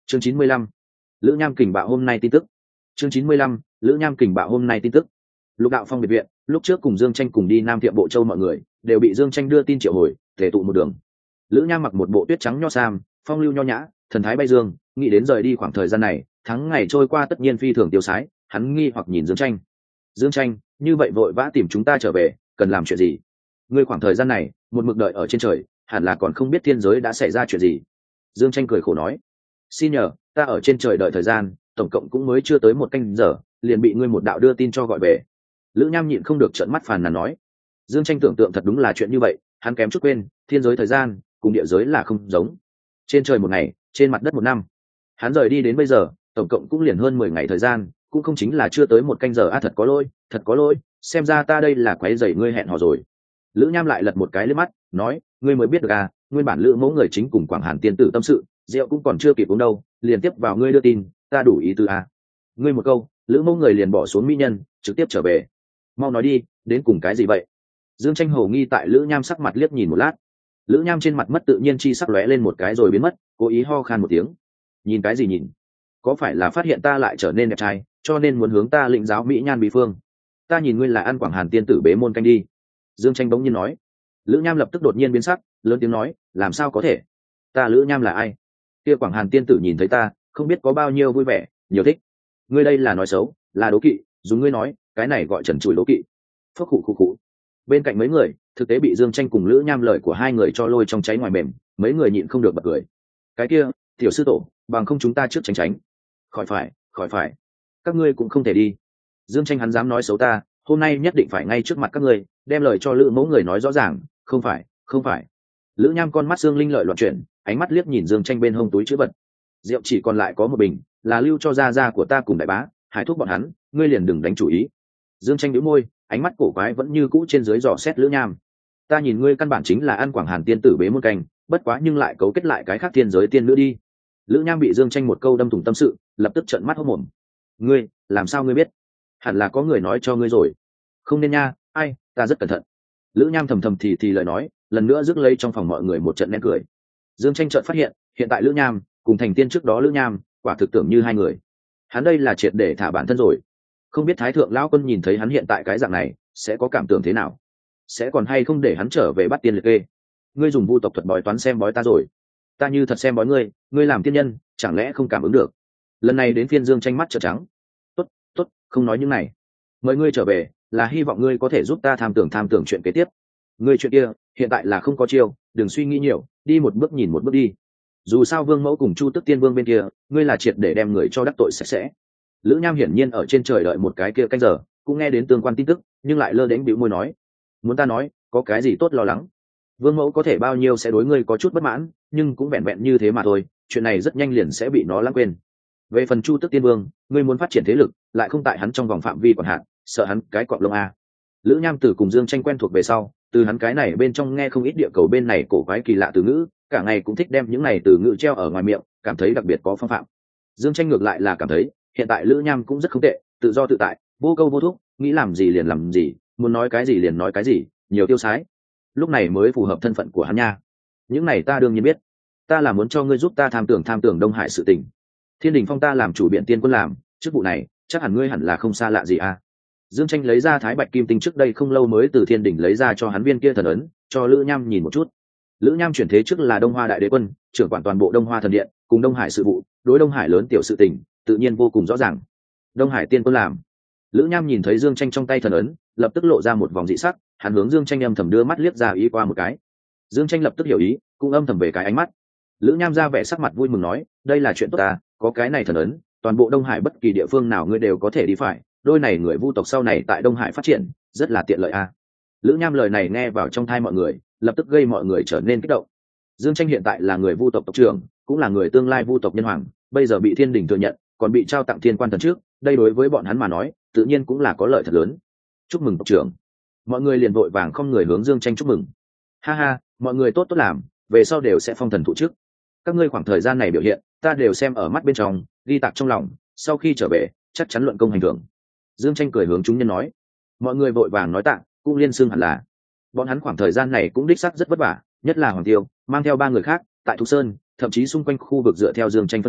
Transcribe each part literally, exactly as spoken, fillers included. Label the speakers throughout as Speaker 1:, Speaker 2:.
Speaker 1: chương chín mươi lăm, lữ nham kình bạo hôm nay tin tức. chương chín mươi lăm, lữ nham kình bạo hôm nay tin tức. Lục đạo phong biệt viện, lúc trước cùng Dương Tranh cùng đi Nam Thiệm Bộ Châu mọi người đều bị Dương Tranh đưa tin triệu hồi, thể tụ một đường. Lữ nham mặc một bộ tuyết trắng nho sam, phong lưu nho nhã, thần thái bay dương, nghĩ đến rời đi khoảng thời gian này, tháng ngày trôi qua tất nhiên phi thường tiêu sái, hắn nghi hoặc nhìn Dương Tranh. Dương Tranh, như vậy vội vã tìm chúng ta trở về, cần làm chuyện gì? Ngươi khoảng thời gian này một mực đợi ở trên trời, hẳn là còn không biết thiên giới đã xảy ra chuyện gì. Dương Tranh cười khổ nói, xin nhờ, ta ở trên trời đợi thời gian tổng cộng cũng mới chưa tới một canh giờ, liền bị ngươi một đạo đưa tin cho gọi về. Lữ nham nhịn không được trợn mắt phàn nàn nói. Dương Tranh tưởng tượng thật đúng là chuyện như vậy, hắn kém chút quên thiên giới thời gian cùng địa giới là không giống. Trên trời một ngày, trên mặt đất một năm. Hắn rời đi đến bây giờ tổng cộng cũng liền hơn mười ngày thời gian, cũng không chính là chưa tới một canh giờ. A thật có lỗi, thật có lỗi, xem ra ta đây là quấy rầy ngươi hẹn hò rồi. Lữ nham lại lật một cái lên mắt nói, ngươi mới biết được à, nguyên bản Lữ mẫu người chính cùng Quảng Hàn tiên tử tâm sự, rượu cũng còn chưa kịp uống đâu, liền tiếp vào ngươi đưa tin, ta đủ ý tư à. Ngươi một câu, Lữ mẫu người liền bỏ xuống mỹ nhân, trực tiếp trở về. Mau nói đi, đến cùng cái gì vậy? Dương Tranh hổ nghi tại Lữ nham sắc mặt liếc nhìn một lát. Lữ nham trên mặt mất tự nhiên chi sắc lóe lên một cái rồi biến mất, cố ý ho khan một tiếng. Nhìn cái gì nhìn? Có phải là phát hiện ta lại trở nên đẹp trai, cho nên muốn hướng ta lĩnh giáo mỹ nhan bí phương? Ta nhìn ngươi là ăn Quảng Hàn tiên tử bế môn canh đi. Dương Tranh bỗng nhiên nói. Lữ nham lập tức đột nhiên biến sắc, lớn tiếng nói, làm sao có thể? Ta Lữ nham là ai? Kia Quảng Hàn tiên tử nhìn thấy ta, không biết có bao nhiêu vui vẻ, nhiều thích. Ngươi đây là nói xấu, là đố kỵ, dùng ngươi nói, cái này gọi trần trụi đố kỵ. Phốc khụ khụ khụ. Bên cạnh mấy người thực tế bị Dương Tranh cùng Lữ nham lời của hai người cho lôi trong cháy ngoài mềm, mấy người nhịn không được bật cười. Cái kia, tiểu sư tổ, bằng không chúng ta trước tránh tránh. Khỏi phải, khỏi phải, các ngươi cũng không thể đi. Dương Tranh hắn dám nói xấu ta, hôm nay nhất định phải ngay trước mặt các ngươi đem lời cho Lữ mẫu người nói rõ ràng. Không phải, không phải. Lữ nham con mắt xương linh lợi loạn chuyển, ánh mắt liếc nhìn Dương Tranh bên hông túi chữ vật. Rượu chỉ còn lại có một bình, là lưu cho gia gia của ta cùng đại bá, hải thuốc bọn hắn, ngươi liền đừng đánh chủ ý. Dương Tranh nhíu môi, ánh mắt cổ quái vẫn như cũ trên dưới dò xét Lữ nham. Ta nhìn ngươi căn bản chính là ăn Quảng Hàn tiên tử bế môn canh, bất quá nhưng lại cấu kết lại cái khác thiên giới tiên nữ đi. Lữ nham bị Dương Tranh một câu đâm thủng tâm sự, lập tức trợn mắt hốt mồm. Ngươi, làm sao ngươi biết? Hẳn là có người nói cho ngươi rồi. Không nên nha, ai, ta rất cẩn thận. Lữ nham thầm thầm thì thì lời nói, lần nữa rước lấy trong phòng mọi người một trận nén cười. Dương Tranh chợt phát hiện, hiện tại Lữ nham cùng thành tiên trước đó Lữ nham quả thực tưởng như hai người. Hắn đây là triệt để thả bản thân rồi. Không biết thái thượng lão quân nhìn thấy hắn hiện tại cái dạng này sẽ có cảm tưởng thế nào, sẽ còn hay không để hắn trở về bắt tiên liệt kê. Ngươi dùng vu tộc thuật bói toán xem bói ta rồi, ta như thật xem bói ngươi, ngươi làm tiên nhân chẳng lẽ không cảm ứng được? Lần này đến phiên Dương Tranh mắt trợn trắng. Tốt, tốt, không nói những này, mời ngươi trở về là hy vọng ngươi có thể giúp ta tham tưởng tham tưởng chuyện kế tiếp. Ngươi chuyện kia hiện tại là không có chiêu, đừng suy nghĩ nhiều, đi một bước nhìn một bước đi. Dù sao Vương mẫu cùng Chu Tức Tiên Vương bên kia, ngươi là triệt để đem người cho đắc tội sạch sẽ. Lữ nham hiển nhiên ở trên trời đợi một cái kia canh giờ, cũng nghe đến tương quan tin tức, nhưng lại lơ đễnh bĩu môi nói, muốn ta nói, có cái gì tốt lo lắng? Vương mẫu có thể bao nhiêu sẽ đối ngươi có chút bất mãn, nhưng cũng vẹn vẹn như thế mà thôi, chuyện này rất nhanh liền sẽ bị nó lãng quên. Về phần Chu Tức Tiên Vương, ngươi muốn phát triển thế lực, lại không tại hắn trong vòng phạm vi quản hạn, sợ hắn cái cọp lông a. Lữ nham tử cùng Dương Tranh quen thuộc về sau, từ hắn cái này bên trong nghe không ít địa cầu bên này cổ quái kỳ lạ từ ngữ, cả ngày cũng thích đem những này từ ngữ treo ở ngoài miệng, cảm thấy đặc biệt có phong phạm. Dương Tranh ngược lại là cảm thấy hiện tại Lữ nham cũng rất không tệ, tự do tự tại, vô câu vô thúc, nghĩ làm gì liền làm gì, muốn nói cái gì liền nói cái gì, nhiều tiêu sái, lúc này mới phù hợp thân phận của hắn nha. Những này ta đương nhiên biết, ta là muốn cho ngươi giúp ta tham tưởng tham tưởng Đông Hải sự tình. Thiên Đình phong ta làm chủ biện tiên quân làm chức vụ này, chắc hẳn ngươi hẳn là không xa lạ gì à. Dương Tranh lấy ra Thái Bạch Kim Tinh trước đây không lâu mới từ Thiên Đình lấy ra cho hắn viên kia thần ấn, cho Lữ nham nhìn một chút. Lữ nham chuyển thế trước là Đông Hoa Đại Đế Quân, trưởng quản toàn bộ Đông Hoa Thần Điện cùng Đông Hải sự vụ, đối Đông Hải lớn tiểu sự tình tự nhiên vô cùng rõ ràng. Đông Hải tiên quân làm. Lữ nham nhìn thấy Dương Tranh trong tay thần ấn, lập tức lộ ra một vòng dị sắc, hắn hướng Dương Tranh âm thầm đưa mắt liếc ra ý qua một cái. Dương Tranh lập tức hiểu ý, cũng âm thầm về cái ánh mắt. Lữ nham ra vẻ sắc mặt vui mừng nói, đây là chuyện tốt ta, có cái này thần ấn, toàn bộ Đông Hải bất kỳ địa phương nào ngươi đều có thể đi phải, đôi này người vu tộc sau này tại Đông Hải phát triển rất là tiện lợi a. Lữ nham lời này nghe vào trong tai mọi người, lập tức gây mọi người trở nên kích động. Dương Tranh hiện tại là người vu tộc tộc trưởng, cũng là người tương lai vu tộc nhân hoàng, bây giờ bị Thiên Đình thừa nhận, còn bị trao tặng thiên quan thần trước, đây đối với bọn hắn mà nói tự nhiên cũng là có lợi thật lớn. Chúc mừng tộc trưởng. Mọi người liền vội vàng không người hướng Dương Tranh chúc mừng. Ha ha, mọi người tốt tốt làm, về sau đều sẽ phong thần thụ chức. Các ngươi khoảng thời gian này biểu hiện ta đều xem ở mắt bên trong, ghi tạc trong lòng, sau khi trở về chắc chắn luận công hành thưởng. Dương Tranh cười hướng chúng nhân nói. Mọi người vội vàng nói tạ, cũng liên xưng hẳn là. Bọn hắn khoảng thời gian này cũng đích xác rất vất vả, nhất là Hoàng Tiêu mang theo ba người khác tại Thục Sơn, thậm chí xung quanh khu vực dựa theo Dương Tranh phân phó,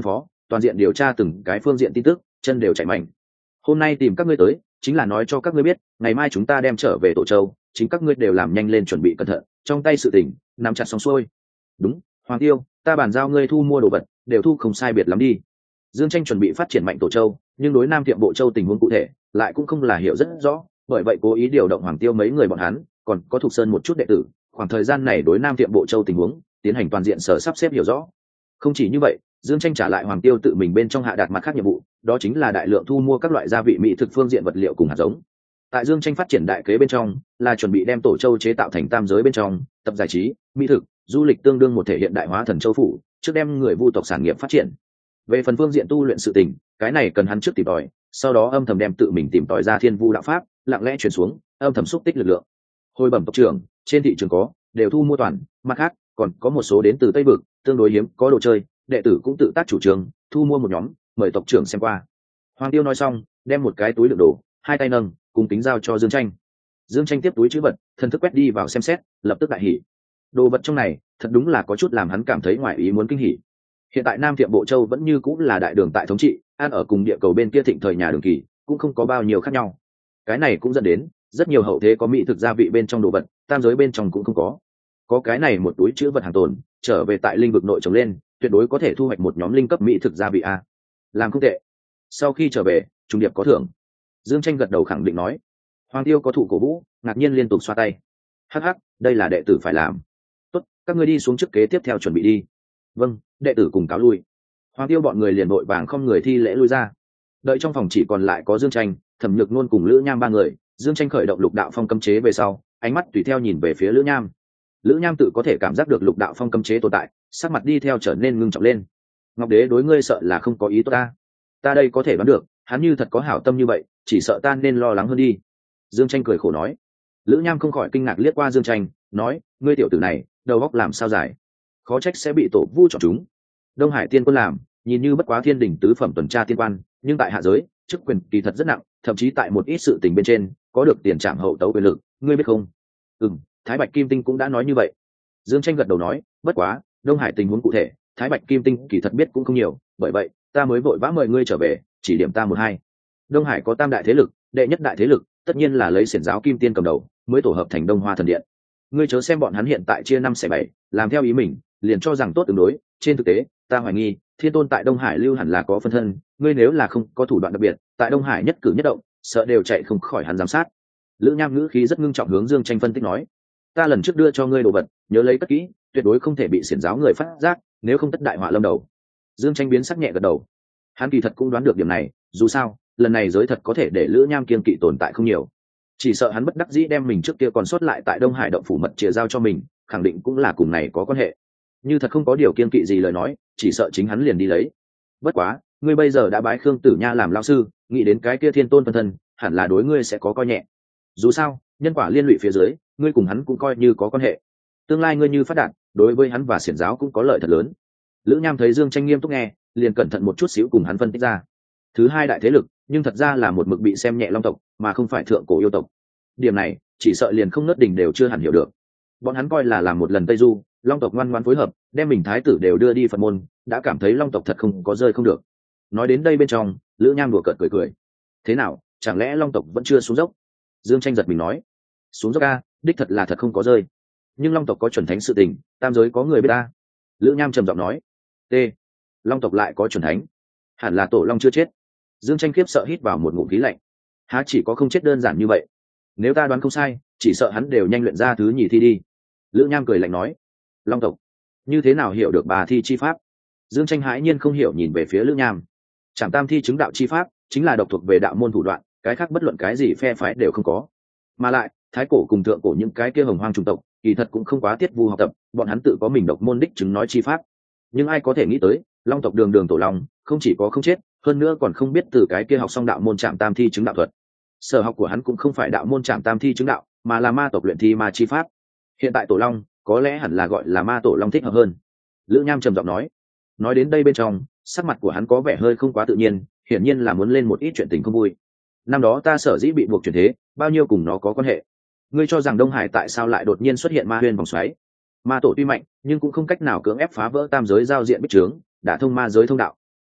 Speaker 1: toàn diện điều tra từng cái phương diện tin tức, chân đều chảy mạnh. Hôm nay tìm các ngươi tới chính là nói cho các ngươi biết, ngày mai chúng ta đem trở về Tổ Châu, chính các ngươi đều làm nhanh lên chuẩn bị cẩn thận, trong tay sự tình nắm chặt xong xuôi. Đúng, Hoàng Tiêu, ta bàn giao ngươi thu mua đồ vật đều thu không sai biệt lắm đi. Dương Tranh chuẩn bị phát triển mạnh Tổ Châu, nhưng đối Nam Thiệm Bộ Châu tình huống cụ thể lại cũng không là hiểu rất rõ, bởi vậy cố ý điều động Hoàng Tiêu mấy người bọn hắn, còn có Thục Sơn một chút đệ tử, khoảng thời gian này đối Nam Thiệm Bộ Châu tình huống tiến hành toàn diện sở sắp xếp hiểu rõ. Không chỉ như vậy, Dương Tranh trả lại Hoàng Tiêu tự mình bên trong hạ đạt mặt khác nhiệm vụ, đó chính là đại lượng thu mua các loại gia vị mỹ thực phương diện vật liệu cùng hạt giống. Tại Dương Tranh phát triển đại kế bên trong, là chuẩn bị đem Tổ Châu chế tạo thành tam giới bên trong, tập giải trí, mỹ thực, du lịch tương đương một thể hiện đại hóa Thần Châu phủ, trước đem người vu tộc sản nghiệp phát triển. Về phần phương diện tu luyện sự tình, cái này cần hắn trước tìm tòi, sau đó âm thầm đem tự mình tìm tòi ra Thiên Vu đạo pháp, lặng lẽ truyền xuống, âm thầm xúc tích lực lượng. Hồi bẩm tộc trưởng, trên thị trường có, đều thu mua toàn, mặt khác còn có một số đến từ Tây vực, tương đối hiếm, có đồ chơi, đệ tử cũng tự tác chủ trương, thu mua một nhóm, mời tộc trưởng xem qua. Hoàng Tiêu nói xong, đem một cái túi đựng đồ, hai tay nâng, cùng kính giao cho Dương Tranh. Dương Tranh tiếp túi chữ vật, thần thức quét đi vào xem xét, lập tức đại hỉ. Đồ vật trong này, thật đúng là có chút làm hắn cảm thấy ngoài ý muốn kinh hỉ. Hiện tại Nam Thiệm Bộ Châu vẫn như cũng là đại đường tại thống trị, an ở cùng địa cầu bên kia thịnh thời nhà Đường Kỳ, cũng không có bao nhiêu khác nhau. Cái này cũng dẫn đến rất nhiều hậu thế có mỹ thực gia vị bên trong đồ vật, tam giới bên trong cũng không có. Có cái này một túi chữ vật hàng tồn, trở về tại linh vực nội trồng lên, tuyệt đối có thể thu hoạch một nhóm linh cấp mỹ thực gia vị a. Làm không tệ. Sau khi trở về, trung điệp có thưởng. Dương Tranh gật đầu khẳng định nói. Hoàng Tiêu có thụ cổ vũ, ngạc nhiên liên tục xoa tay. Hắc hắc, đây là đệ tử phải làm. Tốt, các ngươi đi xuống trước kế tiếp theo chuẩn bị đi. Vâng, đệ tử cùng cáo lui. Hoàng Tiêu bọn người liền vội vàng không người thi lễ lui ra. Đợi trong phòng chỉ còn lại có Dương Tranh, Thẩm Nhược Nôn cùng Lữ Nham ba người. Dương Tranh khởi động lục đạo phong cấm chế về sau, ánh mắt tùy theo nhìn về phía Lữ Nham. Lữ Nham tự có thể cảm giác được lục đạo phong cấm chế tồn tại, sắc mặt đi theo trở nên ngưng trọng lên. Ngọc Đế đối ngươi sợ là không có ý tốt ta. Ta đây có thể đoán được, hắn như thật có hảo tâm như vậy, chỉ sợ ta nên lo lắng hơn đi. Dương Tranh cười khổ nói. Lữ Nham không khỏi kinh ngạc liếc qua Dương Tranh, nói, ngươi tiểu tử này, đầu óc làm sao dài, khó trách sẽ bị tổ vu chọn chúng. Đông Hải Tiên Quân làm, nhìn như bất quá thiên đỉnh tứ phẩm tuần tra tiên quan, nhưng tại hạ giới, chức quyền kỳ thật rất nặng, thậm chí tại một ít sự tình bên trên, có được tiền trảm hậu tấu quyền lực, ngươi biết không? Ừm, Thái Bạch Kim Tinh cũng đã nói như vậy. Dương Tranh gật đầu nói, bất quá, Đông Hải tình huống cụ thể, Thái Bạch Kim Tinh kỳ thật biết cũng không nhiều, bởi vậy, ta mới vội vã mời ngươi trở về, chỉ điểm ta một hai. Đông Hải có tam đại thế lực, đệ nhất đại thế lực, tất nhiên là lấy xiển giáo Kim Tiên cầm đầu, mới tổ hợp thành Đông Hoa Thần Điện. Ngươi chớ xem bọn hắn hiện tại chia năm xẻ bảy, làm theo ý mình, liền cho rằng tốt tương đối, trên thực tế, ta hoài nghi, Thiên Tôn tại Đông Hải lưu hẳn là có phân thân, ngươi nếu là không có thủ đoạn đặc biệt, tại Đông Hải nhất cử nhất động, sợ đều chạy không khỏi hắn giám sát. Lữ Nham ngữ khí rất ngưng trọng hướng Dương Tranh phân tích nói, ta lần trước đưa cho ngươi đồ vật, nhớ lấy cất kỹ, tuyệt đối không thể bị xiển giáo người phát giác, nếu không tất đại họa lâm đầu. Dương Tranh biến sắc nhẹ gật đầu. Hắn kỳ thật cũng đoán được điểm này, dù sao, lần này giới thật có thể để Lữ Nham kiên kỵ tồn tại không nhiều. Chỉ sợ hắn bất đắc dĩ đem mình trước kia còn sót lại tại Đông Hải động phủ mật chia giao cho mình, khẳng định cũng là cùng này có quan hệ. Như thật không có điều kiên kỵ gì lời nói, chỉ sợ chính hắn liền đi lấy. Bất quá, ngươi bây giờ đã bái Khương Tử Nha làm lão sư, nghĩ đến cái kia Thiên Tôn phân thân, hẳn là đối ngươi sẽ có coi nhẹ. Dù sao, nhân quả liên lụy phía dưới, ngươi cùng hắn cũng coi như có quan hệ. Tương lai ngươi như phát đạt, đối với hắn và xiển giáo cũng có lợi thật lớn. Lữ Nham thấy Dương Tranh nghiêm túc nghe, liền cẩn thận một chút xíu cùng hắn phân tích ra. Thứ hai đại thế lực, nhưng thật ra là một mực bị xem nhẹ Long tộc, mà không phải thượng cổ yêu tộc. Điểm này, chỉ sợ liền không nớt đỉnh đều chưa hẳn hiểu được. Bọn hắn coi là làm một lần Tây Du, Long tộc ngoan ngoãn phối hợp, đem mình thái tử đều đưa đi Phật môn, đã cảm thấy Long tộc thật không có rơi không được. Nói đến đây bên trong, Lữ Nham đùa cợt cười cười. Thế nào, chẳng lẽ Long tộc vẫn chưa xuống dốc? Dương Tranh giật mình nói. Xuống dốc a, đích thật là thật không có rơi. Nhưng Long tộc có chuẩn thánh sự tình, tam giới có người biết ta. Lữ Nham trầm giọng nói. T. Long tộc lại có chuẩn thánh, hẳn là tổ long chưa chết. Dương Tranh khiếp sợ hít vào một ngụm khí lạnh. Há chỉ có không chết đơn giản như vậy? Nếu ta đoán không sai, chỉ sợ hắn đều nhanh luyện ra thứ nhì thi đi. Lữ Nham cười lạnh nói. Long tộc như thế nào hiểu được bà thi chi pháp? Dương Tranh hãi nhiên không hiểu nhìn về phía Lữ Nham. Trảm tam thi chứng đạo chi pháp chính là độc thuộc về đạo môn thủ đoạn, cái khác bất luận cái gì phe phái đều không có. Mà lại, thái cổ cùng thượng cổ những cái kia hồng hoang chủng tộc, kỳ thật cũng không quá tiết vu học tập, bọn hắn tự có mình độc môn đích chứng nói chi pháp. Nhưng ai có thể nghĩ tới, Long tộc đường đường tổ long, không chỉ có không chết, hơn nữa còn không biết từ cái kia học xong đạo môn trảm tam thi chứng đạo thuật. Sở học của hắn cũng không phải đạo môn trảm tam thi chứng đạo, mà là ma tộc luyện thi ma chi pháp. Hiện tại tổ long, có lẽ hẳn là gọi là ma tổ long thích hợp hơn. Lữ Nham trầm giọng nói. Nói đến đây bên trong, sắc mặt của hắn có vẻ hơi không quá tự nhiên, hiển nhiên là muốn lên một ít chuyện tình không vui. Năm đó ta sở dĩ bị buộc chuyển thế, bao nhiêu cùng nó có quan hệ. Ngươi cho rằng Đông Hải tại sao lại đột nhiên xuất hiện ma huyên vòng xoáy? Ma tổ tuy mạnh, nhưng cũng không cách nào cưỡng ép phá vỡ tam giới giao diện bích trướng, đả thông ma giới thông đạo.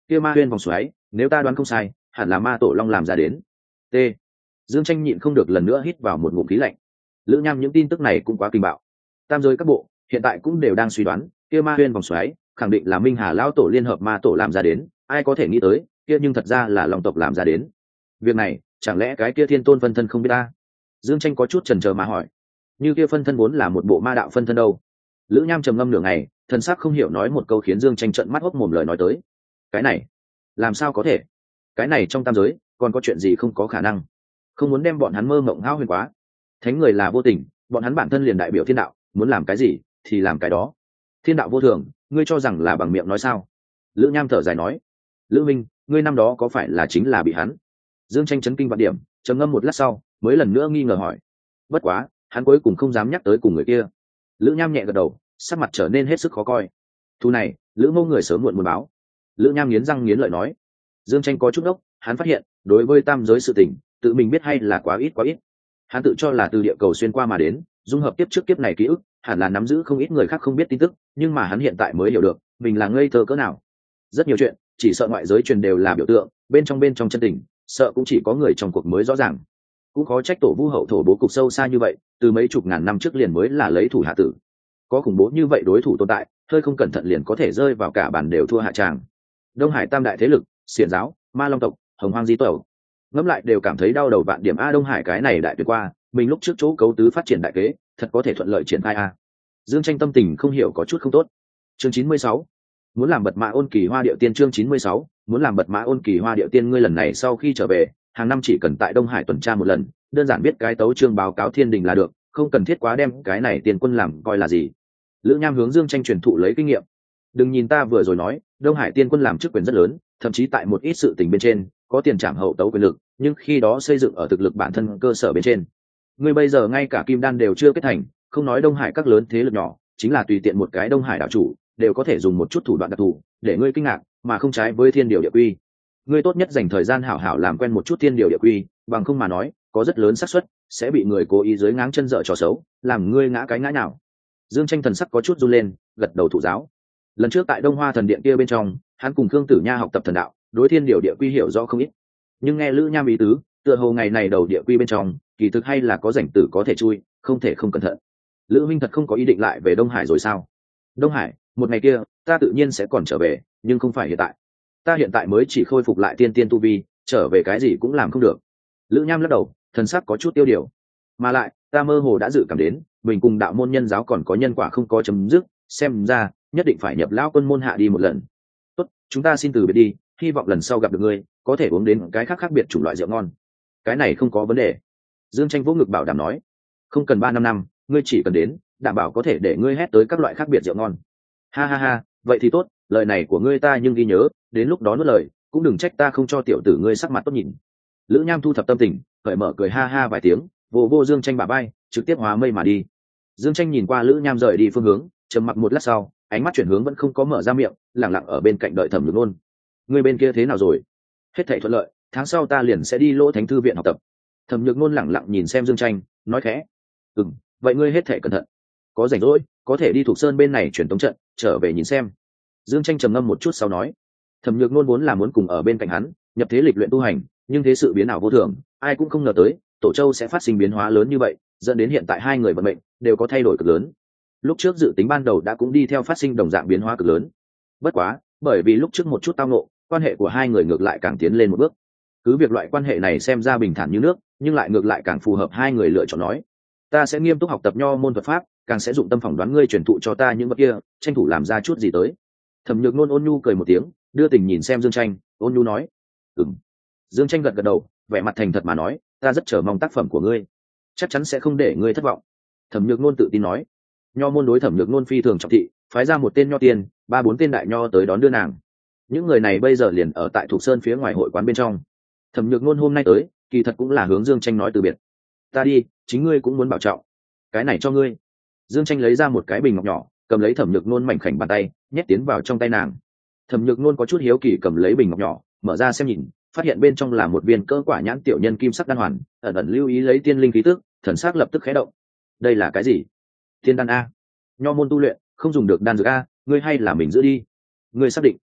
Speaker 1: kia ma huyên vòng xoáy, nếu ta đoán không sai hẳn là ma tổ long làm ra đến. T. Dương Tranh nhịn không được lần nữa hít vào một ngụm khí lạnh. Lữ Nham những tin tức này cũng quá kinh bạo. Tam giới các bộ hiện tại cũng đều đang suy đoán kia ma huyên vòng xoáy khẳng định là Minh Hà lão tổ liên hợp ma tổ làm ra đến, ai có thể nghĩ tới kia nhưng thật ra là long tộc làm ra đến. Việc này chẳng lẽ cái kia thiên tôn phân thân không biết ta? Dương Tranh có chút chần chờ mà hỏi. Như kia phân thân vốn là một bộ ma đạo phân thân đâu? Lữ Nham trầm ngâm nửa ngày, thần sắc không hiểu nói một câu khiến Dương Tranh trợn mắt hốc mồm lời nói tới. Cái này làm sao có thể? Cái này trong tam giới còn có chuyện gì không có khả năng? Không muốn đem bọn hắn mơ mộng hao huyền quá. Thánh người là vô tình, bọn hắn bản thân liền đại biểu thiên đạo, muốn làm cái gì thì làm cái đó. Thiên đạo vô thường, ngươi cho rằng là bằng miệng nói sao? Lữ Nham thở dài nói. Lữ Minh, ngươi năm đó có phải là chính là bị hắn? Dương Tranh chấn kinh vạn điểm, trầm ngâm một lát sau mới lần nữa nghi ngờ hỏi. Bất quá hắn cuối cùng không dám nhắc tới cùng người kia. Lữ Nham nhẹ gật đầu, sắc mặt trở nên hết sức khó coi. Thu này Lữ Mâu người sớm muộn muốn báo. Lữ Nham nghiến răng nghiến lợi nói. Dương Tranh có chút ốc, hắn phát hiện đối với tam giới sự tình tự mình biết hay là quá ít quá ít. Hắn tự cho là từ địa cầu xuyên qua mà đến, dung hợp tiếp trước kiếp này ký ức, hẳn là nắm giữ không ít người khác không biết tin tức, nhưng mà hắn hiện tại mới hiểu được mình là ngây thơ cỡ nào. Rất nhiều chuyện chỉ sợ ngoại giới truyền đều là biểu tượng, bên trong bên trong chân tình sợ cũng chỉ có người trong cuộc mới rõ ràng. Cũng khó trách tổ vu hậu thổ bố cục sâu xa như vậy, từ mấy chục ngàn năm trước liền mới là lấy thủ hạ tử. Có khủng bố như vậy đối thủ tồn tại, hơi không cẩn thận liền có thể rơi vào cả bàn đều thua hạ tràng. Đông Hải tam đại thế lực, xiển giáo, ma long tộc, hồng hoang di tẩu, ngẫm lại đều cảm thấy đau đầu vạn điểm. A Đông Hải cái này đại tuyệt qua, mình lúc trước chỗ cấu tứ phát triển đại kế thật có thể thuận lợi triển khai a. Dương Tranh tâm tình không hiểu có chút không tốt. Chương chín mươi sáu, muốn làm bật mã ôn kỳ hoa điệu tiên. Chương chín mươi sáu, muốn làm bật mã ôn kỳ hoa điệu tiên. Ngươi lần này sau khi trở về, hàng năm chỉ cần tại Đông Hải tuần tra một lần, đơn giản biết cái tấu chương báo cáo thiên đình là được, không cần thiết quá đem cái này tiền quân làm coi là gì. Lữ Nham hướng Dương Tranh truyền thụ lấy kinh nghiệm. Đừng nhìn ta vừa rồi nói Đông Hải tiên quân làm chức quyền rất lớn, thậm chí tại một ít sự tình bên trên có tiền trảm hậu tấu quyền lực, nhưng khi đó xây dựng ở thực lực bản thân cơ sở bên trên. Ngươi bây giờ ngay cả kim đan đều chưa kết thành, không nói Đông Hải các lớn thế lực nhỏ, chính là tùy tiện một cái Đông Hải đảo chủ đều có thể dùng một chút thủ đoạn đặc thù để ngươi kinh ngạc, mà không trái với thiên điều địa quy. Ngươi tốt nhất dành thời gian hảo hảo làm quen một chút thiên điều địa quy, bằng không mà nói có rất lớn xác suất sẽ bị người cố ý dưới ngáng chân dở trò xấu, làm ngươi ngã cái ngã nào. Dương Tranh thần sắc có chút run lên, gật đầu thụ giáo. Lần trước tại Đông Hoa thần điện kia bên trong, hắn cùng Khương Tử Nha học tập thần đạo, đối thiên điều địa quy hiểu rõ không ít. Nhưng nghe Lữ Nham ý tứ, tựa hồ ngày này đầu địa quy bên trong kỳ thực hay là có rảnh tử có thể chui, không thể không cẩn thận. Lữ huynh thật không có ý định lại về Đông Hải rồi sao? Đông Hải, một ngày kia ta tự nhiên sẽ còn trở về, nhưng không phải hiện tại. Ta hiện tại mới chỉ khôi phục lại tiên tiên tu vi, trở về cái gì cũng làm không được. Lữ Nham lắc đầu, thần sắc có chút tiêu điều. Mà lại ta mơ hồ đã dự cảm đến mình cùng đạo môn nhân giáo còn có nhân quả không có chấm dứt, xem ra nhất định phải nhập lão quân môn hạ đi một lần. Tốt, chúng ta xin từ biệt đi, hy vọng lần sau gặp được ngươi có thể uống đến cái khác khác biệt chủng loại rượu ngon. Cái này không có vấn đề. Dương Tranh vỗ ngực bảo đảm nói. Không cần ba năm năm, ngươi chỉ cần đến, đảm bảo có thể để ngươi hét tới các loại khác biệt rượu ngon. Ha ha ha, vậy thì tốt, lời này của ngươi ta nhưng ghi nhớ, đến lúc đó nuốt lời cũng đừng trách ta không cho tiểu tử ngươi sắc mặt tốt nhìn. Lữ Nham thu thập tâm tình, cởi mở cười ha ha vài tiếng, vô vô Dương Tranh bả vai, trực tiếp hóa mây mà đi. Dương Tranh nhìn qua Lữ Nham rời đi phương hướng, trầm mặc một lát sau, ánh mắt chuyển hướng vẫn không có mở ra miệng, lặng lặng ở bên cạnh đợi Thẩm Nhược Nôn. Ngươi bên kia thế nào rồi? Hết thảy thuận lợi, tháng sau ta liền sẽ đi Lỗ Thánh thư viện học tập. Thẩm Nhược Nôn lặng lặng nhìn xem Dương Tranh, nói khẽ. Ừm, vậy ngươi hết thảy cẩn thận. Có rảnh rỗi, có thể đi Thục Sơn bên này truyền tống trận, trở về nhìn xem. Dương Tranh trầm ngâm một chút sau nói. Thẩm Nhược Nôn vốn là muốn cùng ở bên cạnh hắn, nhập thế lịch luyện tu hành, nhưng thế sự biến ảo vô thường, ai cũng không ngờ tới Tổ Châu sẽ phát sinh biến hóa lớn như vậy, dẫn đến hiện tại hai người vận mệnh đều có thay đổi cực lớn. Lúc trước dự tính ban đầu đã cũng đi theo phát sinh đồng dạng biến hóa cực lớn. Bất quá, bởi vì lúc trước một chút tao ngộ, quan hệ của hai người ngược lại càng tiến lên một bước. Cứ việc loại quan hệ này xem ra bình thản như nước, nhưng lại ngược lại càng phù hợp hai người lựa chọn nói. Ta sẽ nghiêm túc học tập nho môn thuật pháp, càng sẽ dụng tâm phỏng đoán ngươi truyền thụ cho ta những vật kia, tranh thủ làm ra chút gì tới. Thẩm Nhược Nôn ôn nhu cười một tiếng, đưa tình nhìn xem Dương Tranh, ôn nhu nói. Ừm. Dương Tranh gật gật đầu, vẻ mặt thành thật mà nói, ta rất chờ mong tác phẩm của ngươi, chắc chắn sẽ không để ngươi thất vọng. Thẩm Nhược Nôn tự tin nói. Nho môn đối Thẩm Nhược Nôn phi thường trọng thị, phái ra một tên nho tiên, ba bốn tên đại nho tới đón đưa nàng. Những người này bây giờ liền ở tại Thục Sơn phía ngoài hội quán bên trong. Thẩm Nhược Nôn hôm nay tới, kỳ thật cũng là hướng Dương Tranh nói từ biệt. Ta đi, chính ngươi cũng muốn bảo trọng. Cái này cho ngươi. Dương Tranh lấy ra một cái bình ngọc nhỏ, cầm lấy Thẩm Nhược Nôn mảnh khảnh bàn tay, nhét tiến vào trong tay nàng. Thẩm Nhược Nôn có chút hiếu kỳ cầm lấy bình ngọc nhỏ, mở ra xem nhìn, phát hiện bên trong là một viên cỡ quả nhãn tiểu nhân kim sắc đan hoàn, ẩn ẩn lưu ý lấy tiên linh khí tức, thần sắc lập tức khẽ động. Đây là cái gì? Tiên đan a. Nho môn tu luyện không dùng được đan dược a, ngươi hay là mình giữ đi. Ngươi xác định?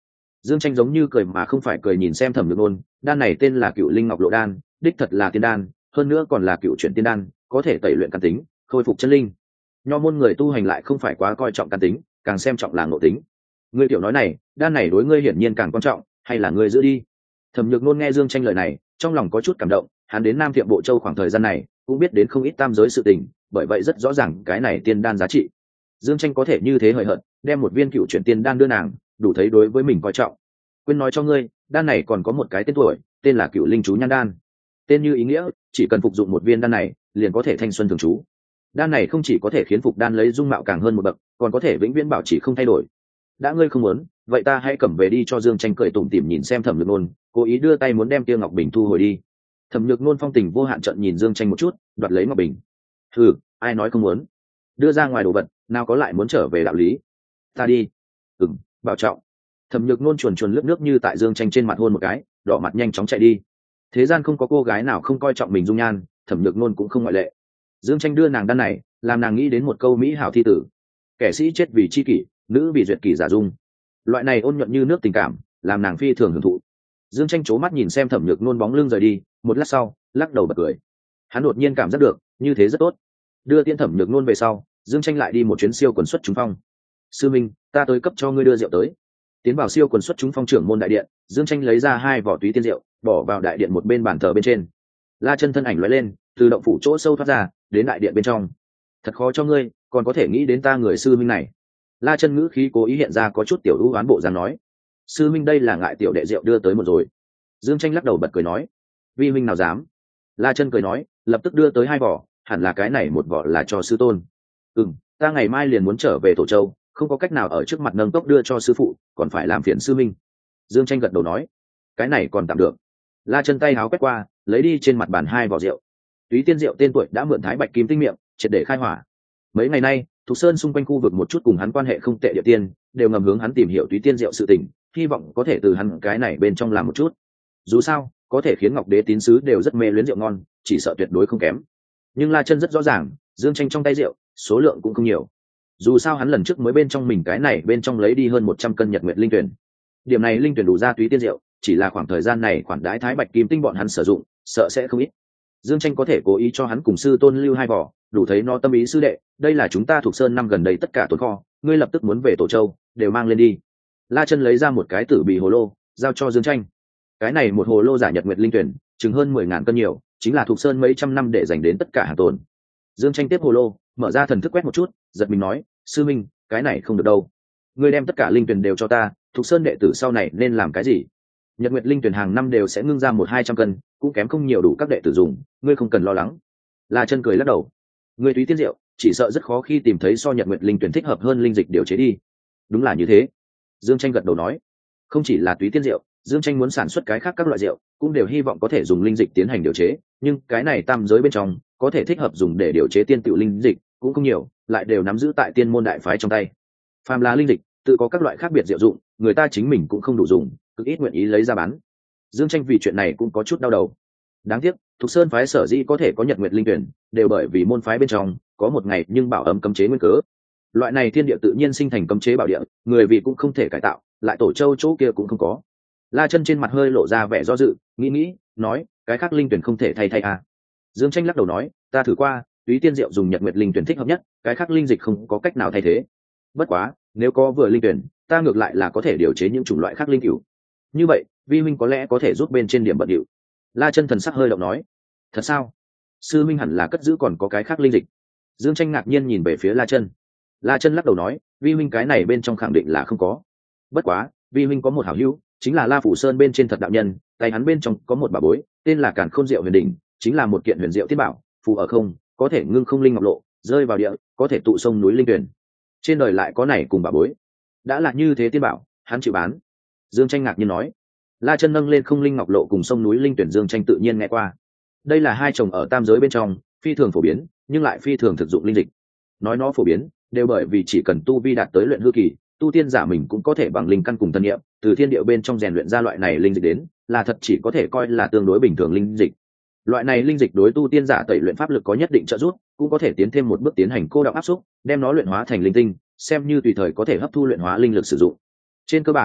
Speaker 1: Dương Tranh giống như cười mà không phải cười nhìn xem Thẩm Nhược Nôn, đan này tên là Cựu Linh Ngọc Lộ đan, đích thật là tiên đan, hơn nữa còn là cựu chuyển tiên đan, có thể tẩy luyện căn tính, khôi phục chân linh. Nho môn người tu hành lại không phải quá coi trọng căn tính, càng xem trọng là ngộ tính. Ngươi tiểu nói này, đan này đối ngươi hiển nhiên càng quan trọng, hay là ngươi giữ đi? Thẩm Nhược Nôn nghe Dương Tranh lời này, trong lòng có chút cảm động, hắn đến Nam Thiệm Bộ Châu khoảng thời gian này, cũng biết đến không ít tam giới sự tình, bởi vậy rất rõ ràng cái này tiên đan giá trị. Dương Tranh có thể như thế hời hợt, đem một viên cựu chuyển tiên đan đưa nàng, đủ thấy đối với mình coi trọng. Quên nói cho ngươi, đan này còn có một cái tên tuổi, tên là Cựu Linh Chú Nhan đan. Tên như ý nghĩa, chỉ cần phục dụng một viên đan này, liền có thể thanh xuân thường trú. Đan này không chỉ có thể khiến phục đan lấy dung mạo càng hơn một bậc, còn có thể vĩnh viễn bảo trì không thay đổi. Đã ngươi không muốn, vậy ta hãy cầm về đi cho Dương Tranh cười tủm tỉm nhìn xem Thẩm Nhược Nôn, cố ý đưa tay muốn đem Tiêu Ngọc Bình thu hồi đi. Thẩm Nhược Nôn phong tình vô hạn trợn nhìn Dương Tranh một chút, đoạt lấy Ngọc Bình. Hừ, ai nói không muốn? Đưa ra ngoài đồ vật, nào có lại muốn trở về đạo lý. Ta đi. Ừm, bảo trọng. Thẩm Nhược Nôn chuồn chuồn lướt nước như tại Dương Tranh trên mặt hôn một cái, đỏ mặt nhanh chóng chạy đi. Thế gian không có cô gái nào không coi trọng mình dung nhan, Thẩm Nhược Nôn cũng không ngoại lệ. Dương Tranh đưa nàng đan này, làm nàng nghĩ đến một câu mỹ hảo thi tử: kẻ sĩ chết vì chi kỷ, nữ vì duyệt kỷ giả dung. Loại này ôn nhuận như nước tình cảm, làm nàng phi thường hưởng thụ. Dương Tranh chố mắt nhìn xem Thẩm Nhược Nôn bóng lưng rời đi, một lát sau, lắc đầu bật cười. Hắn đột nhiên cảm giác được, như thế rất tốt. Đưa Tiên Thẩm Nhược Nôn về sau, Dương Tranh lại đi một chuyến siêu quần xuất chúng phong. Sư minh, ta tới cấp cho ngươi đưa rượu tới. Tiến vào siêu quần xuất chúng phong trưởng môn đại điện, Dương Tranh lấy ra hai vỏ túy tiên rượu, bỏ vào đại điện một bên bàn thờ bên trên. La Chân thân ảnh lóe lên, từ động phủ chỗ sâu thoát ra, đến đại điện bên trong. Thật khó cho ngươi, còn có thể nghĩ đến ta người sư minh này. La Chân ngữ khí cố ý hiện ra có chút tiểu ưu oán bộ dáng nói: sư minh đây là ngại tiểu đệ rượu đưa tới một rồi. Dương Tranh lắc đầu bật cười nói: vi minh nào dám. La Chân cười nói, lập tức đưa tới hai vỏ, hẳn là cái này một vỏ là cho sư tôn. Ừm, ta ngày mai liền muốn trở về Tổ Châu, không có cách nào ở trước mặt nâng cốc đưa cho sư phụ, còn phải làm phiền sư minh. Dương Tranh gật đầu nói: cái này còn tạm được. La Chân tay háo quét qua, lấy đi trên mặt bàn hai vỏ rượu. Túy tiên rượu tên tuổi đã mượn Thái Bạch Kim Tinh miệng, triệt để khai hỏa. Mấy ngày nay, Thục Sơn xung quanh khu vực một chút cùng hắn quan hệ không tệ địa tiên, đều ngầm hướng hắn tìm hiểu túy tiên rượu sự tình, hy vọng có thể từ hắn cái này bên trong làm một chút. Dù sao, có thể khiến Ngọc Đế tín sứ đều rất mê luyến rượu ngon, chỉ sợ tuyệt đối không kém. Nhưng La Chân rất rõ ràng, Dương Tranh trong tay rượu, số lượng cũng không nhiều. Dù sao hắn lần trước mới bên trong mình cái này bên trong lấy đi hơn một trăm cân Nhật Nguyệt linh tuyển. Điểm này linh tuyển đủ ra túy tiên rượu, chỉ là khoảng thời gian này khoản đái Thái Bạch Kim Tinh bọn hắn sử dụng, sợ sẽ không ít. Dương Tranh có thể cố ý cho hắn cùng sư tôn lưu hai vỏ, đủ thấy nó tâm ý sư đệ, đây là chúng ta Thuộc Sơn năm gần đây tất cả tồn kho, ngươi lập tức muốn về Tổ Châu, đều mang lên đi. La Chân lấy ra một cái tử bì hồ lô, giao cho Dương Tranh. Cái này một hồ lô giả Nhật Nguyệt linh tuyển, chừng hơn mười ngàn cân nhiều, chính là Thuộc Sơn mấy trăm năm để dành đến tất cả hàng tồn. Dương Tranh tiếp hồ lô, mở ra thần thức quét một chút, giật mình nói: sư minh, cái này không được đâu. Ngươi đem tất cả linh tuyển đều cho ta, Thuộc Sơn đệ tử sau này nên làm cái gì? Nhật Nguyệt linh tuyển hàng năm đều sẽ ngưng ra một hai trăm cân, cũng kém không nhiều đủ các đệ tử dùng, ngươi không cần lo lắng. La Chân cười lắc đầu: ngươi túy tiên rượu, chỉ sợ rất khó khi tìm thấy so Nhật Nguyệt linh tuyển thích hợp hơn linh dịch điều chế đi. Đúng là như thế. Dương Tranh gật đầu nói: không chỉ là túy tiên rượu, Dương Tranh muốn sản xuất cái khác các loại rượu, cũng đều hy vọng có thể dùng linh dịch tiến hành điều chế, nhưng cái này tam giới bên trong, có thể thích hợp dùng để điều chế tiên tựu linh dịch cũng không nhiều, lại đều nắm giữ tại tiên môn đại phái trong tay. Phàm là linh dịch, tự có các loại khác biệt diệu dụng, người ta chính mình cũng không đủ dùng, cực ít nguyện ý lấy ra bán. Dương Tranh vì chuyện này cũng có chút đau đầu. Đáng tiếc, Thục Sơn phái sở dĩ có thể có Nhật Nguyệt linh tuyển, đều bởi vì môn phái bên trong có một ngày nhưng bảo ấm cấm chế nguyên cớ. Loại này thiên địa tự nhiên sinh thành cấm chế bảo địa, người vì cũng không thể cải tạo, lại Tổ Châu chỗ kia cũng không có. La Chân trên mặt hơi lộ ra vẻ do dự, nghĩ nghĩ, nói: cái khác linh tuyển không thể thay thay à? Dương Tranh lắc đầu nói: ta thử qua, túy tiên rượu dùng Nhật Nguyệt linh tuyển thích hợp nhất, cái khác linh dịch không có cách nào thay thế. Bất quá, nếu có vừa linh tuyển, ta ngược lại là có thể điều chế những chủng loại khác linh cửu. Như vậy, vi huynh có lẽ có thể giúp bên trên điểm bận điệu. La Chân thần sắc hơi động nói: thật sao? Sư minh hẳn là cất giữ còn có cái khác linh dịch. Dương Tranh ngạc nhiên nhìn về phía La Chân. La Chân lắc đầu nói: vi huynh cái này bên trong khẳng định là không có. Bất quá, vi huynh có một hảo hữu, chính là La Phủ Sơn bên trên thật đạo nhân, tay hắn bên trong có một bảo bối, tên là Càn Khôn Diệu Huyền Đỉnh, chính là một kiện huyền diệu tiên bảo, phù ở không, có thể ngưng không linh ngọc lộ, rơi vào địa, có thể tụ sông núi linh tuyển. Trên đời lại có này cùng bảo bối. Đã là như thế tiên bảo, hắn chịu bán. Dương Tranh ngạc nhiên nói. La Chân nâng lên không linh ngọc lộ cùng sông núi linh tuyển, Dương Tranh tự nhiên nghe qua. Đây là hai chồng ở tam giới bên trong, phi thường phổ biến, nhưng lại phi thường thực dụng linh dịch. Nói nó phổ biến, đều bởi vì chỉ cần tu vi đạt tới luyện hư kỳ, tu tiên giả mình cũng có thể bằng linh căn cùng thân niệm, từ thiên địa bên trong rèn luyện ra loại này linh dịch đến, là thật chỉ có thể coi là tương đối bình thường linh dịch. Loại này linh dịch đối tu tiên giả tẩy luyện pháp lực có nhất định trợ giúp, cũng có thể tiến thêm một bước tiến hành cô đọng áp xúc, đem nó luyện hóa thành linh tinh, xem như tùy thời có thể hấp thu luyện hóa linh lực sử dụng. Trên cơ bản,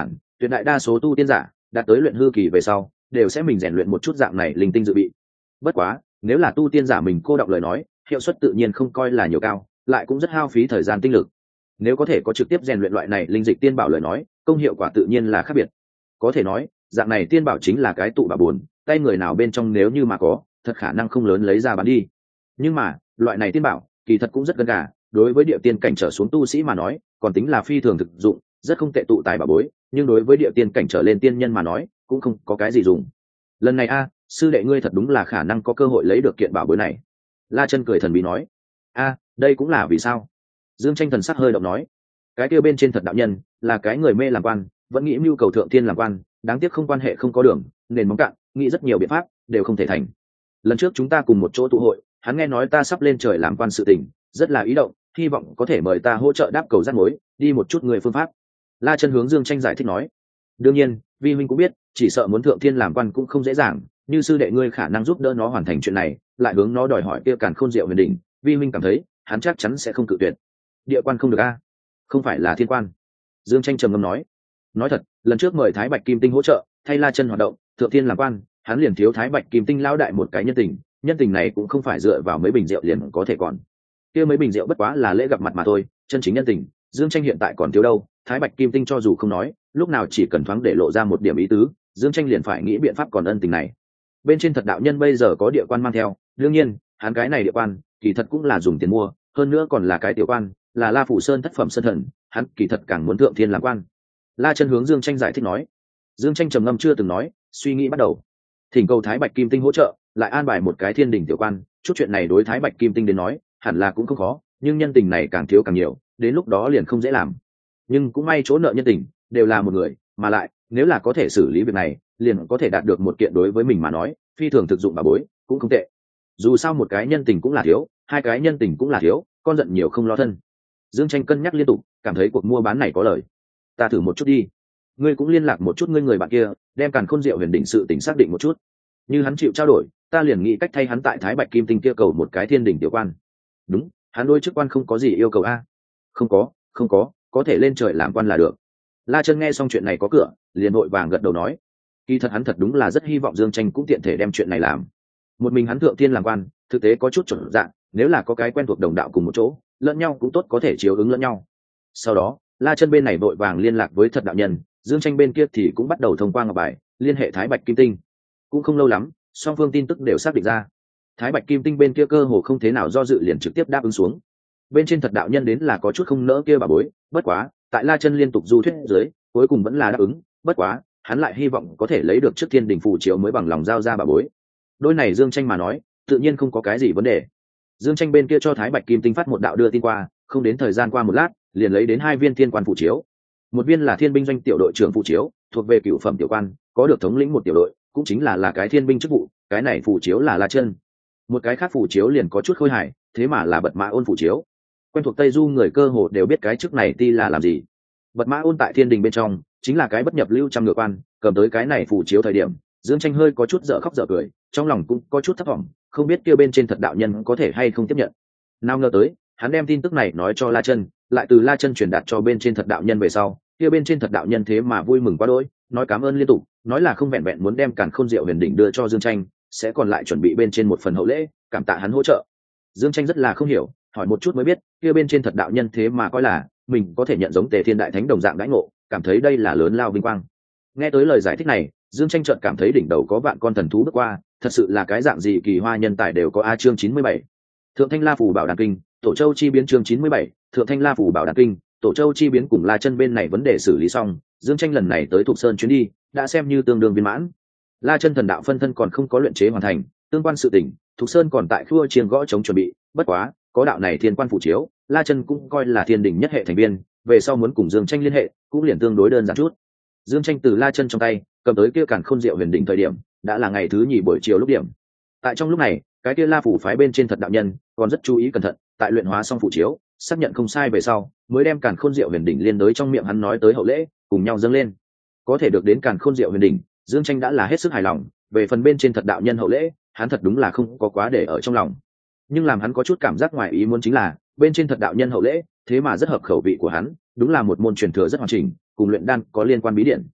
Speaker 1: tuyệt đại đa số tu tiên giả đạt tới luyện hư kỳ về sau đều sẽ mình rèn luyện một chút dạng này linh tinh dự bị. Bất quá nếu là tu tiên giả mình cô đọng lời nói, hiệu suất tự nhiên không coi là nhiều cao, lại cũng rất hao phí thời gian tinh lực. Nếu có thể có trực tiếp rèn luyện loại này linh dịch tiên bảo lời nói, công hiệu quả tự nhiên là khác biệt. Có thể nói dạng này tiên bảo chính là cái tụ bảo buồn, tay người nào bên trong nếu như mà có, thật khả năng không lớn lấy ra bán đi. Nhưng mà loại này tiên bảo kỳ thật cũng rất gần gà, đối với địa tiên cảnh trở xuống tu sĩ mà nói còn tính là phi thường thực dụng, rất không tệ tụ tài bảo bối, nhưng đối với địa tiên cảnh trở lên tiên nhân mà nói cũng không có cái gì dùng. Lần này a sư đệ ngươi thật đúng là khả năng có cơ hội lấy được kiện bảo bối này. La Chân cười thần bí nói. A đây cũng là vì sao? Dương Tranh thần sắc hơi động nói. Cái kia bên trên thật đạo nhân là cái người mê làm quan, vẫn nghĩ mưu cầu thượng thiên làm quan, đáng tiếc không quan hệ không có đường, nền móng cạn, nghĩ rất nhiều biện pháp đều không thể thành. Lần trước chúng ta cùng một chỗ tụ hội, hắn nghe nói ta sắp lên trời làm quan sự tình, rất là ý động, hy vọng có thể mời ta hỗ trợ đáp cầu rắc mối, đi một chút người phương pháp. La Chân hướng Dương Tranh giải thích nói. Đương nhiên vi huynh cũng biết, chỉ sợ muốn thượng thiên làm quan cũng không dễ dàng, như sư đệ ngươi khả năng giúp đỡ nó hoàn thành chuyện này, lại hướng nó đòi hỏi kia càn khôn diệu huyền đỉnh, vi huynh cảm thấy hắn chắc chắn sẽ không cự tuyệt. Địa quan không được a? Không phải là thiên quan. Dương Tranh trầm ngâm nói. Nói thật, lần trước mời Thái Bạch Kim Tinh hỗ trợ thay La Chân hoạt động, thượng thiên làm quan, hắn liền thiếu Thái Bạch Kim Tinh lão đại một cái nhân tình, nhân tình này cũng không phải dựa vào mấy bình rượu liền có thể còn. Kia mấy bình rượu bất quá là lễ gặp mặt mà thôi, chân chính nhân tình, Dương Tranh hiện tại còn thiếu đâu. Thái Bạch Kim Tinh cho dù không nói, lúc nào chỉ cần thoáng để lộ ra một điểm ý tứ, Dương Tranh liền phải nghĩ biện pháp còn ân tình này. Bên trên thật đạo nhân bây giờ có địa quan mang theo, đương nhiên hắn cái này địa quan kỳ thật cũng là dùng tiền mua, hơn nữa còn là cái tiểu quan, là La Phủ Sơn thất phẩm sơn thần, hắn kỳ thật càng muốn thượng thiên làm quan. La Chân hướng Dương Tranh giải thích nói. Dương Tranh trầm ngâm chưa từng nói, suy nghĩ bắt đầu. Thỉnh cầu Thái Bạch Kim Tinh hỗ trợ, lại an bài một cái thiên đỉnh tiểu quan, chút chuyện này đối Thái Bạch Kim Tinh đến nói, hẳn là cũng không khó, nhưng nhân tình này càng thiếu càng nhiều, đến lúc đó liền không dễ làm. Nhưng cũng may chỗ nợ nhân tình đều là một người, mà lại nếu là có thể xử lý việc này, liền có thể đạt được một kiện đối với mình mà nói phi thường thực dụng bà bối, cũng không tệ. Dù sao một cái nhân tình cũng là thiếu, hai cái nhân tình cũng là thiếu, con giận nhiều không lo thân. Dương Tranh cân nhắc liên tục, cảm thấy cuộc mua bán này có lời. Ta thử một chút đi. Ngươi cũng liên lạc một chút ngươi người bạn kia, đem càn khôn diệu huyền đỉnh sự tình xác định một chút. Như hắn chịu trao đổi, ta liền nghĩ cách thay hắn tại Thái Bạch Kim Tinh kia cầu một cái thiên đỉnh tiểu quan. Đúng, hắn đối chức quan không có gì yêu cầu a? Không có, không có, có thể lên trời làm quan là được. La Chân nghe xong chuyện này có cửa, liền vội vàng gật đầu nói. Kỳ thật hắn thật đúng là rất hy vọng Dương Tranh cũng tiện thể đem chuyện này làm. Một mình hắn thượng thiên làm quan, thực tế có chút chuẩn dạng, nếu là có cái quen thuộc đồng đạo cùng một chỗ, lẫn nhau cũng tốt có thể chiếu ứng lẫn nhau. Sau đó, La Chân bên này vội vàng liên lạc với thật đạo nhân, Dương Tranh bên kia thì cũng bắt đầu thông qua ngọc bài liên hệ Thái Bạch Kim Tinh. Cũng không lâu lắm, song phương tin tức đều xác định ra. Thái Bạch Kim Tinh bên kia cơ hồ không thế nào do dự liền trực tiếp đáp ứng xuống. Bên trên thật đạo nhân đến là có chút không nỡ kia bà bối, bất quá tại La Chân liên tục du thuyết dưới, cuối cùng vẫn là đáp ứng, bất quá hắn lại hy vọng có thể lấy được trước thiên đình phù chiếu mới bằng lòng giao ra bà bối. Đôi này Dương Tranh mà nói tự nhiên không có cái gì vấn đề. Dương Tranh bên kia cho Thái Bạch Kim Tinh phát một đạo đưa tin qua, không đến thời gian qua một lát liền lấy đến hai viên thiên quan phù chiếu. Một viên là thiên binh doanh tiểu đội trưởng phù chiếu, thuộc về cửu phẩm tiểu quan, có được thống lĩnh một tiểu đội, cũng chính là là cái thiên binh chức vụ, cái này phù chiếu là La Chân. Một cái khác phù chiếu liền có chút khôi hài, thế mà là Bật Mã Ôn phù chiếu. Quen thuộc Tây Du người cơ hồ đều biết cái chức này ti là làm gì. Bật Mã Ôn tại thiên đình bên trong chính là cái bất nhập lưu trăm ngựa quan, cầm tới cái này phù chiếu thời điểm, Dương Tranh hơi có chút dở khóc dở cười, trong lòng cũng có chút thất vọng, không biết kia bên trên thật đạo nhân có thể hay không tiếp nhận. Nào ngờ tới, hắn đem tin tức này nói cho La Chân, lại từ La Chân truyền đạt cho bên trên thật đạo nhân về sau, kia bên trên thật đạo nhân thế mà vui mừng quá đỗi, nói cảm ơn liên tục, nói là không vẹn vẹn muốn đem càn khôn diệu huyền đỉnh đưa cho Dương Tranh, sẽ còn lại chuẩn bị bên trên một phần hậu lễ, cảm tạ hắn hỗ trợ. Dương Tranh rất là không hiểu, hỏi một chút mới biết, kia bên trên thật đạo nhân thế mà coi là mình có thể nhận giống Tề Thiên Đại Thánh đồng dạng đãi ngộ, cảm thấy đây là lớn lao vinh quang. Nghe tới lời giải thích này, Dương Tranh chợt cảm thấy đỉnh đầu có vạn con thần thú bước qua, thật sự là cái dạng gì kỳ hoa nhân tài đều có. A chương chín mươi bảy, Thượng Thanh La Phủ Bảo Đàn Kinh, Tổ Châu chi biến. Chương chín mươi bảy, Thượng Thanh La Phủ Bảo Đàn Kinh, Tổ Châu chi biến. Cùng La Chân bên này vấn đề xử lý xong, Dương Tranh lần này tới Thục Sơn chuyến đi đã xem như tương đương viên mãn. La Chân thần đạo phân thân còn không có luyện chế hoàn thành, tương quan sự tình, Thục Sơn còn tại khua chiêng gõ chống chuẩn bị, bất quá, có đạo này thiên quan phụ chiếu, La Chân cũng coi là thiên đỉnh nhất hệ thành viên, về sau muốn cùng Dương Tranh liên hệ, cũng liền tương đối đơn giản chút. Dương Tranh từ La Chân trong tay cầm tới kia càn khôn diệu huyền đỉnh thời điểm, đã là ngày thứ nhì buổi chiều lúc điểm. Tại trong lúc này, cái kia La phủ phái bên trên thật đạo nhân còn rất chú ý cẩn thận, tại luyện hóa xong phụ chiếu, xác nhận không sai về sau, mới đem càn khôn diệu huyền đỉnh liên đới trong miệng hắn nói tới hậu lễ, cùng nhau dâng lên. Có thể được đến càn khôn diệu huyền đỉnh, Dương Tranh đã là hết sức hài lòng, về phần bên trên thật đạo nhân hậu lễ, hắn thật đúng là không có quá để ở trong lòng. Nhưng làm hắn có chút cảm giác ngoài ý muốn chính là, bên trên thật đạo nhân hậu lễ, thế mà rất hợp khẩu vị của hắn, đúng là một môn truyền thừa rất hoàn chỉnh, cùng luyện đan có liên quan bí điển.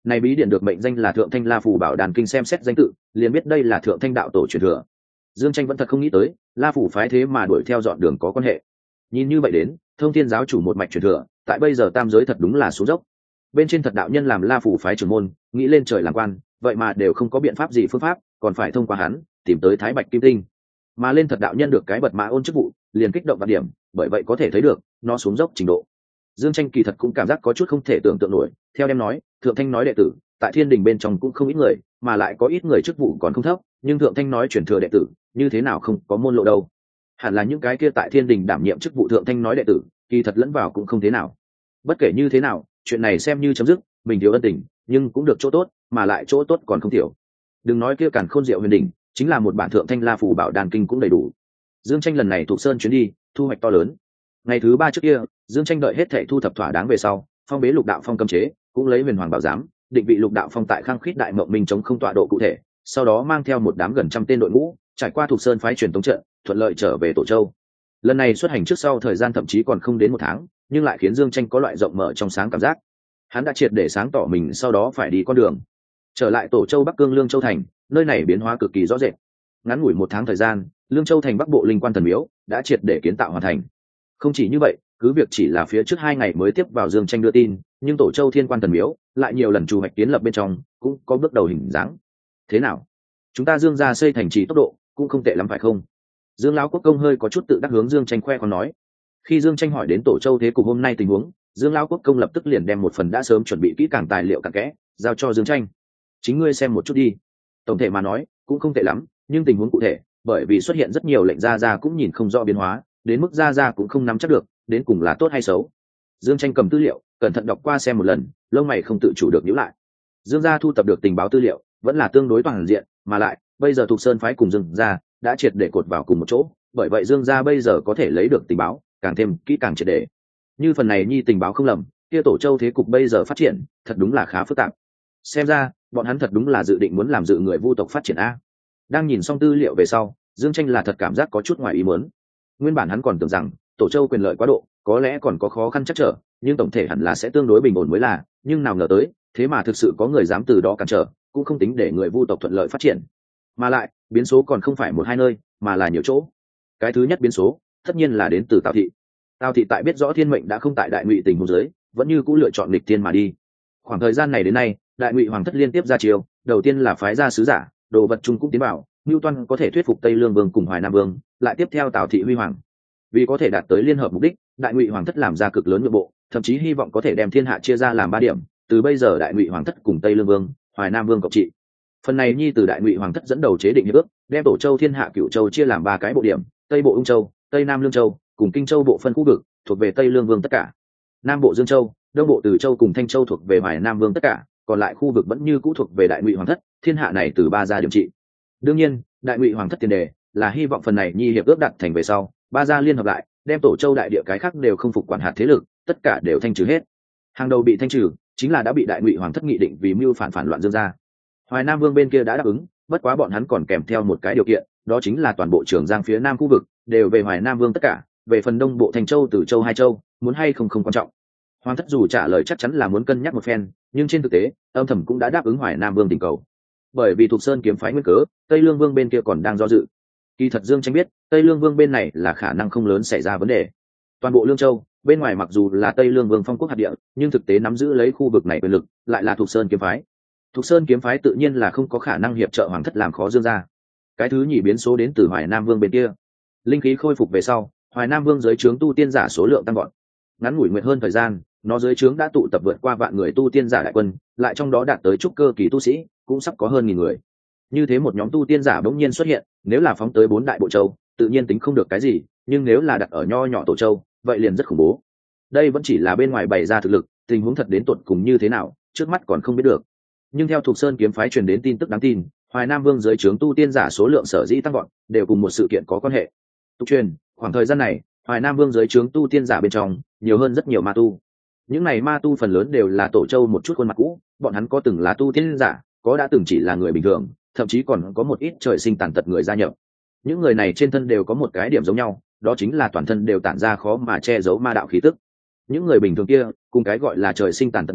Speaker 1: Này bí điển được mệnh danh là Thượng Thanh La Phủ Bảo Đàn Kinh, xem xét danh tự liền biết đây là Thượng Thanh đạo tổ truyền thừa. Dương Tranh vẫn thật không nghĩ tới La Phủ phái thế mà đuổi theo dọn đường có quan hệ. Nhìn như vậy đến, Thông Thiên giáo chủ một mạch truyền thừa, tại bây giờ tam giới thật đúng là xuống dốc. Bên trên thật đạo nhân làm La Phủ phái trưởng môn, nghĩ lên trời làm quan, vậy mà đều không có biện pháp gì phương pháp, còn phải thông qua hắn tìm tới Thái Bạch Kim Tinh. Mà lên thật đạo nhân được cái bật mã ôn chức vụ, liền kích động vạn điểm, bởi vậy có thể thấy được nó xuống dốc trình độ. Dương Tranh kỳ thật cũng cảm giác có chút không thể tưởng tượng nổi, theo em nói, Thượng Thanh nói đệ tử, tại Thiên Đình bên trong cũng không ít người, mà lại có ít người chức vụ còn không thấp, nhưng Thượng Thanh nói truyền thừa đệ tử, như thế nào không có môn lộ đâu? Hẳn là những cái kia tại Thiên Đình đảm nhiệm chức vụ Thượng Thanh nói đệ tử, kỳ thật lẫn vào cũng không thế nào. Bất kể như thế nào, chuyện này xem như chấm dứt, mình thiếu ân tình, nhưng cũng được chỗ tốt, mà lại chỗ tốt còn không thiểu. Đừng nói kia Càn Khôn Diệu Huyền Đỉnh, chính là một bản Thượng Thanh La Phủ Bảo Đàn Kinh cũng đầy đủ. Dương Tranh lần này thuộc sơn chuyến đi, thu hoạch to lớn. Ngày thứ ba trước kia, Dương Tranh đợi hết thảy thu thập thỏa đáng về sau, phong bế Lục Đạo Phong cấm chế, cũng lấy Huyền Hoàng Bảo giám, định vị Lục Đạo Phong tại Khang Khít Đại Mộng Minh chống không tọa độ cụ thể, sau đó mang theo một đám gần trăm tên đội ngũ, trải qua thuộc sơn phái truyền tống trận, thuận lợi trở về Tổ Châu. Lần này xuất hành trước sau thời gian thậm chí còn không đến một tháng, nhưng lại khiến Dương Tranh có loại rộng mở trong sáng cảm giác. Hắn đã triệt để sáng tỏ mình sau đó phải đi con đường. Trở lại Tổ Châu Bắc Cương Lương Châu thành, nơi này biến hóa cực kỳ rõ rệt. Ngắn ngủi một tháng thời gian, Lương Châu thành Bắc Bộ linh quan thần miếu đã triệt để kiến tạo hoàn thành. Không chỉ như vậy, cứ việc chỉ là phía trước hai ngày mới tiếp vào Dương Tranh đưa tin, nhưng Tổ Châu Thiên Quan thần miếu lại nhiều lần chủ hoạch kiến lập bên trong, cũng có bước đầu hình dáng. Thế nào? Chúng ta Dương gia xây thành trì tốc độ cũng không tệ lắm phải không? Dương lão quốc công hơi có chút tự đắc hướng Dương Tranh khoe còn nói. Khi Dương Tranh hỏi đến Tổ Châu thế cục hôm nay tình huống, Dương lão quốc công lập tức liền đem một phần đã sớm chuẩn bị kỹ càng tài liệu cặn kẽ giao cho Dương Tranh. Chính ngươi xem một chút đi. Tổng thể mà nói, cũng không tệ lắm, nhưng tình huống cụ thể, bởi vì xuất hiện rất nhiều lệnh gia gia cũng nhìn không rõ biến hóa, đến mức gia gia cũng không nắm chắc được, đến cùng là tốt hay xấu. Dương Tranh cầm tư liệu, cẩn thận đọc qua xem một lần, lông mày không tự chủ được nhíu lại. Dương gia thu thập được tình báo tư liệu, vẫn là tương đối toàn diện, mà lại, bây giờ Thục Sơn phái cùng Dương gia đã triệt để cột vào cùng một chỗ, bởi vậy Dương gia bây giờ có thể lấy được tình báo, càng thêm kỹ càng triệt để. Như phần này nhi tình báo không lầm, kia Tổ Châu thế cục bây giờ phát triển, thật đúng là khá phức tạp. Xem ra, bọn hắn thật đúng là dự định muốn làm dự người Vu tộc phát triển a. Đang nhìn xong tư liệu về sau, Dương Tranh là thật cảm giác có chút ngoài ý muốn. Nguyên bản hắn còn tưởng rằng Tổ Châu quyền lợi quá độ, có lẽ còn có khó khăn chắc trở, nhưng tổng thể hẳn là sẽ tương đối bình ổn mới là, nhưng nào ngờ tới, thế mà thực sự có người dám từ đó cản trở, cũng không tính để người Vu tộc thuận lợi phát triển. Mà lại, biến số còn không phải một hai nơi, mà là nhiều chỗ. Cái thứ nhất biến số, tất nhiên là đến từ Tào thị. Tào thị tại biết rõ thiên mệnh đã không tại Đại Ngụy tình huống dưới, vẫn như cũ lựa chọn nghịch thiên mà đi. Khoảng thời gian này đến nay, Đại Ngụy hoàng thất liên tiếp ra chiêu, đầu tiên là phái ra sứ giả, đồ vật chung cũng tiến bảo, Nưu Toan có thể thuyết phục Tây Lương Vương cùng Hoài Nam Vương, lại tiếp theo Tào thị huy hoàng. Vì có thể đạt tới liên hợp mục đích, Đại Ngụy hoàng thất làm ra cực lớn nhượng bộ, thậm chí hy vọng có thể đem thiên hạ chia ra làm ba điểm, từ bây giờ Đại Ngụy hoàng thất cùng Tây Lương Vương, Hoài Nam Vương cộng trị. Phần này nhi từ Đại Ngụy hoàng thất dẫn đầu chế định hiệp ước, đem Tổ Châu thiên hạ cửu châu chia làm ba cái bộ điểm, Tây Bộ Ung Châu, Tây Nam Lương Châu, cùng Kinh Châu bộ phân khu vực, thuộc về Tây Lương Vương tất cả. Nam Bộ Dương Châu, Đông Bộ Từ Châu cùng Thanh Châu thuộc về Hoài Nam Vương tất cả, còn lại khu vực vẫn như cũ thuộc về Đại Ngụy hoàng thất, thiên hạ này từ ba gia điểm trị. Đương nhiên, Đại Ngụy hoàng thất tiền đề là hy vọng phần này nhi hiệp ước đạt thành về sau, ba gia liên hợp lại, đem Tổ Châu đại địa cái khác đều không phục quản hạt thế lực, tất cả đều thanh trừ hết. Hàng đầu bị thanh trừ, chính là đã bị Đại Ngụy hoàng thất nghị định vì mưu phản phản loạn Dương gia. Hoài Nam Vương bên kia đã đáp ứng, bất quá bọn hắn còn kèm theo một cái điều kiện, đó chính là toàn bộ Trường Giang phía Nam khu vực đều về Hoài Nam Vương tất cả, về phần Đông Bộ Thành Châu, Từ Châu, Hai Châu, muốn hay không không quan trọng. Hoàng thất dù trả lời chắc chắn là muốn cân nhắc một phen, nhưng trên thực tế, âm thầm cũng đã đáp ứng Hoài Nam Vương tình cầu. Bởi vì Thục Sơn kiếm phái nguyên cớ, Tây Lương Vương bên kia còn đang do dự. Kỳ thật Dương Tranh biết, Tây Lương Vương bên này là khả năng không lớn xảy ra vấn đề. Toàn bộ Lương Châu, bên ngoài mặc dù là Tây Lương Vương phong quốc hạt địa, nhưng thực tế nắm giữ lấy khu vực này quyền lực, lại là Thục Sơn kiếm phái. Thục Sơn kiếm phái tự nhiên là không có khả năng hiệp trợ hoàng thất làm khó Dương gia. Cái thứ nhì biến số đến từ Hoài Nam Vương bên kia. Linh khí khôi phục về sau, Hoài Nam Vương dưới trướng tu tiên giả số lượng tăng vọt. Ngắn ngủi nguyệt hơn thời gian, nó dưới trướng đã tụ tập vượt qua vạn người tu tiên giả đại quân, lại trong đó đạt tới trúc cơ kỳ tu sĩ, cũng sắp có hơn nghìn người. Như thế một nhóm tu tiên giả bỗng nhiên xuất hiện, nếu là phóng tới bốn đại bộ châu, tự nhiên tính không được cái gì, nhưng nếu là đặt ở nho nhỏ Tổ Châu, vậy liền rất khủng bố. Đây vẫn chỉ là bên ngoài bày ra thực lực, tình huống thật đến tột cùng như thế nào, trước mắt còn không biết được. Nhưng theo Thục Sơn kiếm phái truyền đến tin tức đáng tin, Hoài Nam Vương dưới trướng tu tiên giả số lượng sở dĩ tăng vọt, đều cùng một sự kiện có quan hệ. Tục truyền, khoảng thời gian này, Hoài Nam Vương dưới trướng tu tiên giả bên trong, nhiều hơn rất nhiều ma tu. Những này ma tu phần lớn đều là Tổ Châu một chút khuôn mặt cũ, bọn hắn có từng là tu tiên giả, có đã từng chỉ là người bình thường, thậm chí còn có một ít trời sinh tàn tật người gia nhập. Những người này trên thân đều có một cái điểm giống nhau, đó chính là toàn thân đều tản ra khó mà che giấu ma đạo khí tức. Những người bình thường kia, cùng cái gọi là trời sinh tàn tật người,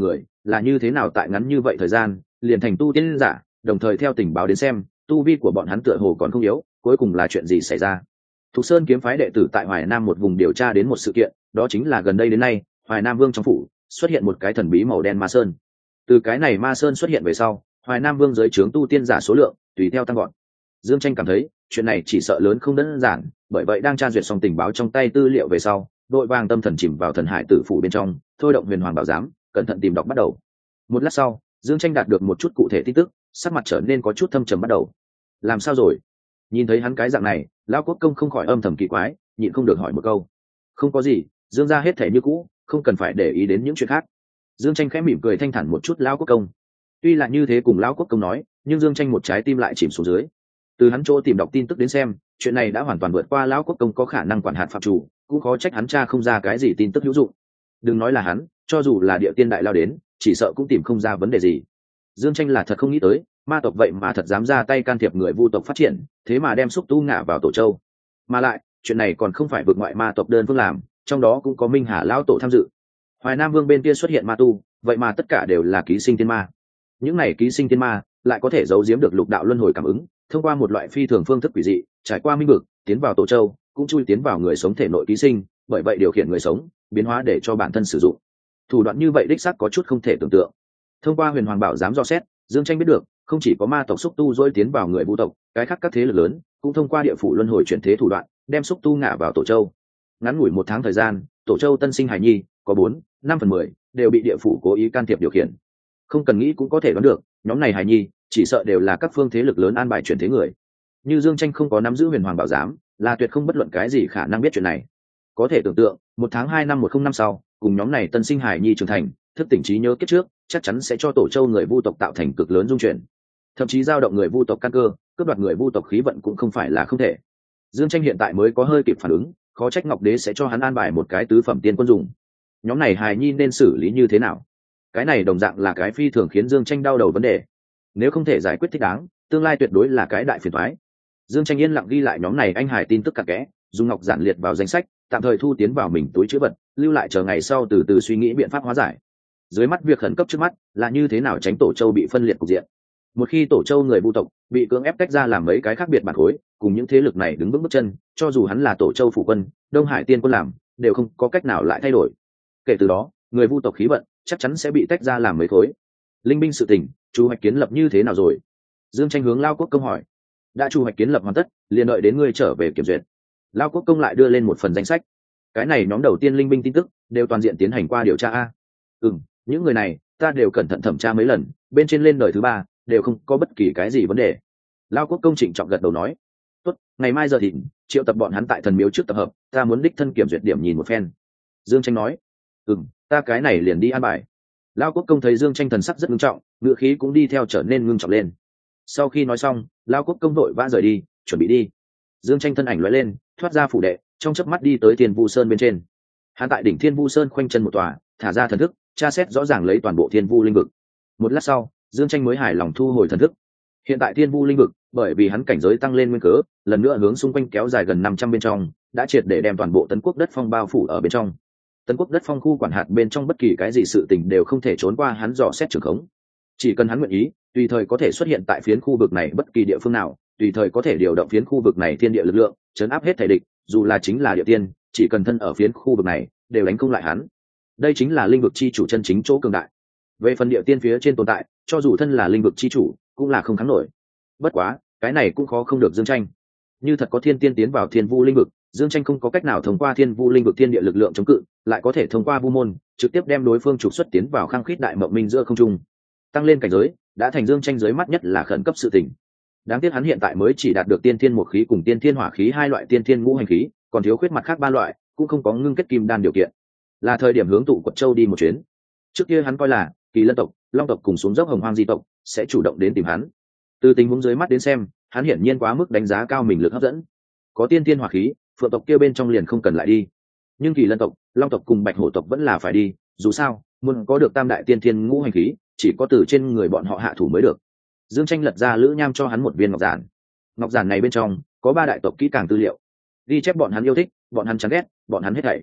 Speaker 1: là như thế nào tại ngắn như vậy thời gian liền thành tu tiên giả, đồng thời theo tình báo đến xem tu vi của bọn hắn tựa hồ còn không yếu, cuối cùng là chuyện gì xảy ra? Thục Sơn kiếm phái đệ tử tại Hoài Nam một vùng điều tra đến một sự kiện, đó chính là gần đây đến nay Hoài Nam Vương trong phủ xuất hiện một cái thần bí màu đen ma sơn. Từ cái này ma sơn xuất hiện về sau, Hoài Nam Vương giới trướng tu tiên giả số lượng tùy theo tăng gọn. Dương Tranh cảm thấy chuyện này chỉ sợ lớn không đơn giản, bởi vậy đang tra duyệt xong tình báo trong tay tư liệu về sau, đội vàng tâm thần chìm vào thần hải tử phủ bên trong, thôi động huyền hoàng bảo giám, cẩn thận tìm đọc bắt đầu. Một lát sau, Dương Tranh đạt được một chút cụ thể tin tức, sắc mặt trở nên có chút thâm trầm bắt đầu. Làm sao rồi? Nhìn thấy hắn cái dạng này, lão quốc công không khỏi âm thầm kỳ quái, nhịn không được hỏi một câu. Không có gì, Dương gia hết thể như cũ, không cần phải để ý đến những chuyện khác. Dương Tranh khẽ mỉm cười thanh thản một chút lão quốc công. Tuy là như thế cùng lão quốc công nói, nhưng Dương Tranh một trái tim lại chìm xuống dưới. Từ hắn chỗ tìm đọc tin tức đến xem, chuyện này đã hoàn toàn vượt qua lão quốc công có khả năng quản hạt phạm chủ, cũng khó trách hắn tra không ra cái gì tin tức hữu dụng. Đừng nói là hắn, cho dù là địa tiên đại lao đến, chỉ sợ cũng tìm không ra vấn đề gì. Dương Tranh là thật không nghĩ tới, ma tộc vậy mà thật dám ra tay can thiệp người vu tộc phát triển, thế mà đem xúc tu ngã vào tổ châu. Mà lại, chuyện này còn không phải vượt ngoại ma tộc đơn phương làm, trong đó cũng có Minh Hà lão tổ tham dự. Hoài Nam Vương bên kia xuất hiện ma tu, vậy mà tất cả đều là ký sinh tiên ma. Những này ký sinh tiên ma lại có thể giấu giếm được lục đạo luân hồi cảm ứng, thông qua một loại phi thường phương thức quỷ dị, trải qua minh vực, tiến vào tổ châu, cũng chui tiến vào người sống thể nội ký sinh, bởi vậy điều khiển người sống, biến hóa để cho bản thân sử dụng. Thủ đoạn như vậy đích xác có chút không thể tưởng tượng. Thông qua huyền hoàng bảo giám dò xét, Dương Tranh biết được, không chỉ có ma tộc xúc tu dối tiến vào người vu tộc, cái khác các thế lực lớn cũng thông qua địa phủ luân hồi chuyển thế thủ đoạn, đem xúc tu ngã vào tổ châu. Ngắn ngủi một tháng thời gian, tổ châu tân sinh hài nhi có bốn, năm phần mười đều bị địa phủ cố ý can thiệp điều khiển. Không cần nghĩ cũng có thể đoán được, nhóm này hài nhi chỉ sợ đều là các phương thế lực lớn an bài chuyển thế người. Như Dương Tranh không có nắm giữ huyền hoàng bảo giám, là tuyệt không bất luận cái gì khả năng biết chuyện này. Có thể tưởng tượng, một tháng hai năm một không năm sau, cùng nhóm này tân sinh hài nhi trưởng thành, thức tỉnh trí nhớ kiếp trước, chắc chắn sẽ cho tổ châu người vu tộc tạo thành cực lớn dung chuyển, thậm chí giao động người vu tộc căn cơ, cướp đoạt người vu tộc khí vận cũng không phải là không thể. Dương Tranh hiện tại mới có hơi kịp phản ứng, khó trách Ngọc Đế sẽ cho hắn an bài một cái tứ phẩm tiên quân dùng. Nhóm này hài nhi nên xử lý như thế nào? Cái này đồng dạng là cái phi thường khiến Dương Tranh đau đầu vấn đề. Nếu không thể giải quyết thích đáng, tương lai tuyệt đối là cái đại phiền toái. Dương Tranh yên lặng ghi lại nhóm này anh hài tin tức cặn kẽ, dùng ngọc giản liệt vào danh sách, tạm thời thu tiến vào mình túi trữ vật, lưu lại chờ ngày sau từ từ suy nghĩ biện pháp hóa giải. Dưới mắt việc khẩn cấp trước mắt là như thế nào tránh tổ châu bị phân liệt cục diện. Một khi tổ châu người vu tộc bị cưỡng ép tách ra làm mấy cái khác biệt bản khối, cùng những thế lực này đứng bước bước chân, cho dù hắn là tổ châu phủ quân, Đông Hải tiên quân làm, đều không có cách nào lại thay đổi. Kể từ đó, người vu tộc khí vận chắc chắn sẽ bị tách ra làm mấy khối. Linh binh sự tình, chu hoạch kiến lập như thế nào rồi? Dương Tranh hướng Lao Quốc công hỏi. Đã chu hoạch kiến lập hoàn tất, liền đợi đến ngươi trở về kiểm duyệt. Lao Quốc công lại đưa lên một phần danh sách. Cái này nhóm đầu tiên linh binh tin tức đều toàn diện tiến hành qua điều tra a. Ừm, những người này ta đều cẩn thận thẩm tra mấy lần, bên trên lên đời thứ ba đều không có bất kỳ cái gì vấn đề. Lao Quốc công trịnh trọng gật đầu nói. Tốt, ngày mai giờ thịnh triệu tập bọn hắn tại thần miếu trước tập hợp, ta muốn đích thân kiểm duyệt điểm nhìn một phen. Dương Tranh nói. Ừm, ta cái này liền đi an bài. Lao Quốc công thấy Dương Tranh thần sắc rất ngưng trọng, ngựa khí cũng đi theo trở nên ngưng trọng lên. Sau khi nói xong, Lao Quốc công vội vã rời đi, chuẩn bị đi. Dương Tranh thân ảnh lóe lên, thoát ra phủ đệ, trong chớp mắt đi tới Thiên Vu Sơn bên trên. Hắn tại đỉnh Thiên Vu Sơn khoanh chân một tòa, thả ra thần thức, tra xét rõ ràng lấy toàn bộ Thiên Vu linh vực. Một lát sau, Dương Tranh mới hài lòng thu hồi thần thức. Hiện tại Thiên Vu linh vực, bởi vì hắn cảnh giới tăng lên nguyên cớ, lần nữa hướng xung quanh kéo dài gần năm trăm bên trong, đã triệt để đem toàn bộ Tấn Quốc đất phong bao phủ ở bên trong. Tấn Quốc đất phong khu quản hạt bên trong bất kỳ cái gì sự tình đều không thể trốn qua hắn dò xét trường khống. Chỉ cần hắn nguyện ý, tùy thời có thể xuất hiện tại phiến khu vực này bất kỳ địa phương nào, tùy thời có thể điều động phiến khu vực này thiên địa lực lượng, chấn áp hết thể địch, dù là chính là địa tiên, chỉ cần thân ở phiến khu vực này, đều đánh không lại hắn. Đây chính là linh vực chi chủ chân chính chỗ cường đại. Về phần địa tiên phía trên tồn tại, cho dù thân là linh vực chi chủ, cũng là không thắng nổi. Bất quá, cái này cũng khó không được Dương Tranh. Như thật có thiên tiên tiến vào Thiên Vu linh vực, Dương Tranh không có cách nào thông qua Thiên Vu linh vực thiên địa lực lượng chống cự, lại có thể thông qua vu môn trực tiếp đem đối phương trục xuất tiến vào khang khít đại mộng minh giữa không trung. Tăng lên cảnh giới đã thành Dương Tranh dưới mắt nhất là khẩn cấp sự tình. Đáng tiếc hắn hiện tại mới chỉ đạt được tiên thiên một khí cùng tiên thiên hỏa khí hai loại tiên thiên ngũ hành khí, còn thiếu khuyết mặt khác ba loại, cũng không có ngưng kết kim đan điều kiện. Là thời điểm hướng tụ quật châu đi một chuyến. Trước kia hắn coi là Kỳ Lân tộc, Long tộc cùng xuống dốc Hồng Hoang di tộc sẽ chủ động đến tìm hắn. Từ tình huống dưới mắt đến xem, hắn hiển nhiên quá mức đánh giá cao mình lực hấp dẫn. Có tiên thiên hỏa khí, Phượng tộc kia bên trong liền không cần lại đi. Nhưng Kỳ Lân tộc, Long tộc cùng Bạch Hổ tộc vẫn là phải đi, dù sao, muốn có được tam đại tiên thiên ngũ hành khí, chỉ có từ trên người bọn họ hạ thủ mới được. Dương Tranh lật ra Lữ Nham cho hắn một viên ngọc giản. Ngọc giản này bên trong có ba đại tộc kỹ càng tư liệu, ghi chép bọn hắn yêu thích, bọn hắn chán ghét, bọn hắn hết thảy.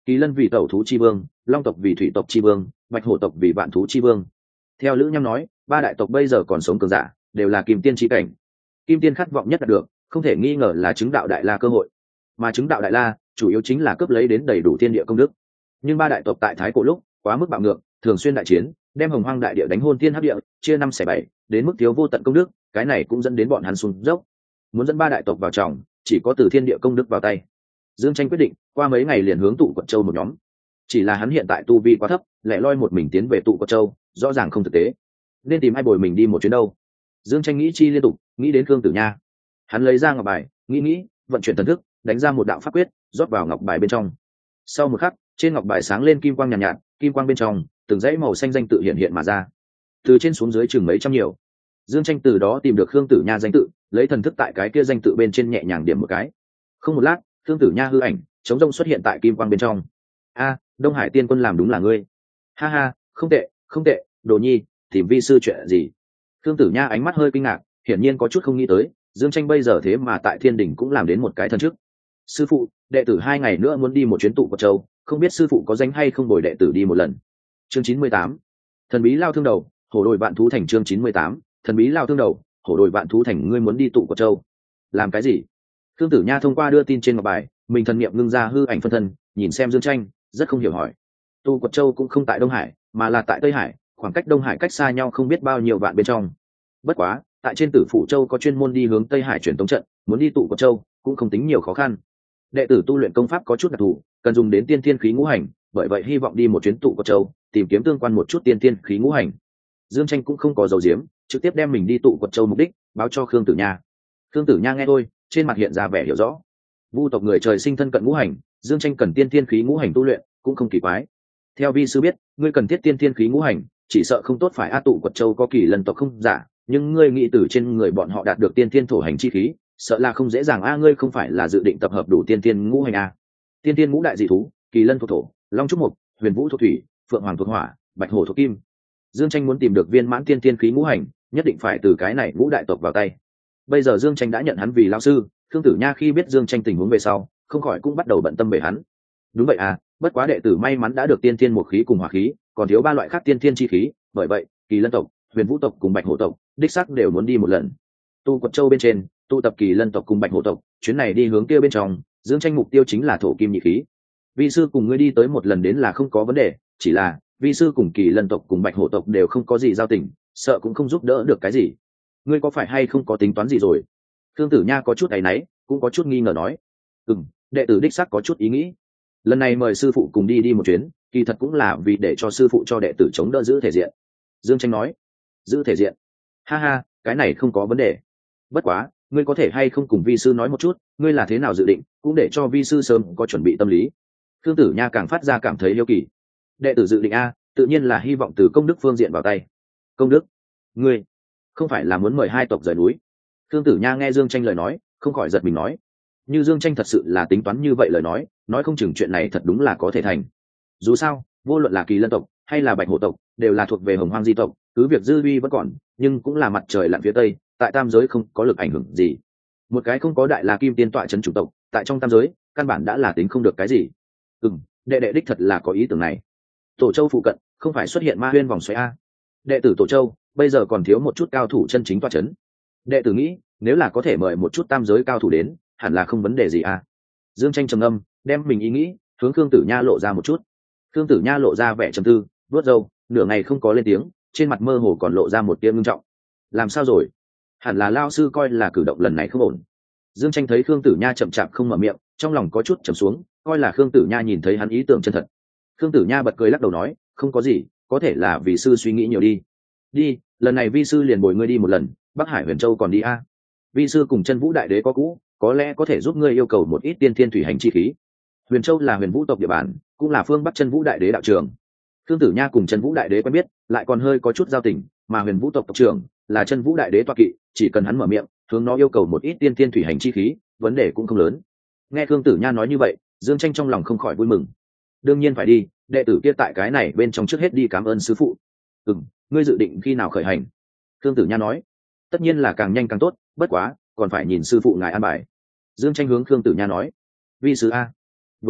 Speaker 1: Kỳ lân vì tẩu thú chi vương, long tộc vì thủy tộc chi vương, bạch hổ tộc vì vạn thú chi vương. Theo lữ nhâm nói, ba đại tộc bây giờ còn sống cường giả đều là kim tiên chi cảnh. Kim tiên khát vọng nhất đạt được, không thể nghi ngờ là chứng đạo đại la cơ hội, mà chứng đạo đại la chủ yếu chính là cướp lấy đến đầy đủ thiên địa công đức. Nhưng ba đại tộc tại thái cổ lúc quá mức bạo ngược, thường xuyên đại chiến, đem hồng hoang đại địa đánh hôn thiên hấp địa, chia năm xẻ bảy, đến mức thiếu vô tận công đức, cái này cũng dẫn đến bọn hắn xuống dốc. Muốn dẫn ba đại tộc vào trọng, chỉ có từ thiên địa công đức vào tay. Dương Tranh quyết định qua mấy ngày liền hướng tụ quật châu một nhóm. Chỉ là hắn hiện tại tu vi quá thấp, lẻ loi một mình tiến về tụ quật châu rõ ràng không thực tế, nên tìm ai bồi mình đi một chuyến đâu. Dương Tranh nghĩ chi liên tục, nghĩ đến Khương Tử Nha. Hắn lấy ra ngọc bài, nghĩ nghĩ, vận chuyển thần thức, đánh ra một đạo pháp quyết, rót vào ngọc bài bên trong. Sau một khắc, trên ngọc bài sáng lên kim quang nhàn nhạt, nhạt, kim quang bên trong, từng dãy màu xanh danh tự hiện hiện mà ra. Từ trên xuống dưới chừng mấy trăm nhiều. Dương Tranh từ đó tìm được Khương Tử Nha danh tự, lấy thần thức tại cái kia danh tự bên trên nhẹ nhàng điểm một cái. Không một lát, Khương Tử Nha hư ảnh chống rông xuất hiện tại kim quang bên trong. A, Đông Hải Tiên Quân làm đúng là ngươi. Ha ha, không tệ, không tệ, Đồ Nhi, tìm vi sư chuyện gì? Khương Tử Nha ánh mắt hơi kinh ngạc, hiển nhiên có chút không nghĩ tới, Dương Tranh bây giờ thế mà tại Thiên Đình cũng làm đến một cái thân trước. Sư phụ, đệ tử hai ngày nữa muốn đi một chuyến tụ Quật Châu, không biết sư phụ có danh hay không bồi đệ tử đi một lần. Chương chín mươi tám, thần bí lao thương đầu, hổ đồi vạn thú thành. Chương chín mươi tám, thần bí lao thương đầu, hổ đồi vạn thú thành. Ngươi muốn đi tụ Quật Châu làm cái gì? Khương Tử Nha thông qua đưa tin trên ngọc bài, mình thần niệm ngưng ra hư ảnh phân thân, nhìn xem Dương Tranh, rất không hiểu hỏi. Tụ Quật Châu cũng không tại Đông Hải, mà là tại Tây Hải, khoảng cách Đông Hải cách xa nhau không biết bao nhiêu vạn bên trong. Bất quá, tại trên Tử Phủ Châu có chuyên môn đi hướng Tây Hải truyền tống trận, muốn đi tụ Quật Châu cũng không tính nhiều khó khăn. Đệ tử tu luyện công pháp có chút đặc thù, cần dùng đến tiên thiên khí ngũ hành, bởi vậy hy vọng đi một chuyến tụ Quật Châu, tìm kiếm tương quan một chút tiên thiên khí ngũ hành. Dương Tranh cũng không có dầu diếm, trực tiếp đem mình đi tụ Quật Châu mục đích báo cho Khương Tử Nha. Khương Tử Nha nghe thôi, trên mặt hiện ra vẻ hiểu rõ. Vu tộc người trời sinh thân cận ngũ hành, Dương Tranh cần tiên thiên khí ngũ hành tu luyện, cũng không kỳ quái. Theo vi sư biết, ngươi cần thiết tiên thiên khí ngũ hành, chỉ sợ không tốt phải a tụ Quật Châu có kỳ lân tộc không giả, nhưng ngươi nghĩ từ trên người bọn họ đạt được tiên thiên thổ hành chi khí, sợ là không dễ dàng a. Ngươi không phải là dự định tập hợp đủ tiên thiên ngũ hành a? Tiên thiên ngũ đại dị thú, kỳ lân thuộc thổ, long trúc mộc, huyền vũ thuộc thủy, phượng hoàng thuộc hỏa, bạch hổ thuộc kim. Dương Tranh muốn tìm được viên mãn tiên thiên khí ngũ hành, nhất định phải từ cái này ngũ đại tộc vào tay. Bây giờ Dương Tranh đã nhận hắn vì lão sư, Khương Tử Nha khi biết Dương Tranh tình huống về sau, không khỏi cũng bắt đầu bận tâm về hắn. Đúng vậy à, bất quá đệ tử may mắn đã được tiên thiên một khí cùng hỏa khí, còn thiếu ba loại khác tiên thiên chi khí, bởi vậy kỳ lân tộc, huyền vũ tộc cùng bạch hổ tộc đích xác đều muốn đi một lần. Tu Quật Châu bên trên tụ tập kỳ lân tộc cùng bạch hổ tộc, chuyến này đi hướng kia bên trong, Dương Tranh mục tiêu chính là thổ kim nhị khí. Vi sư cùng ngươi đi tới một lần đến là không có vấn đề, chỉ là vi sư cùng kỳ lân tộc cùng bạch hổ tộc đều không có gì giao tình, sợ cũng không giúp đỡ được cái gì. Ngươi có phải hay không có tính toán gì rồi? Khương Tử Nha có chút áy náy, cũng có chút nghi ngờ nói. Ừm, đệ tử đích xác có chút ý nghĩ. Lần này mời sư phụ cùng đi đi một chuyến, kỳ thật cũng là vì để cho sư phụ cho đệ tử chống đỡ giữ thể diện. Dương Tranh nói. Giữ thể diện? Ha ha, cái này không có vấn đề. Bất quá, ngươi có thể hay không cùng vi sư nói một chút, ngươi là thế nào dự định, cũng để cho vi sư sớm có chuẩn bị tâm lý. Khương Tử Nha càng phát ra cảm thấy yêu kỳ. Đệ tử dự định a, tự nhiên là hy vọng từ công đức phương diện vào tay. Công đức? Ngươi không phải là muốn mời hai tộc rời núi? Khương Tử Nha nghe Dương Tranh lời nói, không khỏi giật mình nói. Như Dương Tranh thật sự là tính toán như vậy lời nói, nói không chừng chuyện này thật đúng là có thể thành. Dù sao, vô luận là kỳ lân tộc hay là bạch hổ tộc, đều là thuộc về hồng hoang di tộc, cứ việc dư uy vẫn còn, nhưng cũng là mặt trời lặn phía tây, tại tam giới không có lực ảnh hưởng gì. Một cái không có đại la kim tiên tọa trấn chủ tộc, tại trong tam giới, căn bản đã là tính không được cái gì. Ừm, đệ đệ đích thật là có ý tưởng này. Tổ Châu phụ cận, không phải xuất hiện ma huyên vòng xoáy a? Đệ tử Tổ Châu bây giờ còn thiếu một chút cao thủ chân chính tọa trấn. Đệ tử nghĩ, nếu là có thể mời một chút tam giới cao thủ đến, hẳn là không vấn đề gì a. Dương Tranh trầm ngâm, đem mình ý nghĩ hướng Khương Tử Nha lộ ra một chút. Khương Tử Nha lộ ra vẻ trầm tư, vuốt râu, nửa ngày không có lên tiếng, trên mặt mơ hồ còn lộ ra một tia ngưng trọng. Làm sao rồi? Hẳn là lao sư coi là cử động lần này không ổn. Dương Tranh thấy Khương Tử Nha chậm chạp không mở miệng, trong lòng có chút trầm xuống, coi là Khương Tử Nha nhìn thấy hắn ý tưởng chân thật. Khương Tử Nha bật cười lắc đầu nói, không có gì, có thể là vì sư suy nghĩ nhiều đi. Đi, lần này vi sư liền bồi ngươi đi một lần, Bắc Hải Huyền Châu còn đi a. Vi sư cùng Chân Vũ Đại Đế có cũ, có lẽ có thể giúp ngươi yêu cầu một ít tiên thiên thủy hành chi khí. Huyền Châu là Huyền Vũ tộc địa bàn, cũng là phương Bắc Chân Vũ Đại Đế đạo trường. Khương Tử Nha cùng Chân Vũ Đại Đế quen biết, lại còn hơi có chút giao tình, mà Huyền Vũ tộc tộc trưởng là Chân Vũ Đại Đế tọa kỵ, chỉ cần hắn mở miệng, hướng nó yêu cầu một ít tiên thiên thủy hành chi khí, vấn đề cũng không lớn. Nghe Khương Tử Nha nói như vậy, Dương Tranh trong lòng không khỏi vui mừng. Đương nhiên phải đi, đệ tử kia tại cái này bên trong trước hết đi cảm ơn sư phụ. Ừm, ngươi dự định khi nào khởi hành? Khương Tử Nha nói. Tất nhiên là càng nhanh càng tốt, bất quá còn phải nhìn sư phụ ngài an bài. Dương Tranh hướng Khương Tử Nha nói. Vi sư a? Vừa vặn,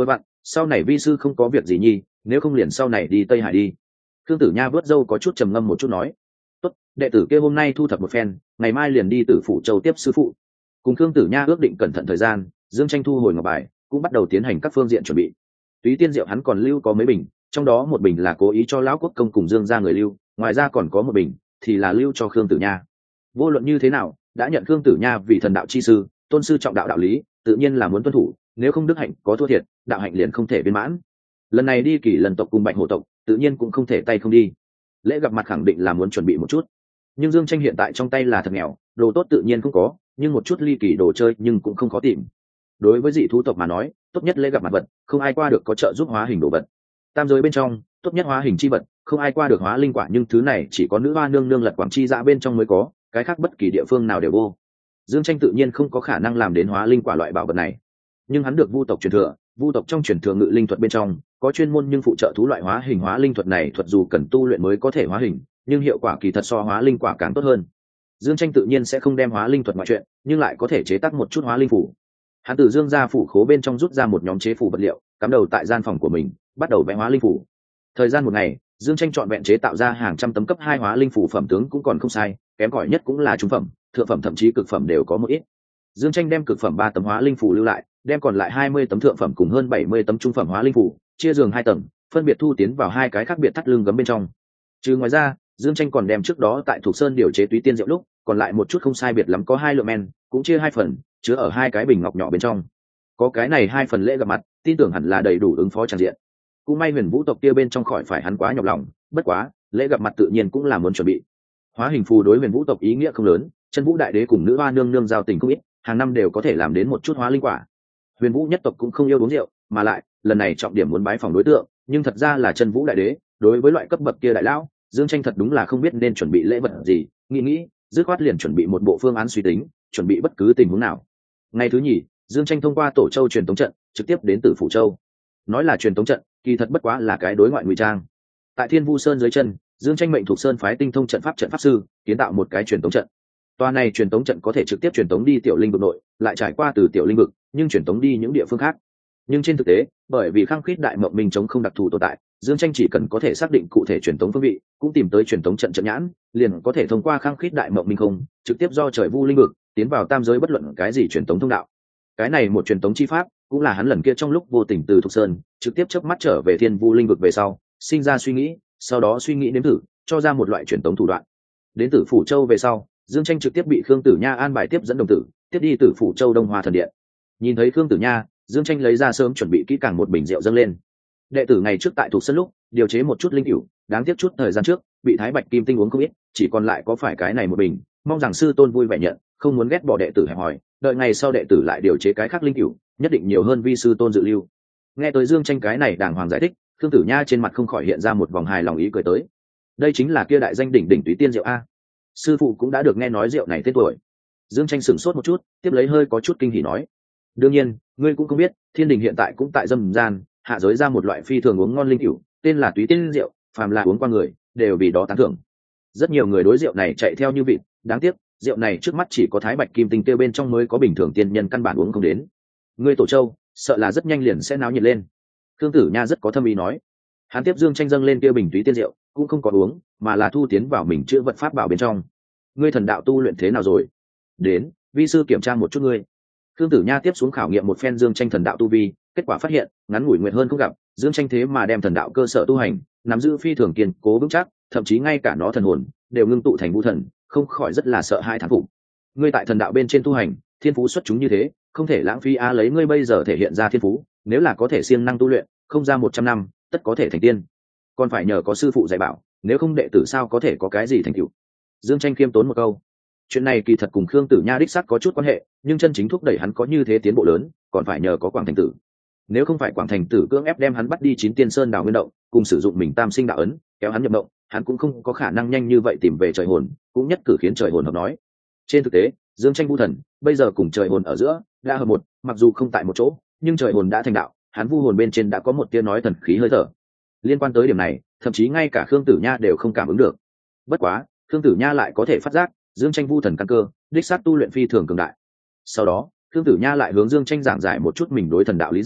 Speaker 1: sau này vi sư không có việc gì nhi, nếu không liền sau này đi Tây Hải đi. Khương Tử Nha vớt râu có chút trầm ngâm một chút nói. Tốt, đệ tử kia hôm nay thu thập một phen, ngày mai liền đi Tử Phủ Châu tiếp sư phụ. Cùng Khương Tử Nha ước định cẩn thận thời gian, Dương Tranh thu hồi ngọc bài, cũng bắt đầu tiến hành các phương diện chuẩn bị. Túy tiên rượu hắn còn lưu có mấy bình, trong đó một bình là cố ý cho lão quốc công cùng Dương gia người lưu, ngoài ra còn có một bình thì là lưu cho Khương Tử Nha. Vô luận như thế nào, đã nhận Khương Tử Nha vì thần đạo chi sư, tôn sư trọng đạo đạo lý, tự nhiên là muốn tuân thủ, nếu không đức hạnh có thua thiệt, đạo hạnh liền không thể viên mãn. Lần này đi Kỷ Lần tộc cùng Bạch Hổ tộc, tự nhiên cũng không thể tay không đi. Lễ gặp mặt khẳng định là muốn chuẩn bị một chút. Nhưng Dương Tranh hiện tại trong tay là thật nghèo, đồ tốt tự nhiên không có, nhưng một chút ly kỳ đồ chơi nhưng cũng không khó tìm. Đối với dị thú tộc mà nói, tốt nhất lễ gặp mặt vật, không ai qua được có trợ giúp hóa hình đồ vật. Tam giới bên trong, tốt nhất hóa hình chi vật, không ai qua được hóa linh quả, nhưng thứ này chỉ có nữ hoa nương nương lật quảng chi dạ bên trong mới có, cái khác bất kỳ địa phương nào đều vô. Dương Tranh tự nhiên không có khả năng làm đến hóa linh quả loại bảo vật này, nhưng hắn được vu tộc truyền thừa, vu tộc trong truyền thừa ngự linh thuật bên trong có chuyên môn nhưng phụ trợ thú loại hóa hình hóa linh thuật này, thuật dù cần tu luyện mới có thể hóa hình, nhưng hiệu quả kỳ thật so hóa linh quả càng tốt hơn. Dương Tranh tự nhiên sẽ không đem hóa linh thuật ngoại chuyện, nhưng lại có thể chế tác một chút hóa linh phủ. Hắn từ Dương gia phủ khố bên trong rút ra một nhóm chế phủ vật liệu, cắm đầu tại gian phòng của mình, bắt đầu vẽ hóa linh phủ. Thời gian một ngày, Dương Tranh chọn vẹn chế tạo ra hàng trăm tấm cấp hai hóa linh phủ, phẩm tướng cũng còn không sai, kém cỏi nhất cũng là trung phẩm, thượng phẩm thậm chí cực phẩm đều có một ít. Dương Tranh đem cực phẩm ba tấm hóa linh phủ lưu lại, đem còn lại hai mươi tấm thượng phẩm cùng hơn bảy mươi tấm trung phẩm hóa linh phủ chia giường hai tầng, phân biệt thu tiến vào hai cái khác biệt thắt lưng gấm bên trong. Trừ ngoài ra, Dương Tranh còn đem trước đó tại Thục Sơn điều chế túy tiên rượu lúc còn lại một chút không sai biệt lắm có hai lượng men, cũng chia hai phần, chứa ở hai cái bình ngọc nhỏ bên trong. Có cái này hai phần lễ gặp mặt, tin tưởng hẳn là đầy đủ ứng phó tràn diện. Cũng may Huyền Vũ tộc kia bên trong khỏi phải hắn quá nhọc lòng, bất quá, lễ gặp mặt tự nhiên cũng là muốn chuẩn bị. Hóa hình phù đối Huyền Vũ tộc ý nghĩa không lớn, Chân Vũ đại đế cùng nữ hoa nương nương giao tình không ít, hàng năm đều có thể làm đến một chút hóa linh quả. Huyền Vũ nhất tộc cũng không yêu uống rượu, mà lại, lần này trọng điểm muốn bái phỏng đối tượng, nhưng thật ra là Chân Vũ đại đế, đối với loại cấp bậc kia đại lão, Dương Tranh thật đúng là không biết nên chuẩn bị lễ vật gì, nghĩ nghĩ, dứt khoát liền chuẩn bị một bộ phương án suy tính, chuẩn bị bất cứ tình huống nào. Ngày thứ nhì, Dương Tranh thông qua Tổ Châu truyền tống trận, trực tiếp đến Tử Phủ Châu. Nói là truyền tống trận, kỳ thật bất quá là cái đối ngoại ngụy trang. Tại Thiên Vu Sơn dưới chân, Dương Tranh mệnh thuộc Sơn phái tinh thông trận pháp trận pháp sư, kiến tạo một cái truyền tống trận. Toa này truyền tống trận có thể trực tiếp truyền tống đi tiểu linh vực nội, lại trải qua từ tiểu linh vực, nhưng truyền tống đi những địa phương khác. Nhưng trên thực tế, bởi vì khăng khít đại mộng minh chống không đặc thù tồn tại, Dương Tranh chỉ cần có thể xác định cụ thể truyền tống phương vị, cũng tìm tới truyền tống trận trận nhãn, liền có thể thông qua khăng khít đại mộng minh không, trực tiếp do trời vu linh vực tiến vào tam giới bất luận cái gì truyền tống thông đạo. Cái này một truyền tống chi pháp, cũng là hắn lần kia trong lúc vô tình từ Thục Sơn trực tiếp chớp mắt trở về Thiên Vu linh vực về sau, sinh ra suy nghĩ, sau đó suy nghĩ nếm thử, cho ra một loại truyền tống thủ đoạn. Đến Tử Phủ Châu về sau, Dương Tranh trực tiếp bị Khương Tử Nha an bài tiếp dẫn đồng tử, tiếp đi Tử Phủ Châu Đông Hoa thần điện. Nhìn thấy Khương Tử Nha, Dương Tranh lấy ra sớm chuẩn bị kỹ càng một bình rượu dâng lên. Đệ tử ngày trước tại Thục Sơn lúc điều chế một chút linh cửu, đáng tiếc chút thời gian trước bị Thái Bạch Kim Tinh uống không ít, chỉ còn lại có phải cái này một bình, mong rằng sư tôn vui vẻ nhận, không muốn ghét bỏ đệ tử hẹp hòi, đợi ngày sau đệ tử lại điều chế cái khác linh cửu, nhất định nhiều hơn vi sư tôn dự lưu. Nghe tới Dương Tranh cái này đàng hoàng giải thích, Khương Tử Nha trên mặt không khỏi hiện ra một vòng hài lòng ý cười tới. Đây chính là kia đại danh đỉnh đỉnh túy tiên rượu a. Sư phụ cũng đã được nghe nói rượu này tên tuổi. Dương Tranh sửng sốt một chút, tiếp lấy hơi có chút kinh hỉ nói: đương nhiên, ngươi cũng không biết, thiên đình hiện tại cũng tại dâm gian hạ giới ra một loại phi thường uống ngon linh cửu, tên là túy tiên rượu, phàm là uống qua người đều vì đó tán thưởng. Rất nhiều người đối rượu này chạy theo như vịt, đáng tiếc rượu này trước mắt chỉ có Thái Bạch Kim Tinh tiêu bên trong mới có, bình thường tiên nhân căn bản uống không đến. Ngươi Tổ Châu sợ là rất nhanh liền sẽ náo nhiệt lên. Khương Tử Nha rất có thâm ý nói. Hắn tiếp Dương Tranh dâng lên kia bình túy tiên rượu, cũng không có uống, mà là thu tiến vào mình chữa vật pháp bảo bên trong. Ngươi thần đạo tu luyện thế nào rồi? Đến, vi sư kiểm tra một chút ngươi. Khương Tử Nha tiếp xuống khảo nghiệm một phen Dương Tranh thần đạo tu vi, kết quả phát hiện ngắn ngủi nguyện hơn không gặp, Dương Tranh thế mà đem thần đạo cơ sở tu hành nắm giữ phi thường kiên cố vững chắc, thậm chí ngay cả nó thần hồn đều ngưng tụ thành vũ thần, không khỏi rất là sợ hãi thán phục. Ngươi tại thần đạo bên trên tu hành, thiên phú xuất chúng như thế, không thể lãng phí a, lấy ngươi bây giờ thể hiện ra thiên phú, nếu là có thể siêng năng tu luyện, không ra một trăm năm, tất có thể thành tiên. Còn phải nhờ có sư phụ dạy bảo, nếu không đệ tử sao có thể có cái gì thành tựu. Dương Tranh khiêm tốn một câu. Chuyện này kỳ thật cùng Khương Tử Nha đích xác có chút quan hệ, nhưng chân chính thúc đẩy hắn có như thế tiến bộ lớn, còn phải nhờ có Quảng Thành Tử. Nếu không phải Quảng Thành Tử cưỡng ép đem hắn bắt đi Chín Tiên Sơn đào nguyên động, cùng sử dụng mình Tam Sinh đạo ấn kéo hắn nhập động, hắn cũng không có khả năng nhanh như vậy tìm về trời hồn, cũng nhất cử khiến trời hồn hợp nói. Trên thực tế, Dương Tranh Vu Thần bây giờ cùng trời hồn ở giữa đã hợp một, mặc dù không tại một chỗ, nhưng trời hồn đã thành đạo, hắn vu hồn bên trên đã có một tia nói thần khí hơi thở. Liên quan tới điểm này, thậm chí ngay cả Khương Tử Nha đều không cảm ứng được. Bất quá, Khương Tử Nha lại có thể phát giác, Dương Tranh Vu Thần căn cơ, đích xác tu luyện phi thường cường đại. Sau đó, Khương Tử Nha lại hướng Dương Tranh giảng giải một chút mình đối thần đạo lý giải,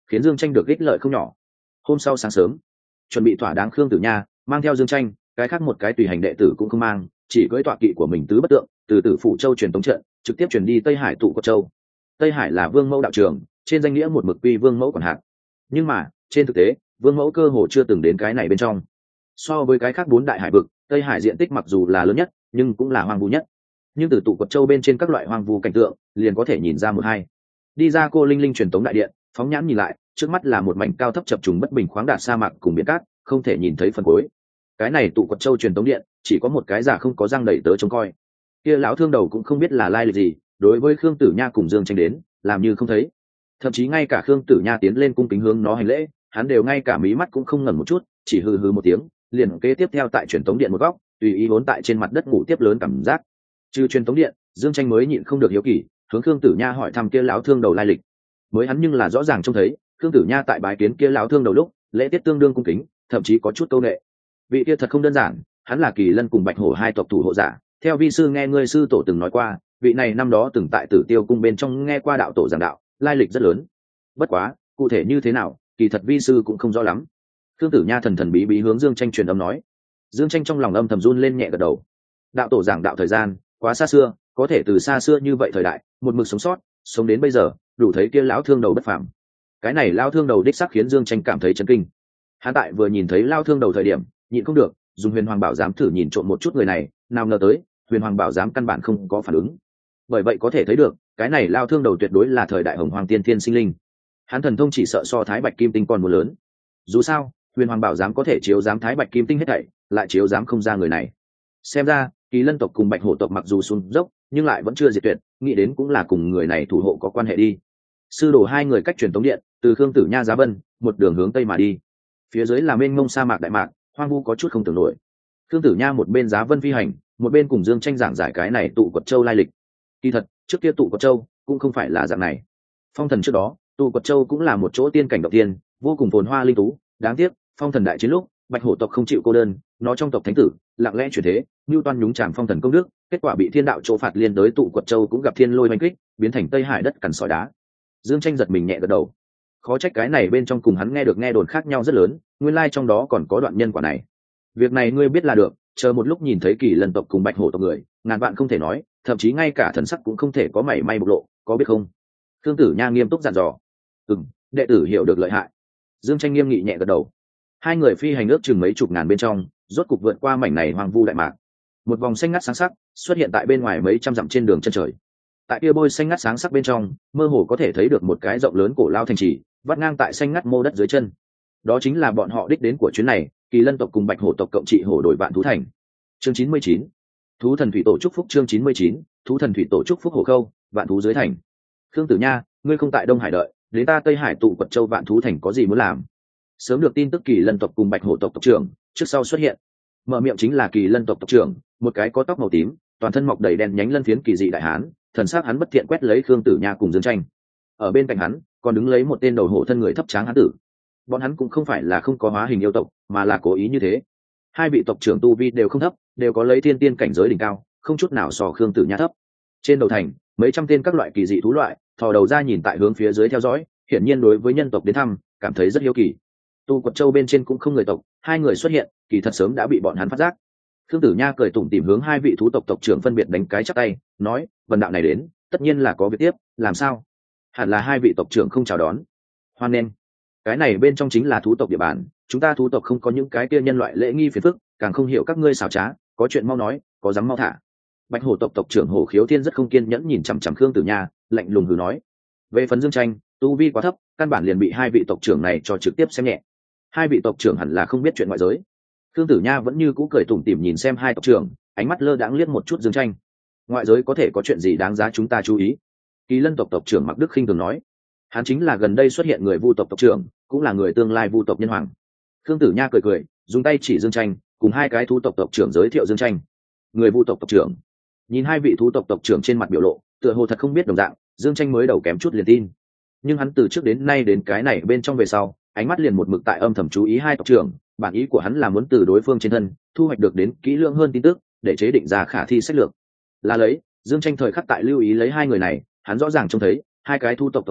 Speaker 1: khiến Dương Tranh được ích lợi không nhỏ. Hôm sau sáng sớm, chuẩn bị thỏa đáng, Khương Tử Nha mang theo Dương Tranh, cái khác một cái tùy hành đệ tử cũng không mang, chỉ cưỡi tọa kỵ của mình tứ bất tượng, từ Tử Phủ Châu truyền tống trận trực tiếp chuyển đi Tây Hải tụ Quật Châu. Tây Hải là Vương Mẫu đạo trường, trên danh nghĩa một mực quy Vương Mẫu quản hạt, nhưng mà trên thực tế Vương Mẫu cơ hồ chưa từng đến cái này bên trong. So với cái khác bốn đại hải vực, Tây Hải diện tích mặc dù là lớn nhất nhưng cũng là hoang vu nhất, nhưng từ tụ Quật Châu bên trên các loại hoang vu cảnh tượng liền có thể nhìn ra một hai. Đi ra Cô Linh Linh truyền tống đại điện, phóng nhãn nhìn lại, trước mắt là một mảnh cao thấp chập trùng bất bình khoáng đạt sa mạc cùng biển cát, không thể nhìn thấy phần cuối. Cái này tụ Quật Châu truyền tống điện chỉ có một cái giả không có răng đẩy tớ trông coi. Kia lão thương đầu cũng không biết là lai lịch gì, đối với Khương Tử Nha cùng Dương Tranh đến làm như không thấy, thậm chí ngay cả Khương Tử Nha tiến lên cung kính hướng nó hành lễ, hắn đều ngay cả mí mắt cũng không ngẩng một chút, chỉ hừ hừ một tiếng, liền kế tiếp theo tại truyền tống điện một góc tùy ý vốn tại trên mặt đất ngủ tiếp lớn cảm giác. Trừ truyền tống điện, Dương Tranh mới nhịn không được hiếu kỳ, hướng Khương Tử Nha hỏi thăm kia lão thương đầu lai lịch. Mới hắn nhưng là rõ ràng trông thấy Khương Tử Nha tại bái kiến kia lão thương đầu lúc lễ tiết tương đương cung kính, thậm chí có chút câu nệ. Vị kia thật không đơn giản, hắn là Kỳ Lân cùng Bạch Hổ hai tộc thủ hộ giả. Theo vi sư nghe ngươi sư tổ từng nói qua, vị này năm đó từng tại Tử Tiêu cung bên trong nghe qua đạo tổ giảng đạo, lai lịch rất lớn. Bất quá cụ thể như thế nào, kỳ thật vi sư cũng không rõ lắm. Khương Tử Nha thần thần bí bí hướng Dương Tranh truyền âm nói. Dương Tranh trong lòng âm thầm run lên nhẹ gật đầu. Đạo tổ giảng đạo thời gian quá xa xưa, có thể từ xa xưa như vậy thời đại một mực sống sót, sống đến bây giờ, đủ thấy kia lão thương đầu bất phàm. Cái này lão thương đầu đích xác khiến Dương Tranh cảm thấy chấn kinh. Hắn tại vừa nhìn thấy lão thương đầu thời điểm nhịn không được dùng Huyền Hoàng Bảo Giám thử nhìn trộm một chút người này, nào ngờ tới Huyền Hoàng Bảo Giám căn bản không có phản ứng. Bởi vậy có thể thấy được cái này lão thương đầu tuyệt đối là thời đại Hồng Hoàng tiên thiên sinh linh. Hắn thần thông chỉ sợ so Thái Bạch Kim Tinh còn muốn lớn. Dù sao Huyền Hoàng Bảo Giám có thể chiếu giám Thái Bạch Kim Tinh hết thảy, lại chiếu giám không ra người này. Xem ra Kỳ Lân tộc cùng Bạch Hổ tộc mặc dù xuống dốc nhưng lại vẫn chưa diệt tuyệt, nghĩ đến cũng là cùng người này thủ hộ có quan hệ đi. Sư đồ hai người cách truyền tống điện, từ Khương Tử Nha giá vân một đường hướng tây mà đi. Phía dưới là mênh mông sa mạc đại mạc, hoang vu có chút không tưởng nổi. Khương Tử Nha một bên giá vân phi hành, một bên cùng Dương Tranh giảng giải cái này tụ Quật Châu lai lịch. Kỳ thật trước kia tụ Quật Châu cũng không phải là dạng này. Phong thần trước đó, tụ Quật Châu cũng là một chỗ tiên cảnh động tiên, vô cùng phồn hoa linh tú. Đáng tiếc phong thần đại chiến lúc Bạch Hổ tộc không chịu cô đơn, nó trong tộc thánh tử lặng lẽ chuyển thế, Nưu Toan nhúng chàm phong thần công đức, kết quả bị thiên đạo chỗ phạt, liên tới tụ Quật Châu cũng gặp thiên lôi oanh kích, biến thành Tây Hải đất cằn sỏi đá. Dương Tranh giật mình nhẹ gật đầu. Khó trách cái này bên trong cùng hắn nghe được nghe đồn khác nhau rất lớn, nguyên lai trong đó còn có đoạn nhân quả này. Việc này ngươi biết là được, chờ một lúc nhìn thấy Kỳ Lân tộc cùng Bạch Hổ tộc người, ngàn vạn không thể nói, thậm chí ngay cả thần sắc cũng không thể có mảy may bộc lộ, có biết không? Khương Tử Nha nghiêm túc dặn dò. Ừm, đệ tử hiểu được lợi hại. Dương Tranh nghiêm nghị nhẹ gật đầu. Hai người phi hành ước chừng mấy chục ngàn bên trong, rốt cục vượt qua mảnh này hoang vu đại mạc. Một vòng xanh ngắt sáng sắc xuất hiện tại bên ngoài mấy trăm dặm trên đường chân trời. Tại kia bôi xanh ngắt sáng sắc bên trong, mơ hồ có thể thấy được một cái rộng lớn cổ lao thành trì, vắt ngang tại xanh ngắt mô đất dưới chân. Đó chính là bọn họ đích đến của chuyến này, Kỳ Lân tộc cùng Bạch Hổ tộc cộng trị hổ đổi vạn thú thành. Chương chín mươi chín, thú thần thủy tổ chúc phúc. Chương chín mươi chín, thú thần thủy tổ chúc phúc hổ khâu, vạn thú dưới thành. Khương Tử Nha, ngươi không tại Đông Hải đợi, đến ta Tây Hải tụ Quật Châu vạn thú thành có gì muốn làm? Sớm được tin tức Kỳ Lân tộc cùng Bạch Hổ tộc tộc trưởng trước sau xuất hiện. Mở miệng chính là Kỳ Lân tộc tộc trưởng, một cái có tóc màu tím, toàn thân mọc đầy đen nhánh lân phiến kỳ dị đại hán, thần sắc hắn bất thiện quét lấy Khương Tử Nha cùng Dương Tranh. Ở bên cạnh hắn còn đứng lấy một tên đầu hổ thân người thấp tráng hán tử. Bọn hắn cũng không phải là không có hóa hình yêu tộc, mà là cố ý như thế. Hai vị tộc trưởng tu vi đều không thấp, đều có lấy thiên tiên cảnh giới đỉnh cao, không chút nào so Khương Tử Nha thấp. Trên đầu thành mấy trăm tên các loại kỳ dị thú loại thò đầu ra nhìn tại hướng phía dưới theo dõi, hiển nhiên đối với nhân tộc đến thăm cảm thấy rất hiếu kỳ. Tu Quật Châu bên trên cũng không người tộc, hai người xuất hiện kỳ thật sớm đã bị bọn hắn phát giác. Khương Tử Nha cười tủm tỉm hướng hai vị thú tộc tộc trưởng phân biệt đánh cái chắp tay, nói: "Vân đạo này đến, tất nhiên là có việc tiếp, làm sao?" Hẳn là hai vị tộc trưởng không chào đón. Hoan nghênh. Cái này bên trong chính là thú tộc địa bàn, chúng ta thú tộc không có những cái kia nhân loại lễ nghi phiền phức, càng không hiểu các ngươi xảo trá, có chuyện mau nói, có dám mau thả. Bạch Hổ tộc tộc trưởng Hổ Khiếu Thiên rất không kiên nhẫn nhìn chằm chằm Khương Tử Nha, lạnh lùng hừ nói: "Về phần Dương Tranh, tu vi quá thấp, căn bản liền bị hai vị tộc trưởng này cho trực tiếp xem nhẹ. Hai vị tộc trưởng hẳn là không biết chuyện ngoại giới." Khương Tử Nha vẫn như cũ cười tủm tỉm nhìn xem hai tộc trưởng, ánh mắt lơ đãng liếc một chút Dương Tranh. "Ngoại giới có thể có chuyện gì đáng giá chúng ta chú ý?" Kỳ Lân tộc tộc trưởng Mặc Đức khinh thường nói. Hắn chính là gần đây xuất hiện người Vu tộc tộc trưởng, cũng là người tương lai Vu tộc nhân hoàng. Khương Tử Nha cười cười, dùng tay chỉ Dương Tranh, cùng hai cái thú tộc tộc trưởng giới thiệu Dương Tranh. Người Vu tộc tộc trưởng. Nhìn hai vị thú tộc tộc trưởng trên mặt biểu lộ, tựa hồ thật không biết đồng dạng, Dương Tranh mới đầu kém chút liền tin. Nhưng hắn từ trước đến nay đến cái này bên trong về sau, ánh mắt liền một mực tại âm thầm chú ý hai tộc trưởng, bản ý của hắn là muốn từ đối phương trên thân thu hoạch được đến kỹ lưỡng hơn tin tức, để chế định ra khả thi sách lược. Là lấy, Dương Tranh thời khắc tại lưu ý lấy hai người này, hắn rõ ràng trông thấy hai cái thu tộc tộc trưởng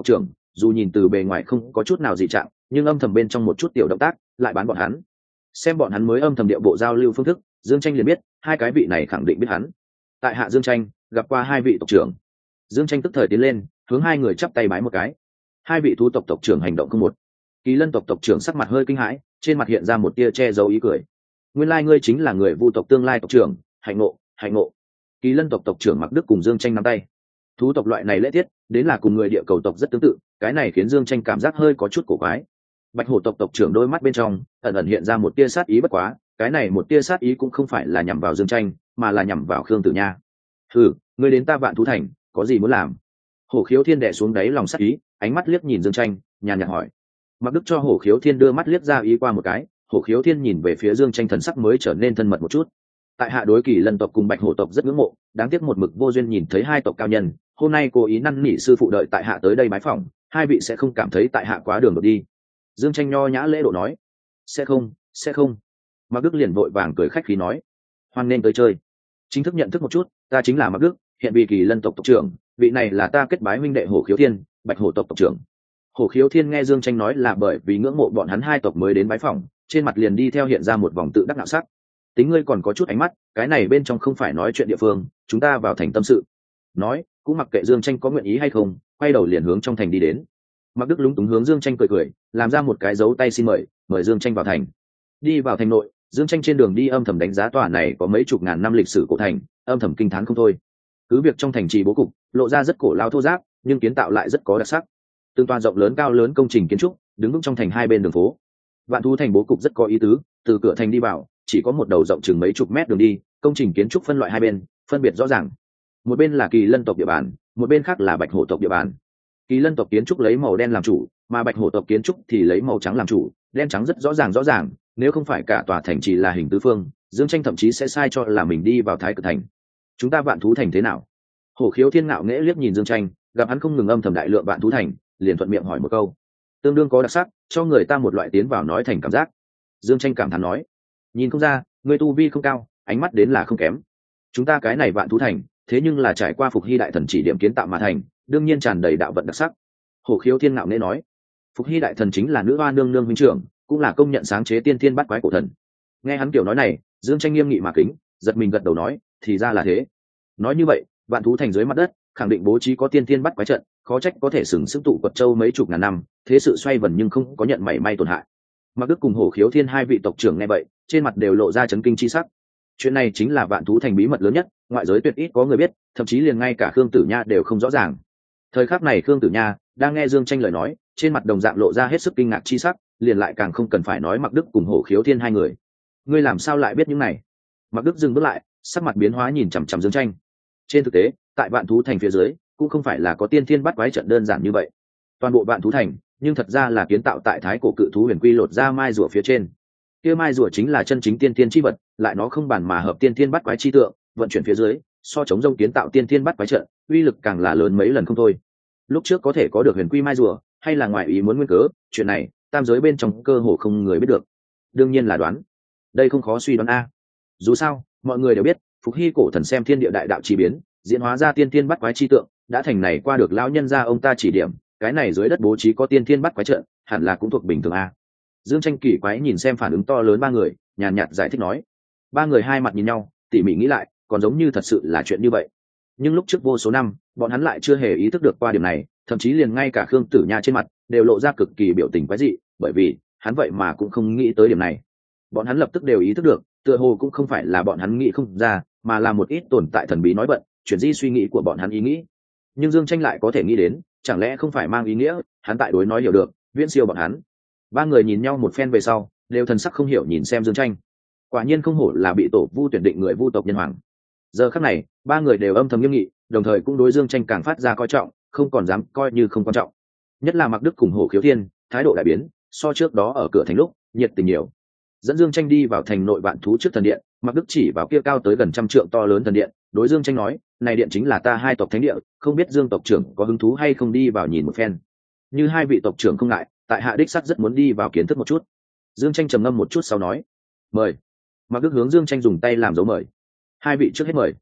Speaker 1: dù nhìn từ bề ngoài không có chút nào dị trạng, nhưng âm thầm bên trong một chút tiểu động tác lại bán bọn hắn. Xem bọn hắn mới âm thầm điệu bộ giao lưu phương thức, Dương Tranh liền biết hai cái vị này khẳng định biết hắn. Tại hạ Dương Tranh gặp qua hai vị tộc trưởng. Dương Tranh tức thời tiến lên, hướng hai người chắp tay bái một cái. Hai vị thú tộc tộc trưởng hành động không một. Kỳ Lân tộc tộc trưởng sắc mặt hơi kinh hãi, trên mặt hiện ra một tia che giấu ý cười. Nguyên lai ngươi chính là người Vu tộc tương lai tộc trưởng, hạnh ngộ, hạnh ngộ. Kỳ Lân tộc tộc trưởng Mặc Đức cùng Dương Tranh nắm tay. Thú tộc loại này lễ tiết, đến là cùng người địa cầu tộc rất tương tự, cái này khiến Dương Tranh cảm giác hơi có chút cổ quái. Bạch hổ tộc tộc trưởng đôi mắt bên trong ẩn ẩn hiện ra một tia sát ý, bất quá cái này một tia sát ý cũng không phải là nhằm vào Dương Tranh, mà là nhằm vào Khương Tử Nha. Hừ, ngươi đến ta Vạn Thú Thành có gì muốn làm? Hổ Khiếu Thiên đè xuống đáy lòng sát ý, ánh mắt liếc nhìn Dương Tranh, nhàn nhạt hỏi. Mặc Đức cho Hổ Khiếu Thiên đưa mắt liếc ra ý qua một cái, Hổ Khiếu Thiên nhìn về phía Dương Tranh, thần sắc mới trở nên thân mật một chút. Tại hạ đối Kỳ Lân tộc cùng Bạch hổ tộc rất ngưỡng mộ, đáng tiếc một mực vô duyên nhìn thấy hai tộc cao nhân, hôm nay cố ý năn nỉ sư phụ đợi tại hạ tới đây bái phỏng, hai vị sẽ không cảm thấy tại hạ quá đường đột đi. Dương Tranh nho nhã lễ độ nói. Sẽ không, sẽ không. Mặc Đức liền vội vàng cười khách khí nói. Hoan nên tới chơi. Chính thức nhận thức một chút, ta chính là Mặc Đức, hiện vị Kỳ Lân tộc tộc trưởng, vị này là ta kết bái huynh đệ Hổ Khiếu Thiên, Bạch hổ tộc tộc trưởng. Hổ Khiếu Thiên nghe Dương Tranh nói là bởi vì ngưỡng mộ bọn hắn hai tộc mới đến bái phỏng, trên mặt liền đi theo hiện ra một vòng tự đắc ngạo sắc. Tính ngươi còn có chút ánh mắt, cái này bên trong không phải nói chuyện địa phương, chúng ta vào thành tâm sự. Nói, cũng mặc kệ Dương Tranh có nguyện ý hay không, quay đầu liền hướng trong thành đi đến. Mặc Đức lúng túng hướng Dương Tranh cười cười, làm ra một cái dấu tay xin mời, mời Dương Tranh vào thành. Đi vào thành nội, Dương Tranh trên đường đi âm thầm đánh giá tòa này có mấy chục ngàn năm lịch sử cổ thành, âm thầm kinh thán không thôi. Cứ việc trong thành trì bố cục lộ ra rất cổ lao thô ráp, nhưng kiến tạo lại rất có đặc sắc. Từng tòa rộng lớn cao lớn công trình kiến trúc đứng vững trong thành hai bên đường phố. Vạn Thú Thành bố cục rất có ý tứ, từ cửa thành đi vào chỉ có một đầu rộng chừng mấy chục mét đường đi, công trình kiến trúc phân loại hai bên phân biệt rõ ràng. Một bên là Kỳ Lân tộc địa bàn, một bên khác là Bạch hổ tộc địa bàn. Kỳ Lân tộc kiến trúc lấy màu đen làm chủ, mà Bạch hổ tộc kiến trúc thì lấy màu trắng làm chủ, đen trắng rất rõ ràng rõ ràng, nếu không phải cả tòa thành chỉ là hình tứ phương, Dương Tranh thậm chí sẽ sai cho là mình đi vào Thái Cực Thành. Chúng ta Vạn Thú Thành thế nào? Hổ Khiếu Thiên ngạo nghễ liếc nhìn Dương Tranh, gặp hắn không ngừng âm thầm đại lượng Vạn Thú Thành, liền thuận miệng hỏi một câu. Tương đương có đặc sắc, cho người ta một loại tiến vào nói thành cảm giác. Dương Tranh cảm thán nói, nhìn không ra, người tu vi không cao, ánh mắt đến là không kém. Chúng ta cái này Vạn Thú Thành, thế nhưng là trải qua Phục Hy đại thần chỉ điểm kiến tạo mà thành, đương nhiên tràn đầy đạo vận đặc sắc. Hổ Khiếu Thiên ngạo nghễ nói, Phục Hy đại thần chính là nữ hoa nương nương huynh trưởng, cũng là công nhận sáng chế tiên thiên bát quái cổ thần. Nghe hắn kiểu nói này, Dương Tranh nghiêm nghị mà kính, giật mình gật đầu nói, thì ra là thế. Nói như vậy, Vạn Thú Thành dưới mặt đất khẳng định bố trí có tiên thiên bát quái trận, khó trách có thể sừng sững tụ quật châu mấy chục ngàn năm, thế sự xoay vần nhưng không có nhận mảy may tổn hại. Mặc Đức cùng Hổ Khiếu Thiên hai vị tộc trưởng nghe vậy, trên mặt đều lộ ra chấn kinh chi sắc. Chuyện này chính là Vạn Thú Thành bí mật lớn nhất, ngoại giới tuyệt ít có người biết, thậm chí liền ngay cả Khương Tử Nha đều không rõ ràng. Thời khắc này Khương Tử Nha đang nghe Dương Tranh lời nói, trên mặt đồng dạng lộ ra hết sức kinh ngạc chi sắc, liền lại càng không cần phải nói Mặc Đức cùng Hổ Khiếu Thiên hai người. Ngươi làm sao lại biết những này? Mặc Đức dừng bước lại, sắc mặt biến hóa nhìn chằm chằm Dương Tranh. Trên thực tế, tại Vạn Thú Thành phía dưới cũng không phải là có tiên thiên bắt quái trận đơn giản như vậy. Toàn bộ Vạn Thú Thành, nhưng thật ra là kiến tạo tại thái cổ cự thú huyền quy lột ra mai rùa phía trên. Kia mai rùa chính là chân chính tiên thiên chi vật, lại nó không bàn mà hợp tiên thiên bắt quái chi tượng, vận chuyển phía dưới, so chống rông kiến tạo tiên thiên bắt quái trận, uy lực càng là lớn mấy lần không thôi. Lúc trước có thể có được huyền quy mai rùa, hay là ngoài ý muốn nguyên cớ, chuyện này, tam giới bên trong cơ hồ không người biết được. Đương nhiên là đoán. Đây không khó suy đoán a. Dù sao, mọi người đều biết, Phục Hy cổ thần xem thiên địa đại đạo chi biến, diễn hóa ra tiên thiên bắt quái chi tượng, đã thành này qua được lão nhân gia ông ta chỉ điểm, cái này dưới đất bố trí có tiên thiên bắt quái trận, hẳn là cũng thuộc bình thường a. Dương Tranh kỳ quái nhìn xem phản ứng to lớn ba người, nhàn nhạt giải thích nói. Ba người hai mặt nhìn nhau, tỉ mỉ nghĩ lại, còn giống như thật sự là chuyện như vậy. Nhưng lúc trước vô số năm, bọn hắn lại chưa hề ý thức được qua điểm này, thậm chí liền ngay cả Khương Tử Nha trên mặt đều lộ ra cực kỳ biểu tình quái dị, bởi vì hắn vậy mà cũng không nghĩ tới điểm này. Bọn hắn lập tức đều ý thức được, tựa hồ cũng không phải là bọn hắn nghĩ không ra, mà là một ít tồn tại thần bí nói bận, chuyển di suy nghĩ của bọn hắn ý nghĩ. Nhưng Dương Tranh lại có thể nghĩ đến, chẳng lẽ không phải mang ý nghĩa hắn tại đối nói hiểu được, viễn siêu bọn hắn. Ba người nhìn nhau một phen về sau, đều thần sắc không hiểu nhìn xem Dương Tranh. Quả nhiên không hổ là bị tổ vu tuyển định người vu tộc nhân hoàng. Giờ khắc này, ba người đều âm thầm nghiêm nghị, đồng thời cũng đối Dương Tranh càng phát ra coi trọng, không còn dám coi như không quan trọng. Nhất là Mặc Đức cùng Hổ Khiếu Thiên, thái độ đại biến, so trước đó ở cửa thành lúc nhiệt tình nhiều. Dẫn Dương Tranh đi vào thành nội Vạn Thú trước thần điện, Mặc Đức chỉ vào kia cao tới gần trăm trượng to lớn thần điện, đối Dương Tranh nói, này điện chính là ta hai tộc thánh địa, không biết Dương tộc trưởng có hứng thú hay không đi vào nhìn một phen. Như hai vị tộc trưởng không ngại, tại hạ đích sắc rất muốn đi vào kiến thức một chút. Dương Tranh trầm ngâm một chút sau nói, mời. Mặc Đức hướng Dương Tranh dùng tay làm dấu mời. Hai vị trước hết mời.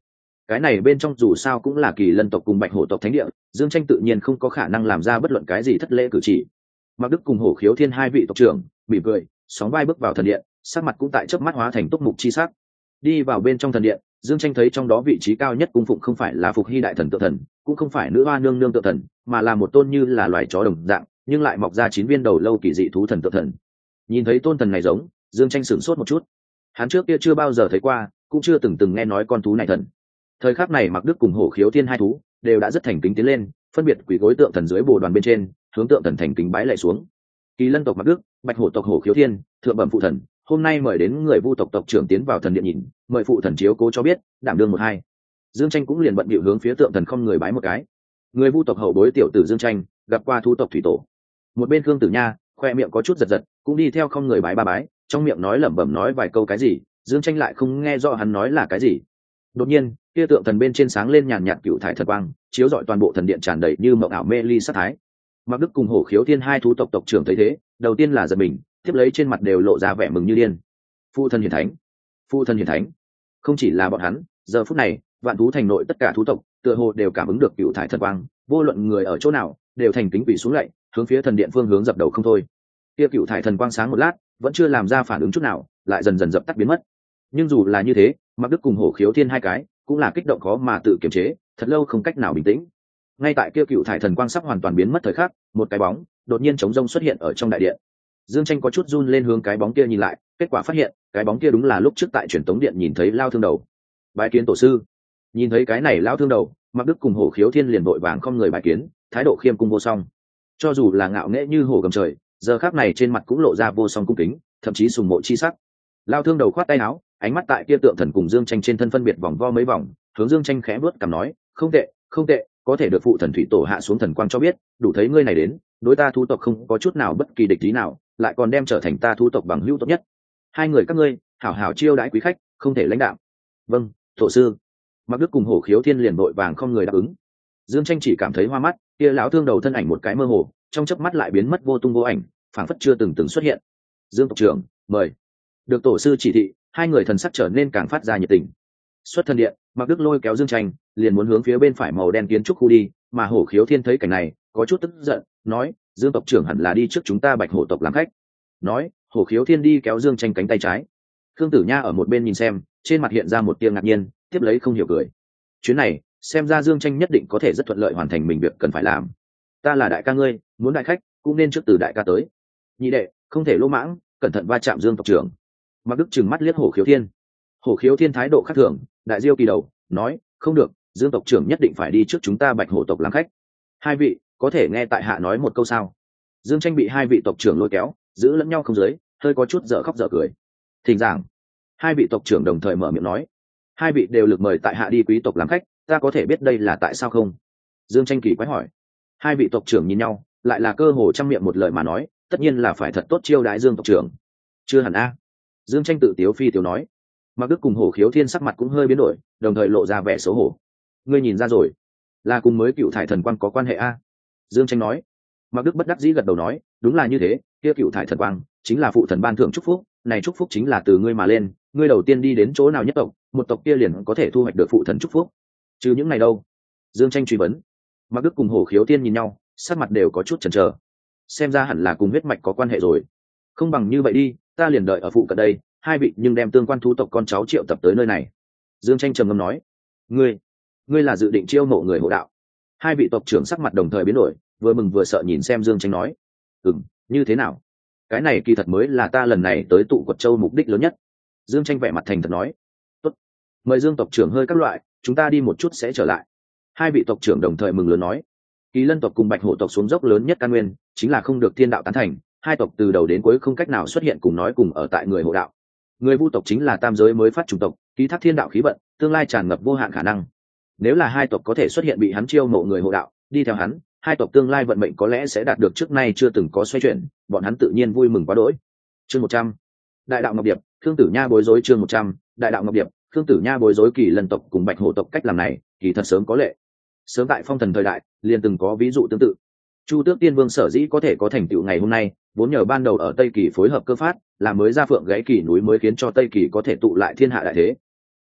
Speaker 1: cái này bên trong dù sao cũng là Kỳ Lân tộc cùng Bạch Hổ tộc thánh địa, Dương Tranh tự nhiên không có khả năng làm ra bất luận cái gì thất lễ cử chỉ. Mạc Đức cùng Hổ Khiếu Thiên hai vị tộc trưởng mỉm cười, sóng vai bước vào thần điện, sắc mặt cũng tại chớp mắt hóa thành túc mục chi sắc. Đi vào bên trong thần điện, Dương Tranh thấy trong đó vị trí cao nhất cung phụng không phải là Phục Hy đại thần tượng thần, cũng không phải nữ hoa nương nương tượng thần, mà là một tôn như là loài chó đồng dạng, nhưng lại mọc ra chín viên đầu lâu kỳ dị thú thần tượng thần. Nhìn thấy tôn thần này giống, Dương Tranh sửng sốt một chút. Hắn trước kia chưa bao giờ thấy qua, cũng chưa từng từng nghe nói con thú này thần. Thời khắc này Mạc Đức cùng Hổ Khiếu Thiên hai thú đều đã rất thành kính tiến lên, phân biệt quỳ gối tượng thần dưới bồ đoàn bên trên, hướng tượng thần thành kính bái lạy xuống. Kỳ Lân tộc Mạc Đức, Bạch Hổ tộc Hổ Khiếu Thiên, thượng bẩm phụ thần, hôm nay mời đến người Vu tộc tộc trưởng tiến vào thần điện nhìn, mời phụ thần chiếu cố cho biết, đảm đương một hai. Dương Tranh cũng liền bận bịu hướng phía tượng thần không người bái một cái. Người Vu tộc hậu bối tiểu tử Dương Tranh gặp qua thú tộc thủy tổ. Một bên Khương Tử Nha khoe miệng có chút giật giật, cũng đi theo không người bái ba bái, trong miệng nói lẩm bẩm nói vài câu cái gì, Dương Tranh lại không nghe rõ hắn nói là cái gì. Đột nhiên, kia tượng thần bên trên sáng lên nhàn nhạt cựu thải thần quang, chiếu rọi toàn bộ thần điện tràn đầy như mộng ảo mê ly sát thái. Mạc Đức cùng Hổ Khiếu Thiên hai thú tộc tộc trưởng thấy thế, đầu tiên là giật mình, tiếp lấy trên mặt đều lộ ra vẻ mừng như điên. Phụ thần hiển thánh, phụ thần hiển thánh. Không chỉ là bọn hắn, giờ phút này, vạn thú thành nội tất cả thú tộc, tựa hồ đều cảm ứng được cựu thải thần quang, vô luận người ở chỗ nào, đều thành kính quỳ xuống lạy, hướng phía thần điện phương hướng dập đầu không thôi. Kia cựu thải thần quang sáng một lát, vẫn chưa làm ra phản ứng chút nào, lại dần dần dập tắt biến mất. Nhưng dù là như thế, Mạc Đức cùng Hổ Khiếu Thiên hai cái cũng là kích động khó mà tự kiềm chế, thật lâu không cách nào bình tĩnh. Ngay tại kia cựu thải thần quang sắp hoàn toàn biến mất thời khắc, một cái bóng đột nhiên chống rông xuất hiện ở trong đại điện. Dương Tranh có chút run lên hướng cái bóng kia nhìn lại, kết quả phát hiện cái bóng kia đúng là lúc trước tại truyền tống điện nhìn thấy Lao Thương Đầu. Bái kiến tổ sư. Nhìn thấy cái này Lao Thương Đầu, Mạc Đức cùng Hổ Khiếu Thiên liền vội vàng không người bái kiến, thái độ khiêm cung vô song. Cho dù là ngạo nghễ như hổ gầm trời, giờ khắc này trên mặt cũng lộ ra vô song cung kính, thậm chí sùng mộ chi sắc. Lao Thương Đầu khoát tay áo, ánh mắt tại kia tượng thần cùng Dương Tranh trên thân phân biệt vòng vo mấy vòng, hướng Dương Tranh khẽ bước cằm nói, không tệ, không tệ, có thể được phụ thần thủy tổ hạ xuống thần quang cho biết, đủ thấy ngươi này đến, đối ta thú tộc không có chút nào bất kỳ địch ý nào, lại còn đem trở thành ta thú tộc bằng hữu tốt nhất. Hai người các ngươi, hảo hảo chiêu đãi quý khách, không thể lãnh đạo. Vâng, tổ sư. Mạc Đức cùng Hổ Khiếu Thiên liền vội vàng không người đáp ứng. Dương Tranh chỉ cảm thấy hoa mắt, kia lão Thương Đầu thân ảnh một cái mơ hồ, trong chớp mắt lại biến mất vô tung vô ảnh, phảng phất chưa từng từng xuất hiện. Dương tộc trưởng, mời. Được tổ sư chỉ thị, hai người thần sắc trở nên càng phát ra nhiệt tình. Xuất thần điện, Mạc Đức lôi kéo Dương Tranh, liền muốn hướng phía bên phải màu đen kiến trúc khu đi, mà Hổ Khiếu Thiên thấy cảnh này, có chút tức giận, nói, Dương tộc trưởng hẳn là đi trước chúng ta Bạch Hổ tộc làm khách. Nói, Hổ Khiếu Thiên đi kéo Dương Tranh cánh tay trái. Khương Tử Nha ở một bên nhìn xem, trên mặt hiện ra một tia ngạc nhiên, tiếp lấy không hiểu cười. Chuyến này, xem ra Dương Tranh nhất định có thể rất thuận lợi hoàn thành mình việc cần phải làm. Ta là đại ca ngươi, muốn đại khách, cũng nên trước từ đại ca tới. Nhị đệ, không thể lỗ mãng, cẩn thận va chạm Dương tộc trưởng. Mạc Đức trừng mắt liếc Hổ Khiếu Thiên. Hổ Khiếu Thiên thái độ khác thường, đại diêu kỳ đầu, nói, không được, Dương tộc trưởng nhất định phải đi trước chúng ta Bạch Hổ tộc làm khách. Hai vị, có thể nghe tại hạ nói một câu sao? Dương Tranh bị hai vị tộc trưởng lôi kéo, giữ lẫn nhau không dưới, hơi có chút dở khóc dở cười. Thỉnh giảng. Hai vị tộc trưởng đồng thời mở miệng nói, hai vị đều được mời tại hạ đi quý tộc làm khách, ta có thể biết đây là tại sao không? Dương Tranh kỳ quái hỏi. Hai vị tộc trưởng nhìn nhau, lại là cơ hồ trăm miệng một lời mà nói, tất nhiên là phải thật tốt chiêu đãi Dương tộc trưởng. Chưa hẳn a. Dương Tranh tự tiếu phi tiếu nói. Mạc Đức cùng Hổ Khiếu Thiên sắc mặt cũng hơi biến đổi, đồng thời lộ ra vẻ xấu hổ. Ngươi nhìn ra rồi, là cùng mới cựu thải thần quang có quan hệ a? Dương Tranh nói. Mạc Đức bất đắc dĩ gật đầu nói, đúng là như thế, kia cựu thải thần quang chính là phụ thần ban thưởng chúc phúc, này chúc phúc chính là từ ngươi mà lên, ngươi đầu tiên đi đến chỗ nào nhất tộc, một tộc kia liền có thể thu hoạch được phụ thần chúc phúc. Trừ những ngày đâu? Dương Tranh truy vấn. Mạc Đức cùng Hổ Khiếu Thiên nhìn nhau, sắc mặt đều có chút chần chờ. Xem ra hẳn là cùng huyết mạch có quan hệ rồi. Không bằng như vậy đi, ta liền đợi ở phụ cận đây, hai vị nhưng đem tương quan thú tộc con cháu triệu tập tới nơi này. Dương Tranh trầm ngâm nói, ngươi, ngươi là dự định chiêu mộ người hộ đạo? Hai vị tộc trưởng sắc mặt đồng thời biến đổi, vừa mừng vừa sợ nhìn xem Dương Tranh nói, ừm, như thế nào? Cái này kỳ thật mới là ta lần này tới tụ Quật Châu mục đích lớn nhất. Dương Tranh vẻ mặt thành thật nói, tốt, mời Dương tộc trưởng hơi các loại, chúng ta đi một chút sẽ trở lại. Hai vị tộc trưởng đồng thời mừng lớn nói, Kỳ Lân tộc cùng Bạch Hổ tộc xuống dốc lớn nhất căn nguyên chính là không được thiên đạo tán thành, hai tộc từ đầu đến cuối không cách nào xuất hiện cùng nói cùng ở tại người hộ đạo. Người Vu tộc chính là tam giới mới phát chủng tộc, ký thác thiên đạo khí vận, tương lai tràn ngập vô hạn khả năng. Nếu là hai tộc có thể xuất hiện bị hắn chiêu mộ người hộ đạo, đi theo hắn, hai tộc tương lai vận mệnh có lẽ sẽ đạt được trước nay chưa từng có xoay chuyển, bọn hắn tự nhiên vui mừng quá đỗi. Chương một trăm, Đại đạo Ngọc Điệp, Khương Tử Nha bối rối. Chương một trăm, Đại đạo Ngọc Điệp, Khương Tử Nha bối rối. Kỳ Lân tộc cùng Bạch Hổ tộc cách làm này, kỳ thật sớm có lệ. Sớm tại phong thần thời đại, liền từng có ví dụ tương tự. Chu Tước Tiên Vương sở dĩ có thể có thành tựu ngày hôm nay, vốn nhờ ban đầu ở Tây Kỳ phối hợp cơ phát, làm mới ra Phượng Gãy Kỳ núi mới khiến cho Tây Kỳ có thể tụ lại thiên hạ đại thế.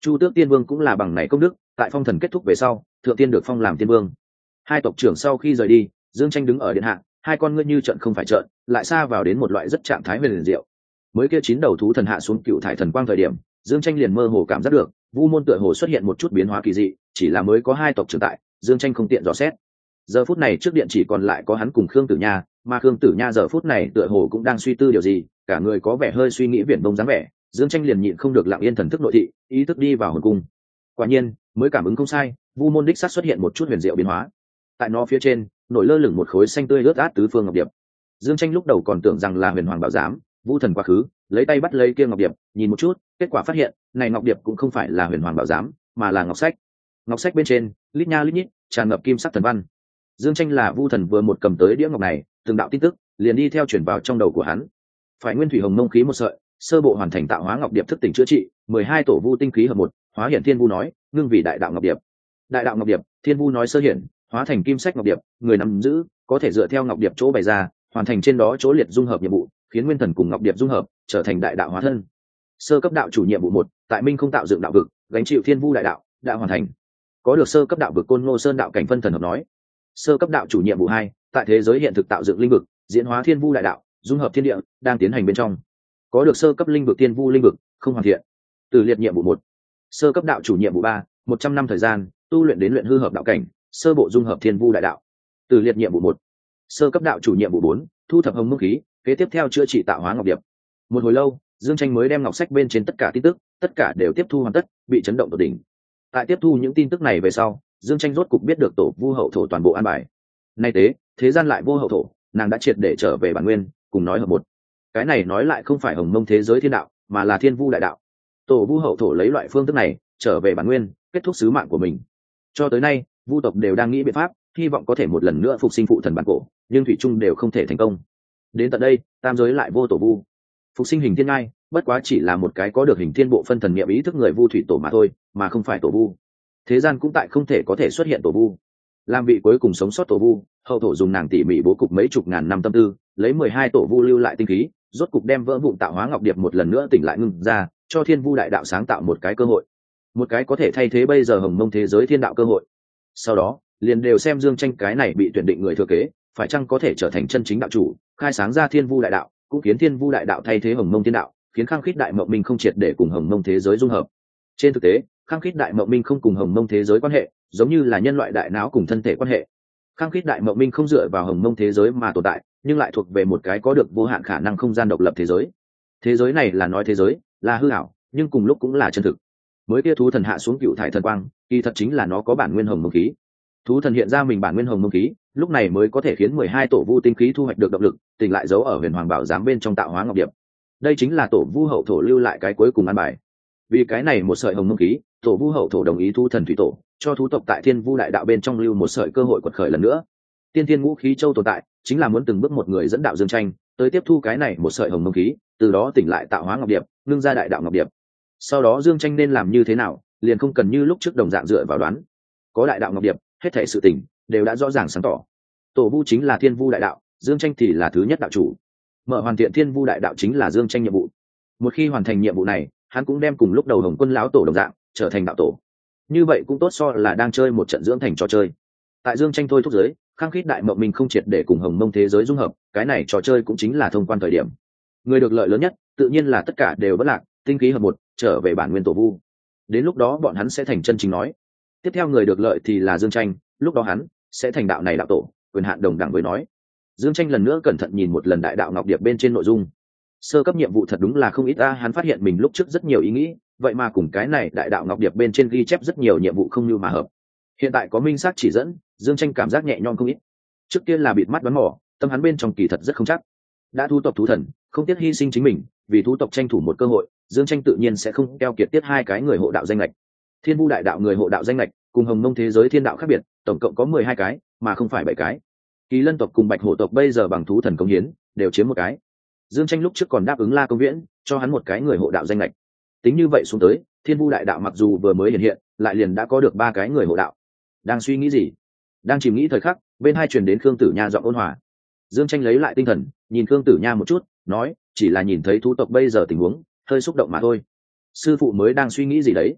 Speaker 1: Chu Tước Tiên Vương cũng là bằng này công đức, tại phong thần kết thúc về sau, thượng tiên được phong làm tiên vương. Hai tộc trưởng sau khi rời đi, Dương Tranh đứng ở điện hạ, hai con ngươi như trận không phải trận, lại xa vào đến một loại rất trạng thái huyền liền diệu. Mới kia chín đầu thú thần hạ xuống cựu thải thần quang thời điểm, Dương Tranh liền mơ hồ cảm giác được, Vu môn tựa hồ xuất hiện một chút biến hóa kỳ dị, chỉ là mới có hai tộc trưởng tại, Dương Tranh không tiện dò xét. Giờ phút này trước điện chỉ còn lại có hắn cùng Khương Tử Nha, mà Khương Tử Nha giờ phút này tựa hồ cũng đang suy tư điều gì, cả người có vẻ hơi suy nghĩ viển vông dáng vẻ. Dương Tranh liền nhịn không được lặng yên thần thức nội thị, ý thức đi vào hồn cung. Quả nhiên, mới cảm ứng không sai, Vu môn đích xác xuất hiện một chút huyền diệu biến hóa. Tại nó phía trên, nổi lơ lửng một khối xanh tươi ướt át tứ phương ngọc điệp. Dương Tranh lúc đầu còn tưởng rằng là huyền hoàng bảo giám, Vu thần quá khứ, lấy tay bắt lấy kia ngọc điệp, nhìn một chút, kết quả phát hiện, này ngọc điệp cũng không phải là huyền hoàng bảo giám, mà là ngọc sách. Ngọc sách bên trên, lít nha lít nhít, tràn ngập kim sắc thần văn. Dương Tranh là Vu thần vừa một cầm tới đĩa ngọc này, từng đạo tin tức liền đi theo chuyển vào trong đầu của hắn. Phải nguyên thủy hồng mông khí một sợi, sơ bộ hoàn thành tạo hóa ngọc điệp thức tỉnh chữa trị, mười hai tổ vu tinh khí hợp một, hóa hiện thiên vu nói, ngưng vì đại đạo ngọc điệp. Đại đạo ngọc điệp, thiên vu nói sơ hiện, hóa thành kim sách ngọc điệp, người nắm giữ có thể dựa theo ngọc điệp chỗ bày ra, hoàn thành trên đó chỗ liệt dung hợp nhiệm vụ, khiến nguyên thần cùng ngọc điệp dung hợp, trở thành đại đạo hóa thân. Sơ cấp đạo chủ nhiệm vụ một, tại Minh không tạo dựng đạo vực, gánh chịu thiên vu đại đạo, đã hoàn thành. Có được sơ cấp đạo vực côn ngô sơn đạo cảnh phân thần hợp nói. Sơ cấp đạo chủ nhiệm vụ hai, tại thế giới hiện thực tạo dựng linh vực, diễn hóa thiên vu đại đạo, dung hợp thiên địa, đang tiến hành bên trong. Có được sơ cấp linh vực thiên vu linh vực, không hoàn thiện. Từ liệt nhiệm vụ một, sơ cấp đạo chủ nhiệm vụ ba, một trăm năm thời gian, tu luyện đến luyện hư hợp đạo cảnh, sơ bộ dung hợp thiên vu đại đạo. Từ liệt nhiệm vụ một, sơ cấp đạo chủ nhiệm vụ bốn, thu thập hồng mông khí, kế tiếp theo chữa trị tạo hóa ngọc điệp. Một hồi lâu, Dương Tranh mới đem ngọc sách bên trên tất cả tin tức, tất cả đều tiếp thu hoàn tất, bị chấn động tột đỉnh. Tại tiếp thu những tin tức này về sau, Dương Tranh rốt cục biết được tổ vu hậu thổ toàn bộ an bài. Nay tế, thế gian lại vô hậu thổ, nàng đã triệt để trở về bản nguyên, cùng nói hợp một. Cái này nói lại không phải hồng mông thế giới thiên đạo, mà là thiên vu đại đạo. Tổ vu hậu thổ lấy loại phương thức này trở về bản nguyên, kết thúc sứ mạng của mình. Cho tới nay, vu tộc đều đang nghĩ biện pháp, hy vọng có thể một lần nữa phục sinh phụ thần bản cổ, nhưng thủy chung đều không thể thành công. Đến tận đây, tam giới lại vô tổ vu. Phục sinh hình thiên ngai, bất quá chỉ là một cái có được hình thiên bộ phân thần niệm ý thức người vu thủy tổ mà thôi, mà không phải tổ vu. Thế gian cũng tại không thể có thể xuất hiện tổ vu. Làm vị cuối cùng sống sót tổ vu, hậu thổ dùng nàng tỉ mỉ bố cục mấy chục ngàn năm tâm tư, lấy mười hai tổ vu lưu lại tinh khí, rốt cục đem vỡ vụn tạo hóa ngọc điệp một lần nữa tỉnh lại ngưng ra, cho thiên vu đại đạo sáng tạo một cái cơ hội, một cái có thể thay thế bây giờ hồng mông thế giới thiên đạo cơ hội. Sau đó, liền đều xem Dương Tranh cái này bị tuyển định người thừa kế, phải chăng có thể trở thành chân chính đạo chủ, khai sáng ra thiên vu đại đạo, cũng khiến thiên vu đại đạo thay thế hồng mông thiên đạo, khiến khang khít đại mộng minh không triệt để cùng hồng mông thế giới dung hợp. Trên thực tế, khang khít đại mộng minh không cùng hồng mông thế giới quan hệ, giống như là nhân loại đại não cùng thân thể quan hệ. Khang khít đại mộng minh không dựa vào hồng mông thế giới mà tồn tại, nhưng lại thuộc về một cái có được vô hạn khả năng không gian độc lập thế giới. Thế giới này là nói thế giới, là hư ảo, nhưng cùng lúc cũng là chân thực. Mới kia thú thần hạ xuống cựu thải thần quang, kỳ thật chính là nó có bản nguyên hồng mông khí. Thú thần hiện ra mình bản nguyên hồng mông khí, lúc này mới có thể khiến mười hai tổ vu tinh khí thu hoạch được động lực, tỉnh lại giấu ở huyền hoàng bảo giám bên trong tạo hóa ngọc điệp. Đây chính là tổ vu hậu thổ lưu lại cái cuối cùng an bài. Vì cái này một sợi hồng mông khí, tổ vu hậu thổ đồng ý thú thần thủy tổ cho thú tộc tại thiên vu đại đạo bên trong lưu một sợi cơ hội quật khởi lần nữa. Tiên thiên ngũ khí châu tồn tại, chính là muốn từng bước một người dẫn đạo Dương Tranh tới tiếp thu cái này một sợi hồng mông khí, từ đó tỉnh lại tạo hóa ngọc điệp, ngưng ra đại đạo ngọc điệp. Sau đó Dương Tranh nên làm như thế nào, liền không cần như lúc trước đồng dạng dựa vào đoán. Có đại đạo ngọc điệp, hết thảy sự tình đều đã rõ ràng sáng tỏ. Tổ vu chính là thiên vu đại đạo, Dương Tranh thì là thứ nhất đạo chủ. Mở hoàn thiện thiên vu đại đạo chính là Dương Tranh nhiệm vụ. Một khi hoàn thành nhiệm vụ này, hắn cũng đem cùng lúc đầu Hồng Quân lão tổ đồng dạng trở thành đạo tổ. Như vậy cũng tốt so là đang chơi một trận dưỡng thành trò chơi. Tại Dương Tranh thôi thúc giới, khang khít đại mộng mình không triệt để cùng hồng mông thế giới dung hợp, cái này trò chơi cũng chính là thông quan thời điểm. Người được lợi lớn nhất tự nhiên là tất cả đều bất lạc, tinh khí hợp một, trở về bản nguyên tổ vu. Đến lúc đó bọn hắn sẽ thành chân chính nói. Tiếp theo người được lợi thì là Dương Tranh, lúc đó hắn sẽ thành đạo này đạo tổ, quyền hạn đồng đẳng với nói. Dương Tranh lần nữa cẩn thận nhìn một lần đại đạo ngọc điệp bên trên nội dung. Sơ cấp nhiệm vụ thật đúng là không ít a, hắn phát hiện mình lúc trước rất nhiều ý nghĩ, vậy mà cùng cái này đại đạo ngọc điệp bên trên ghi chép rất nhiều nhiệm vụ không như mà hợp. Hiện tại có minh xác chỉ dẫn, Dương Tranh cảm giác nhẹ nhõm không ít. Trước tiên là bịt mắt đoán mò, tâm hắn bên trong kỳ thật rất không chắc. Đã thu tộc thú thần, không tiếc hy sinh chính mình, vì thú tộc tranh thủ một cơ hội, Dương Tranh tự nhiên sẽ không keo kiệt tiết hai cái người hộ đạo danh lệch. Thiên Vu đại đạo người hộ đạo danh lệch, cùng Hồng Mông thế giới thiên đạo khác biệt, tổng cộng có mười hai cái, mà không phải bảy cái. Kỳ Lân tộc cùng Bạch Hổ tộc bây giờ bằng thú thần công hiến, đều chiếm một cái. Dương Tranh lúc trước còn đáp ứng La Công Viễn, cho hắn một cái người hộ đạo danh lệch. Tính như vậy xuống tới, Thiên Vu đại đạo mặc dù vừa mới hiện hiện, lại liền đã có được ba cái người hộ đạo. Đang suy nghĩ gì? Đang chìm nghĩ thời khắc, bên hai truyền đến Khương Tử Nha giọng ôn hòa. Dương Tranh lấy lại tinh thần, nhìn Khương Tử Nha một chút, nói, chỉ là nhìn thấy thú tộc bây giờ tình huống, hơi xúc động mà thôi. Sư phụ mới đang suy nghĩ gì đấy?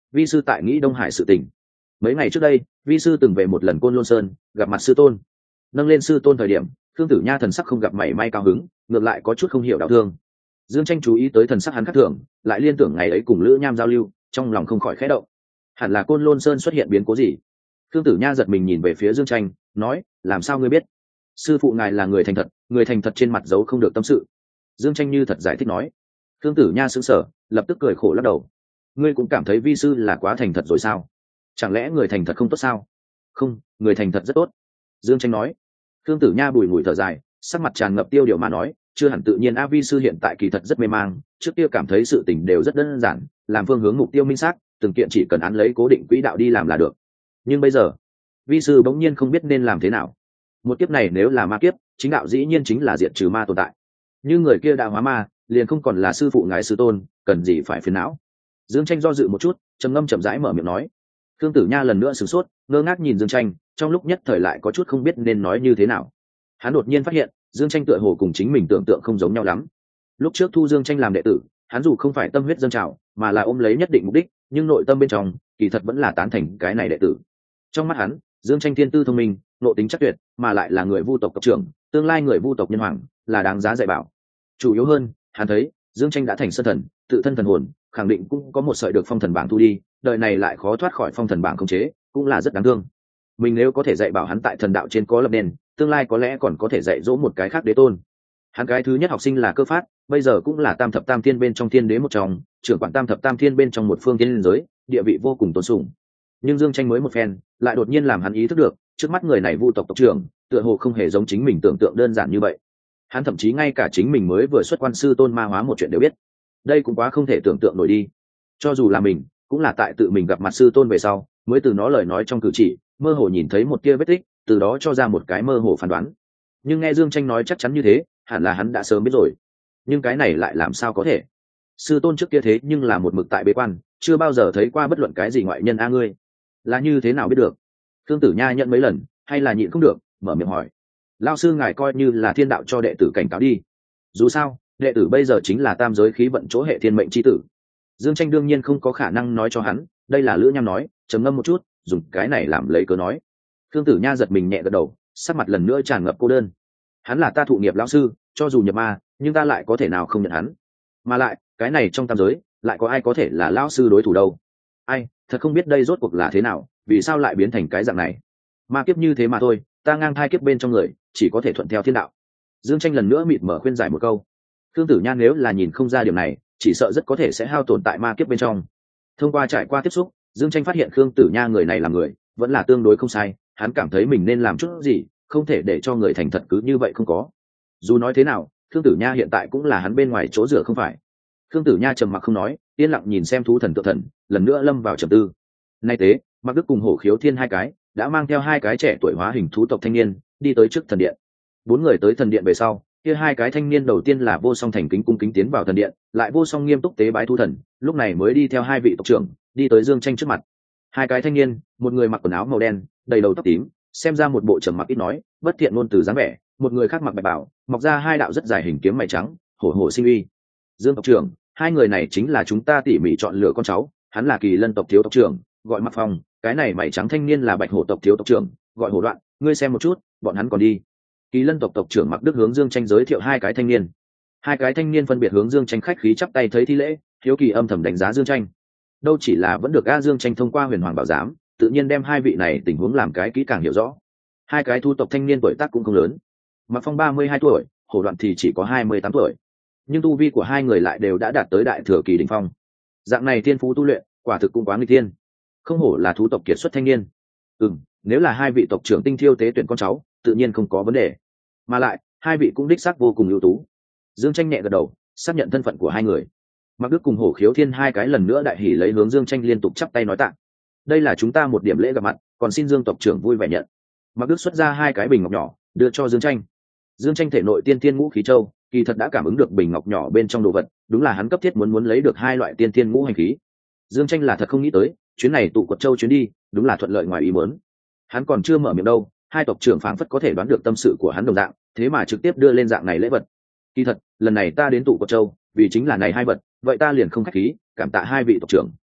Speaker 1: vi sư tại nghĩ Đông Hải sự tình. Mấy ngày trước đây vi sư từng về một lần Côn Lôn Sơn gặp mặt sư tôn. Nâng lên sư tôn thời điểm, Khương Tử Nha thần sắc không gặp mảy may cao hứng, ngược lại có chút không hiểu đạo thương. Dương Tranh chú ý tới thần sắc hắn khác thường, lại liên tưởng ngày ấy cùng Lữ Nham giao lưu, trong lòng không khỏi khẽ động. Hẳn là Côn Lôn Sơn xuất hiện biến cố gì? Khương Tử Nha giật mình nhìn về phía Dương Tranh, nói: làm sao ngươi biết? Sư phụ ngài là người thành thật, người thành thật trên mặt giấu không được tâm sự. Dương Tranh như thật giải thích nói. Khương Tử Nha sững sờ, lập tức cười khổ lắc đầu. Ngươi cũng cảm thấy vi sư là quá thành thật rồi sao? Chẳng lẽ người thành thật không tốt sao? Không, người thành thật rất tốt. Dương Tranh nói. Khương Tử Nha bùi ngùi thở dài, sắc mặt tràn ngập tiêu điều mà nói: chưa hẳn tự nhiên a, vi sư hiện tại kỳ thật rất mê mang, trước kia cảm thấy sự tình đều rất đơn giản, làm phương hướng mục tiêu minh xác, từng kiện chỉ cần án lấy cố định quỹ đạo đi làm là được. Nhưng bây giờ, vi sư bỗng nhiên không biết nên làm thế nào. Một kiếp này nếu là ma kiếp, chính đạo dĩ nhiên chính là diệt trừ ma tồn tại. Nhưng người kia đã hóa ma, liền không còn là sư phụ ngài sư tôn, cần gì phải phiền não. Dương Tranh do dự một chút, trầm ngâm chậm rãi mở miệng nói. Khương Tử Nha lần nữa sửng sốt, ngơ ngác nhìn Dương Tranh, trong lúc nhất thời lại có chút không biết nên nói như thế nào. Hắn đột nhiên phát hiện, Dương Tranh tựa hồ cùng chính mình tưởng tượng không giống nhau lắm. Lúc trước thu Dương Tranh làm đệ tử, hắn dù không phải tâm huyết dâng trào, mà là ôm lấy nhất định mục đích, nhưng nội tâm bên trong, kỳ thật vẫn là tán thành cái này đệ tử. Trong mắt hắn, Dương Tranh thiên tư thông minh, nội tính chắc tuyệt, mà lại là người Vu tộc tộc trưởng, tương lai người Vu tộc nhân hoàng, là đáng giá dạy bảo. Chủ yếu hơn, hắn thấy, Dương Tranh đã thành sơn thần, tự thân thần hồn, khẳng định cũng có một sợi được phong thần bảng thu đi, đời này lại khó thoát khỏi phong thần bảng khống chế, cũng là rất đáng thương. Mình nếu có thể dạy bảo hắn tại thần đạo trên có lập nền, tương lai có lẽ còn có thể dạy dỗ một cái khác đế tôn. Hắn cái thứ nhất học sinh là Cơ Phát, bây giờ cũng là tam thập tam thiên bên trong thiên đế một trong, trưởng quản tam thập tam thiên bên trong một phương thiên giới, địa vị vô cùng tôn sùng. Nhưng Dương Tranh mới một phen, lại đột nhiên làm hắn ý thức được, trước mắt người này Vu tộc tộc trưởng, tựa hồ không hề giống chính mình tưởng tượng đơn giản như vậy. Hắn thậm chí ngay cả chính mình mới vừa xuất quan sư tôn ma hóa một chuyện đều biết. Đây cũng quá không thể tưởng tượng nổi đi. Cho dù là mình, cũng là tại tự mình gặp mặt sư tôn về sau, mới từ nó lời nói trong cử chỉ, mơ hồ nhìn thấy một tia vết tích, từ đó cho ra một cái mơ hồ phán đoán. Nhưng nghe Dương Tranh nói chắc chắn như thế, hẳn là hắn đã sớm biết rồi. Nhưng cái này lại làm sao có thể? Sư tôn trước kia thế nhưng là một mực tại bế quan, chưa bao giờ thấy qua bất luận cái gì ngoại nhân a ngươi. Là như thế nào biết được? Khương Tử Nha nhận mấy lần, hay là nhịn không được, mở miệng hỏi. Lão sư ngài coi như là thiên đạo cho đệ tử cảnh cáo đi. Dù sao, đệ tử bây giờ chính là tam giới khí vận chỗ hệ thiên mệnh chi tử. Dương Tranh đương nhiên không có khả năng nói cho hắn, đây là Lữ Nham nói, trầm ngâm một chút, dùng cái này làm lấy cớ nói. Khương Tử Nha giật mình nhẹ gật đầu, sắc mặt lần nữa tràn ngập cô đơn. Hắn là ta thụ nghiệp lão sư, cho dù nhập ma, nhưng ta lại có thể nào không nhận hắn? Mà lại, cái này trong tam giới, lại có ai có thể là lão sư đối thủ đâu? Ai, thật không biết đây rốt cuộc là thế nào, vì sao lại biến thành cái dạng này? Ma kiếp như thế mà thôi, ta ngang thai kiếp bên trong người, chỉ có thể thuận theo thiên đạo. Dương Tranh lần nữa mịt mở khuyên giải một câu. Khương Tử Nha nếu là nhìn không ra điểm này, chỉ sợ rất có thể sẽ hao tổn tại ma kiếp bên trong. Thông qua trải qua tiếp xúc, Dương Tranh phát hiện Khương Tử Nha người này là người, vẫn là tương đối không sai, hắn cảm thấy mình nên làm chút gì, không thể để cho người thành thật cứ như vậy không có. Dù nói thế nào, Khương Tử Nha hiện tại cũng là hắn bên ngoài chỗ dựa không phải. Khương Tử Nha trầm mặc không nói, yên lặng nhìn xem thú thần tự thần, lần nữa lâm vào trầm tư. Nay tế, Mạc Đức cùng Hổ Khiếu Thiên hai cái đã mang theo hai cái trẻ tuổi hóa hình thú tộc thanh niên đi tới trước thần điện. Bốn người tới thần điện về sau, kia hai cái thanh niên đầu tiên là Vô Song thành kính cung kính tiến vào thần điện, lại Vô Song nghiêm túc tế bái thú thần, lúc này mới đi theo hai vị tộc trưởng đi tới Dương Tranh trước mặt. Hai cái thanh niên, một người mặc quần áo màu đen, đầy đầu tóc tím, xem ra một bộ trầm mặc ít nói, bất thiện ngôn từ dáng vẻ, một người khác mặc bạch bào, mọc ra hai đạo rất dài hình kiếm mày trắng, hổ hổ sinh uy. Dương tộc trưởng, hai người này chính là chúng ta tỉ mỉ chọn lựa con cháu, hắn là Kỳ Lân tộc thiếu tộc trưởng, gọi Mặc Phong, cái này mày trắng thanh niên là Bạch Hổ tộc thiếu tộc trưởng, gọi Hổ Đoạn, ngươi xem một chút, bọn hắn còn đi. Kỳ Lân tộc tộc trưởng Mặc Đức hướng Dương Tranh giới thiệu hai cái thanh niên. Hai cái thanh niên phân biệt hướng Dương Tranh khách khí chắp tay thấy thi lễ, hiếu kỳ âm thầm đánh giá Dương Tranh. Đâu chỉ là vẫn được A Dương Tranh thông qua Huyền Hoàng bảo giám, tự nhiên đem hai vị này tình huống làm cái kỹ càng hiểu rõ. Hai cái thu tộc thanh niên tuổi tác cũng không lớn. Mặc Phong ba mươi hai tuổi, Hổ Đoạn thì chỉ có hai mươi tám tuổi. Nhưng tu vi của hai người lại đều đã đạt tới đại thừa kỳ đỉnh phong. Dạng này thiên phú tu luyện, quả thực cũng quá nguy thiên. Không hổ là thú tộc kiệt xuất thanh niên. Ừm, nếu là hai vị tộc trưởng tinh thiêu tế tuyển con cháu, tự nhiên không có vấn đề. Mà lại, hai vị cũng đích xác vô cùng ưu tú. Dương Tranh nhẹ gật đầu, xác nhận thân phận của hai người. Mặc Đức cùng Hổ Khiếu Thiên hai cái lần nữa đại hỉ lấy hướng Dương Tranh liên tục chắp tay nói tạ. Đây là chúng ta một điểm lễ gặp mặt, còn xin Dương tộc trưởng vui vẻ nhận. Mặc Đức xuất ra hai cái bình ngọc nhỏ, đưa cho Dương Tranh. Dương Tranh thể nội tiên tiên ngũ khí châu, kỳ thật đã cảm ứng được bình ngọc nhỏ bên trong đồ vật, đúng là hắn cấp thiết muốn muốn lấy được hai loại tiên tiên ngũ hành khí. Dương Tranh là thật không nghĩ tới, chuyến này tụ quật châu chuyến đi, đúng là thuận lợi ngoài ý muốn. Hắn còn chưa mở miệng đâu, hai tộc trưởng phảng phất có thể đoán được tâm sự của hắn đồng dạng, thế mà trực tiếp đưa lên dạng này lễ vật. Kỳ thật, lần này ta đến tụ quật châu, vì chính là này hai vật, vậy ta liền không khách khí, cảm tạ hai vị tộc trưởng.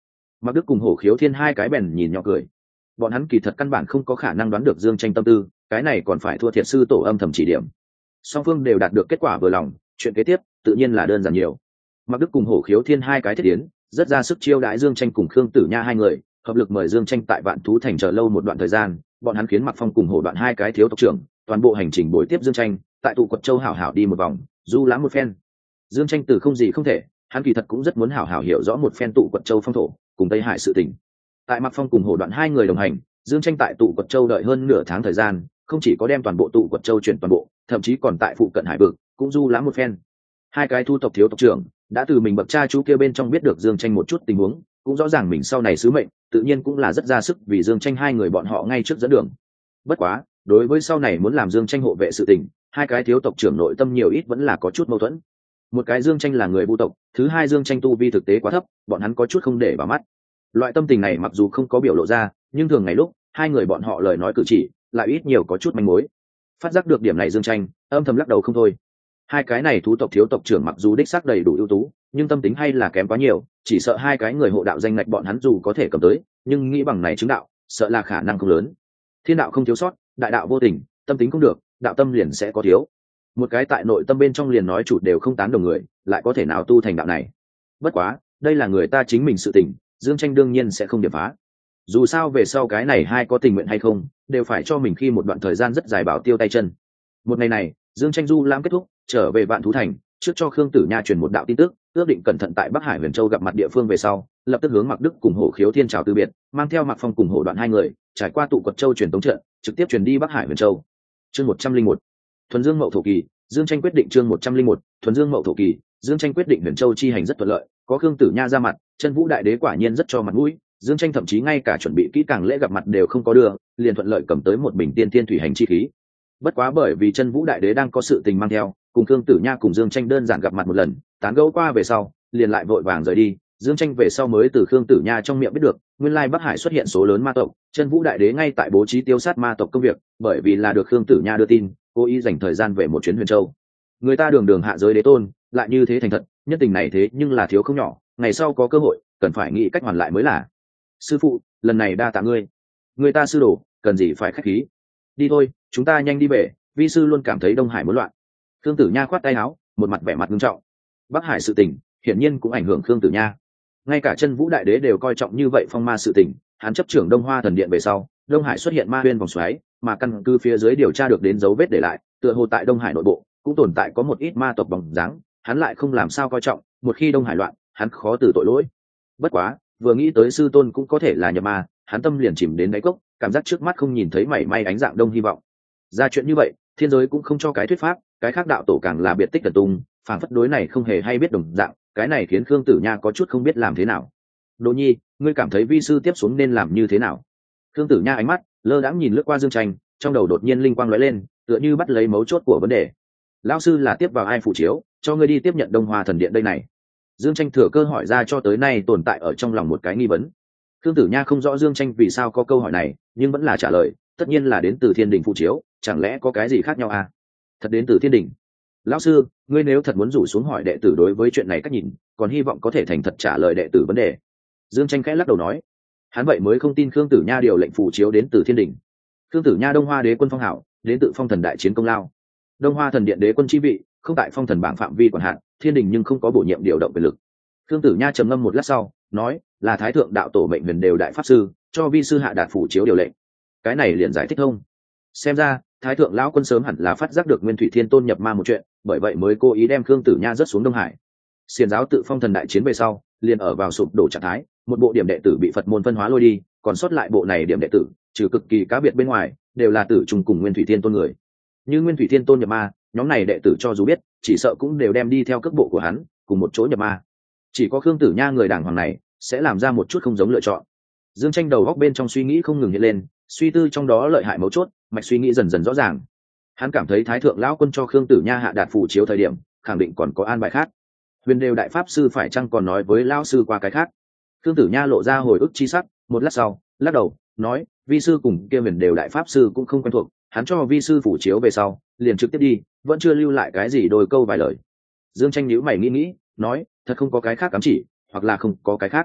Speaker 1: Mặc Đức cùng Hổ Khiếu Thiên hai cái bèn nhìn nhỏ cười. Bọn hắn kỳ thật căn bản không có khả năng đoán được Dương Tranh tâm tư, cái này còn phải thua thiệt sư tổ âm thầm chỉ điểm. Song phương đều đạt được kết quả vừa lòng, chuyện kế tiếp tự nhiên là đơn giản nhiều. Mặc Đức cùng Hổ Khiếu Thiên hai cái thiết tiến rất ra sức chiêu đãi Dương Tranh cùng Khương Tử Nha hai người, hợp lực mời Dương Tranh tại Vạn Thú Thành chờ lâu một đoạn thời gian. Bọn hắn khiến Mặc Phong cùng Hổ Đoạn hai cái thiếu tộc trưởng toàn bộ hành trình bồi tiếp Dương Tranh tại tụ quật châu hảo hảo đi một vòng, du lãm một phen. Dương Tranh từ không gì không thể, hắn kỳ thật cũng rất muốn hảo hảo hiểu rõ một phen tụ quật châu phong thổ cùng Tây Hải sự tình. Tại Mặc Phong cùng Hổ Đoạn hai người đồng hành, Dương Tranh tại tụ quật châu đợi hơn nửa tháng thời gian, không chỉ có đem toàn bộ tụ quật châu chuyển toàn bộ, thậm chí còn tại phụ cận hải vực cũng du lãm một phen. Hai cái thu tộc thiếu tộc trưởng đã từ mình bậc cha chú kia bên trong biết được Dương Tranh một chút tình huống, cũng rõ ràng mình sau này sứ mệnh, tự nhiên cũng là rất ra sức vì Dương Tranh hai người bọn họ ngay trước dẫn đường. Bất quá, đối với sau này muốn làm Dương Tranh hộ vệ sự tình, hai cái thiếu tộc trưởng nội tâm nhiều ít vẫn là có chút mâu thuẫn. Một cái Dương Tranh là người Vu tộc, thứ hai Dương Tranh tu vi thực tế quá thấp, bọn hắn có chút không để vào mắt. Loại tâm tình này mặc dù không có biểu lộ ra, nhưng thường ngày lúc hai người bọn họ lời nói cử chỉ lại ít nhiều có chút manh mối. Phát giác được điểm này Dương Tranh âm thầm lắc đầu không thôi. Hai cái này thú tộc thiếu tộc trưởng mặc dù đích xác đầy đủ ưu tú, nhưng tâm tính hay là kém quá nhiều, chỉ sợ hai cái người hộ đạo danh ngạch bọn hắn dù có thể cầm tới, nhưng nghĩ bằng này chứng đạo, sợ là khả năng không lớn. Thiên đạo không thiếu sót, đại đạo vô tình, tâm tính không được, đạo tâm liền sẽ có thiếu. Một cái tại nội tâm bên trong liền nói chủ đều không tán đồng người, lại có thể nào tu thành đạo này? Bất quá, đây là người ta chính mình sự tình, Dương Tranh đương nhiên sẽ không điểm phá. Dù sao về sau cái này hai có tình nguyện hay không, đều phải cho mình khi một đoạn thời gian rất dài bảo tiêu tay chân. Một ngày này, Dương Tranh du lãm kết thúc, trở về Vạn Thú Thành, trước cho Khương Tử Nha truyền một đạo tin tức, ước định cẩn thận tại Bắc Hải Huyền Châu gặp mặt địa phương về sau, lập tức hướng Mặc Đức cùng Hổ Khiếu Thiên chào từ biệt, mang theo Mặc Phong cùng Hổ Đoạn hai người, trải qua tụ quật châu truyền tống trận, trực tiếp truyền đi Bắc Hải Huyền Châu. Chương một trăm linh một, Thuần Dương Mậu Thổ Kỳ, Dương Tranh quyết định chương một trăm linh một, Thuần Dương Mậu Thổ Kỳ, Dương Tranh quyết định Huyền Châu chi hành rất thuận lợi, có Khương Tử Nha ra mặt, Chân Vũ Đại Đế quả nhiên rất cho mặt mũi, Dương Tranh thậm chí ngay cả chuẩn bị kỹ càng lễ gặp mặt đều không có đưa, liền thuận lợi cầm tới một bình tiên tiên thủy hành chi khí. Bất quá bởi vì Chân Vũ Đại Đế đang có sự tình mang theo, cùng Khương Tử Nha cùng Dương Tranh đơn giản gặp mặt một lần, tán gẫu qua về sau, liền lại vội vàng rời đi. Dương Tranh về sau mới từ Khương Tử Nha trong miệng biết được, nguyên lai Bắc Hải xuất hiện số lớn ma tộc, Chân Vũ Đại Đế ngay tại bố trí tiêu sát ma tộc công việc, bởi vì là được Khương Tử Nha đưa tin, cố ý dành thời gian về một chuyến Huyền Châu. Người ta đường đường hạ giới đế tôn, lại như thế thành thật, nhất tình này thế nhưng là thiếu không nhỏ, ngày sau có cơ hội, cần phải nghĩ cách hoàn lại mới là. Sư phụ, lần này đa tạ ngươi. Người ta sư đồ, cần gì phải khách khí. Đi thôi, chúng ta nhanh đi về, vi sư luôn cảm thấy Đông Hải muốn loạn. Khương Tử Nha khoát tay áo, một mặt vẻ mặt nghiêm trọng. Bắc Hải sự tình, hiển nhiên cũng ảnh hưởng Khương Tử Nha. Ngay cả Chân Vũ Đại Đế đều coi trọng như vậy phong ma sự tình, hắn chấp trưởng Đông Hoa Thần Điện về sau, Đông Hải xuất hiện ma huyên vòng xoáy, mà căn cứ phía dưới điều tra được đến dấu vết để lại, tựa hồ tại Đông Hải nội bộ cũng tồn tại có một ít ma tộc bóng dáng, hắn lại không làm sao coi trọng, một khi Đông Hải loạn, hắn khó từ tội lỗi. Bất quá, vừa nghĩ tới sư tôn cũng có thể là nhập ma, hắn tâm liền chìm đến đáy cốc, cảm giác trước mắt không nhìn thấy mảy may ánh dạng đông hy vọng. Ra chuyện như vậy, thiên giới cũng không cho cái thuyết pháp, cái khác đạo tổ càng là biệt tích thần tung, phản phất đối này không hề hay biết đồng dạng, cái này khiến Khương Tử Nha có chút không biết làm thế nào. Đỗ Nhi, ngươi cảm thấy vi sư tiếp xuống nên làm như thế nào? Khương Tử Nha ánh mắt lơ đãng nhìn lướt qua Dương Tranh, trong đầu đột nhiên linh quang lóe lên, tựa như bắt lấy mấu chốt của vấn đề. Lão sư là tiếp vào ai phụ chiếu, cho ngươi đi tiếp nhận Đông Hoa Thần Điện đây này? Dương Tranh thừa cơ hỏi ra cho tới nay tồn tại ở trong lòng một cái nghi vấn. Khương Tử Nha không rõ Dương Tranh vì sao có câu hỏi này, nhưng vẫn là trả lời, tất nhiên là đến từ Thiên Đình phụ chiếu, chẳng lẽ có cái gì khác nhau à? Thật đến từ Thiên Đình? Lão sư, ngươi nếu thật muốn rủ xuống hỏi đệ tử đối với chuyện này cách nhìn, còn hy vọng có thể thành thật trả lời đệ tử vấn đề. Dương Tranh khẽ lắc đầu nói, hắn vậy mới không tin Khương Tử Nha điều lệnh phụ chiếu đến từ Thiên Đình. Khương Tử Nha Đông Hoa Đế quân phong hảo, đến tự Phong Thần đại chiến công lao. Đông Hoa Thần Điện đế quân chi vị, không tại Phong Thần bảng phạm vi quản hạn, Thiên Đình nhưng không có bổ nhiệm điều động quyền lực. Khương Tử Nha trầm ngâm một lát sau, nói, là Thái thượng đạo tổ mệnh huyền đều đại pháp sư, cho vi sư hạ đạt phủ chiếu điều lệnh. Cái này liền giải thích thông. Xem ra, Thái thượng lão quân sớm hẳn là phát giác được Nguyên Thủy Thiên Tôn nhập ma một chuyện, bởi vậy mới cố ý đem Khương Tử Nha rớt xuống Đông Hải. Xiển giáo tự Phong Thần đại chiến về sau, liền ở vào sụp đổ trạng thái, một bộ điểm đệ tử bị Phật môn phân hóa lôi đi, còn sót lại bộ này điểm đệ tử, trừ cực kỳ cá biệt bên ngoài, đều là tử trùng cùng Nguyên Thủy Thiên Tôn người. Như Nguyên Thủy Thiên Tôn nhập ma, nhóm này đệ tử cho dù biết, chỉ sợ cũng đều đem đi theo cước bộ của hắn, cùng một chỗ nhập ma. Chỉ có Khương Tử Nha người đàng hoàng này sẽ làm ra một chút không giống lựa chọn. Dương Tranh đầu góc bên trong suy nghĩ không ngừng hiện lên, suy tư trong đó lợi hại mấu chốt, mạch suy nghĩ dần dần rõ ràng. Hắn cảm thấy Thái thượng lão quân cho Khương Tử Nha hạ đạt phù chiếu thời điểm, khẳng định còn có an bài khác. Huyền đều đại pháp sư phải chăng còn nói với lão sư qua cái khác? Khương Tử Nha lộ ra hồi ức chi sắc, một lát sau, lắc đầu, nói, vi sư cùng kia huyền đều đại pháp sư cũng không quen thuộc, hắn cho vi sư phủ chiếu về sau, liền trực tiếp đi, vẫn chưa lưu lại cái gì đôi câu vài lời. Dương Tranh nhíu mày nghĩ nghĩ, nói, thật không có cái khác ám chỉ, hoặc là không có cái khác.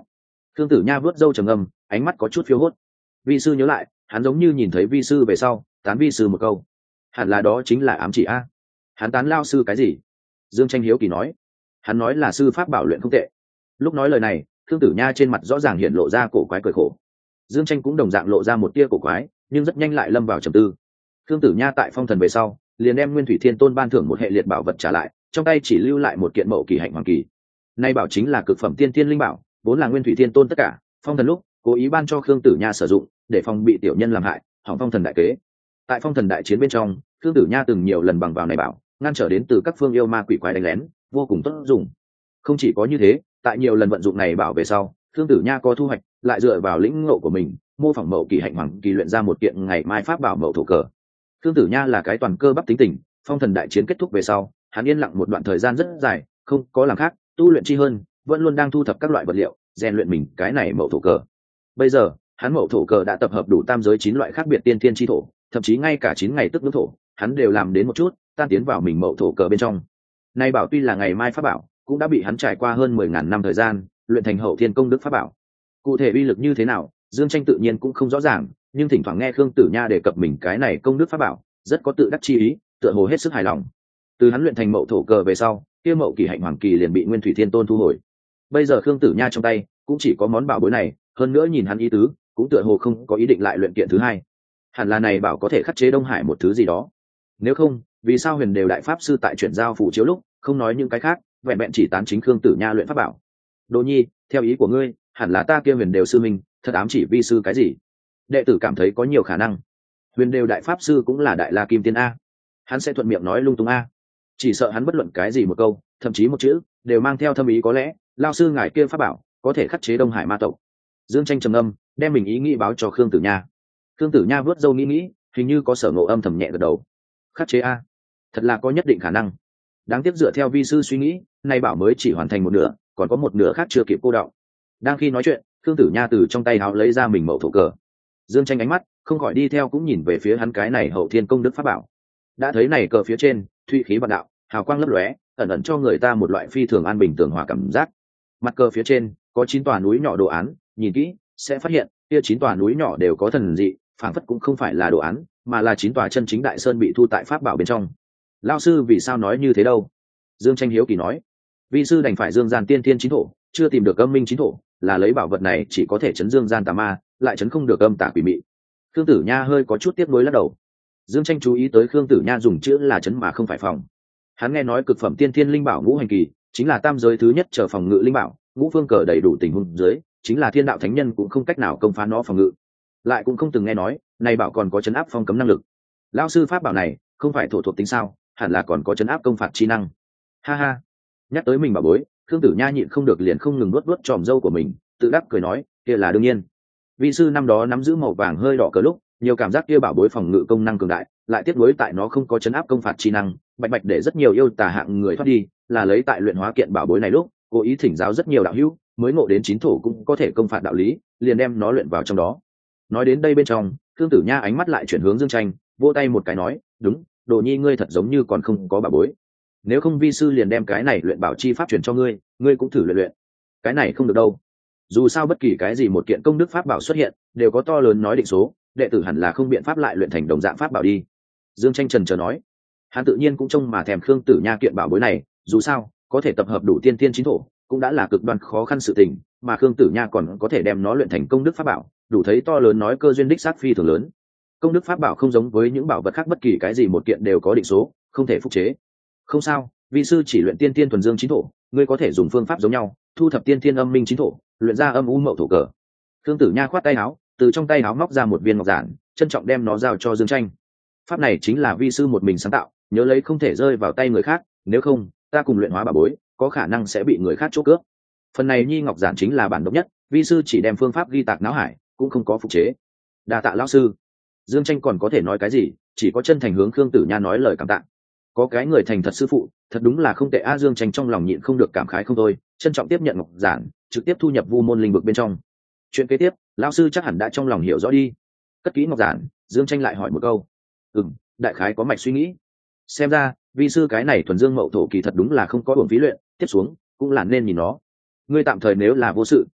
Speaker 1: Khương Tử Nha vớt râu trầm ngâm, ánh mắt có chút phiêu hốt. Vi sư nhớ lại, hắn giống như nhìn thấy vi sư về sau tán vi sư một câu, hẳn là đó chính là ám chỉ a. Hắn tán lao sư cái gì? Dương Tranh hiếu kỳ nói. Hắn nói là sư pháp bảo luyện không tệ. Lúc nói lời này, Khương Tử Nha trên mặt rõ ràng hiện lộ ra cổ quái cười khổ. Dương Tranh cũng đồng dạng lộ ra một tia cổ quái, nhưng rất nhanh lại lâm vào trầm tư. Khương Tử Nha tại phong thần về sau liền đem Nguyên Thủy Thiên Tôn ban thưởng một hệ liệt bảo vật trả lại, trong tay chỉ lưu lại một kiện mậu kỳ hạnh hoàng kỳ. Nay bảo chính là cực phẩm tiên tiên linh bảo, vốn là Nguyên Thủy Thiên Tôn tất cả, phong thần lúc cố ý ban cho Khương Tử Nha sử dụng, để phòng bị tiểu nhân làm hại, hỏng phong thần đại kế. Tại phong thần đại chiến bên trong, Khương Tử Nha từng nhiều lần bằng vào này bảo, ngăn trở đến từ các phương yêu ma quỷ quái đánh lén, vô cùng tốt dùng. Không chỉ có như thế, tại nhiều lần vận dụng này bảo về sau, Khương Tử Nha có thu hoạch, lại dựa vào lĩnh ngộ của mình, mô phỏng mậu kỳ hạnh hoàng kỳ luyện ra một kiện ngày mai pháp bảo mậu thổ cờ. Khương Tử Nha là cái toàn cơ bắp tính tình, phong thần đại chiến kết thúc về sau, hắn yên lặng một đoạn thời gian rất dài, không có làm khác, tu luyện chi hơn, vẫn luôn đang thu thập các loại vật liệu, rèn luyện mình cái này mậu thổ cờ. Bây giờ, hắn mậu thổ cờ đã tập hợp đủ tam giới chín loại khác biệt tiên thiên chi thổ, thậm chí ngay cả chín ngày tức ngưỡng thổ, hắn đều làm đến một chút, tan tiến vào mình mậu thổ cờ bên trong. Nay bảo tuy là ngày mai pháp bảo, cũng đã bị hắn trải qua hơn mười ngàn năm thời gian, luyện thành hậu thiên công đức pháp bảo. Cụ thể uy lực như thế nào, Dương Tranh tự nhiên cũng không rõ ràng, nhưng thỉnh thoảng nghe Khương Tử Nha đề cập mình cái này công đức pháp bảo, rất có tự đắc chi ý, tựa hồ hết sức hài lòng. Từ hắn luyện thành mậu thổ cờ về sau, kia mậu kỳ hạnh hoàng kỳ liền bị Nguyên Thủy Thiên Tôn thu hồi. Bây giờ Khương Tử Nha trong tay cũng chỉ có món bảo bối này, hơn nữa nhìn hắn ý tứ, cũng tựa hồ không có ý định lại luyện kiện thứ hai. Hẳn là này bảo có thể khắc chế Đông Hải một thứ gì đó. Nếu không, vì sao Huyền Đều đại pháp sư tại chuyển giao phủ chiếu lúc, không nói những cái khác, vẹn vẹn chỉ tán chính Khương Tử Nha luyện pháp bảo. Đỗ Nhi, theo ý của ngươi, hẳn là ta kia Huyền Đều sư minh, thật ám chỉ vi sư cái gì? Đệ tử cảm thấy có nhiều khả năng. Huyền Đều đại pháp sư cũng là đại la kim tiên a. Hắn sẽ thuận miệng nói lung tung a. Chỉ sợ hắn bất luận cái gì một câu, thậm chí một chữ, đều mang theo thâm ý có lẽ, lao sư ngài kia pháp bảo, có thể khắc chế Đông Hải ma tộc. Dương Tranh trầm âm, đem mình ý nghĩ báo cho Khương Tử Nha. Khương Tử Nha vớt râu nghĩ nghĩ, hình như có sở ngộ âm thầm nhẹ gật đầu. Khắc chế a, thật là có nhất định khả năng. Đáng tiếc dựa theo vi sư suy nghĩ, nay bảo mới chỉ hoàn thành một nửa, còn có một nửa khác chưa kịp cô đọng. Đang khi nói chuyện, Khương Tử Nha từ trong tay áo lấy ra mình mậu thổ cờ. Dương Tranh ánh mắt không khỏi đi theo cũng nhìn về phía hắn cái này hậu thiên công đức pháp bảo. Đã thấy này cờ phía trên, thủy khí vạn đạo, hào quang lấp lóe, ẩn ẩn cho người ta một loại phi thường an bình tường hòa cảm giác. Mặt cờ phía trên có chín tòa núi nhỏ đồ án, nhìn kỹ sẽ phát hiện kia chín tòa núi nhỏ đều có thần dị, phảng phất cũng không phải là đồ án, mà là chín tòa chân chính đại sơn bị thu tại pháp bảo bên trong. Lão sư vì sao nói như thế đâu? Dương Tranh hiếu kỳ nói. Vi sư đành phải dương gian tiên thiên chín thổ, chưa tìm được âm minh chín thổ, là lấy bảo vật này chỉ có thể chấn dương gian tà ma, lại chấn không được âm tà quỷ mị. Khương Tử Nha hơi có chút tiếc nuối lắc đầu. Dương Tranh chú ý tới Khương Tử Nha dùng chữ là chấn mà không phải phòng. Hắn nghe nói cực phẩm tiên thiên linh bảo ngũ hành kỳ chính là tam giới thứ nhất trở phòng ngự linh bảo, ngũ phương cờ đầy đủ tình huống dưới, chính là thiên đạo thánh nhân cũng không cách nào công phá nó phòng ngự. Lại cũng không từng nghe nói, này bảo còn có chấn áp phong cấm năng lực. Lão sư pháp bảo này, không phải thổ thuộc tính sao, hẳn là còn có chấn áp công phạt chi năng. Ha ha. Nhắc tới mình bảo bối, Khương Tử Nha nhịn không được liền không ngừng nuốt nuốt tròm râu của mình, tự đắc cười nói, kia là đương nhiên. Vi sư năm đó nắm giữ màu vàng hơi đỏ cờ lúc, nhiều cảm giác kia bảo bối phòng ngự công năng cường đại, lại tiếc nuối tại nó không có chấn áp công phạt chi năng, bạch bạch để rất nhiều yêu tà hạng người thoát đi, là lấy tại luyện hóa kiện bảo bối này lúc, cố ý thỉnh giáo rất nhiều đạo hữu, mới ngộ đến chín thổ cũng có thể công phạt đạo lý, liền đem nó luyện vào trong đó. Nói đến đây bên trong, Khương Tử Nha ánh mắt lại chuyển hướng Dương Tranh, vỗ tay một cái nói, đúng, Đồ Nhi ngươi thật giống như còn không có bảo bối. Nếu không vi sư liền đem cái này luyện bảo chi pháp truyền cho ngươi, ngươi cũng thử luyện luyện. Cái này không được đâu. Dù sao bất kỳ cái gì một kiện công đức pháp bảo xuất hiện, đều có to lớn nói định số, đệ tử hẳn là không biện pháp lại luyện thành đồng dạng pháp bảo đi. Dương Tranh trần chờ nói. Hắn tự nhiên cũng trông mà thèm Khương Tử Nha kiện bảo bối này, dù sao, có thể tập hợp đủ tiên tiên chín thổ, cũng đã là cực đoan khó khăn sự tình, mà Khương Tử Nha còn có thể đem nó luyện thành công đức pháp bảo, đủ thấy to lớn nói cơ duyên đích xác phi thường lớn. Công đức pháp bảo không giống với những bảo vật khác bất kỳ cái gì một kiện đều có định số, không thể phục chế. Không sao, vi sư chỉ luyện tiên tiên thuần dương chín thổ, ngươi có thể dùng phương pháp giống nhau, thu thập tiên tiên âm minh chín thổ, luyện ra âm u mậu thổ cờ. Khương Tử Nha khoát tay áo, từ trong tay áo móc ra một viên ngọc giản, trân trọng đem nó giao cho Dương Tranh. Pháp này chính là vi sư một mình sáng tạo, nhớ lấy không thể rơi vào tay người khác, nếu không, ta cùng luyện hóa bảo bối, có khả năng sẽ bị người khác chỗ cướp. Phần này nhi ngọc giản chính là bản độc nhất, vi sư chỉ đem phương pháp ghi tạc não hải, cũng không có phục chế. Đa tạ lão sư. Dương Tranh còn có thể nói cái gì, chỉ có chân thành hướng Khương Tử Nha nói lời cảm tạ. Có cái người thành thật sư phụ, thật đúng là không tệ a. Dương Tranh trong lòng nhịn không được cảm khái không thôi, trân trọng tiếp nhận ngọc giản, trực tiếp thu nhập vu môn linh vực bên trong. Chuyện kế tiếp, lão sư chắc hẳn đã trong lòng hiểu rõ đi. Cất kỹ ngọc giản, Dương Tranh lại hỏi một câu. Ừm, đại khái có mạch suy nghĩ. Xem ra, vi sư cái này thuần dương mậu thổ kỳ thật đúng là không có uổng phí luyện, tiếp xuống cũng là nên nhìn nó. Ngươi tạm thời nếu là vô sự,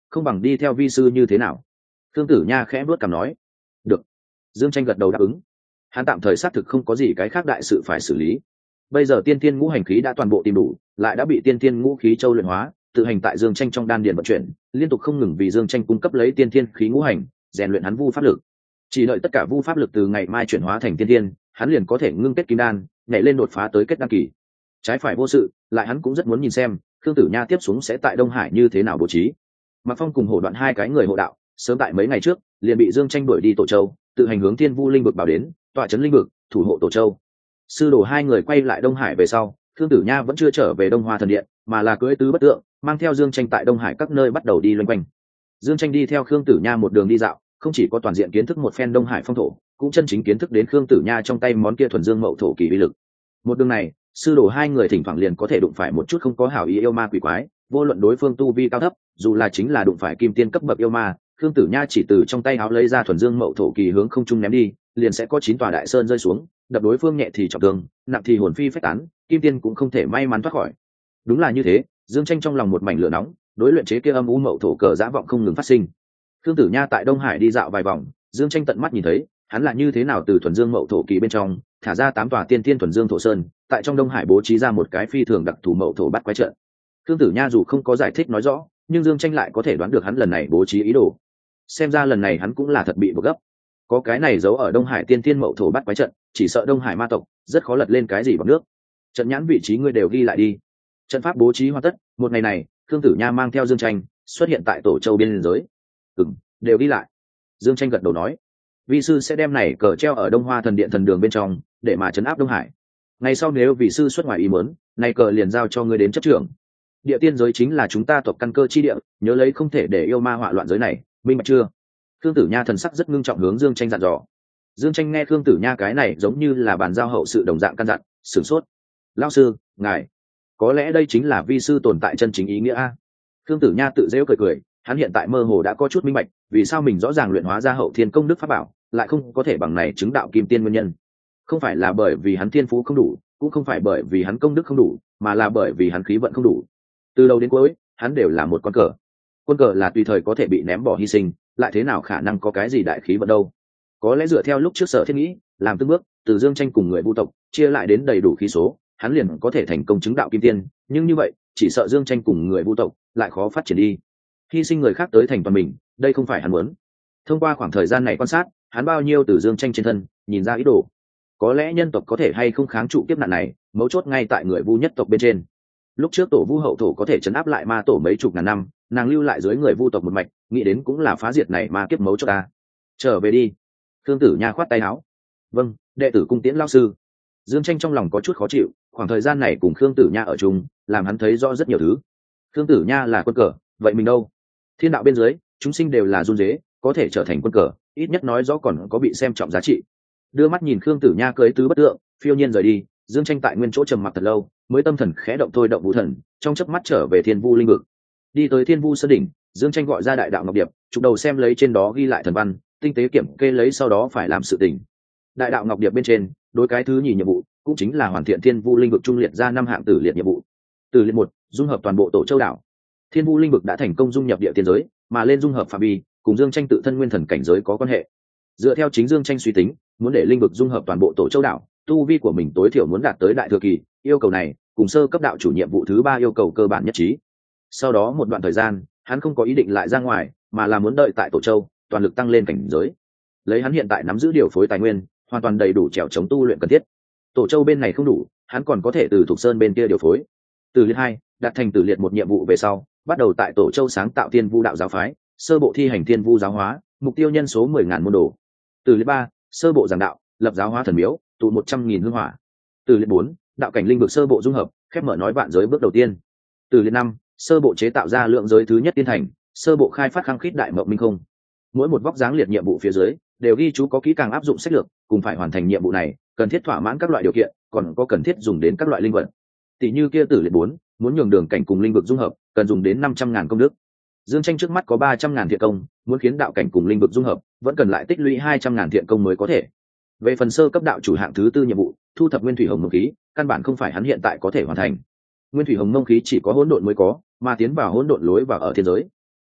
Speaker 1: không bằng đi theo vi sư như thế nào. Khương Tử Nha khẽ vuốt cằm nói. Được. Dương Tranh gật đầu đáp ứng. Hắn tạm thời xác thực không có gì cái khác đại sự phải xử lý. Bây giờ tiên tiên ngũ hành khí đã toàn bộ tìm đủ, lại đã bị tiên tiên ngũ khí châu luyện hóa, tự hành tại Dương Tranh trong đan điền vận chuyển, liên tục không ngừng vì Dương Tranh cung cấp lấy tiên tiên khí ngũ hành, rèn luyện hắn vu pháp lực. Chỉ đợi tất cả vu pháp lực từ ngày mai chuyển hóa thành tiên tiên, hắn liền có thể ngưng kết kim đan, nhảy lên đột phá tới kết đan kỳ. Trái phải vô sự, lại hắn cũng rất muốn nhìn xem Khương Tử Nha tiếp xuống sẽ tại Đông Hải như thế nào bố trí. Mạc Phong cùng Hổ Đoạn hai cái người hộ đạo, sớm tại mấy ngày trước liền bị Dương Tranh đuổi đi Tổ Châu, tự hành hướng Thiên Vu linh vực bảo đến, tọa trấn linh vực, thủ hộ Tổ Châu. Sư đồ hai người quay lại Đông Hải về sau, Khương Tử Nha vẫn chưa trở về Đông Hoa thần điện, mà là cưỡi tứ bất tượng, mang theo Dương Tranh tại Đông Hải các nơi bắt đầu đi loanh quanh. Dương Tranh đi theo Khương Tử Nha một đường đi dạo, không chỉ có toàn diện kiến thức một phen Đông Hải phong thổ, cũng chân chính kiến thức đến Khương Tử Nha trong tay món kia thuần dương mậu thổ kỳ uy lực. Một đường này, sư đồ hai người thỉnh thoảng liền có thể đụng phải một chút không có hảo ý yêu ma quỷ quái, vô luận đối phương tu vi cao thấp, dù là chính là đụng phải kim tiên cấp bậc yêu ma, Khương Tử Nha chỉ từ trong tay áo lấy ra thuần dương mậu thổ kỳ hướng không trung ném đi, liền sẽ có chín tòa đại sơn rơi xuống, đập đối phương nhẹ thì trọng thương, nặng thì hồn phi phách tán, kim tiên cũng không thể may mắn thoát khỏi. Đúng là như thế, Dương Tranh trong lòng một mảnh lửa nóng, đối luyện chế kia âm u mậu thổ cờ dã vọng không ngừng phát sinh. Khương Tử Nha tại Đông Hải đi dạo vài vòng, Dương Tranh tận mắt nhìn thấy, hắn là như thế nào từ thuần dương mậu thổ kỳ bên trong thả ra tám tòa tiên tiên thuần dương thổ sơn, tại trong Đông Hải bố trí ra một cái phi thường đặc thù mậu thổ bắt quái trận. Khương Tử Nha dù không có giải thích nói rõ, nhưng Dương Tranh lại có thể đoán được hắn lần này bố trí ý đồ. Xem ra lần này hắn cũng là thật bị buộc gấp. Có cái này giấu ở Đông Hải tiên tiên mậu thổ bắt quái trận, chỉ sợ Đông Hải ma tộc rất khó lật lên cái gì bằng nước. Trận nhãn vị trí ngươi đều ghi lại đi. Trận pháp bố trí hoàn tất, một ngày này, Khương Tử Nha mang theo Dương Tranh xuất hiện tại Tổ Châu biên giới. Ừm, đều ghi lại. Dương Tranh gật đầu nói, vị sư sẽ đem này cờ treo ở Đông Hoa thần điện thần đường bên trong, để mà trấn áp Đông Hải. Ngày sau nếu vị sư xuất ngoài ý muốn, này cờ liền giao cho ngươi đến chấp trưởng. Địa tiên giới chính là chúng ta tộc căn cơ chi địa, nhớ lấy không thể để yêu ma họa loạn giới này, minh bạch chưa? Khương Tử Nha thần sắc rất ngưng trọng hướng Dương Tranh dặn dò. Dương Tranh nghe Khương Tử Nha cái này giống như là bàn giao hậu sự đồng dạng căn dặn, sửng sốt. Lão sư, ngài, có lẽ đây chính là vi sư tồn tại chân chính ý nghĩa a. Khương Tử Nha tự giễu cười cười, hắn hiện tại mơ hồ đã có chút minh bạch, vì sao mình rõ ràng luyện hóa ra hậu thiên công đức pháp bảo, lại không có thể bằng này chứng đạo kim tiên nguyên nhân. Không phải là bởi vì hắn thiên phú không đủ, cũng không phải bởi vì hắn công đức không đủ, mà là bởi vì hắn khí vận không đủ. Từ đầu đến cuối, hắn đều là một con cờ. Quân cờ là tùy thời có thể bị ném bỏ hy sinh, lại thế nào khả năng có cái gì đại khí vận đâu? Có lẽ dựa theo lúc trước Sở Thiên nghĩ, làm từng bước, từ Dương Tranh cùng người Vu tộc chia lại đến đầy đủ khí số, hắn liền có thể thành công chứng đạo kim tiên, nhưng như vậy, chỉ sợ Dương Tranh cùng người Vu tộc lại khó phát triển đi. Hy sinh người khác tới thành toàn mình, đây không phải hắn muốn. Thông qua khoảng thời gian này quan sát, hắn bao nhiêu từ Dương Tranh trên thân nhìn ra ý đồ. Có lẽ nhân tộc có thể hay không kháng trụ kiếp nạn này, mấu chốt ngay tại người Vu nhất tộc bên trên. Lúc trước tổ Vu hậu thổ có thể chấn áp lại ma tổ mấy chục ngàn năm, nàng lưu lại dưới người Vu tộc một mạch, nghĩ đến cũng là phá diệt này ma kiếp mấu chốt ta. Trở về đi. Khương Tử Nha khoát tay áo. Vâng, đệ tử cung tiễn lão sư. Dương Tranh trong lòng có chút khó chịu, khoảng thời gian này cùng Khương Tử Nha ở chung, làm hắn thấy rõ rất nhiều thứ. Khương Tử Nha là quân cờ, vậy mình đâu? Thiên đạo bên dưới, chúng sinh đều là run rế, có thể trở thành quân cờ, ít nhất nói rõ còn có bị xem trọng giá trị. Đưa mắt nhìn Khương Tử Nha cưỡi tứ bất tượng, phiêu nhiên rời đi, Dương Tranh tại nguyên chỗ trầm mặc thật lâu, mới tâm thần khẽ động thôi động vũ thần, trong chớp mắt trở về Thiên Vu linh vực. Đi tới Thiên Vu sơn đỉnh, Dương Tranh gọi ra đại đạo ngọc điệp, chụp đầu xem lấy trên đó ghi lại thần văn, tinh tế kiểm kê lấy sau đó phải làm sự tình. Đại đạo ngọc điệp bên trên, đối cái thứ nhì nhiệm vụ, cũng chính là hoàn thiện Thiên Vu linh vực trung liệt ra năm hạng tử liệt nhiệm vụ. Tử liệt một, dung hợp toàn bộ Tổ Châu đảo. Thiên Vu linh vực đã thành công dung nhập địa tiên giới, mà lên dung hợp phạm vi, cùng Dương Tranh tự thân nguyên thần cảnh giới có quan hệ. Dựa theo chính Dương Tranh suy tính, muốn để linh vực dung hợp toàn bộ Tổ Châu đảo, tu vi của mình tối thiểu muốn đạt tới đại thừa kỳ, yêu cầu này cùng sơ cấp đạo chủ nhiệm vụ thứ ba yêu cầu cơ bản nhất trí. Sau đó một đoạn thời gian, hắn không có ý định lại ra ngoài, mà là muốn đợi tại Tổ Châu, toàn lực tăng lên cảnh giới. Lấy hắn hiện tại nắm giữ điều phối tài nguyên, hoàn toàn đầy đủ trèo chống tu luyện cần thiết. Tổ Châu bên này không đủ, hắn còn có thể từ Thục Sơn bên kia điều phối. Từ liệt hai, đạt thành tử liệt một nhiệm vụ về sau, bắt đầu tại Tổ Châu sáng tạo Thiên Vu đạo giáo phái, sơ bộ thi hành Thiên Vu giáo hóa, mục tiêu nhân số mười ngàn môn đồ. Từ liệt ba, sơ bộ giảng đạo, lập giáo hóa thần miếu, tụ một trăm nghìn hương hỏa. Từ liệt bốn, đạo cảnh linh vực sơ bộ dung hợp, khép mở nói vạn giới bước đầu tiên. Từ liệt năm, sơ bộ chế tạo ra lượng giới thứ nhất tiên thành, sơ bộ khai phát khăng khít đại mộng minh không. Mỗi một vóc dáng liệt nhiệm vụ phía dưới đều ghi chú có kỹ càng áp dụng sách lược, cùng phải hoàn thành nhiệm vụ này cần thiết thỏa mãn các loại điều kiện, còn có cần thiết dùng đến các loại linh vật. Tỷ như kia tử liệt bốn, muốn nhường đường cảnh cùng linh vực dung hợp, cần dùng đến năm trăm ngàn công đức. Dương Tranh trước mắt có ba trăm ngàn thiện công, muốn khiến đạo cảnh cùng linh vực dung hợp, vẫn cần lại tích lũy hai trăm ngàn thiện công mới có thể. Về phần sơ cấp đạo chủ hạng thứ tư nhiệm vụ, thu thập nguyên thủy hồng mông khí, căn bản không phải hắn hiện tại có thể hoàn thành. Nguyên thủy hồng mông khí chỉ có hỗn độn mới có, mà tiến vào hỗn độn lối vào ở thiên giới.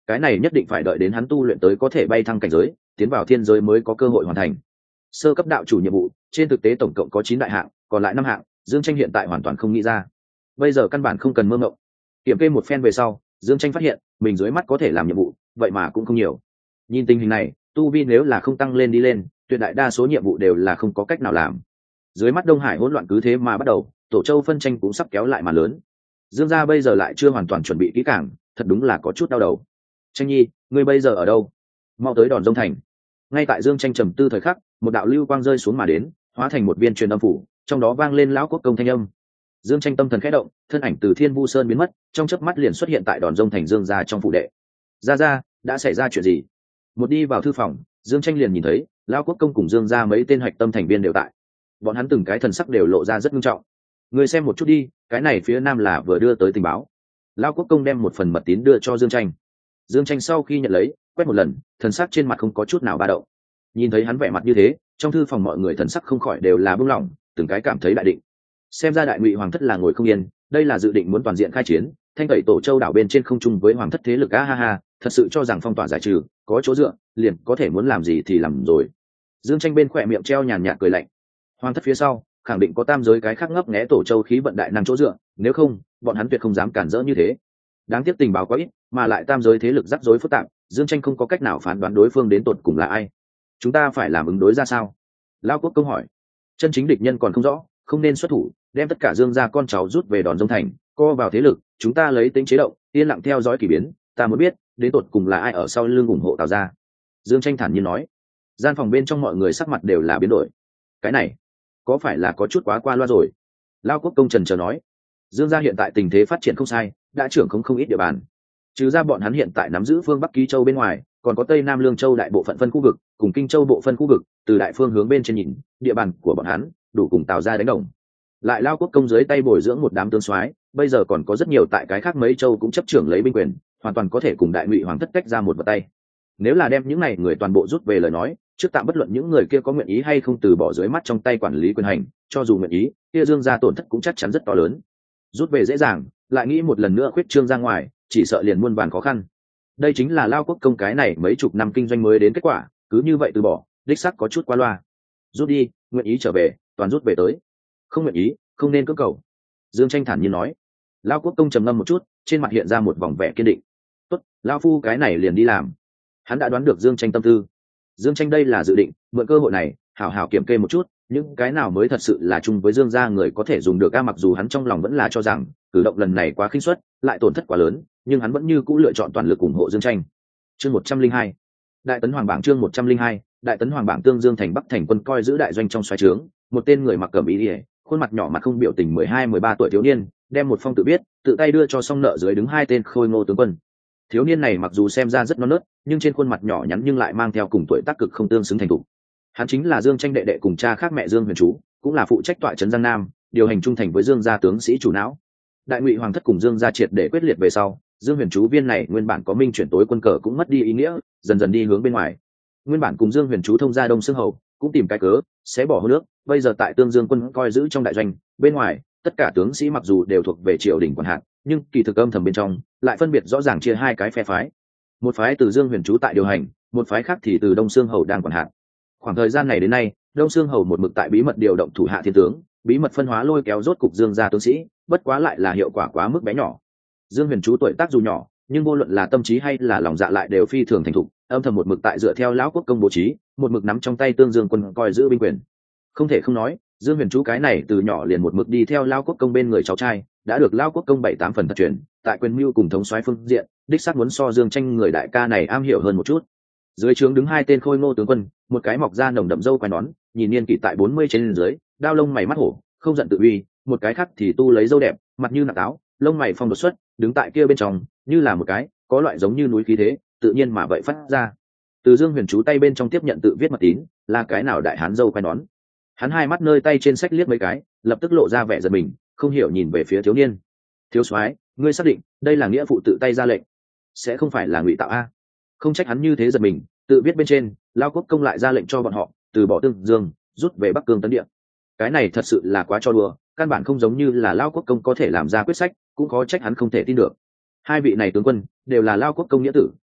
Speaker 1: cái này nhất định phải đợi đến hắn tu luyện tới có thể bay thăng cảnh giới, tiến vào thiên giới mới có cơ hội hoàn thành. Sơ cấp đạo chủ nhiệm vụ trên thực tế tổng cộng có chín đại hạng, còn lại năm hạng Dương Tranh hiện tại hoàn toàn không nghĩ ra, bây giờ căn bản không cần mơ mộng. Kiểm kê một phen về sau, Dương Tranh phát hiện mình dưới mắt có thể làm nhiệm vụ vậy mà cũng không nhiều. Nhìn tình hình này, tu vi nếu là không tăng lên đi lên, tuyệt đại đa số nhiệm vụ đều là không có cách nào làm. Dưới mắt Đông Hải hỗn loạn cứ thế mà bắt đầu, Tổ Châu phân tranh cũng sắp kéo lại mà lớn. Dương gia bây giờ lại chưa hoàn toàn chuẩn bị kỹ càng, thật đúng là có chút đau đầu. Tranh Nhi, ngươi bây giờ ở đâu? Mau tới Đòn Rông Thành. Ngay tại Dương Tranh trầm tư thời khắc, một đạo lưu quang rơi xuống mà đến, hóa thành một viên truyền âm phủ, trong đó vang lên lão quốc công thanh âm. Dương Tranh tâm thần khẽ động, thân ảnh từ Thiên Vu Sơn biến mất, trong chớp mắt liền xuất hiện tại Đòn Rông Thành Dương gia trong phủ đệ. Gia gia, đã xảy ra chuyện gì? Một đi vào thư phòng, Dương Tranh liền nhìn thấy lão quốc công cùng Dương gia mấy tên hạch tâm thành viên đều tại. Bọn hắn từng cái thần sắc đều lộ ra rất nghiêm trọng. Người xem một chút đi, cái này phía nam là vừa đưa tới tình báo. Lão quốc công đem một phần mật tín đưa cho Dương Tranh. Dương Tranh sau khi nhận lấy, quét một lần, thần sắc trên mặt không có chút nào ba động. Nhìn thấy hắn vẻ mặt như thế, trong thư phòng mọi người thần sắc không khỏi đều là buông lỏng, từng cái cảm thấy đại định. Xem ra đại ngụy hoàng thất là ngồi không yên, đây là dự định muốn toàn diện khai chiến, thanh tẩy Tổ Châu đảo bên trên không chung với hoàng thất thế lực. A ha ha, thật sự cho rằng phong tỏa giải trừ, có chỗ dựa, liền có thể muốn làm gì thì làm rồi. Dương Tranh bên khỏe miệng treo nhàn nhạt cười lạnh. Hoàng thất phía sau, khẳng định có tam giới cái khác ngấp nghé Tổ Châu khí vận đại năng chỗ dựa, nếu không, bọn hắn tuyệt không dám cản rỡ như thế. Đáng tiếc tình báo quá ít, mà lại tam giới thế lực rắc rối phức tạp, Dương Tranh không có cách nào phán đoán đối phương đến tột cùng là ai. Chúng ta phải làm ứng đối ra sao? Lão quốc công hỏi. Chân chính địch nhân còn không rõ, không nên xuất thủ, đem tất cả Dương gia con cháu rút về Đòn Rông Thành, co vào thế lực, chúng ta lấy tính chế động, yên lặng theo dõi kỳ biến, ta muốn biết đến tột cùng là ai ở sau lưng ủng hộ Tào gia. Dương Tranh thản nhiên nói. Gian phòng bên trong mọi người sắc mặt đều là biến đổi. Cái này có phải là có chút quá qua loa rồi? Lão quốc công trần chờ nói. Dương gia hiện tại tình thế phát triển không sai, đã trưởng không không ít địa bàn. Trừ ra bọn hắn hiện tại nắm giữ phương Bắc Ký Châu bên ngoài, còn có Tây Nam Lương Châu đại bộ phận phân khu vực, cùng Kinh Châu bộ phân khu vực, từ đại phương hướng bên trên nhìn, địa bàn của bọn hắn đủ cùng Tào gia đánh đồng. Lại Lao quốc công dưới tay bồi dưỡng một đám tướng soái, bây giờ còn có rất nhiều tại cái khác mấy châu cũng chấp trưởng lấy binh quyền, hoàn toàn có thể cùng đại ngụy hoàng thất tách ra một vật tay. Nếu là đem những này người toàn bộ rút về lời nói, trước tạm bất luận những người kia có nguyện ý hay không từ bỏ dưới mắt trong tay quản lý quyền hành, cho dù nguyện ý, kia Dương gia tổn thất cũng chắc chắn rất to lớn. Rút về dễ dàng, lại nghĩ một lần nữa khuyết trương ra ngoài, chỉ sợ liền muôn vàn khó khăn. Đây chính là Lao quốc công cái này mấy chục năm kinh doanh mới đến kết quả, cứ như vậy từ bỏ, đích sắc có chút qua loa. Rút đi, nguyện ý trở về, toàn rút về tới. Không nguyện ý, không nên cưỡng cầu. Dương Tranh thản nhiên nói. Lao quốc công trầm ngâm một chút, trên mặt hiện ra một vòng vẻ kiên định. Tốt, Lao phu cái này liền đi làm. Hắn đã đoán được Dương Tranh tâm tư. Dương Tranh đây là dự định mượn cơ hội này hảo hảo kiểm kê một chút những cái nào mới thật sự là chung với Dương gia người có thể dùng được. A mặc dù hắn trong lòng vẫn là cho rằng cử động lần này quá khinh suất, lại tổn thất quá lớn, nhưng hắn vẫn như cũ lựa chọn toàn lực ủng hộ Dương Tranh. Chương một trăm linh hai, Đại tấn hoàng bảng. Chương một trăm linh hai, Đại tấn hoàng bảng. Tương Dương thành Bắc thành quân coi giữ đại doanh trong xoáy trướng, một tên người mặc cẩm y liễu, khuôn mặt nhỏ mặt không biểu tình mười hai mười ba tuổi thiếu niên, đem một phong tự viết, tự tay đưa cho song nợ dưới đứng hai tên khôi ngô tướng quân. Thiếu niên này mặc dù xem ra rất non nớt, nhưng trên khuôn mặt nhỏ nhắn nhưng lại mang theo cùng tuổi tác cực không tương xứng thành thục. Hắn chính là Dương Tranh đệ đệ cùng cha khác mẹ Dương Huyền Chú, cũng là phụ trách tọa trấn Giang Nam, điều hành trung thành với Dương gia tướng sĩ chủ não. Đại ngụy hoàng thất cùng Dương gia triệt để quyết liệt về sau, Dương Huyền Chú viên này nguyên bản có minh chuyển tối quân cờ cũng mất đi ý nghĩa, dần dần đi hướng bên ngoài. Nguyên bản cùng Dương Huyền Chú thông gia Đông Xương Hầu, cũng tìm cái cớ sẽ bỏ hôn nước, bây giờ tại Tương Dương quân coi giữ trong đại doanh, bên ngoài tất cả tướng sĩ mặc dù đều thuộc về triều đình quản hạt, nhưng kỳ thực âm thầm bên trong lại phân biệt rõ ràng chia hai cái phe phái. Một phái từ Dương Huyền Chú tại điều hành, một phái khác thì từ Đông Xương Hầu đang quản hạt. Khoảng thời gian này đến nay, Đông Xương Hầu một mực tại bí mật điều động thủ hạ thiên tướng, bí mật phân hóa lôi kéo rốt cục Dương gia tướng sĩ, bất quá lại là hiệu quả quá mức bé nhỏ. Dương Huyền Chú tuổi tác dù nhỏ, nhưng vô luận là tâm trí hay là lòng dạ lại đều phi thường thành thục, âm thầm một mực tại dựa theo lão quốc công bố trí, một mực nắm trong tay Tương Dương quân coi giữ binh quyền. Không thể không nói, Dương Huyền Chú cái này từ nhỏ liền một mực đi theo lão quốc công bên người cháu trai, đã được lão quốc công bảy tám phần thật truyền, tại quyền mưu cùng thống soái phương diện, đích xác muốn so Dương Tranh người đại ca này am hiểu hơn một chút. Dưới trướng đứng hai tên khôi ngô tướng quân, một cái mọc ra nồng đậm râu quai nón, nhìn niên kỷ tại bốn mươi trên dưới, đao lông mày mắt hổ, không giận tự uy, một cái khác thì tu lấy râu đẹp, mặt như nặng táo, lông mày phong đột xuất, đứng tại kia bên trong, như là một cái, có loại giống như núi khí thế, tự nhiên mà vậy phát ra. Từ Dương Huyền Chú tay bên trong tiếp nhận tự viết mật tín, là cái nào đại hán râu quai nón. Hắn hai mắt nơi tay trên sách liếc mấy cái, lập tức lộ ra vẻ giật mình, không hiểu nhìn về phía thiếu niên. Thiếu soái, ngươi xác định đây là nghĩa phụ tự tay ra lệnh, sẽ không phải là ngụy tạo a? Không trách hắn như thế giật mình, tự viết bên trên, lao quốc công lại ra lệnh cho bọn họ từ bỏ Tương Dương, rút về Bắc Cương tấn địa. Cái này thật sự là quá cho đùa, căn bản không giống như là lao quốc công có thể làm ra quyết sách, cũng khó trách hắn không thể tin được. Hai vị này tướng quân đều là lao quốc công nghĩa tử,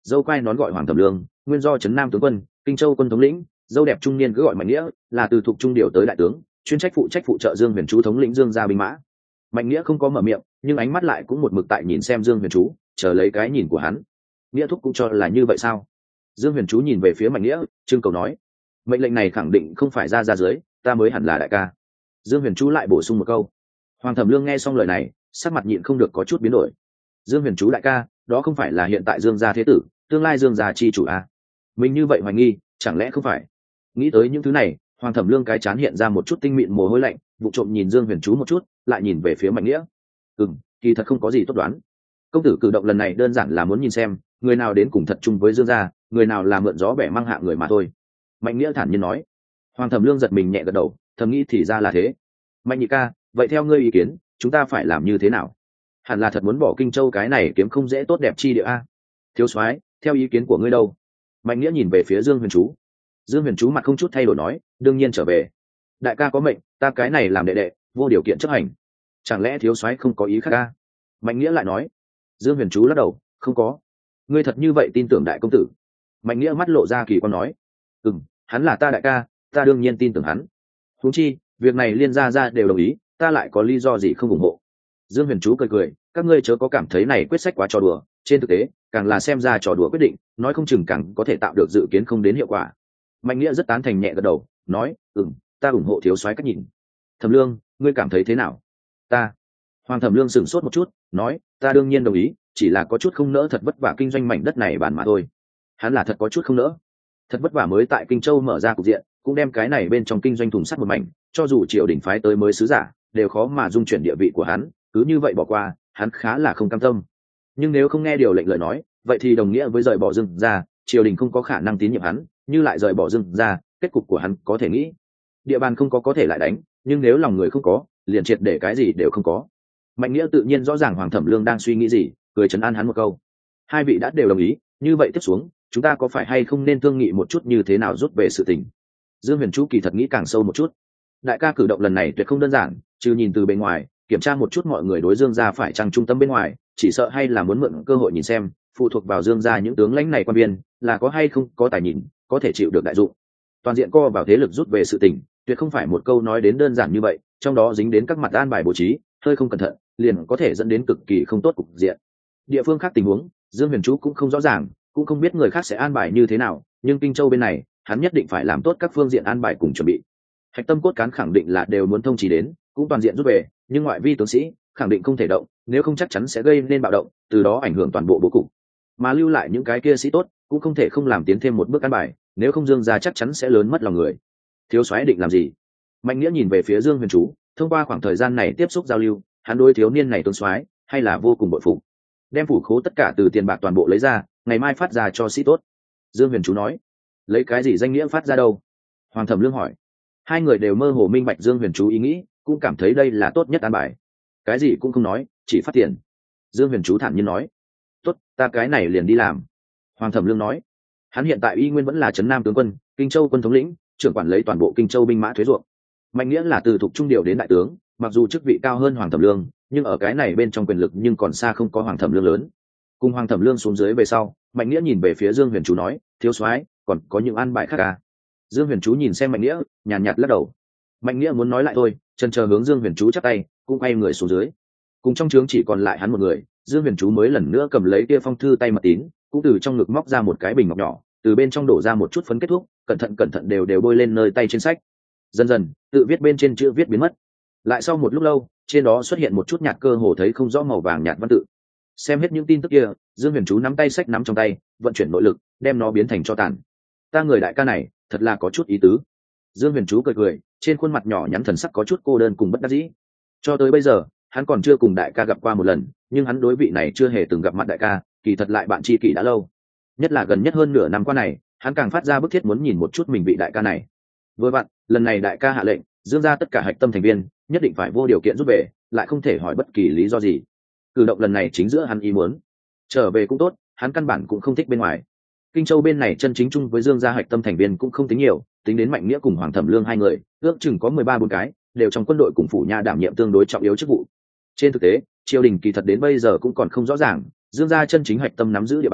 Speaker 1: dâu quai nón gọi Hoàng Thẩm Lương, nguyên do trấn Nam tướng quân, Kinh Châu quân thống lĩnh, dâu đẹp trung niên cứ gọi Mạnh Nghĩa, là từ thuộc trung điều tới đại tướng, chuyên trách phụ trách phụ trợ Dương Huyền Trú thống lĩnh Dương gia binh mã. Mạnh Nghĩa không có mở miệng, nhưng ánh mắt lại cũng một mực tại nhìn xem Dương Huyền Trú, chờ lấy cái nhìn của hắn. Nghĩa thúc cũng cho là như vậy sao? Dương Huyền Trú nhìn về phía Mạnh Nghĩa, trưng cầu nói: mệnh lệnh này khẳng định không phải ra ra dưới, ta mới hẳn là đại ca. Dương Huyền Trú lại bổ sung một câu. Hoàng Thẩm Lương nghe xong lời này, sắc mặt nhịn không được có chút biến đổi. Dương Huyền Trú đại ca, đó không phải là hiện tại Dương gia thế tử, tương lai Dương gia chi chủ à? Mình như vậy hoài nghi, chẳng lẽ không phải? Nghĩ tới những thứ này, Hoàng Thẩm Lương cái chán hiện ra một chút tinh mịn mồ hôi lạnh, vụ trộm nhìn Dương Huyền Trú một chút, lại nhìn về phía Mạnh Nghĩa. Ừm, kỳ thật không có gì tốt đoán. Công tử cử động lần này đơn giản là muốn nhìn xem, người nào đến cùng thật chung với Dương gia, người nào là mượn gió bẻ mang hạ người mà thôi. Mạnh Nghĩa thản nhiên nói. Hoàng Thẩm Lương giật mình nhẹ gật đầu, thầm nghĩ thì ra là thế. Mạnh nhị ca, vậy theo ngươi ý kiến, chúng ta phải làm như thế nào? Hẳn là thật muốn bỏ Kinh Châu cái này kiếm không dễ tốt đẹp chi địa a. Thiếu soái, theo ý kiến của ngươi đâu? Mạnh Nghĩa nhìn về phía Dương Huyền Trú. Dương Huyền Trú mặt không chút thay đổi nói, đương nhiên trở về. Đại ca có mệnh, ta cái này làm đệ đệ, vô điều kiện chấp hành. Chẳng lẽ thiếu soái không có ý khác a? Mạnh Nghĩa lại nói. Dương Huyền Trú lắc đầu, không có. Ngươi thật như vậy tin tưởng đại công tử? Mạnh Nghĩa mắt lộ ra kỳ quan nói. Ừm, hắn là ta đại ca, ta đương nhiên tin tưởng hắn. Huống chi, việc này liên gia gia đều đồng ý, ta lại có lý do gì không ủng hộ? Dương Huyền Trú cười cười, các ngươi chớ có cảm thấy này quyết sách quá trò đùa, trên thực tế, càng là xem ra trò đùa quyết định, nói không chừng càng có thể tạo được dự kiến không đến hiệu quả. Mạnh Nghĩa rất tán thành nhẹ gật đầu, nói, ừm, ta ủng hộ thiếu soái cách nhìn. Thẩm Lương, ngươi cảm thấy thế nào? Ta. Hoàng Thẩm Lương sửng sốt một chút, nói, ta đương nhiên đồng ý, chỉ là có chút không nỡ thật vất vả kinh doanh mảnh đất này bàn mà thôi. Hắn là thật có chút không nỡ. Thật vất vả mới tại Kinh Châu mở ra cục diện, cũng đem cái này bên trong kinh doanh thùng sắt một mảnh, cho dù triều đình phái tới mới sứ giả, đều khó mà dung chuyển địa vị của hắn, cứ như vậy bỏ qua, hắn khá là không cam tâm. Nhưng nếu không nghe điều lệnh lời nói, vậy thì đồng nghĩa với rời bỏ Dương gia, triều đình không có khả năng tín nhiệm hắn, như lại rời bỏ Dương gia, kết cục của hắn có thể nghĩ. Địa bàn không có có thể lại đánh, nhưng nếu lòng người không có, liền triệt để cái gì đều không có. Mạnh Nghĩa tự nhiên rõ ràng Hoàng Thẩm Lương đang suy nghĩ gì, cười trấn an hắn một câu. Hai vị đã đều đồng ý, như vậy tiếp xuống, chúng ta có phải hay không nên thương nghị một chút như thế nào rút về sự tình? Dương Huyền Trú kỳ thật nghĩ càng sâu một chút. Đại ca cử động lần này tuyệt không đơn giản, trừ nhìn từ bên ngoài, kiểm tra một chút mọi người đối Dương gia phải chăng trung tâm bên ngoài, chỉ sợ hay là muốn mượn cơ hội nhìn xem, phụ thuộc vào Dương gia những tướng lãnh này quan viên, là có hay không có tài nhìn, có thể chịu được đại dụng. Toàn diện co vào thế lực rút về sự tình, tuyệt không phải một câu nói đến đơn giản như vậy, trong đó dính đến các mặt an bài bố trí, hơi không cẩn thận, liền có thể dẫn đến cực kỳ không tốt cục diện. Địa phương khác tình huống, Dương Huyền Trú cũng không rõ ràng, cũng không biết người khác sẽ an bài như thế nào, nhưng Kinh Châu bên này, hắn nhất định phải làm tốt các phương diện an bài cùng chuẩn bị. Hạch tâm cốt cán khẳng định là đều muốn thông chỉ đến, cũng toàn diện rút về, nhưng ngoại vi tướng sĩ khẳng định không thể động, nếu không chắc chắn sẽ gây nên bạo động, từ đó ảnh hưởng toàn bộ bố cục. Mà lưu lại những cái kia sĩ tốt, cũng không thể không làm tiến thêm một bước an bài, nếu không Dương gia chắc chắn sẽ lớn mất lòng người. Thiếu soái định làm gì? Mạnh Nghĩa nhìn về phía Dương Huyền Trú, thông qua khoảng thời gian này tiếp xúc giao lưu, hắn đối thiếu niên này tướng soái hay là vô cùng bội phục. Đem phủ khố tất cả từ tiền bạc toàn bộ lấy ra, ngày mai phát ra cho sĩ tốt. Dương Huyền Trú nói. Lấy cái gì danh nghĩa phát ra đâu? Hoàng Thẩm Lương hỏi. Hai người đều mơ hồ minh bạch Dương Huyền Trú ý nghĩ, cũng cảm thấy đây là tốt nhất an bài. Cái gì cũng không nói, chỉ phát tiền. Dương Huyền Trú thản nhiên nói. Tốt, ta cái này liền đi làm. Hoàng Thẩm Lương nói. Hắn hiện tại y nguyên vẫn là trấn Nam tướng quân, Kinh Châu quân thống lĩnh, trưởng quản lấy toàn bộ Kinh Châu binh mã thuế ruộng. Mạnh Nghĩa là từ thuộc trung điều đến đại tướng, mặc dù chức vị cao hơn Hoàng Thẩm Lương, nhưng ở cái này bên trong quyền lực nhưng còn xa không có Hoàng Thẩm Lương lớn. Cùng Hoàng Thẩm Lương xuống dưới về sau, Mạnh Nghĩa nhìn về phía Dương Huyền Trú nói, thiếu soái, còn có những an bài khác à? Dương Huyền Trú nhìn xem Mạnh Nghĩa, nhàn nhạt lắc đầu. Mạnh Nghĩa muốn nói lại thôi, chần chờ hướng Dương Huyền Trú chắp tay, cũng quay người xuống dưới. Cùng trong trướng chỉ còn lại hắn một người, Dương Huyền Trú mới lần nữa cầm lấy kia phong thư tay mật tín, cũng từ trong ngực móc ra một cái bình ngọc nhỏ, từ bên trong đổ ra một chút phấn kết thúc, cẩn thận cẩn thận đều đều bôi lên nơi tay trên sách. Dần dần, tự viết bên trên chữ viết biến mất. Lại sau một lúc lâu, trên đó xuất hiện một chút nhạt cơ hồ thấy không rõ màu vàng nhạt văn tự. Xem hết những tin tức kia, Dương Huyền Trú nắm tay sách nắm trong tay, vận chuyển nội lực, đem nó biến thành cho tàn. Ta người đại ca này, thật là có chút ý tứ. Dương Huyền Trú cười cười, trên khuôn mặt nhỏ nhắn thần sắc có chút cô đơn cùng bất đắc dĩ. Cho tới bây giờ, hắn còn chưa cùng đại ca gặp qua một lần, nhưng hắn đối vị này chưa hề từng gặp mặt đại ca, kỳ thật lại bạn tri kỷ đã lâu. Nhất là gần nhất hơn nửa năm qua này, hắn càng phát ra bức thiết muốn nhìn một chút mình vị đại ca này. Vừa vặn, lần này đại ca hạ lệnh, Dương ra tất cả hạch tâm thành viên, nhất định phải vô điều kiện rút về, lại không thể hỏi bất kỳ lý do gì. Cử động lần này chính giữa hắn ý muốn. Trở về cũng tốt, hắn căn bản cũng không thích bên ngoài. Kinh Châu bên này chân chính chung với Dương gia hạch tâm thành viên cũng không tính nhiều, tính đến Mạnh Nghĩa cùng Hoàng Thẩm Lương hai người, ước chừng có mười ba bốn cái, đều trong quân đội cùng phủ nha đảm nhiệm tương đối trọng yếu chức vụ. Trên thực tế, triều đình kỳ thật đến bây giờ cũng còn không rõ ràng, Dương gia chân chính hạch tâm nắm giữ địa bàn, kỳ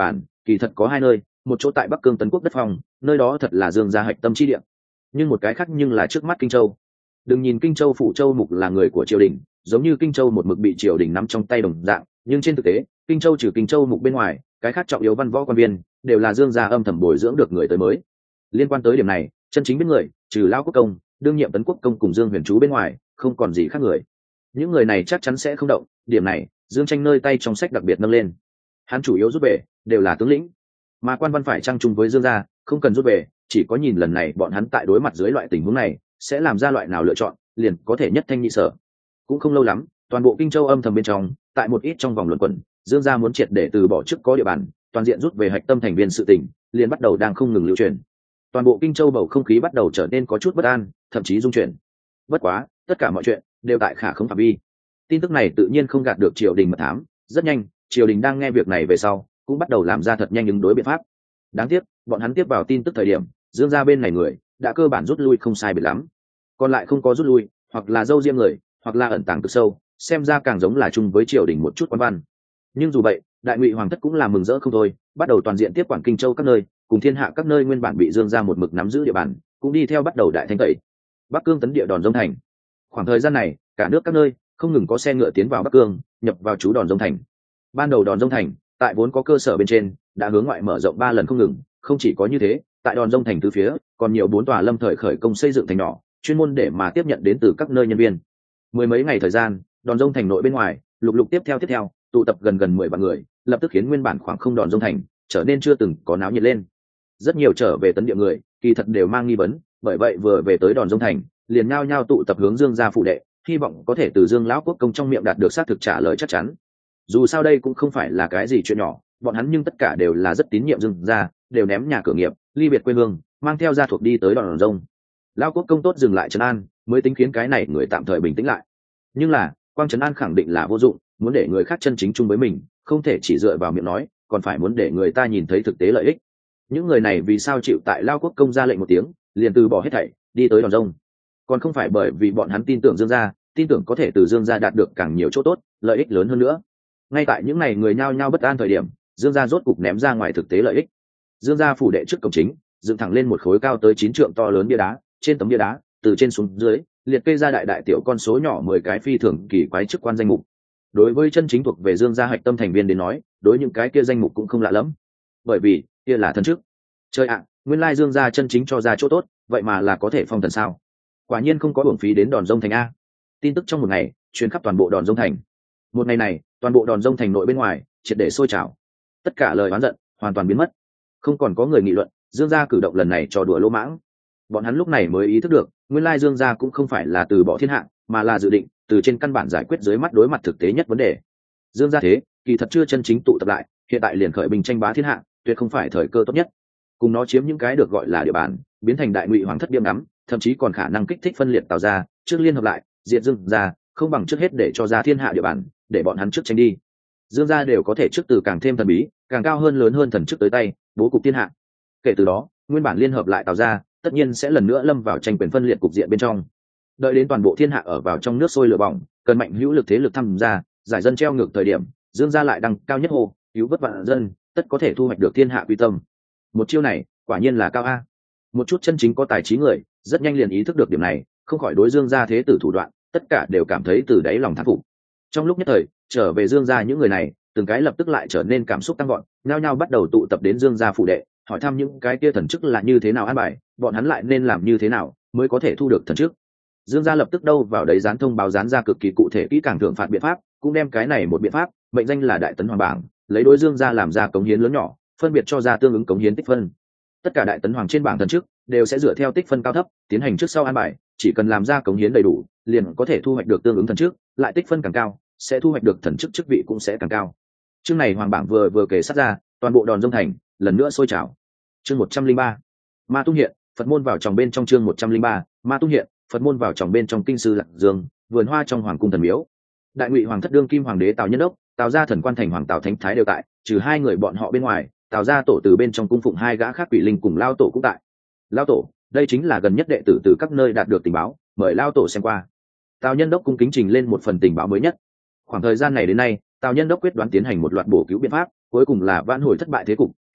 Speaker 1: kỳ thật có hai nơi, một chỗ tại Bắc Cương Tấn Quốc đất phong, nơi đó thật là Dương gia hạch tâm chi địa, nhưng một cái khác nhưng là trước mắt Kinh Châu. Đừng nhìn Kinh Châu phụ châu mục là người của triều đình, giống như Kinh Châu một mực bị triều đình nắm trong tay đồng dạng, nhưng trên thực tế Kinh Châu trừ Kinh Châu mục bên ngoài, cái khác trọng yếu văn võ quan viên đều là Dương gia âm thầm bồi dưỡng được người tới mới. Liên quan tới điểm này, chân chính biết người trừ Lão Quốc Công, đương nhiệm Tấn Quốc Công cùng Dương Huyền Trú bên ngoài, không còn gì khác người. Những người này chắc chắn sẽ không động, điểm này Dương Tranh nơi tay trong sách đặc biệt nâng lên. Hắn chủ yếu rút về đều là tướng lĩnh, mà quan văn phải trang trung với Dương gia, không cần rút về, chỉ có nhìn lần này bọn hắn tại đối mặt dưới loại tình huống này sẽ làm ra loại nào lựa chọn, liền có thể nhất thanh nhị sở. Cũng không lâu lắm, toàn bộ Kinh Châu âm thầm bên trong, tại một ít trong vòng luận quẩn, Dương gia muốn triệt để từ bỏ chức có địa bàn, toàn diện rút về hạch tâm thành viên sự tình, liền bắt đầu đang không ngừng lưu truyền. Toàn bộ Kinh Châu bầu không khí bắt đầu trở nên có chút bất an, thậm chí rung chuyển. Bất quá, tất cả mọi chuyện đều tại khả khống phạm vi. Tin tức này tự nhiên không gạt được triều đình mật thám, rất nhanh, triều đình đang nghe việc này về sau, cũng bắt đầu làm ra thật nhanh ứng đối biện pháp. Đáng tiếc, bọn hắn tiếp vào tin tức thời điểm, Dương gia bên này người đã cơ bản rút lui không sai biệt lắm, còn lại không có rút lui, hoặc là dâu riêng người, hoặc là ẩn tàng cực sâu, xem ra càng giống là chung với triều đình một chút quan văn. Nhưng dù vậy, đại ngụy hoàng thất cũng là mừng rỡ không thôi, bắt đầu toàn diện tiếp quản Kinh Châu các nơi, cùng thiên hạ các nơi nguyên bản bị Dương gia một mực nắm giữ địa bàn, cũng đi theo bắt đầu đại thanh tẩy. Bắc Cương tấn địa Đòn Rông thành. Khoảng thời gian này, cả nước các nơi không ngừng có xe ngựa tiến vào Bắc Cương, nhập vào trú Đòn Rông thành. Ban đầu Đòn Rông thành, tại vốn có cơ sở bên trên, đã hướng ngoại mở rộng ba lần không ngừng, không chỉ có như thế, tại Đòn Rông thành tứ phía, còn nhiều bốn tòa lâm thời khởi công xây dựng thành nhỏ, chuyên môn để mà tiếp nhận đến từ các nơi nhân viên. Mười mấy ngày thời gian, Đòn Rông thành nội bên ngoài, lục lục tiếp theo tiếp theo, tụ tập gần gần mười vạn người, lập tức khiến nguyên bản khoảng không Đòn Rông thành trở nên chưa từng có náo nhiệt lên. Rất nhiều trở về tấn địa người, kỳ thật đều mang nghi vấn, bởi vậy vừa về tới Đòn Rông thành, liền nhao nhao tụ tập hướng Dương gia phụ đệ, hy vọng có thể từ Dương lão quốc công trong miệng đạt được xác thực trả lời chắc chắn. Dù sao đây cũng không phải là cái gì chuyện nhỏ, bọn hắn nhưng tất cả đều là rất tín nhiệm Dương gia, đều ném nhà cửa nghiệp, ly biệt quê hương, mang theo gia thuộc đi tới Đòn Rông. Lão quốc công tốt dừng lại trấn an, mới tính khiến cái này người tạm thời bình tĩnh lại. Nhưng là, quang trấn an khẳng định là vô dụng, muốn để người khác chân chính chung với mình, không thể chỉ dựa vào miệng nói, còn phải muốn để người ta nhìn thấy thực tế lợi ích. Những người này vì sao chịu tại Lão quốc công ra lệnh một tiếng, liền từ bỏ hết thảy, đi tới Đòn Rông? Còn không phải bởi vì bọn hắn tin tưởng Dương gia, tin tưởng có thể từ Dương gia đạt được càng nhiều chỗ tốt, lợi ích lớn hơn nữa. Ngay tại những ngày người nhao nhao bất an thời điểm, Dương gia rốt cục ném ra ngoài thực tế lợi ích. Dương gia phủ đệ trước cổng chính, dựng thẳng lên một khối cao tới chín trượng to lớn bia đá, trên tấm bia đá, từ trên xuống dưới, liệt kê ra đại đại tiểu con số nhỏ mười cái phi thường kỳ quái chức quan danh mục. Đối với chân chính thuộc về Dương gia hạch tâm thành viên đến nói, đối những cái kia danh mục cũng không lạ lắm, bởi vì kia là thần chức. Trời ạ, nguyên lai Dương gia chân chính cho ra chỗ tốt, vậy mà là có thể phong thần sao? Quả nhiên không có uổng phí đến Đòn Rông thành a. Tin tức trong một ngày truyền khắp toàn bộ Đòn Rông thành. Một ngày này, toàn bộ Đòn Rông thành nội bên ngoài triệt để sôi trào, tất cả lời oán giận hoàn toàn biến mất, không còn có người nghị luận Dương gia cử động lần này trò đùa lỗ mãng. Bọn hắn lúc này mới ý thức được, nguyên lai Dương gia cũng không phải là từ bỏ thiên hạ, mà là dự định từ trên căn bản giải quyết dưới mắt đối mặt thực tế nhất vấn đề. Dương gia thế kỳ thật chưa chân chính tụ tập lại, hiện tại liền khởi binh tranh bá thiên hạ, tuyệt không phải thời cơ tốt nhất. Cùng nó chiếm những cái được gọi là địa bàn, biến thành đại ngụy hoàng thất biếm ngắm, thậm chí còn khả năng kích thích phân liệt Tào gia, trước liên hợp lại diệt Dương gia, không bằng trước hết để cho ra thiên hạ địa bàn, để bọn hắn trước tranh đi. Dương gia đều có thể trước từ càng thêm thần bí, càng cao hơn lớn hơn thần chức tới tay, bố cục thiên hạ. Kể từ đó, nguyên bản liên hợp lại Tào gia, tất nhiên sẽ lần nữa lâm vào tranh quyền phân liệt cục diện bên trong. Đợi đến toàn bộ thiên hạ ở vào trong nước sôi lửa bỏng, cần mạnh hữu lực thế lực tham gia, giải dân treo ngược thời điểm, Dương gia lại đăng cao nhất hồ, cứu vớt vạn dân, tất có thể thu hoạch được thiên hạ quy tâm. Một chiêu này, quả nhiên là cao a. Một chút chân chính có tài trí người, rất nhanh liền ý thức được điểm này, không khỏi đối Dương gia thế tử thủ đoạn, tất cả đều cảm thấy từ đáy lòng thán phục. Trong lúc nhất thời, trở về Dương gia những người này, từng cái lập tức lại trở nên cảm xúc tăng vọt, nhao nhao bắt đầu tụ tập đến Dương gia phủ đệ, hỏi thăm những cái kia thần chức là như thế nào an bài, bọn hắn lại nên làm như thế nào mới có thể thu được thần chức. Dương gia lập tức đâu vào đấy dán thông báo dán ra cực kỳ cụ thể kỹ càng thượng phạt biện pháp, cũng đem cái này một biện pháp mệnh danh là Đại Tấn Hoàng bảng, lấy đối Dương gia làm ra cống hiến lớn nhỏ, phân biệt cho ra tương ứng cống hiến tích phân. Tất cả Đại Tấn Hoàng trên bảng thần chức đều sẽ dựa theo tích phân cao thấp tiến hành trước sau an bài, chỉ cần làm ra cống hiến đầy đủ, liền có thể thu hoạch được tương ứng thần chức, lại tích phân càng cao, sẽ thu hoạch được thần chức chức vị cũng sẽ càng cao. Chương này Hoàng bảng vừa vừa kể sát ra, toàn bộ Đòn Rông thành lần nữa sôi trào. Chương một trăm linh ba, Ma tung hiện, Phật môn vào tròng bên trong. Chương một trăm linh ba, Ma tung hiện, Phật môn vào tròng bên trong. Kinh sư Lạc Dương, vườn hoa trong hoàng cung thần miếu. Đại ngụy hoàng thất đương kim hoàng đế Tào Nhân Đốc, Tào gia thần quan thành hoàng Tào Thánh Thái đều tại, trừ hai người bọn họ bên ngoài, Tào gia tổ từ bên trong cung phụng hai gã khác quỷ linh cùng lao tổ cũng tại. Lao tổ, đây chính là gần nhất đệ tử từ các nơi đạt được tình báo, mời lao tổ xem qua. Tào Nhân Đốc cung kính trình lên một phần tình báo mới nhất. Khoảng thời gian này đến nay, Tào Nhân Đốc quyết đoán tiến hành một loạt bổ cứu biện pháp, cuối cùng là vãn hồi thất bại thế cục,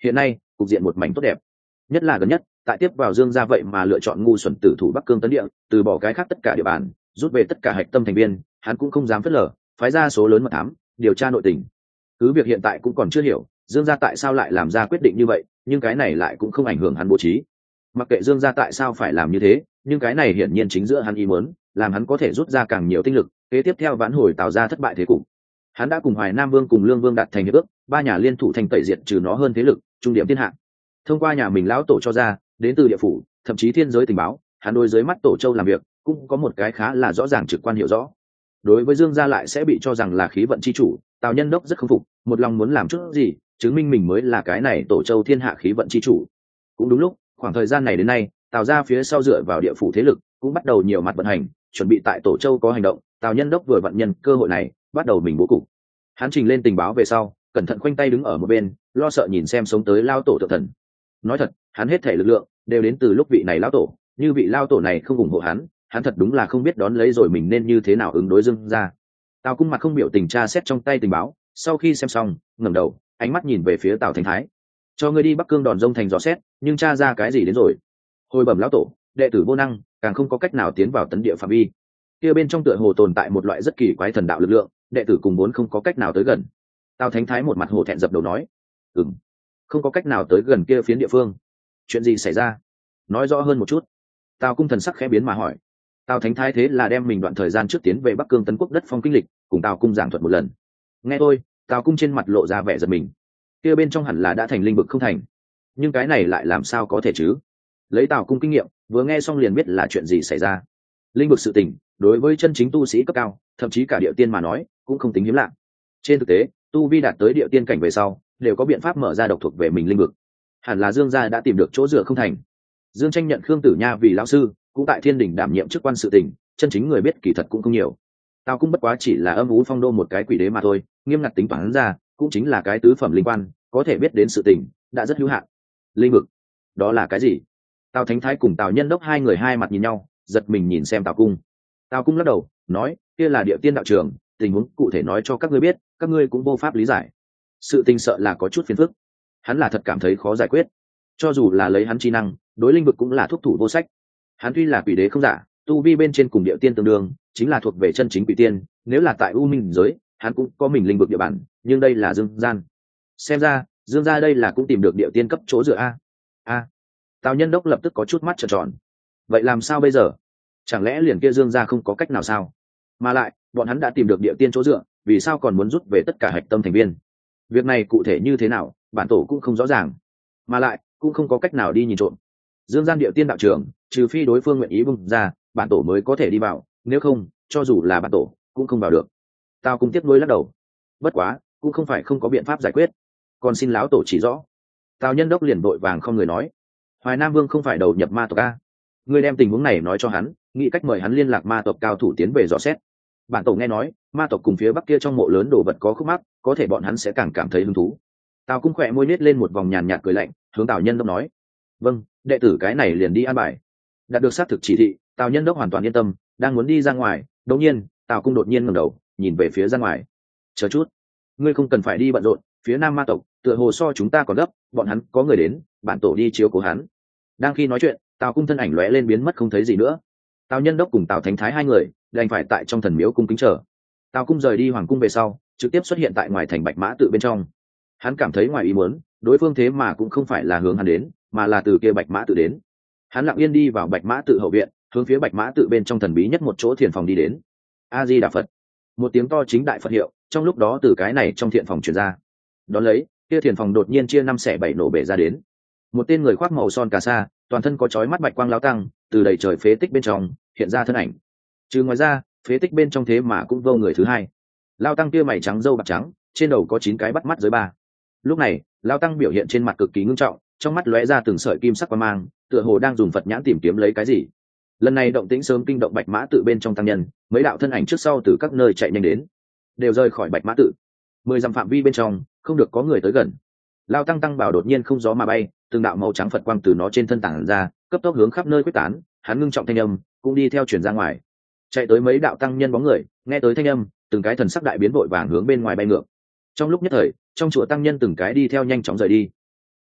Speaker 1: hiện nay cục diện một mảnh tốt đẹp, nhất là gần nhất tại tiếp vào Dương gia vậy mà lựa chọn ngu xuẩn tử thủ Bắc Cương tấn địa, từ bỏ cái khác tất cả địa bàn, rút về tất cả hạch tâm thành viên, hắn cũng không dám phớt lờ, phái ra số lớn mật thám điều tra nội tình. Cứ việc hiện tại cũng còn chưa hiểu Dương gia tại sao lại làm ra quyết định như vậy, nhưng cái này lại cũng không ảnh hưởng hắn bố trí. Mặc kệ Dương gia tại sao phải làm như thế, nhưng cái này hiển nhiên chính giữa hắn ý muốn, làm hắn có thể rút ra càng nhiều tinh lực, kế tiếp theo vãn hồi Tào gia thất bại thế cục. Hắn đã cùng Hoài Nam Vương cùng Lương Vương đạt thành hiệp ước, ba nhà liên thủ thành tẩy diệt trừ nó hơn thế lực, trung điểm thiên hạ. Thông qua nhà mình lão tổ cho ra, đến từ địa phủ, thậm chí thiên giới tình báo, hắn đối dưới mắt tổ châu làm việc, cũng có một cái khá là rõ ràng trực quan hiểu rõ. Đối với Dương gia lại sẽ bị cho rằng là khí vận chi chủ, Tào Nhân Đốc rất không phục, một lòng muốn làm chút gì, chứng minh mình mới là cái này tổ châu thiên hạ khí vận chi chủ. Cũng đúng lúc, khoảng thời gian này đến nay, Tào gia phía sau dựa vào địa phủ thế lực, cũng bắt đầu nhiều mặt vận hành, chuẩn bị tại tổ châu có hành động. Tào Nhân Đốc vừa vận nhân cơ hội này, bắt đầu mình bố cục. Hắn trình lên tình báo về sau, cẩn thận khoanh tay đứng ở một bên, lo sợ nhìn xem sống tới lao tổ tự thần. Nói thật, hắn hết thể lực lượng đều đến từ lúc vị này lao tổ, như vị lao tổ này không ủng hộ hắn, hắn thật đúng là không biết đón lấy rồi mình nên như thế nào ứng đối Dương gia. Tào Cung mặt không biểu tình tra xét trong tay tình báo, sau khi xem xong, ngẩng đầu, ánh mắt nhìn về phía Tào Thánh Thái. Cho ngươi đi Bắc Cương đòn rông thành dò xét, nhưng tra ra cái gì đến rồi? Hồi bẩm lão tổ, đệ tử vô năng, càng không có cách nào tiến vào tấn địa phạm vi. Kia bên trong tựa hồ tồn tại một loại rất kỳ quái thần đạo lực lượng, đệ tử cùng vốn không có cách nào tới gần. Tào Thánh Thái một mặt hổ thẹn dập đầu nói, ừm, không có cách nào tới gần kia phiến địa phương. Chuyện gì xảy ra? Nói rõ hơn một chút. Tào Cung thần sắc khẽ biến mà hỏi. Tào Thánh Thái thế là đem mình đoạn thời gian trước tiến về Bắc Cương tấn quốc đất phong kinh lịch, cùng Tào Cung giảng thuật một lần. Nghe tôi, Tào Cung trên mặt lộ ra vẻ giật mình. Kia bên trong hẳn là đã thành linh vực không thành, nhưng cái này lại làm sao có thể chứ? Lấy Tào Cung kinh nghiệm, vừa nghe xong liền biết là chuyện gì xảy ra. Linh vực sự tình, đối với chân chính tu sĩ cấp cao, thậm chí cả địa tiên mà nói, cũng không tính hiếm lạ. Trên thực tế, tu vi đạt tới địa tiên cảnh về sau, đều có biện pháp mở ra độc thuộc về mình linh vực. Hẳn là Dương gia đã tìm được chỗ dựa không thành. Dương Tranh nhận Khương Tử Nha vì lão sư, cũng tại Thiên Đình đảm nhiệm chức quan sự tình, chân chính người biết kỳ thật cũng không nhiều. Tào Cung bất quá chỉ là âm u phong đô một cái quỷ đế mà thôi, nghiêm ngặt tính toán ra, cũng chính là cái tứ phẩm linh quan, có thể biết đến sự tình, đã rất hữu hạn. Linh vực, đó là cái gì? Tào Thánh Thái cùng Tào Nhân Đốc hai người hai mặt nhìn nhau, giật mình nhìn xem Tào Cung. Tào Cung lắc đầu, nói, kia là địa tiên đạo trường, tình huống cụ thể nói cho các ngươi biết, các ngươi cũng vô pháp lý giải. Sự tình sợ là có chút phiền phức. Hắn là thật cảm thấy khó giải quyết. Cho dù là lấy hắn chi năng, đối linh vực cũng là thuốc thủ vô sách. Hắn tuy là quỷ đế không giả, tu vi bên trên cùng địa tiên tương đương, chính là thuộc về chân chính quỷ tiên, nếu là tại u minh giới, hắn cũng có mình linh vực địa bàn, nhưng đây là Dương gian. Xem ra, Dương gia đây là cũng tìm được địa tiên cấp chỗ dựa a. A. Tào Nhân Đốc lập tức có chút mắt trợn tròn. Vậy làm sao bây giờ? Chẳng lẽ liền kia Dương gia không có cách nào sao? Mà lại, bọn hắn đã tìm được địa tiên chỗ dựa, vì sao còn muốn rút về tất cả hạch tâm thành viên? Việc này cụ thể như thế nào, bản tổ cũng không rõ ràng. Mà lại, cũng không có cách nào đi nhìn trộm. Dương gian địa tiên đạo trường, trừ phi đối phương nguyện ý bung ra, bản tổ mới có thể đi vào, nếu không, cho dù là bản tổ, cũng không vào được. Tao cũng tiếp nối lắc đầu. Bất quá, cũng không phải không có biện pháp giải quyết. Còn xin lão tổ chỉ rõ. Tào Nhân Đốc liền vội vàng không người nói. Hoài Nam Vương không phải đầu nhập ma tộc a? Ngươi đem tình huống này nói cho hắn, nghĩ cách mời hắn liên lạc ma tộc cao thủ tiến về dò xét. Bản tổ nghe nói, ma tộc cùng phía bắc kia trong mộ lớn đồ vật có khúc mắc, có thể bọn hắn sẽ càng cảm thấy hứng thú. Tào Cung khỏe môi nết lên một vòng nhàn nhạt cười lạnh, hướng Tào Nhân Đốc nói, vâng, đệ tử cái này liền đi an bài. Đạt được xác thực chỉ thị, Tào Nhân Đốc hoàn toàn yên tâm, đang muốn đi ra ngoài, đột nhiên, Tào Cung đột nhiên ngẩng đầu, nhìn về phía ra ngoài. Chờ chút, ngươi không cần phải đi bận rộn, phía Nam ma tộc, tựa hồ so chúng ta còn gấp, bọn hắn có người đến, bản tổ đi chiếu cố hắn. Đang khi nói chuyện, Tào Cung thân ảnh lóe lên biến mất không thấy gì nữa. Tào Nhân Đốc cùng Tào Thánh Thái hai người đành phải tại trong thần miếu cung kính chờ. Tào Cung rời đi hoàng cung về sau, trực tiếp xuất hiện tại ngoài thành Bạch Mã tự bên trong. Hắn cảm thấy ngoài ý muốn, đối phương thế mà cũng không phải là hướng hắn đến, mà là từ kia Bạch Mã tự đến. Hắn lặng yên đi vào Bạch Mã tự hậu viện, hướng phía Bạch Mã tự bên trong thần bí nhất một chỗ thiền phòng đi đến. A Di Đà Phật. Một tiếng to chính đại Phật hiệu, trong lúc đó từ cái này trong thiền phòng truyền ra. Đón lấy, kia thiền phòng đột nhiên chia năm xẻ bảy nổ bể ra đến. Một tên người khoác màu son cà sa, toàn thân có chói mắt bạch quang láo tăng, từ đầy trời phế tích bên trong hiện ra thân ảnh. Trừ ngoài ra, phế tích bên trong thế mà cũng vô người thứ hai. Lao tăng kia mày trắng râu bạc trắng, trên đầu có chín cái bắt mắt dưới ba. Lúc này, Lao tăng biểu hiện trên mặt cực kỳ ngưng trọng, trong mắt lóe ra từng sợi kim sắc quang mang, tựa hồ đang dùng Phật nhãn tìm kiếm lấy cái gì. Lần này động tĩnh sớm kinh động Bạch Mã tự bên trong tăng nhân, mấy đạo thân ảnh trước sau từ các nơi chạy nhanh đến, đều rời khỏi Bạch Mã tự. Mười dặm phạm vi bên trong, không được có người tới gần. Lao tăng tăng bảo đột nhiên không gió mà bay, từng đạo màu trắng Phật quang từ nó trên thân tản ra, cấp tốc hướng khắp nơi quyết tán. Hắn ngưng trọng thanh âm, cũng đi theo truyền ra ngoài. Chạy tới mấy đạo tăng nhân bóng người, nghe tới thanh âm, từng cái thần sắc đại biến vội vàng hướng bên ngoài bay ngược. Trong lúc nhất thời, trong chùa tăng nhân từng cái đi theo nhanh chóng rời đi.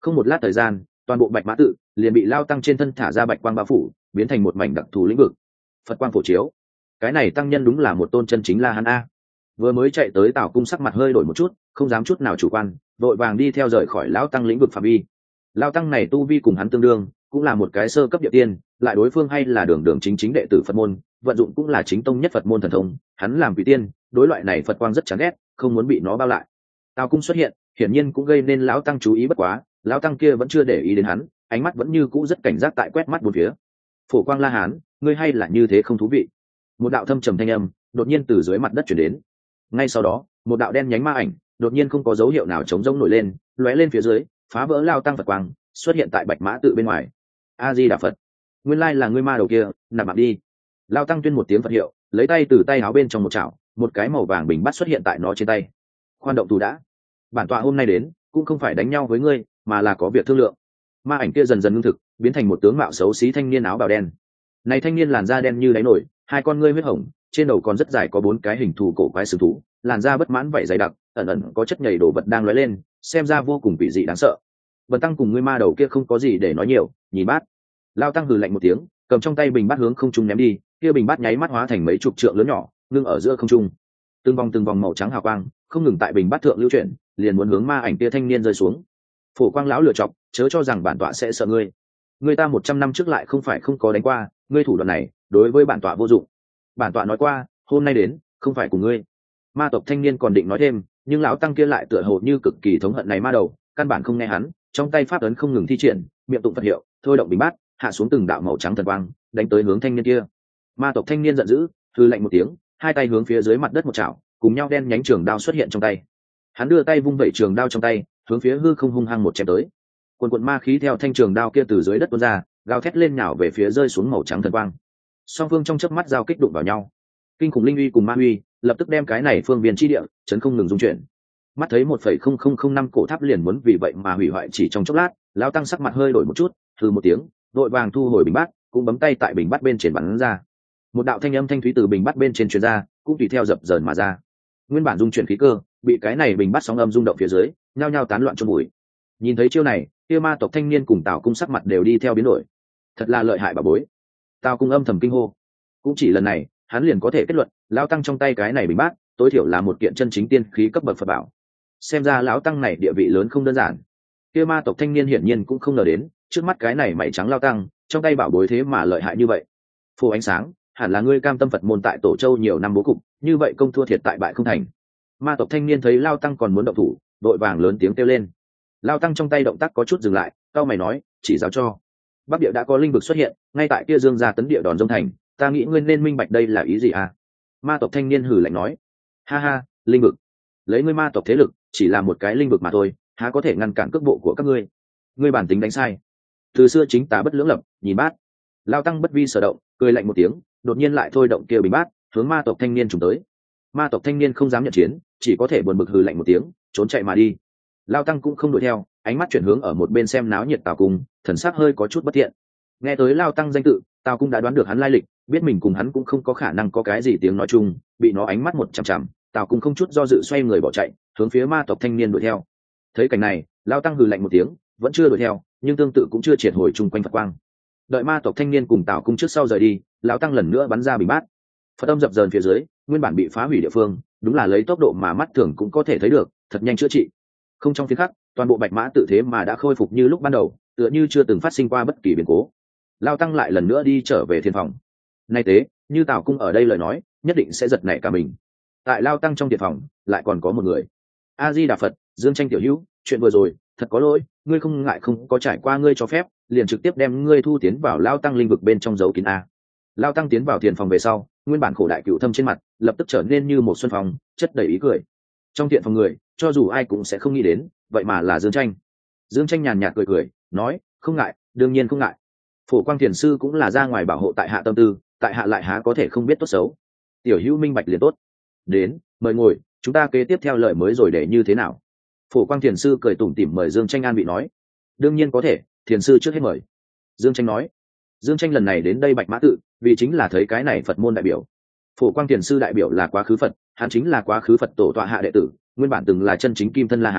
Speaker 1: Không một lát thời gian, toàn bộ bạch mã tự liền bị lao tăng trên thân thả ra bạch quang bao phủ, biến thành một mảnh đặc thù lĩnh vực. Phật quang phổ chiếu, cái này tăng nhân đúng là một tôn chân chính La Hán a. Vừa mới chạy tới Tào cung sắc mặt hơi đổi một chút, không dám chút nào chủ quan, vội vàng đi theo rời khỏi lão tăng lĩnh vực phạm vi. Lão tăng này tu vi cùng hắn tương đương, cũng là một cái sơ cấp địa tiên, lại đối phương hay là đường đường chính chính đệ tử Phật môn, vận dụng cũng là chính tông nhất Phật môn thần thông, hắn làm quỷ tiên, đối loại này Phật quang rất chán ghét, không muốn bị nó bao lại. Tào cung xuất hiện, hiển nhiên cũng gây nên lão tăng chú ý, bất quá lão tăng kia vẫn chưa để ý đến hắn, ánh mắt vẫn như cũ rất cảnh giác tại quét mắt bốn phía. Phổ quang La Hán, ngươi hay là như thế không thú vị. Một đạo thâm trầm thanh âm đột nhiên từ dưới mặt đất chuyển đến. Ngay sau đó, một đạo đen nhánh ma ảnh đột nhiên không có dấu hiệu nào chống rỗng nổi lên, lóe lên phía dưới, phá vỡ lao tăng Phật quang, xuất hiện tại bạch mã tự bên ngoài. A Di Đà Phật, nguyên lai là ngươi ma đầu kia, nạp mạng đi. Lao tăng tuyên một tiếng Phật hiệu, lấy tay từ tay áo bên trong một chảo, một cái màu vàng bình bắt xuất hiện tại nó trên tay. Khoan động thủ đã, bản tọa hôm nay đến cũng không phải đánh nhau với ngươi, mà là có việc thương lượng. Ma ảnh kia dần dần ngưng thực, biến thành một tướng mạo xấu xí thanh niên áo bào đen. Này thanh niên làn da đen như đáy nổi, hai con ngươi huyết hồng, trên đầu còn rất dài có bốn cái hình thù cổ quái sừng thú, làn da bất mãn vảy dày đặc, ẩn ẩn có chất nhầy đồ vật đang lóe lên, xem ra vô cùng quỷ dị đáng sợ. Bần tăng cùng ngươi ma đầu kia không có gì để nói nhiều, nhìn bát. Lao tăng hừ lạnh một tiếng, cầm trong tay bình bát hướng không trung ném đi, kia bình bát nháy mắt hóa thành mấy chục trượng lớn nhỏ, ngưng ở giữa không trung. Từng vòng từng vòng màu trắng hào quang, không ngừng tại bình bát thượng lưu chuyển, liền muốn hướng ma ảnh kia thanh niên rơi xuống. Phổ quang lão lựa chọc, chớ cho rằng bản tọa sẽ sợ ngươi. Ngươi ta một trăm năm trước lại không phải không có đánh qua, ngươi thủ đoạn này đối với bản tọa vô dụng. Bản tọa nói qua, hôm nay đến không phải cùng ngươi. Ma tộc thanh niên còn định nói thêm, nhưng lão tăng kia lại tựa hồ như cực kỳ thống hận này ma đầu, căn bản không nghe hắn, trong tay pháp ấn không ngừng thi triển, miệng tụng Phật hiệu, thôi động bình bát, hạ xuống từng đạo màu trắng thần quang, đánh tới hướng thanh niên kia. Ma tộc thanh niên giận dữ, hừ lạnh một tiếng, hai tay hướng phía dưới mặt đất một chảo, cùng nhau đen nhánh trường đao xuất hiện trong tay. Hắn đưa tay vung vẩy trường đao trong tay, hướng phía hư không hung hăng một chém tới. Quần quần ma khí theo thanh trường đao kia từ dưới đất tuôn ra, gào thét lên nhào về phía rơi xuống màu trắng thần quang. Song phương trong chớp mắt giao kích đụng vào nhau, kinh khủng linh uy cùng ma uy lập tức đem cái này phương viên chi địa chấn không ngừng dung chuyển. Mắt thấy một phẩy không không không năm cổ tháp liền muốn vì vậy mà hủy hoại chỉ trong chốc lát, lão tăng sắc mặt hơi đổi một chút, hừ một tiếng, đội vàng thu hồi bình bát, cũng bấm tay tại bình bát bên trên bắn ra. Một đạo thanh âm thanh thúy từ bình bát bên trên truyền ra, cũng tùy theo dập dờn mà ra. Nguyên bản dung chuyển khí cơ bị cái này bình bát sóng âm rung động phía dưới, nhao nhao tán loạn trong bụi. Nhìn thấy chiêu này, kia ma tộc thanh niên cùng Tào cung sắc mặt đều đi theo biến đổi. Thật là lợi hại bà bối. Tào cung âm thầm kinh hô. Cũng chỉ lần này, hắn liền có thể kết luận, lão tăng trong tay cái này bình bát, tối thiểu là một kiện chân chính tiên khí cấp bậc Phật bảo. Xem ra lão tăng này địa vị lớn không đơn giản. Kia ma tộc thanh niên hiển nhiên cũng không ngờ đến, trước mắt cái này mày trắng lão tăng, trong tay bảo bối thế mà lợi hại như vậy. Phù ánh sáng, hẳn là ngươi cam tâm Phật môn tại Tổ Châu nhiều năm bố cục, như vậy công thua thiệt tại bại không thành. Ma tộc thanh niên thấy lão tăng còn muốn động thủ, đội vàng lớn tiếng kêu lên. Lão tăng trong tay động tác có chút dừng lại, cao mày nói, chỉ giáo cho. Bắc địa đã có linh vực xuất hiện, ngay tại kia Dương gia tấn địa đòn dông thành, ta nghĩ ngươi nên minh bạch đây là ý gì à? Ma tộc thanh niên hử lạnh nói, ha ha, linh vực, lấy ngươi ma tộc thế lực, chỉ là một cái linh vực mà thôi, há có thể ngăn cản cước bộ của các ngươi? Ngươi bản tính đánh sai. Từ xưa chính tà bất lưỡng lập, nhìn bát. Lao tăng bất vi sở động, cười lạnh một tiếng, đột nhiên lại thôi động kia bình bát, hướng ma tộc thanh niên trùng tới. Ma tộc thanh niên không dám nhận chiến, chỉ có thể buồn bực hừ lạnh một tiếng, trốn chạy mà đi. Lao tăng cũng không đuổi theo, ánh mắt chuyển hướng ở một bên xem náo nhiệt Tào cung, thần sắc hơi có chút bất thiện. Nghe tới Lao tăng danh tự, Tào cung đã đoán được hắn lai lịch, biết mình cùng hắn cũng không có khả năng có cái gì tiếng nói chung, bị nó ánh mắt một chằm chằm, Tào cung không chút do dự xoay người bỏ chạy, hướng phía ma tộc thanh niên đuổi theo. Thấy cảnh này, Lao tăng hừ lạnh một tiếng, vẫn chưa đuổi theo, nhưng tương tự cũng chưa triệt hồi chung quanh Phật quang. Đợi ma tộc thanh niên cùng Tào cung trước sau rời đi, Lão tăng lần nữa bắn ra bình bát. Phật âm dập dờn phía dưới, nguyên bản bị phá hủy địa phương, đúng là lấy tốc độ mà mắt thường cũng có thể thấy được, thật nhanh chữa trị. Không trong phiến khắc, toàn bộ bạch mã tự thế mà đã khôi phục như lúc ban đầu, tựa như chưa từng phát sinh qua bất kỳ biến cố. Lao tăng lại lần nữa đi trở về thiên phòng. Nay tế, như Tào cung ở đây lời nói, nhất định sẽ giật nảy cả mình. Tại Lao tăng trong điện phòng, lại còn có một người. A Di Đà Phật, Dương Tranh tiểu hữu, chuyện vừa rồi, thật có lỗi, ngươi không ngại không có trải qua ngươi cho phép, liền trực tiếp đem ngươi thu tiến vào Lao tăng linh vực bên trong dấu kín a. Lao tăng tiến vào thiền phòng về sau, nguyên bản khổ đại cựu thâm trên mặt lập tức trở nên như một xuân phong, chất đầy ý cười. Trong thiện phòng người, cho dù ai cũng sẽ không nghĩ đến, vậy mà là Dương Tranh. Dương Tranh nhàn nhạt cười cười, nói, không ngại, đương nhiên không ngại. Phổ Quang Thiền sư cũng là ra ngoài bảo hộ tại hạ tâm tư, tại hạ lại há có thể không biết tốt xấu. Tiểu hữu minh bạch liền tốt. Đến, mời ngồi, chúng ta kế tiếp theo lời mới rồi để như thế nào? Phổ Quang Thiền sư cười tủm tỉm mời Dương Tranh an vị nói. Đương nhiên có thể, Thiền sư trước hết mời. Dương Tranh nói. Dương Tranh lần này đến đây Bạch Mã Tự, vì chính là thấy cái này Phật môn đại biểu. Phổ Quang Thiền sư đại biểu là quá khứ Phật, hắn chính là quá khứ Phật tổ tọa hạ đệ tử, nguyên bản từng là chân chính kim thân La Hán,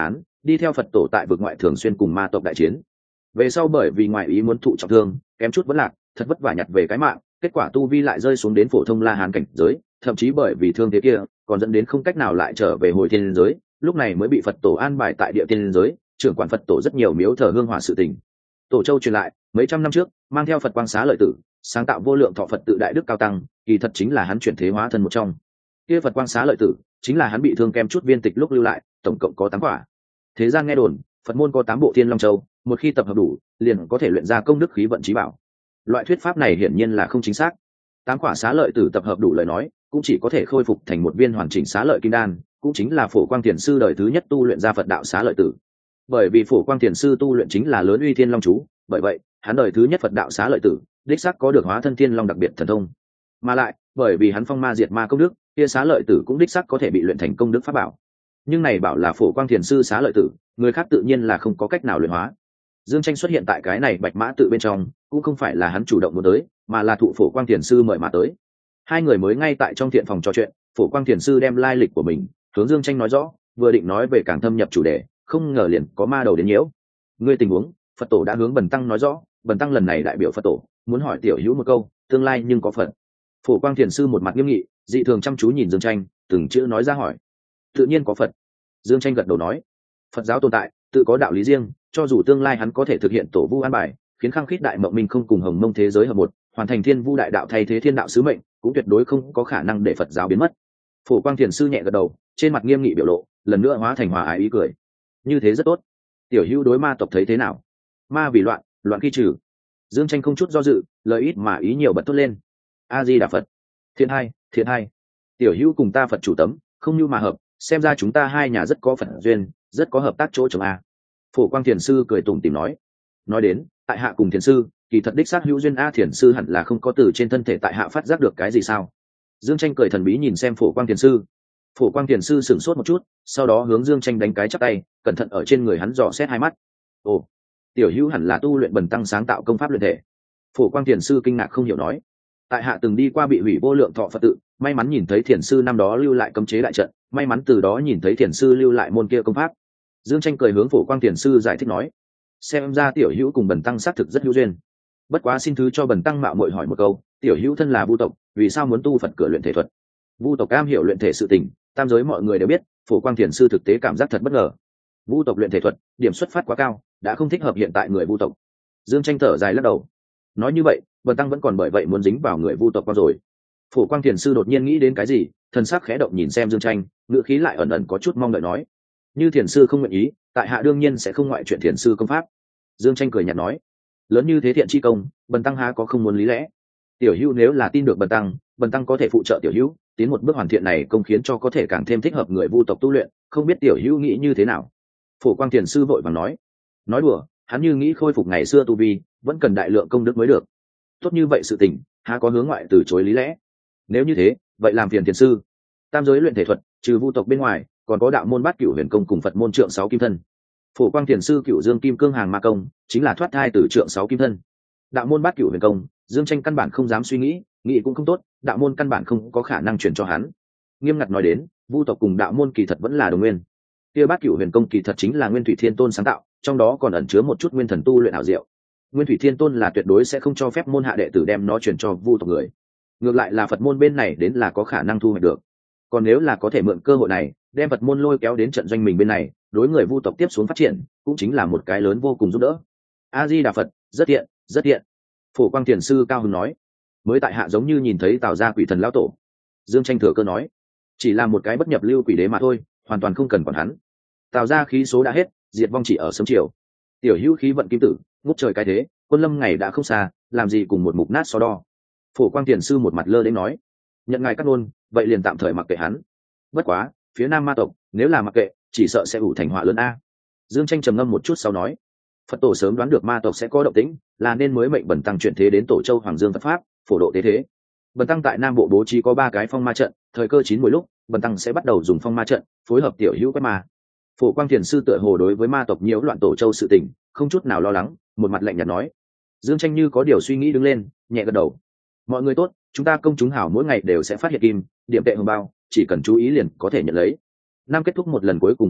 Speaker 1: đi theo Phật tổ tại vực ngoại thường xuyên cùng ma tộc đại chiến. Về sau bởi vì ngoại ý muốn thụ trọng thương, kém chút vẫn lạc, thật vất vả nhặt về cái mạng, kết quả tu vi lại rơi xuống đến phổ thông La Hán cảnh giới, thậm chí bởi vì thương thế kia, còn dẫn đến không cách nào lại trở về hồi thiên giới, lúc này mới bị Phật tổ an bài tại địa tiên giới, trưởng quản Phật tổ rất nhiều miếu thờ hương hỏa sự tình. Tổ Châu truyền lại, mấy trăm năm trước, mang theo Phật quang xá lợi tử, sáng tạo vô lượng thọ Phật tự đại đức cao tăng, kỳ thật chính là hắn chuyển thế hóa thân một trong. Kia Phật quang xá lợi tử, chính là hắn bị thương kem chút viên tịch lúc lưu lại, tổng cộng có tám quả. Thế gian nghe đồn, Phật môn có tám bộ Thiên Long Châu, một khi tập hợp đủ, liền có thể luyện ra công đức khí vận chí bảo. Loại thuyết pháp này hiển nhiên là không chính xác. Tám quả xá lợi tử tập hợp đủ lời nói, cũng chỉ có thể khôi phục thành một viên hoàn chỉnh xá lợi kim đan, cũng chính là Phổ Quang Thiền sư đời thứ nhất tu luyện ra Phật đạo xá lợi tử. Bởi vì Phổ Quang Thiền sư tu luyện chính là lớn uy Thiên Long chú, bởi vậy, hắn đời thứ nhất Phật đạo xá lợi tử, đích xác có được hóa thân Thiên Long đặc biệt thần thông. Mà lại, bởi vì hắn phong ma diệt ma công đức, kia xá lợi tử cũng đích xác có thể bị luyện thành công đức pháp bảo. Nhưng này bảo là Phổ Quang Thiền sư xá lợi tử, người khác tự nhiên là không có cách nào luyện hóa. Dương Tranh xuất hiện tại cái này Bạch Mã tự bên trong, cũng không phải là hắn chủ động muốn tới, mà là thụ Phổ Quang Thiền sư mời mà tới. Hai người mới ngay tại trong thiện phòng trò chuyện, Phổ Quang Thiền sư đem lai lịch của mình hướng Dương Tranh nói rõ, vừa định nói về càng thâm nhập chủ đề, không ngờ liền có ma đầu đến nhiễu. Ngươi tình huống, Phật tổ đã hướng Bần tăng nói rõ, Bần tăng lần này đại biểu Phật tổ, muốn hỏi tiểu hữu một câu, tương lai nhưng có Phật. Phổ Quang Thiền sư một mặt nghiêm nghị, dị thường chăm chú nhìn Dương Tranh, từng chữ nói ra hỏi. Tự nhiên có Phật. Dương Tranh gật đầu nói, Phật giáo tồn tại, tự có đạo lý riêng, cho dù tương lai hắn có thể thực hiện tổ vu an bài, khiến Khang Khít đại mộng minh không cùng Hồng Mông thế giới hợp một, hoàn thành Thiên Vu đại đạo thay thế thiên đạo sứ mệnh, cũng tuyệt đối không có khả năng để Phật giáo biến mất. Phổ Quang Thiền sư nhẹ gật đầu, trên mặt nghiêm nghị biểu lộ, lần nữa hóa thành hòa ái ý cười. Như thế rất tốt. Tiểu hữu đối ma tộc thấy thế nào? Ma vì loạn, loạn khi trừ. Dương Tranh không chút do dự, lời ít mà ý nhiều bật thốt lên. A Di Đà Phật. Thiện hai, thiện hai. Tiểu hữu cùng ta Phật chủ tấm, không như mà hợp, xem ra chúng ta hai nhà rất có Phật duyên, rất có hợp tác chỗ chồng a. Phổ Quang Thiền sư cười tủm tỉm nói. Nói đến, tại hạ cùng thiền sư, kỳ thật đích xác hữu duyên a. Thiền sư hẳn là không có từ trên thân thể tại hạ phát giác được cái gì sao? Dương Tranh cười thần bí nhìn xem Phổ Quang Thiền sư. Phổ Quang Thiền sư sửng sốt một chút, sau đó hướng Dương Tranh đánh cái chắp tay, cẩn thận ở trên người hắn dò xét hai mắt. Ồ, tiểu hữu hẳn là tu luyện Bần tăng sáng tạo công pháp luyện thể. Phổ Quang Thiền sư kinh ngạc không hiểu nói. Tại hạ từng đi qua bị hủy vô lượng thọ Phật tự, may mắn nhìn thấy thiền sư năm đó lưu lại cấm chế đại trận, may mắn từ đó nhìn thấy thiền sư lưu lại môn kia công pháp. Dương Tranh cười hướng Phổ Quang Thiền sư giải thích nói, xem ra tiểu hữu cùng Bần tăng xác thực rất hữu duyên. Bất quá xin thứ cho Bần tăng mạo muội hỏi một câu, tiểu hữu thân là vu tộc, vì sao muốn tu Phật cửa luyện thể thuật? Vu tộc cam hiểu luyện thể sự tình, tam giới mọi người đều biết. Phổ Quang Thiền sư thực tế cảm giác thật bất ngờ. Vu tộc luyện thể thuật, điểm xuất phát quá cao, đã không thích hợp hiện tại người vu tộc. Dương Tranh thở dài lắc đầu, nói như vậy, Bần tăng vẫn còn bởi vậy muốn dính vào người vu tộc qua rồi. Phổ Quang Thiền sư đột nhiên nghĩ đến cái gì, thần sắc khẽ động nhìn xem Dương Tranh, ngữ khí lại ẩn ẩn có chút mong đợi nói, như thiền sư không nguyện ý, tại hạ đương nhiên sẽ không ngoại chuyện thiền sư công pháp. Dương Tranh cười nhạt nói, lớn như thế thiện chi công, Bần tăng há có không muốn lý lẽ. Tiểu hữu nếu là tin được Bần tăng, Bần tăng có thể phụ trợ tiểu hữu tiến một bước hoàn thiện này công, khiến cho có thể càng thêm thích hợp người vu tộc tu luyện, không biết tiểu hữu nghĩ như thế nào? Phổ Quang Thiền sư vội vàng nói. Nói đùa, hắn như nghĩ khôi phục ngày xưa tu vi, vẫn cần đại lượng công đức mới được. Tốt như vậy sự tình, há có hướng ngoại từ chối lý lẽ. Nếu như thế, vậy làm phiền thiền sư. Tam giới luyện thể thuật, trừ vu tộc bên ngoài, còn có đạo môn bát cửu huyền công cùng Phật môn trượng sáu kim thân. Phổ Quang Thiền sư cửu dương kim cương hàng ma công, chính là thoát thai từ trượng sáu kim thân. Đạo môn bát cửu huyền công, Dương Tranh căn bản không dám suy nghĩ, nghĩ cũng không tốt, đạo môn căn bản không có khả năng truyền cho hắn. Nghiêm ngặt nói đến, vu tộc cùng đạo môn kỳ thật vẫn là đồng nguyên. Kia bát cửu huyền công kỳ thật chính là Nguyên Thủy Thiên Tôn sáng tạo, trong đó còn ẩn chứa một chút nguyên thần tu luyện ảo diệu. Nguyên Thủy Thiên Tôn là tuyệt đối sẽ không cho phép môn hạ đệ tử đem nó truyền cho vu tộc người. Ngược lại là Phật môn bên này đến là có khả năng thu hoạch được. Còn nếu là có thể mượn cơ hội này, đem Phật môn lôi kéo đến trận doanh mình bên này, đối người vu tộc tiếp xuống phát triển, cũng chính là một cái lớn vô cùng giúp đỡ. A Di Đà Phật, rất tiện, rất tiện. Phổ Quang Thiền sư cao hứng nói. Mới tại hạ giống như nhìn thấy Tào gia quỷ thần lão tổ. Dương Tranh thừa cơ nói, chỉ là một cái bất nhập lưu quỷ đế mà thôi, hoàn toàn không cần còn hắn. Tào gia khí số đã hết, diệt vong chỉ ở sớm chiều. Tiểu hữu khí vận kim tử, ngút trời cái thế, quân lâm ngày đã không xa, làm gì cùng một mục nát so đo. Phổ Quang Thiền sư một mặt lơ đến nói, nhận ngài cắt ngôn, vậy liền tạm thời mặc kệ hắn. Bất quá, phía nam ma tộc, nếu là mặc kệ, chỉ sợ sẽ ủ thành họa lớn a. Dương Tranh trầm ngâm một chút sau nói, Phật tổ sớm đoán được ma tộc sẽ có động tĩnh, là nên mới mệnh Bần tăng chuyển thế đến Tổ Châu Hoàng Dương Phật pháp, phổ độ thế thế. Bần tăng tại nam bộ bố trí có ba cái phong ma trận, thời cơ chín mùi lúc, Bần tăng sẽ bắt đầu dùng phong ma trận, phối hợp tiểu hữu quét ma. Phổ Quang Thiền sư tựa hồ đối với ma tộc nhiễu loạn Tổ Châu sự tình, không chút nào lo lắng, một mặt lạnh nhạt nói. Dương Tranh như có điều suy nghĩ đứng lên, nhẹ gật đầu. Mọi người tốt, chúng ta công chúng hảo mỗi ngày đều sẽ phát hiện kim điểm tệ hồng bao, chỉ cần chú ý liền có thể nhận lấy. Năm kết thúc một lần cuối cùng phúc lợi,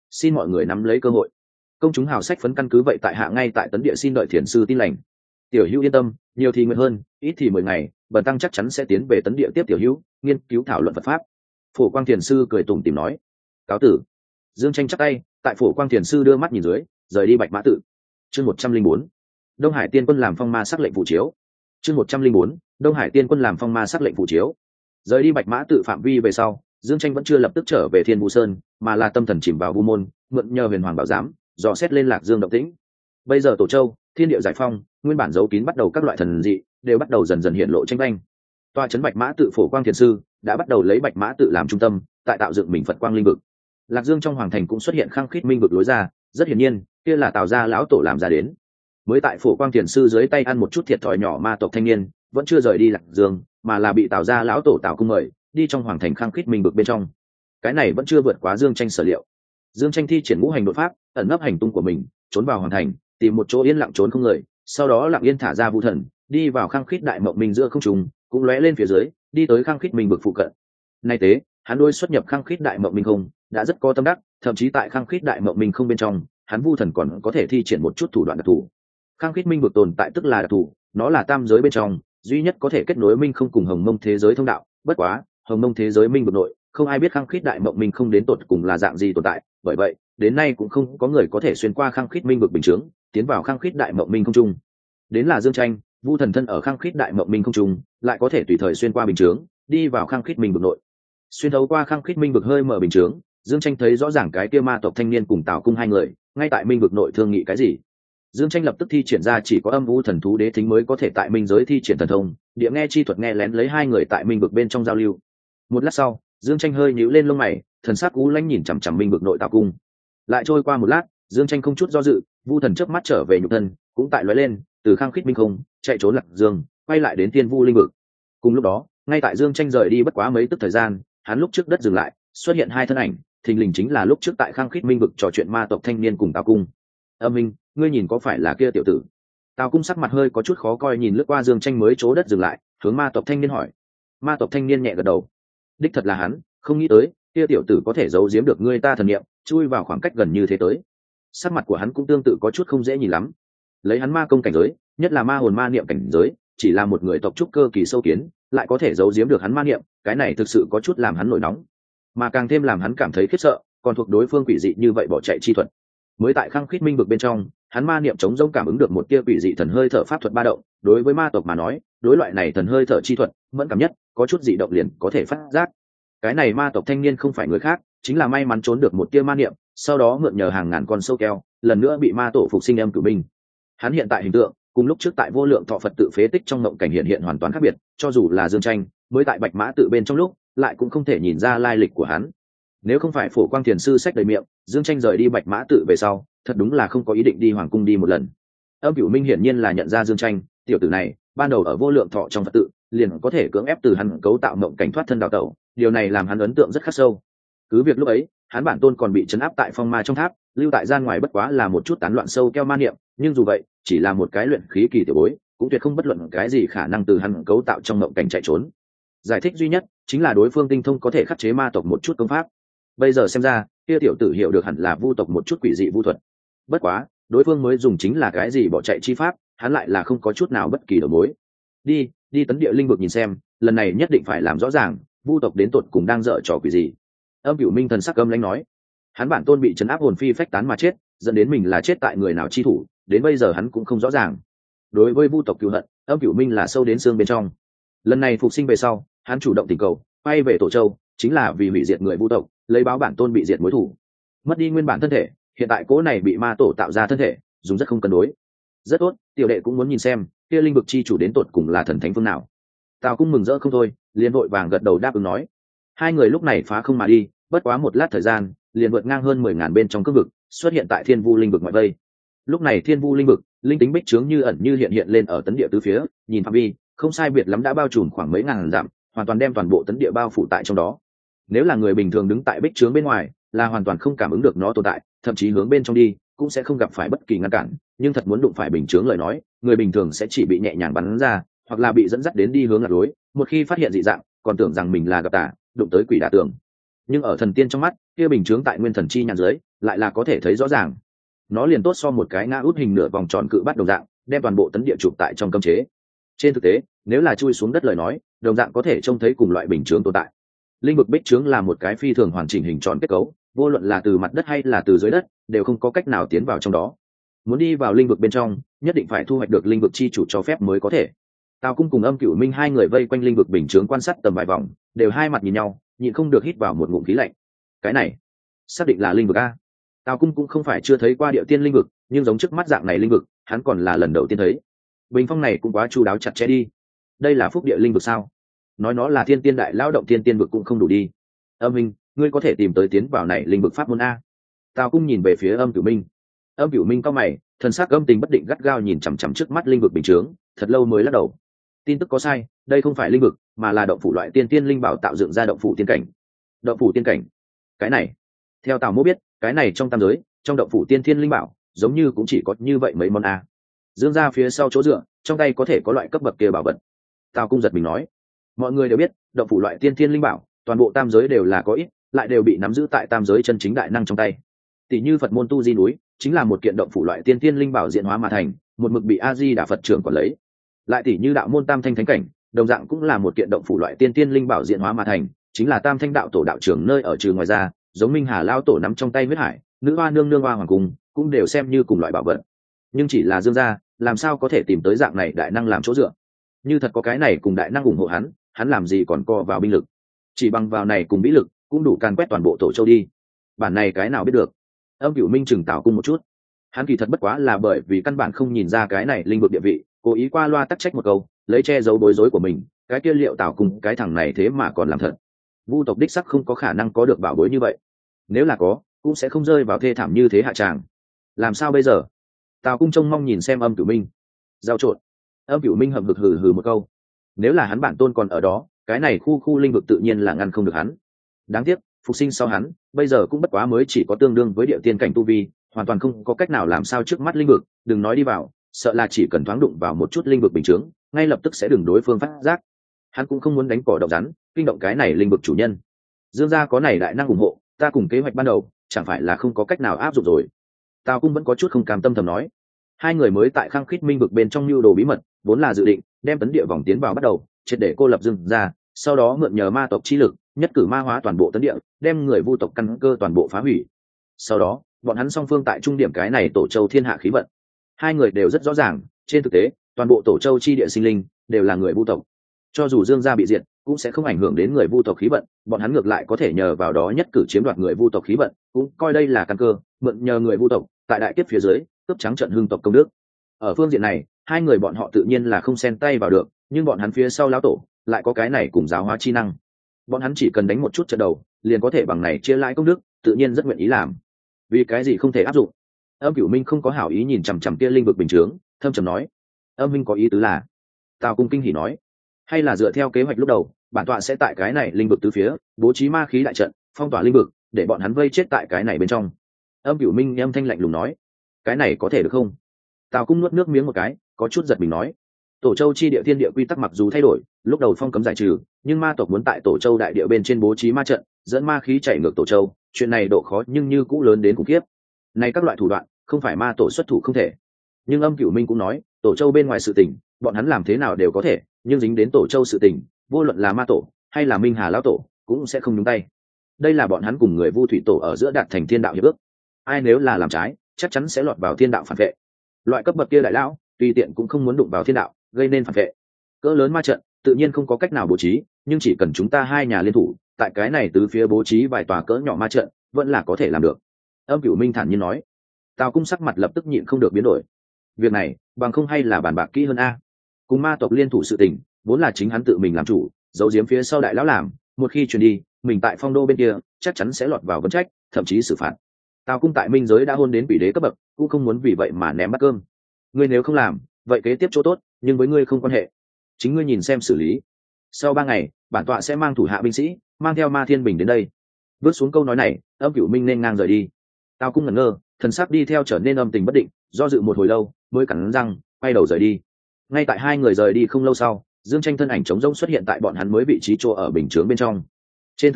Speaker 1: xin mọi người nắm lấy cơ hội. Công chúng hào sách phấn căn cứ vậy tại hạ ngay tại tấn địa xin đợi thiền sư tin lành. Tiểu hữu yên tâm, nhiều thì nguyện hơn, ít thì mười ngày, bần tăng chắc chắn sẽ tiến về tấn địa tiếp tiểu hữu, nghiên cứu thảo luận Phật pháp. Phổ Quang thiền sư cười tủm tỉm nói. Cáo tử. Dương Tranh chắp tay, tại Phổ Quang thiền sư đưa mắt nhìn dưới, rời đi Bạch Mã Tự. Chương một trăm linh bốn, Đông Hải Tiên Quân làm phong ma sắc lệnh phụ chiếu. Chương một trăm linh bốn, Đông Hải Tiên Quân làm phong ma sắc lệnh phụ chiếu. Rời đi Bạch Mã Tự phạm vi về sau, Dương Tranh vẫn chưa lập tức trở về Thiên Vu Sơn, mà là tâm thần chìm vào vu môn, mượn nhờ huyền hoàng bảo giám, dò xét lên Lạc Dương động tĩnh. Bây giờ Tổ Châu, thiên địa giải phong, nguyên bản giấu kín bắt đầu các loại thần dị đều bắt đầu dần dần hiện lộ tranh banh. Tòa trấn Bạch Mã Tự Phổ Quang thiền sư đã bắt đầu lấy Bạch Mã Tự làm trung tâm, tại tạo dựng mình Phật quang linh vực. Lạc Dương trong hoàng thành cũng xuất hiện khăng khít minh vực lối ra, rất hiển nhiên, kia là Tào gia lão tổ làm ra đến. Mới tại Phổ Quang thiền sư dưới tay ăn một chút thiệt thòi nhỏ ma tộc thanh niên, vẫn chưa rời đi Lạc Dương, mà là bị Tào gia lão tổ Tào cung mời đi trong hoàng thành khăng khít minh vực bên trong. Cái này vẫn chưa vượt quá Dương Tranh sở liệu. Dương Tranh thi triển ngũ hành đột pháp, ẩn nấp hành tung của mình, trốn vào hoàng thành, tìm một chỗ yên lặng trốn không người, sau đó lặng yên thả ra vu thần, đi vào khăng khít đại mộng minh giữa không trung, cũng lóe lên phía dưới, đi tới khăng khít minh vực phụ cận. Nay tế, hắn đôi xuất nhập khăng khít đại mộng minh không, đã rất có tâm đắc, thậm chí tại khăng khít đại mộng minh không bên trong, hắn vu thần còn có thể thi triển một chút thủ đoạn đặc thù. Khăng khít minh vực tồn tại tức là đặc thù, nó là tam giới bên trong duy nhất có thể kết nối minh không cùng hồng mông thế giới thông đạo. Bất quá, hồng mông thế giới minh vực nội, không ai biết khăng khít đại mộng minh không đến tột cùng là dạng gì tồn tại, bởi vậy đến nay cũng không có người có thể xuyên qua khăng khít minh vực bình chướng, tiến vào khăng khít đại mộng minh không trung. Đến là Dương Tranh, vu thần thân ở khăng khít đại mộng minh không trung, lại có thể tùy thời xuyên qua bình chướng, đi vào khăng khít minh vực nội. Xuyên thấu qua khăng khít minh vực hơi mở bình chướng, Dương Tranh thấy rõ ràng cái kia ma tộc thanh niên cùng Tào cung hai người ngay tại minh vực nội thương nghị cái gì. Dương Tranh lập tức thi triển ra chỉ có âm u thần thú đế thính mới có thể tại minh giới thi triển thần thông, địa nghe chi thuật nghe lén lấy hai người tại minh vực bên trong giao lưu. Một lát sau, Dương Tranh hơi nhíu lên lông mày, thần sắc u lãnh nhìn chằm chằm minh vực nội Tào cung. Lại trôi qua một lát, Dương Tranh không chút do dự, vu thần chớp mắt trở về nhục thân, cũng tại lóe lên, từ khăng khít minh không chạy trốn Lạc Dương, quay lại đến Thiên Vu linh vực. Cùng lúc đó, ngay tại Dương Tranh rời đi bất quá mấy tức thời gian, hắn lúc trước đất dừng lại, xuất hiện hai thân ảnh, thình lình chính là lúc trước tại khăng khít minh vực trò chuyện ma tộc thanh niên cùng Tào cung. Âm Minh, ngươi nhìn có phải là kia tiểu tử? Tào cung sắc mặt hơi có chút khó coi nhìn lướt qua Dương Tranh mới chỗ đất dừng lại, hướng ma tộc thanh niên hỏi. Ma tộc thanh niên nhẹ gật đầu. Đích thật là hắn, không nghĩ tới kia tiểu tử có thể giấu giếm được ngươi ta thần niệm, chui vào khoảng cách gần như thế tới. Sắc mặt của hắn cũng tương tự có chút không dễ nhìn lắm. Lấy hắn ma công cảnh giới, nhất là ma hồn ma niệm cảnh giới, chỉ là một người tộc trúc cơ kỳ sâu kiến, lại có thể giấu giếm được hắn ma niệm, cái này thực sự có chút làm hắn nổi nóng. Mà càng thêm làm hắn cảm thấy khiếp sợ, còn thuộc đối phương quỷ dị như vậy bỏ chạy chi thuật. Mới tại khăng khít minh vực bên trong, hắn ma niệm chống rỗng cảm ứng được một tia quỷ dị thần hơi thở pháp thuật ba động, đối với ma tộc mà nói, đối loại này thần hơi thở chi thuật, mẫn cảm nhất, có chút dị động liền có thể phát giác. Cái này ma tộc thanh niên không phải người khác, chính là may mắn trốn được một tia ma niệm, sau đó mượn nhờ hàng ngàn con sâu keo, lần nữa bị ma tổ phục sinh âm cử binh. Hắn hiện tại hình tượng, cùng lúc trước tại vô lượng thọ Phật tự phế tích trong mộng cảnh hiện hiện hoàn toàn khác biệt, cho dù là Dương Tranh, mới tại Bạch Mã tự bên trong lúc, lại cũng không thể nhìn ra lai lịch của hắn. Nếu không phải Phổ Quang thiền sư sách đầy miệng, Dương Tranh rời đi Bạch Mã tự về sau, thật đúng là không có ý định đi hoàng cung đi một lần. Âm Cửu Minh hiển nhiên là nhận ra Dương Tranh, tiểu tử này, ban đầu ở vô lượng thọ trong Phật tự, liền có thể cưỡng ép từ hắn cấu tạo mộng cảnh thoát thân đào tẩu, điều này làm hắn ấn tượng rất khắc sâu. Cứ việc lúc ấy, hắn bản tôn còn bị trấn áp tại phong ma trong tháp, lưu tại gian ngoài bất quá là một chút tán loạn sâu keo ma niệm, nhưng dù vậy, chỉ là một cái luyện khí kỳ tiểu bối, cũng tuyệt không bất luận cái gì khả năng từ hắn cấu tạo trong mộng cảnh chạy trốn. Giải thích duy nhất chính là đối phương tinh thông có thể khắc chế ma tộc một chút công pháp. Bây giờ xem ra, kia tiểu tử hiểu được hẳn là vu tộc một chút quỷ dị vu thuật. Bất quá, đối phương mới dùng chính là cái gì bỏ chạy chi pháp, hắn lại là không có chút nào bất kỳ đầu mối. Đi, đi tấn địa linh vực nhìn xem, lần này nhất định phải làm rõ ràng, vu tộc đến tột cùng đang dở trò quỷ gì. Âm Cửu Minh thần sắc âm lãnh nói, hắn bản tôn bị trấn áp hồn phi phách tán mà chết, dẫn đến mình là chết tại người nào chi thủ, đến bây giờ hắn cũng không rõ ràng. Đối với vu tộc cừu hận, Âm Cửu Minh là sâu đến xương bên trong. Lần này phục sinh về sau, hắn chủ động tình cầu, quay về Tổ Châu, chính là vì hủy diệt người vu tộc, lấy báo bản tôn bị diệt mối thù. Mất đi nguyên bản thân thể, hiện tại cố này bị ma tổ tạo ra thân thể, dùng rất không cân đối. Rất tốt, tiểu đệ cũng muốn nhìn xem, kia linh vực chi chủ đến tột cùng là thần thánh phương nào. Tào Cung mừng rỡ không thôi, liền vội vàng gật đầu đáp ứng nói. Hai người lúc này phá không mà đi, bất quá một lát thời gian, liền vượt ngang hơn mười ngàn bên trong cương vực, xuất hiện tại Thiên Vu linh vực ngoại vây. Lúc này Thiên Vu linh vực, linh tính bích trướng như ẩn như hiện hiện lên ở tấn địa tứ phía, nhìn phạm vi, không sai biệt lắm đã bao trùm khoảng mấy ngàn dặm, hoàn toàn đem toàn bộ tấn địa bao phủ tại trong đó. Nếu là người bình thường đứng tại bích trướng bên ngoài, là hoàn toàn không cảm ứng được nó tồn tại, thậm chí hướng bên trong đi, cũng sẽ không gặp phải bất kỳ ngăn cản, nhưng thật muốn đụng phải bình trướng lời nói, người bình thường sẽ chỉ bị nhẹ nhàng bắn ra, hoặc là bị dẫn dắt đến đi hướng lạc lối, một khi phát hiện dị dạng, còn tưởng rằng mình là gặp tà, đụng tới quỷ đả tường. nhưng ở thần tiên trong mắt kia bình chướng tại nguyên thần chi nhãn dưới lại là có thể thấy rõ ràng. Nó liền tốt so một cái ngã út hình nửa vòng tròn cự bắt đồng dạng, đem toàn bộ tấn địa chụp tại trong cấm chế. Trên thực tế, nếu là chui xuống đất lời nói, đồng dạng có thể trông thấy cùng loại bình chướng tồn tại. Linh vực bích chướng là một cái phi thường hoàn chỉnh hình tròn kết cấu, vô luận là từ mặt đất hay là từ dưới đất, đều không có cách nào tiến vào trong đó. Muốn đi vào linh vực bên trong, nhất định phải thu hoạch được linh vực chi chủ cho phép mới có thể. Tào Cung cùng Âm Cửu Minh hai người vây quanh linh vực bình chướng quan sát tầm vài vòng, đều hai mặt nhìn nhau, nhịn không được hít vào một ngụm khí lạnh. Cái này, xác định là linh vực a. Tào Cung cũng không phải chưa thấy qua địa tiên linh vực, nhưng giống trước mắt dạng này linh vực, hắn còn là lần đầu tiên thấy. Bình phong này cũng quá chu đáo chặt chẽ đi. Đây là phúc địa linh vực sao? Nói nó là thiên tiên đại lao động thiên tiên vực cũng không đủ đi. Âm Minh, ngươi có thể tìm tới tiến vào này linh vực pháp môn a? Tào Cung nhìn về phía Âm Cửu Minh. Âm Cửu Minh cao mày, thần sắc âm tình bất định gắt gao nhìn chằm chằm trước mắt linh vực bình chướng, thật lâu mới lắc đầu. Tin tức có sai, đây không phải linh vực, mà là động phủ loại tiên tiên linh bảo tạo dựng ra động phủ tiên cảnh. Động phủ tiên cảnh? Cái này, theo Tào Mỗ biết, cái này trong tam giới, trong động phủ tiên thiên linh bảo, giống như cũng chỉ có như vậy mấy món a. Dương ra phía sau chỗ dựa, trong tay có thể có loại cấp bậc kia bảo vật. Tào Cung giật mình nói, mọi người đều biết, động phủ loại tiên thiên linh bảo, toàn bộ tam giới đều là có ít, lại đều bị nắm giữ tại tam giới chân chính đại năng trong tay. Tỷ như Phật môn tu di núi, chính là một kiện động phủ loại tiên thiên linh bảo diễn hóa mà thành, một mực bị A Di Đà Phật trưởng quản lấy. Lại tỷ như đạo môn Tam Thanh Thánh Cảnh, đồng dạng cũng là một kiện động phủ loại tiên tiên linh bảo diễn hóa mà thành, chính là Tam Thanh đạo tổ đạo trưởng nơi ở trừ ngoài ra, giống Minh Hà lao tổ nắm trong tay huyết hải, nữ hoa nương nương hoa hoàng cung, cũng đều xem như cùng loại bảo vật. Nhưng chỉ là Dương gia, làm sao có thể tìm tới dạng này đại năng làm chỗ dựa? Như thật có cái này cùng đại năng ủng hộ hắn, hắn làm gì còn co vào binh lực? Chỉ bằng vào này cùng vĩ lực, cũng đủ càn quét toàn bộ tổ châu đi. Bản này cái nào biết được? Âm Cửu Minh chừng Tào Cung một chút. Hắn kỳ thật bất quá là bởi vì căn bản không nhìn ra cái này linh vực địa vị, cố ý qua loa tắc trách một câu, lấy che giấu bối rối của mình. Cái kia liệu Tào Cung cái thằng này thế mà còn làm thật? Vu tộc đích sắc không có khả năng có được bảo bối như vậy. Nếu là có, cũng sẽ không rơi vào thê thảm như thế hạ tràng. Làm sao bây giờ? Tào Cung trông mong nhìn xem Âm Cửu Minh. Giao trộn. Âm Cửu Minh hậm hực hừ hừ một câu. Nếu là hắn bản tôn còn ở đó, cái này khu khu linh vực tự nhiên là ngăn không được hắn. Đáng tiếc, phục sinh sau hắn, bây giờ cũng bất quá mới chỉ có tương đương với địa tiên cảnh tu vi, hoàn toàn không có cách nào làm sao trước mắt linh vực, đừng nói đi vào, sợ là chỉ cần thoáng đụng vào một chút linh vực bình chướng, ngay lập tức sẽ đừng đối phương phát giác. Hắn cũng không muốn đánh cỏ động rắn, kinh động cái này linh vực chủ nhân. Dương gia có này đại năng ủng hộ, ta cùng kế hoạch ban đầu, chẳng phải là không có cách nào áp dụng rồi. Tào Cung vẫn có chút không cam tâm thầm nói. Hai người mới tại Khang Khít Minh vực bên trong nhu đồ bí mật, vốn là dự định đem tấn địa vòng tiến vào bắt đầu, triệt để cô lập Dương gia, sau đó mượn nhờ ma tộc chi lực, nhất cử ma hóa toàn bộ tấn địa, đem người vu tộc căn cơ toàn bộ phá hủy. Sau đó, bọn hắn song phương tại trung điểm cái này tổ châu thiên hạ khí vận. Hai người đều rất rõ ràng, trên thực tế, toàn bộ tổ châu chi địa sinh linh đều là người vu tộc. Cho dù Dương gia bị diệt, cũng sẽ không ảnh hưởng đến người vu tộc khí vận, bọn hắn ngược lại có thể nhờ vào đó nhất cử chiếm đoạt người vu tộc khí vận, cũng coi đây là căn cơ, mượn nhờ người vu tộc, tại đại kiếp phía dưới, cướp trắng trận hưng tộc công đức. Ở phương diện này, hai người bọn họ tự nhiên là không xen tay vào được, nhưng bọn hắn phía sau lão tổ lại có cái này cùng giáo hóa chi năng. Bọn hắn chỉ cần đánh một chút trận đầu, liền có thể bằng này chia lãi công đức, tự nhiên rất nguyện ý làm. Vì cái gì không thể áp dụng? Âm Cửu Minh không có hảo ý nhìn chằm chằm kia linh vực bình chướng, thâm trầm nói. Âm Minh có ý tứ là? Tào Cung kinh hỉ nói. Hay là dựa theo kế hoạch lúc đầu, bản tọa sẽ tại cái này linh vực tứ phía, bố trí ma khí đại trận, phong tỏa linh vực, để bọn hắn vây chết tại cái này bên trong. Âm Cửu Minh âm thanh lạnh lùng nói. Cái này có thể được không? Tào Cung nuốt nước miếng một cái, có chút giật mình nói. Tổ châu chi địa thiên địa quy tắc mặc dù thay đổi, lúc đầu phong cấm giải trừ, nhưng ma tộc muốn tại tổ châu đại địa bên trên bố trí ma trận, dẫn ma khí chảy ngược tổ châu, chuyện này độ khó nhưng như cũ lớn đến khủng khiếp. Này các loại thủ đoạn, không phải ma tổ xuất thủ không thể. Nhưng Âm Cửu Minh cũng nói, tổ châu bên ngoài sự tình, bọn hắn làm thế nào đều có thể, nhưng dính đến tổ châu sự tình, vô luận là ma tổ hay là Minh Hà lão tổ, cũng sẽ không nhúng tay. Đây là bọn hắn cùng người Vu Thủy tổ ở giữa đạt thành thiên đạo hiệp ước. Ai nếu là làm trái, chắc chắn sẽ lọt vào thiên đạo phản vệ. Loại cấp bậc kia đại lão, tùy tiện cũng không muốn đụng vào thiên đạo, gây nên phản vệ. Cỡ lớn ma trận, tự nhiên không có cách nào bố trí, nhưng chỉ cần chúng ta hai nhà liên thủ, tại cái này tứ phía bố trí vài tòa cỡ nhỏ ma trận, vẫn là có thể làm được. Âm Cửu Minh thản nhiên nói. Tào Cung sắc mặt lập tức nhịn không được biến đổi. Việc này, bằng không hay là bàn bạc kỹ hơn a. Cùng ma tộc liên thủ sự tình, vốn là chính hắn tự mình làm chủ, giấu giếm phía sau đại lão làm, một khi truyền đi, mình tại phong đô bên kia, chắc chắn sẽ lọt vào vấn trách, thậm chí xử phạt. Tào Cung tại minh giới đã hôn đến quỷ đế cấp bậc, cũng không muốn vì vậy mà ném bát cơm. Ngươi nếu không làm, vậy kế tiếp chỗ tốt, nhưng với ngươi không quan hệ. Chính ngươi nhìn xem xử lý. Sau ba ngày, bản tọa sẽ mang thủ hạ binh sĩ, mang theo Ma Thiên Bình đến đây. Bước xuống câu nói này, Âm Cửu Minh nên ngang rời đi. Tào Cung ngẩn ngơ, thần sắc đi theo trở nên âm tình bất định, do dự một hồi lâu, mới cắn răng, quay đầu rời đi. Ngay tại hai người rời đi không lâu sau, Dương Tranh thân ảnh trống rỗng xuất hiện tại bọn hắn mới vị trí chỗ ở bình chướng bên trong. Trên thực tế,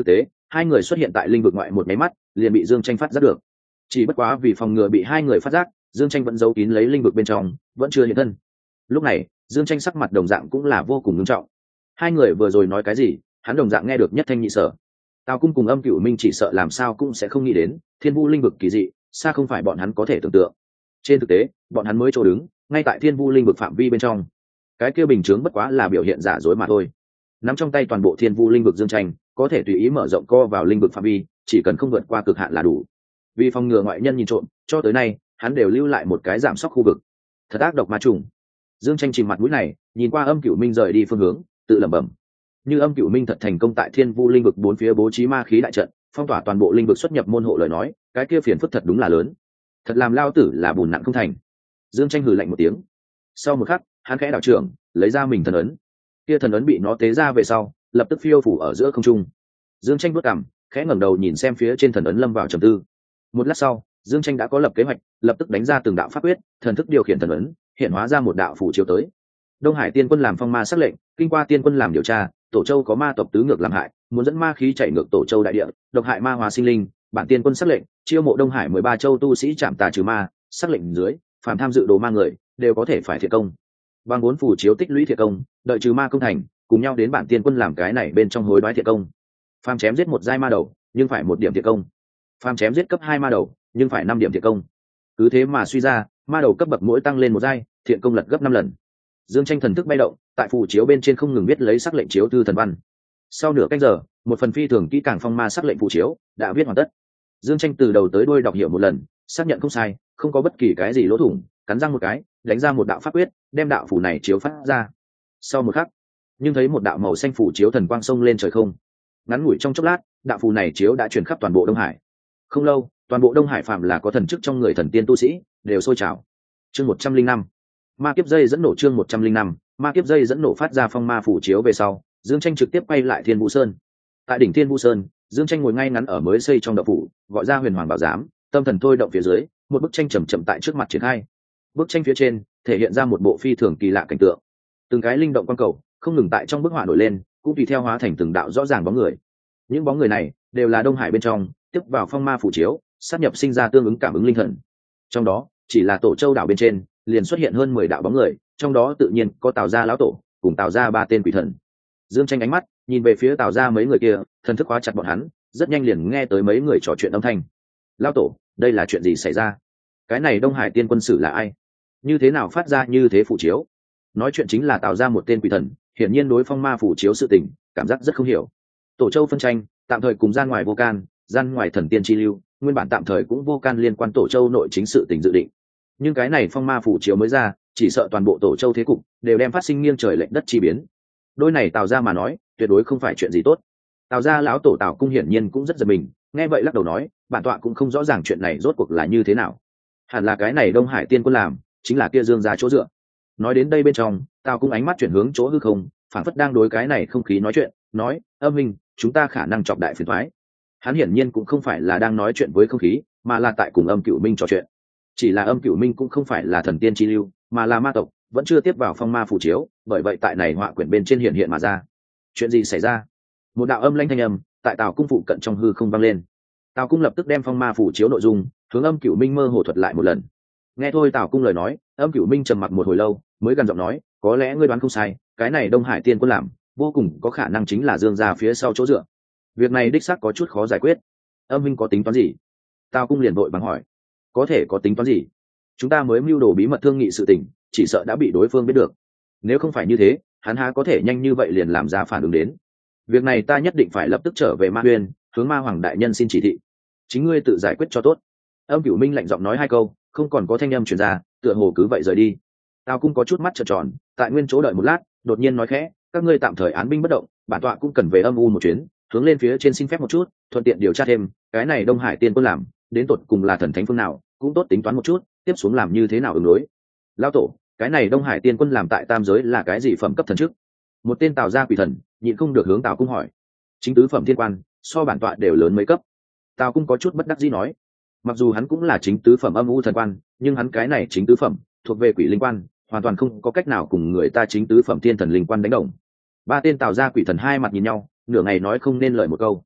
Speaker 1: hai người xuất hiện tại linh vực ngoại một máy mắt liền bị Dương Tranh phát giác được. Chỉ bất quá vì phòng ngừa bị hai người phát giác, Dương Tranh vẫn giấu kín lấy linh vực bên trong, vẫn chưa hiện thân. Lúc này Dương Tranh sắc mặt đồng dạng cũng là vô cùng nghiêm trọng. Hai người vừa rồi nói cái gì hắn đồng dạng nghe được nhất thanh nhị sở. Tào Cung cùng Âm Cửu Minh chỉ sợ làm sao cũng sẽ không nghĩ đến thiên vu linh vực kỳ dị xa không phải bọn hắn có thể tưởng tượng. Trên thực tế bọn hắn mới chỗ đứng ngay tại thiên vu linh vực phạm vi bên trong, cái kia bình chướng bất quá là biểu hiện giả dối mà thôi. Nắm trong tay toàn bộ thiên vu linh vực Dương Tranh có thể tùy ý mở rộng co vào linh vực phạm vi, chỉ cần không vượt qua cực hạn là đủ. Vì phòng ngừa ngoại nhân nhìn trộm, cho tới nay hắn đều lưu lại một cái giảm sóc khu vực. Thật ác độc ma trùng. Dương Tranh chìm mặt mũi này nhìn qua Âm Cửu Minh rời đi phương hướng, tự lẩm bẩm. Như Âm Cửu Minh thật thành công tại thiên vu linh vực bốn phía bố trí ma khí đại trận, phong tỏa toàn bộ linh vực xuất nhập môn hộ lời nói, cái kia phiền phức thật đúng là lớn. Thật làm lao tử là bùn nặng không thành. Dương Tranh hừ lạnh một tiếng. Sau một khắc hắn khẽ đảo trưởng lấy ra mình thần ấn. Kia thần ấn bị nó tế ra về sau lập tức phiêu phủ ở giữa không trung. Dương Tranh bước cằm khẽ ngẩng đầu nhìn xem phía trên thần ấn lâm vào trầm tư. Một lát sau Dương Tranh đã có lập kế hoạch, lập tức đánh ra từng đạo pháp quyết, thần thức điều khiển thần ấn hiện hóa ra một đạo phủ chiếu tới. Đông Hải Tiên Quân làm phong ma sắc lệnh, kinh qua Tiên Quân làm điều tra, Tổ Châu có ma tộc tứ ngược làm hại, muốn dẫn ma khí chạy ngược Tổ Châu đại địa, độc hại ma hóa sinh linh, bản Tiên Quân sắc lệnh, chiêu mộ Đông Hải mười ba châu tu sĩ chạm tà trừ ma, sắc lệnh dưới, phàm tham dự đồ ma người đều có thể phải thiệt công. Bằng bốn phủ chiếu tích lũy thiệt công, đợi trừ ma công thành, cùng nhau đến bản Tiên Quân làm cái này bên trong hối đoái thiệt công. Phàm chém giết một giai ma đầu, nhưng phải một điểm thiệt công. Phàm chém giết cấp hai ma đầu, nhưng phải năm điểm thiệt công. Cứ thế mà suy ra, ma đầu cấp bậc mỗi tăng lên một giai, thiện công lật gấp năm lần. Dương Tranh thần thức bay động, tại phù chiếu bên trên không ngừng viết lấy sắc lệnh chiếu thư thần văn. Sau nửa canh giờ, một phần phi thường kỹ càng phong ma sắc lệnh phù chiếu đã viết hoàn tất. Dương Tranh từ đầu tới đuôi đọc hiểu một lần, xác nhận không sai, không có bất kỳ cái gì lỗ thủng, cắn răng một cái, đánh ra một đạo pháp quyết, đem đạo phù này chiếu phát ra. Sau một khắc, nhưng thấy một đạo màu xanh phù chiếu thần quang sông lên trời không. Ngắn ngủi trong chốc lát, đạo phù này chiếu đã truyền khắp toàn bộ Đông Hải. Không lâu, toàn bộ Đông Hải phạm là có thần chức trong người thần tiên tu sĩ, đều sôi trào. Chương một trăm linh năm ma kiếp dây dẫn nổ. Chương một trăm linh năm ma kiếp dây dẫn nổ phát ra phong ma phủ chiếu về sau, Dương Tranh trực tiếp quay lại Thiên Vũ Sơn. Tại đỉnh Thiên Vũ Sơn, Dương Tranh ngồi ngay ngắn ở mới xây trong động phủ, gọi ra Huyền Hoàng Bảo Giám, tâm thần thôi động phía dưới, một bức tranh chậm chậm tại trước mặt triển khai. Bức tranh phía trên thể hiện ra một bộ phi thường kỳ lạ cảnh tượng. Từng cái linh động quang cầu không ngừng tại trong bức họa nổi lên, cũng tùy theo hóa thành từng đạo rõ ràng bóng người. Những bóng người này đều là Đông Hải bên trong tiếp vào phong ma phủ chiếu, sát nhập sinh ra tương ứng cảm ứng linh thần. Trong đó, chỉ là Tổ Châu đảo bên trên liền xuất hiện hơn mười đạo bóng người, trong đó tự nhiên có Tào gia lão tổ cùng Tào gia ba tên quỷ thần. Dương Tranh ánh mắt nhìn về phía Tào gia mấy người kia, thần thức khóa chặt bọn hắn, rất nhanh liền nghe tới mấy người trò chuyện âm thanh. Lão tổ, đây là chuyện gì xảy ra? Cái này Đông Hải Tiên Quân sử là ai? Như thế nào phát ra như thế phủ chiếu? Nói chuyện chính là Tào gia một tên quỷ thần, hiển nhiên đối phong ma phủ chiếu sự tình cảm giác rất không hiểu. Tổ Châu phân tranh, tạm thời cùng gian ngoài vô can, gian ngoài thần tiên chi lưu, nguyên bản tạm thời cũng vô can liên quan Tổ Châu nội chính sự tình dự định. Nhưng cái này phong ma phủ chiếu mới ra, chỉ sợ toàn bộ Tổ Châu thế cục đều đem phát sinh nghiêng trời lệch đất chi biến. Đôi này Tào gia mà nói, tuyệt đối không phải chuyện gì tốt. Tào gia lão tổ Tào Cung hiển nhiên cũng rất giật mình, nghe vậy lắc đầu nói, bản tọa cũng không rõ ràng chuyện này rốt cuộc là như thế nào. Hẳn là cái này Đông Hải Tiên Quân làm, chính là kia Dương gia chỗ dựa. Nói đến đây bên trong, Tào Cung ánh mắt chuyển hướng chỗ hư không, phảng phất đang đối cái này không khí nói chuyện, nói, âm minh, chúng ta khả năng chọc đại phiền toái. Hắn hiển nhiên cũng không phải là đang nói chuyện với không khí, mà là tại cùng Âm Cửu Minh trò chuyện. Chỉ là Âm Cửu Minh cũng không phải là thần tiên chi lưu, mà là ma tộc, vẫn chưa tiếp vào phong ma phù chiếu, bởi vậy tại này họa quyển bên trên hiện hiện mà ra. Chuyện gì xảy ra? Một đạo âm lãnh thanh âm tại Tào Cung phụ cận trong hư không vang lên. Tào Cung lập tức đem phong ma phù chiếu nội dung hướng Âm Cửu Minh mơ hồ thuật lại một lần. Nghe thôi Tào Cung lời nói, Âm Cửu Minh trầm mặc một hồi lâu, mới gần giọng nói, có lẽ ngươi đoán không sai, cái này Đông Hải Tiên Quân làm, vô cùng có khả năng chính là Dương gia phía sau chỗ dựa. Việc này đích xác có chút khó giải quyết. Âm minh có tính toán gì? Tào Cung liền vội bằng hỏi. Có thể có tính toán gì? Chúng ta mới mưu đồ bí mật thương nghị sự tình, chỉ sợ đã bị đối phương biết được. Nếu không phải như thế, hắn há có thể nhanh như vậy liền làm ra phản ứng đến. Việc này ta nhất định phải lập tức trở về Ma Huyên, hướng Ma Hoàng đại nhân xin chỉ thị. Chính ngươi tự giải quyết cho tốt. Âm Cửu Minh lạnh giọng nói hai câu, không còn có thanh âm truyền ra, tựa hồ cứ vậy rời đi. Tào Cung có chút mắt trợn tròn, tại nguyên chỗ đợi một lát, đột nhiên nói khẽ, các ngươi tạm thời án binh bất động, bản tọa cũng cần về âm u một chuyến, hướng lên phía trên xin phép một chút, thuận tiện điều tra thêm, cái này Đông Hải Tiên Quân làm, đến tột cùng là thần thánh phương nào, cũng tốt tính toán một chút, tiếp xuống làm như thế nào ứng đối. Lão tổ, cái này Đông Hải Tiên Quân làm tại tam giới là cái gì phẩm cấp thần chức? Một tên Tào gia quỷ thần, nhịn không được hướng Tào Cung hỏi. Chính tứ phẩm thiên quan, so bản tọa đều lớn mấy cấp. Tào Cung có chút bất đắc dĩ nói, mặc dù hắn cũng là chính tứ phẩm âm u thần quan, nhưng hắn cái này chính tứ phẩm, thuộc về quỷ linh quan, hoàn toàn không có cách nào cùng người ta chính tứ phẩm thiên thần linh quan đánh đồng. Ba tên Tào gia quỷ thần hai mặt nhìn nhau, nửa ngày nói không nên lời một câu.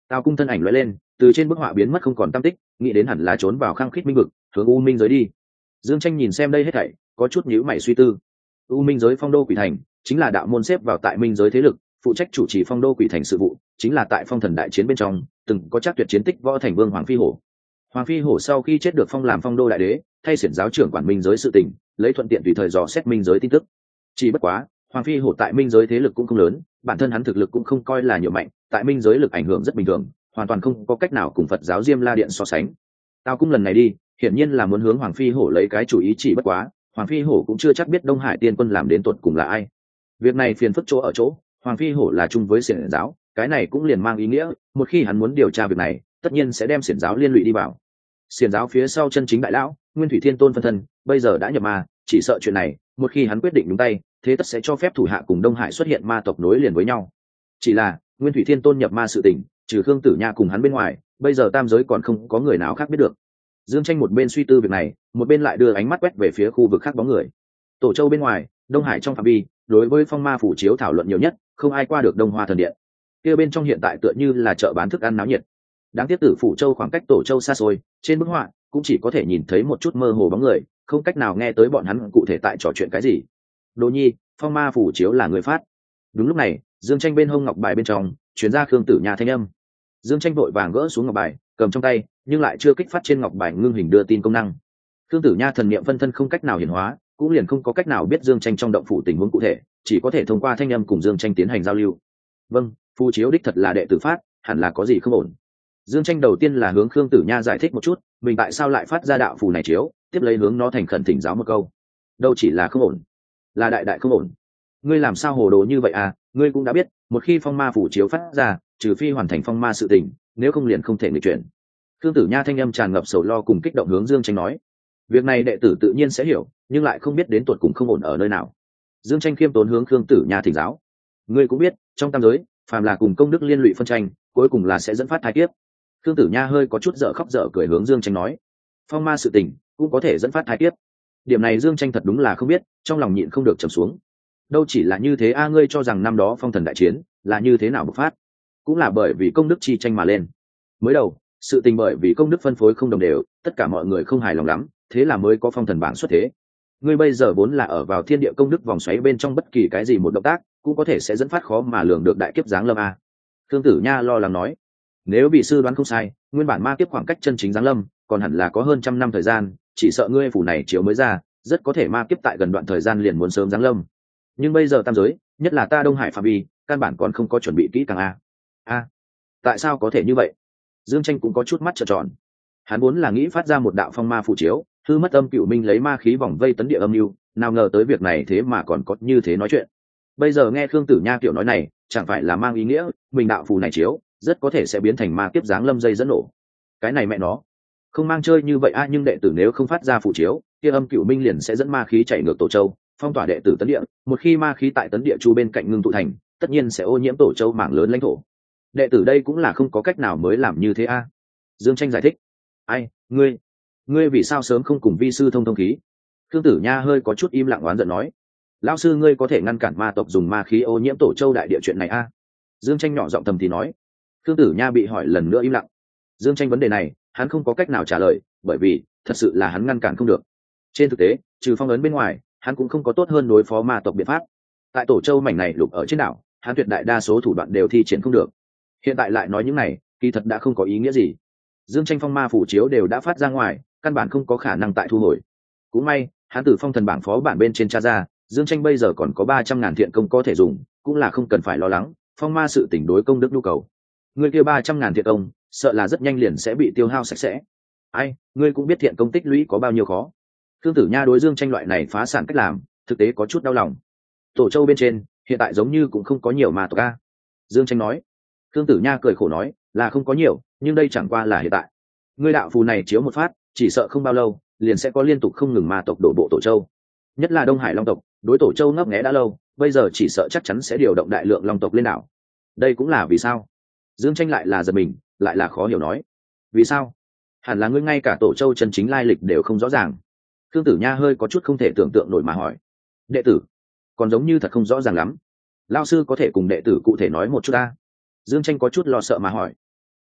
Speaker 1: Tào cung thân ảnh lóe lên, từ trên bức họa biến mất không còn tăm tích, nghĩ đến hẳn là trốn vào khăng khít minh vực, hướng u minh giới đi. Dương Tranh nhìn xem đây hết thảy, có chút nhíu mày suy tư. U minh giới phong đô quỷ thành chính là đạo môn xếp vào tại minh giới thế lực, phụ trách chủ trì phong đô quỷ thành sự vụ, chính là tại phong thần đại chiến bên trong từng có chắc tuyệt chiến tích võ thành vương Hoàng Phi Hổ. Hoàng Phi Hổ sau khi chết được phong làm phong đô đại đế, thay xiển giáo trưởng quản minh giới sự tình, lấy thuận tiện tùy thời dò xét minh giới tin tức. Chỉ bất quá, Hoàng Phi Hổ tại minh giới thế lực cũng không lớn, bản thân hắn thực lực cũng không coi là nhiều mạnh, tại minh giới lực ảnh hưởng rất bình thường, hoàn toàn không có cách nào cùng Phật giáo Diêm La Điện so sánh. Tao cũng lần này đi, hiển nhiên là muốn hướng Hoàng Phi Hổ lấy cái chủ ý, chỉ bất quá, Hoàng Phi Hổ cũng chưa chắc biết Đông Hải Tiên Quân làm đến tuột cùng là ai. Việc này phiền phức chỗ ở chỗ, Hoàng Phi Hổ là chung với xiển giáo, cái này cũng liền mang ý nghĩa, một khi hắn muốn điều tra việc này, tất nhiên sẽ đem xiển giáo liên lụy đi vào. Xiển giáo phía sau chân chính đại lão, Nguyên Thủy Thiên Tôn phân thân, bây giờ đã nhập ma, chỉ sợ chuyện này, một khi hắn quyết định nhúng tay, thế tất sẽ cho phép thủ hạ cùng Đông Hải xuất hiện ma tộc nối liền với nhau. Chỉ là, Nguyên Thủy Thiên Tôn nhập ma sự tình, trừ Khương Tử Nha cùng hắn bên ngoài, bây giờ tam giới còn không có người nào khác biết được. Dương Tranh một bên suy tư việc này, một bên lại đưa ánh mắt quét về phía khu vực khác bóng người. Tổ Châu bên ngoài, Đông Hải trong phạm vi, đối với phong ma phủ chiếu thảo luận nhiều nhất, không ai qua được Đông Hoa thần điện. Kia bên trong hiện tại tựa như là chợ bán thức ăn náo nhiệt. Đáng tiếc Tử Phủ Châu khoảng cách Tổ Châu xa xôi, trên bức họa cũng chỉ có thể nhìn thấy một chút mơ hồ bóng người, không cách nào nghe tới bọn hắn cụ thể tại trò chuyện cái gì. Đỗ Nhi, phong ma phủ chiếu là người phát. Đúng lúc này, Dương Tranh bên hông ngọc bài bên trong truyền ra Khương Tử Nha thanh âm. Dương Tranh vội vàng gỡ xuống ngọc bài, cầm trong tay, nhưng lại chưa kích phát trên ngọc bài ngưng hình đưa tin công năng. Khương Tử Nha thần niệm phân thân không cách nào hiển hóa, cũng liền không có cách nào biết Dương Tranh trong động phủ tình huống cụ thể, chỉ có thể thông qua thanh âm cùng Dương Tranh tiến hành giao lưu. Vâng, phù chiếu đích thật là đệ tử phát, hẳn là có gì không ổn. Dương Tranh đầu tiên là hướng Khương Tử Nha giải thích một chút, mình tại sao lại phát ra đạo phù này chiếu, tiếp lấy hướng nó thành khẩn thỉnh giáo một câu. Đâu chỉ là không ổn, là đại đại không ổn. Ngươi làm sao hồ đồ như vậy à? Ngươi cũng đã biết, một khi phong ma phủ chiếu phát ra, trừ phi hoàn thành phong ma sự tình, nếu không liền không thể nghịch chuyển. Khương Tử Nha thanh âm tràn ngập sầu lo cùng kích động hướng Dương Tranh nói. Việc này đệ tử tự nhiên sẽ hiểu, nhưng lại không biết đến tuột cùng không ổn ở nơi nào. Dương Tranh khiêm tốn hướng Khương Tử Nha thỉnh giáo. Ngươi cũng biết, trong tam giới, phàm là cùng công đức liên lụy phân tranh, cuối cùng là sẽ dẫn phát thai kiếp. Khương Tử Nha hơi có chút dở khóc dở cười hướng Dương Tranh nói. Phong ma sự tình cũng có thể dẫn phát thai kiếp. Điểm này Dương Tranh thật đúng là không biết, trong lòng nhịn không được trầm xuống. Đâu chỉ là như thế a, ngươi cho rằng năm đó phong thần đại chiến là như thế nào bộc phát, cũng là bởi vì công đức chi tranh mà lên. Mới đầu, sự tình bởi vì công đức phân phối không đồng đều, tất cả mọi người không hài lòng lắm, thế là mới có phong thần bảng xuất thế. Ngươi bây giờ vốn là ở vào thiên địa công đức vòng xoáy bên trong, bất kỳ cái gì một động tác cũng có thể sẽ dẫn phát khó mà lường được đại kiếp giáng lâm a. Khương Tử Nha lo lắng nói. Nếu bị sư đoán không sai, nguyên bản ma kiếp khoảng cách chân chính giáng lâm còn hẳn là có hơn trăm năm thời gian, chỉ sợ ngươi phủ này chiếu mới ra, rất có thể ma kiếp tại gần đoạn thời gian liền muốn sớm giáng lâm. Nhưng bây giờ tam giới, nhất là ta Đông Hải phạm vi, căn bản còn không có chuẩn bị kỹ càng a. A, tại sao có thể như vậy? Dương Tranh cũng có chút mắt trợn tròn. Hắn vốn là nghĩ phát ra một đạo phong ma phù chiếu, hư mất âm cựu minh lấy ma khí vòng vây tấn địa âm lưu, nào ngờ tới việc này thế mà còn có như thế nói chuyện. Bây giờ nghe Khương Tử Nha kiểu nói này, chẳng phải là mang ý nghĩa mình đạo phù này chiếu rất có thể sẽ biến thành ma kiếp giáng lâm dây dẫn nổ. Cái này mẹ nó không mang chơi như vậy a, nhưng đệ tử nếu không phát ra phù chiếu, kia âm cựu minh liền sẽ dẫn ma khí chạy ngược Tổ Châu, phong tỏa đệ tử tấn địa. Một khi ma khí tại tấn địa chu bên cạnh ngưng tụ thành, tất nhiên sẽ ô nhiễm Tổ Châu mảng lớn lãnh thổ. Đệ tử đây cũng là không có cách nào mới làm như thế a. Dương Tranh giải thích. Ai, ngươi ngươi vì sao sớm không cùng vi sư thông thông khí? Khương Tử Nha hơi có chút im lặng oán giận nói. Lão sư ngươi có thể ngăn cản ma tộc dùng ma khí ô nhiễm Tổ Châu đại địa chuyện này a? Dương Tranh nhỏ giọng thầm thì nói. Khương Tử Nha bị hỏi lần nữa im lặng. Dương Tranh vấn đề này hắn không có cách nào trả lời, bởi vì thật sự là hắn ngăn cản không được. Trên thực tế, trừ phong ấn bên ngoài, hắn cũng không có tốt hơn đối phó ma tộc biện pháp. Tại Tổ Châu mảnh này lục ở trên đảo, hắn tuyệt đại đa số thủ đoạn đều thi triển không được. Hiện tại lại nói những này, kỳ thật đã không có ý nghĩa gì. Dương Tranh phong ma phủ chiếu đều đã phát ra ngoài, căn bản không có khả năng tại thu hồi. Cũng may, hắn từ phong thần bảng phó bản bên trên tra ra, Dương Tranh bây giờ còn có ba trăm ngàn thiện công có thể dùng, cũng là không cần phải lo lắng phong ma sự tình đối công đức nhu cầu. Người kia ba trăm ngàn thiện công, sợ là rất nhanh liền sẽ bị tiêu hao sạch sẽ. Ai, ngươi cũng biết thiện công tích lũy có bao nhiêu khó. Khương Tử Nha đối Dương Tranh loại này phá sản cách làm, thực tế có chút đau lòng. Tổ Châu bên trên, hiện tại giống như cũng không có nhiều ma tộc a. Dương Tranh nói. Khương Tử Nha cười khổ nói, là không có nhiều, nhưng đây chẳng qua là hiện tại. Ngươi đạo phù này chiếu một phát, chỉ sợ không bao lâu, liền sẽ có liên tục không ngừng ma tộc đổ bộ Tổ Châu. Nhất là Đông Hải Long tộc, đối Tổ Châu ngấp nghé đã lâu, bây giờ chỉ sợ chắc chắn sẽ điều động đại lượng Long tộc lên đảo. Đây cũng là vì sao? Dương Tranh lại là giật mình, lại là khó hiểu nói. Vì sao? Hẳn là ngươi ngay cả Tổ Châu chân chính lai lịch đều không rõ ràng. Khương Tử Nha hơi có chút không thể tưởng tượng nổi mà hỏi. Đệ tử, còn giống như thật không rõ ràng lắm. Lão sư có thể cùng đệ tử cụ thể nói một chút ta? Dương Tranh có chút lo sợ mà hỏi.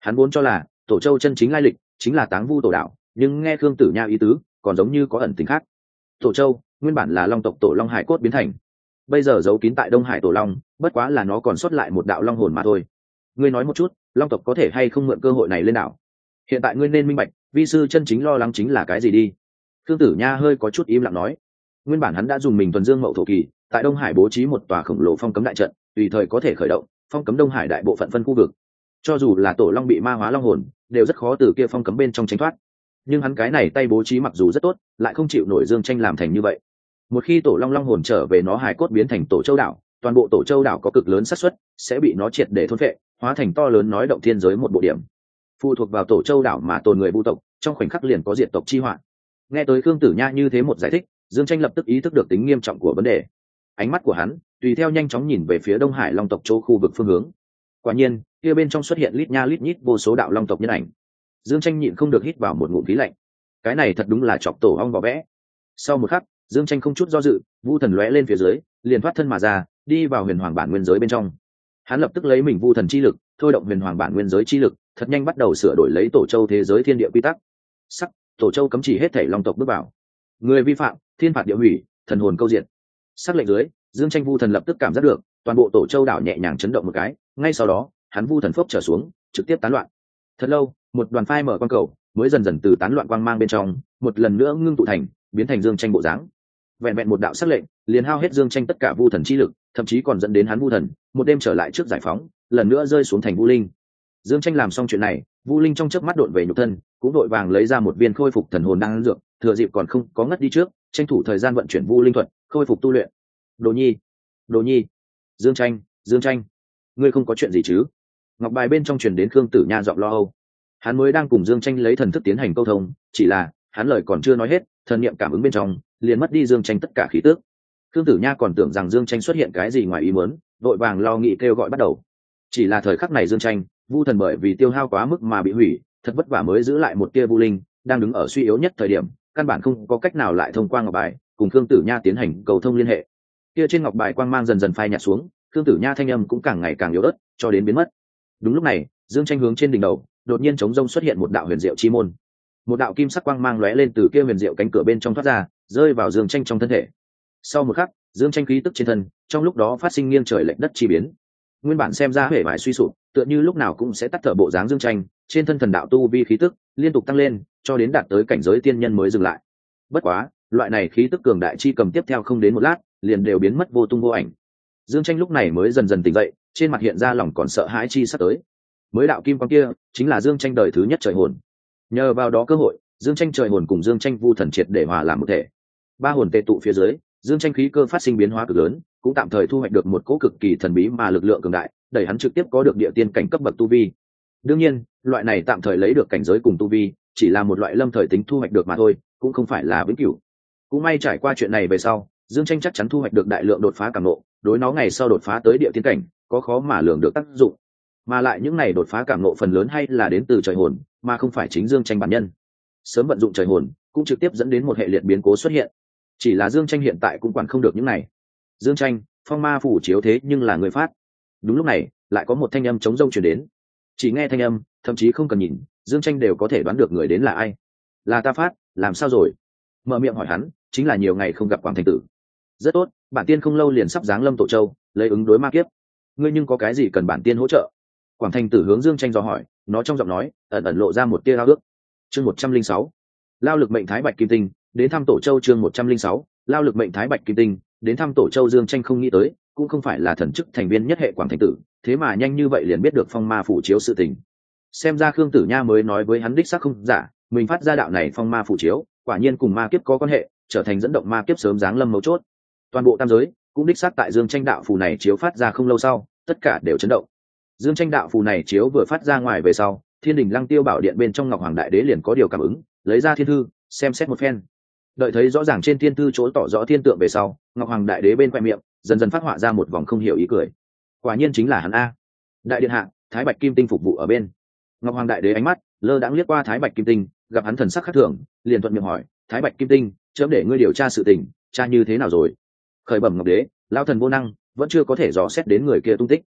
Speaker 1: Hắn vốn cho là tổ châu chân chính lai lịch chính là Táng Vu tổ đạo, nhưng nghe Khương Tử Nha ý tứ còn giống như có ẩn tình khác. Tổ châu nguyên bản là long tộc tổ long hải cốt biến thành, bây giờ giấu kín tại Đông Hải tổ long, bất quá là nó còn sót lại một đạo long hồn mà thôi. Ngươi nói một chút, long tộc có thể hay không mượn cơ hội này lên đảo? Hiện tại ngươi nên minh bạch, vi sư chân chính lo lắng chính là cái gì đi. Khương Tử Nha hơi có chút im lặng nói. Nguyên bản hắn đã dùng mình tuần dương mậu thổ kỳ tại Đông Hải bố trí một tòa khổng lồ phong cấm đại trận, tùy thời có thể khởi động phong cấm Đông Hải đại bộ phận phân khu vực. Cho dù là tổ long bị ma hóa long hồn, đều rất khó từ kia phong cấm bên trong tránh thoát. Nhưng hắn cái này tay bố trí mặc dù rất tốt, lại không chịu nổi Dương Tranh làm thành như vậy. Một khi tổ long long hồn trở về nó hải cốt biến thành tổ châu đảo, toàn bộ tổ châu đảo có cực lớn xác suất sẽ bị nó triệt để thôn phệ, hóa thành to lớn nói động thiên giới một bộ điểm. Phụ thuộc vào tổ châu đảo mà tồn người vu tộc, trong khoảnh khắc liền có diệt tộc chi họa. Nghe tới Khương Tử Nha như thế một giải thích, Dương Tranh lập tức ý thức được tính nghiêm trọng của vấn đề. Ánh mắt của hắn tùy theo nhanh chóng nhìn về phía Đông Hải long tộc châu khu vực phương hướng. Quả nhiên, kia bên trong xuất hiện lít nha lít nhít vô số đạo long tộc nhân ảnh. Dương Tranh nhịn không được hít vào một ngụm khí lạnh. Cái này thật đúng là chọc tổ ong vỏ vẽ. Sau một khắc, Dương Tranh không chút do dự, vu thần lóe lên phía dưới, liền thoát thân mà ra, đi vào huyền hoàng bản nguyên giới bên trong. Hắn lập tức lấy mình vu thần chi lực, thôi động huyền hoàng bản nguyên giới chi lực, thật nhanh bắt đầu sửa đổi lấy tổ châu thế giới thiên địa quy tắc. Sắc, tổ châu cấm chỉ hết thảy long tộc bước vào. Người vi phạm, thiên phạt địa hủy, thần hồn câu diệt. Sắc lệnh dưới, Dương Tranh vu thần lập tức cảm giác được, toàn bộ tổ châu đảo nhẹ nhàng chấn động một cái, ngay sau đó, hắn vu thần phốc trở xuống, trực tiếp tán loạn. Thật lâu, một đoàn phai mở quang cầu mới dần dần từ tán loạn quang mang bên trong, một lần nữa ngưng tụ thành, biến thành Dương Tranh bộ dáng. Vẹn vẹn một đạo sắc lệnh, liền hao hết Dương Tranh tất cả vu thần chi lực, thậm chí còn dẫn đến hắn vu thần một đêm trở lại trước giải phóng, lần nữa rơi xuống thành vu linh. Dương Tranh làm xong chuyện này, vu linh trong chớp mắt độn về nhục thân, cũng đội vàng lấy ra một viên khôi phục thần hồn đang dược, thừa dịp còn không có ngất đi trước, tranh thủ thời gian vận chuyển vu linh thuật, khôi phục tu luyện. Đồ Nhi, Đồ Nhi, Dương Tranh, Dương Tranh, ngươi không có chuyện gì chứ? Ngọc bài bên trong truyền đến Khương Tử Nha giọng lo âu. Hắn mới đang cùng Dương Tranh lấy thần thức tiến hành câu thông, chỉ là hắn lời còn chưa nói hết, thần niệm cảm ứng bên trong liền mất đi Dương Tranh tất cả khí tức. Khương Tử Nha còn tưởng rằng Dương Tranh xuất hiện cái gì ngoài ý muốn, vội vàng lo nghĩ kêu gọi bắt đầu. Chỉ là thời khắc này Dương Tranh, vu thần bởi vì tiêu hao quá mức mà bị hủy, thật vất vả mới giữ lại một tia vu linh, đang đứng ở suy yếu nhất thời điểm, căn bản không có cách nào lại thông qua ngọc bài cùng Khương Tử Nha tiến hành cầu thông liên hệ. Kia trên ngọc bài quang mang dần dần phai nhạt xuống, Khương Tử Nha thanh âm cũng càng ngày càng yếu ớt, cho đến biến mất. Đúng lúc này, Dương Tranh hướng trên đỉnh đầu, đột nhiên chống rông xuất hiện một đạo huyền diệu chi môn. Một đạo kim sắc quang mang lóe lên từ kia huyền diệu cánh cửa bên trong thoát ra, rơi vào Dương Tranh trong thân thể. Sau một khắc, Dương Tranh khí tức trên thân, trong lúc đó phát sinh nghiêng trời lệch đất chi biến. Nguyên bản xem ra hề bại suy sụp, tựa như lúc nào cũng sẽ tắt thở bộ dáng Dương Tranh, trên thân thần đạo tu vi khí tức liên tục tăng lên, cho đến đạt tới cảnh giới tiên nhân mới dừng lại. Bất quá, loại này khí tức cường đại chi cầm tiếp theo không đến một lát, liền đều biến mất vô tung vô ảnh. Dương Tranh lúc này mới dần dần tỉnh dậy, trên mặt hiện ra lòng còn sợ hãi chi sắp tới. Mới đạo kim quang kia, chính là Dương Tranh đời thứ nhất trời hồn. Nhờ vào đó cơ hội, Dương Tranh trời hồn cùng Dương Tranh vu thần triệt để hòa làm một thể. Ba hồn tề tụ phía dưới, Dương Tranh khí cơ phát sinh biến hóa cực lớn, cũng tạm thời thu hoạch được một cỗ cực kỳ thần bí mà lực lượng cường đại, đẩy hắn trực tiếp có được địa tiên cảnh cấp bậc tu vi. Đương nhiên, loại này tạm thời lấy được cảnh giới cùng tu vi, chỉ là một loại lâm thời tính thu hoạch được mà thôi, cũng không phải là vĩnh cửu. Cũng may trải qua chuyện này về sau, Dương Tranh chắc chắn thu hoạch được đại lượng đột phá cảm ngộ, đối nó ngày sau đột phá tới địa tiên cảnh, có khó mà lường được tác dụng. Mà lại những này đột phá cảm ngộ phần lớn hay là đến từ trời hồn, mà không phải chính Dương Tranh bản nhân. Sớm vận dụng trời hồn, cũng trực tiếp dẫn đến một hệ liệt biến cố xuất hiện. Chỉ là Dương Tranh hiện tại cũng quản không được những này. Dương Tranh, phong ma phủ chiếu thế nhưng là người phát. Đúng lúc này, lại có một thanh âm chống rông truyền đến. Chỉ nghe thanh âm, thậm chí không cần nhìn, Dương Tranh đều có thể đoán được người đến là ai. Là ta phát, làm sao rồi? Mở miệng hỏi hắn, chính là nhiều ngày không gặp Quảng Thành Tử. Rất tốt, bản tiên không lâu liền sắp giáng lâm Tổ Châu, lấy ứng đối ma kiếp. Ngươi nhưng có cái gì cần bản tiên hỗ trợ? Quảng Thành Tử hướng Dương Tranh dò hỏi, nó trong giọng nói ẩn ẩn lộ ra một tia ao ước. Chương một trăm linh sáu, lao lực mệnh Thái Bạch Kim Tinh, đến thăm Tổ Châu. Chương một trăm linh sáu, lao lực mệnh Thái Bạch Kim Tinh, đến thăm Tổ Châu. Dương Tranh không nghĩ tới, cũng không phải là thần chức thành viên nhất hệ Quảng Thành Tử, thế mà nhanh như vậy liền biết được phong ma phủ chiếu sự tình. Xem ra Khương Tử Nha mới nói với hắn đích xác không giả, mình phát ra đạo này phong ma phủ chiếu, quả nhiên cùng ma kiếp có quan hệ, trở thành dẫn động ma kiếp sớm giáng lâm mấu chốt. Toàn bộ tam giới cũng đích xác tại Dương Tranh đạo phù này chiếu phát ra không lâu sau, tất cả đều chấn động. Dương Tranh đạo phù này chiếu vừa phát ra ngoài về sau, Thiên Đình Lăng Tiêu Bảo Điện bên trong Ngọc Hoàng Đại Đế liền có điều cảm ứng, lấy ra thiên thư, xem xét một phen. Đợi thấy rõ ràng trên thiên thư chỗ tỏ rõ thiên tượng về sau, Ngọc Hoàng Đại Đế bên khoe miệng dần dần phát họa ra một vòng không hiểu ý cười. Quả nhiên chính là hắn a. Đại điện hạ, Thái Bạch Kim Tinh phục vụ ở bên. Ngọc Hoàng Đại Đế ánh mắt lơ đãng liếc qua Thái Bạch Kim Tinh, gặp hắn thần sắc khác thường, liền thuận miệng hỏi, Thái Bạch Kim Tinh, chớm để ngươi điều tra sự tình, tra như thế nào rồi? Khởi bẩm Ngọc Đế, lão thần vô năng, vẫn chưa có thể dò xét đến người kia tung tích.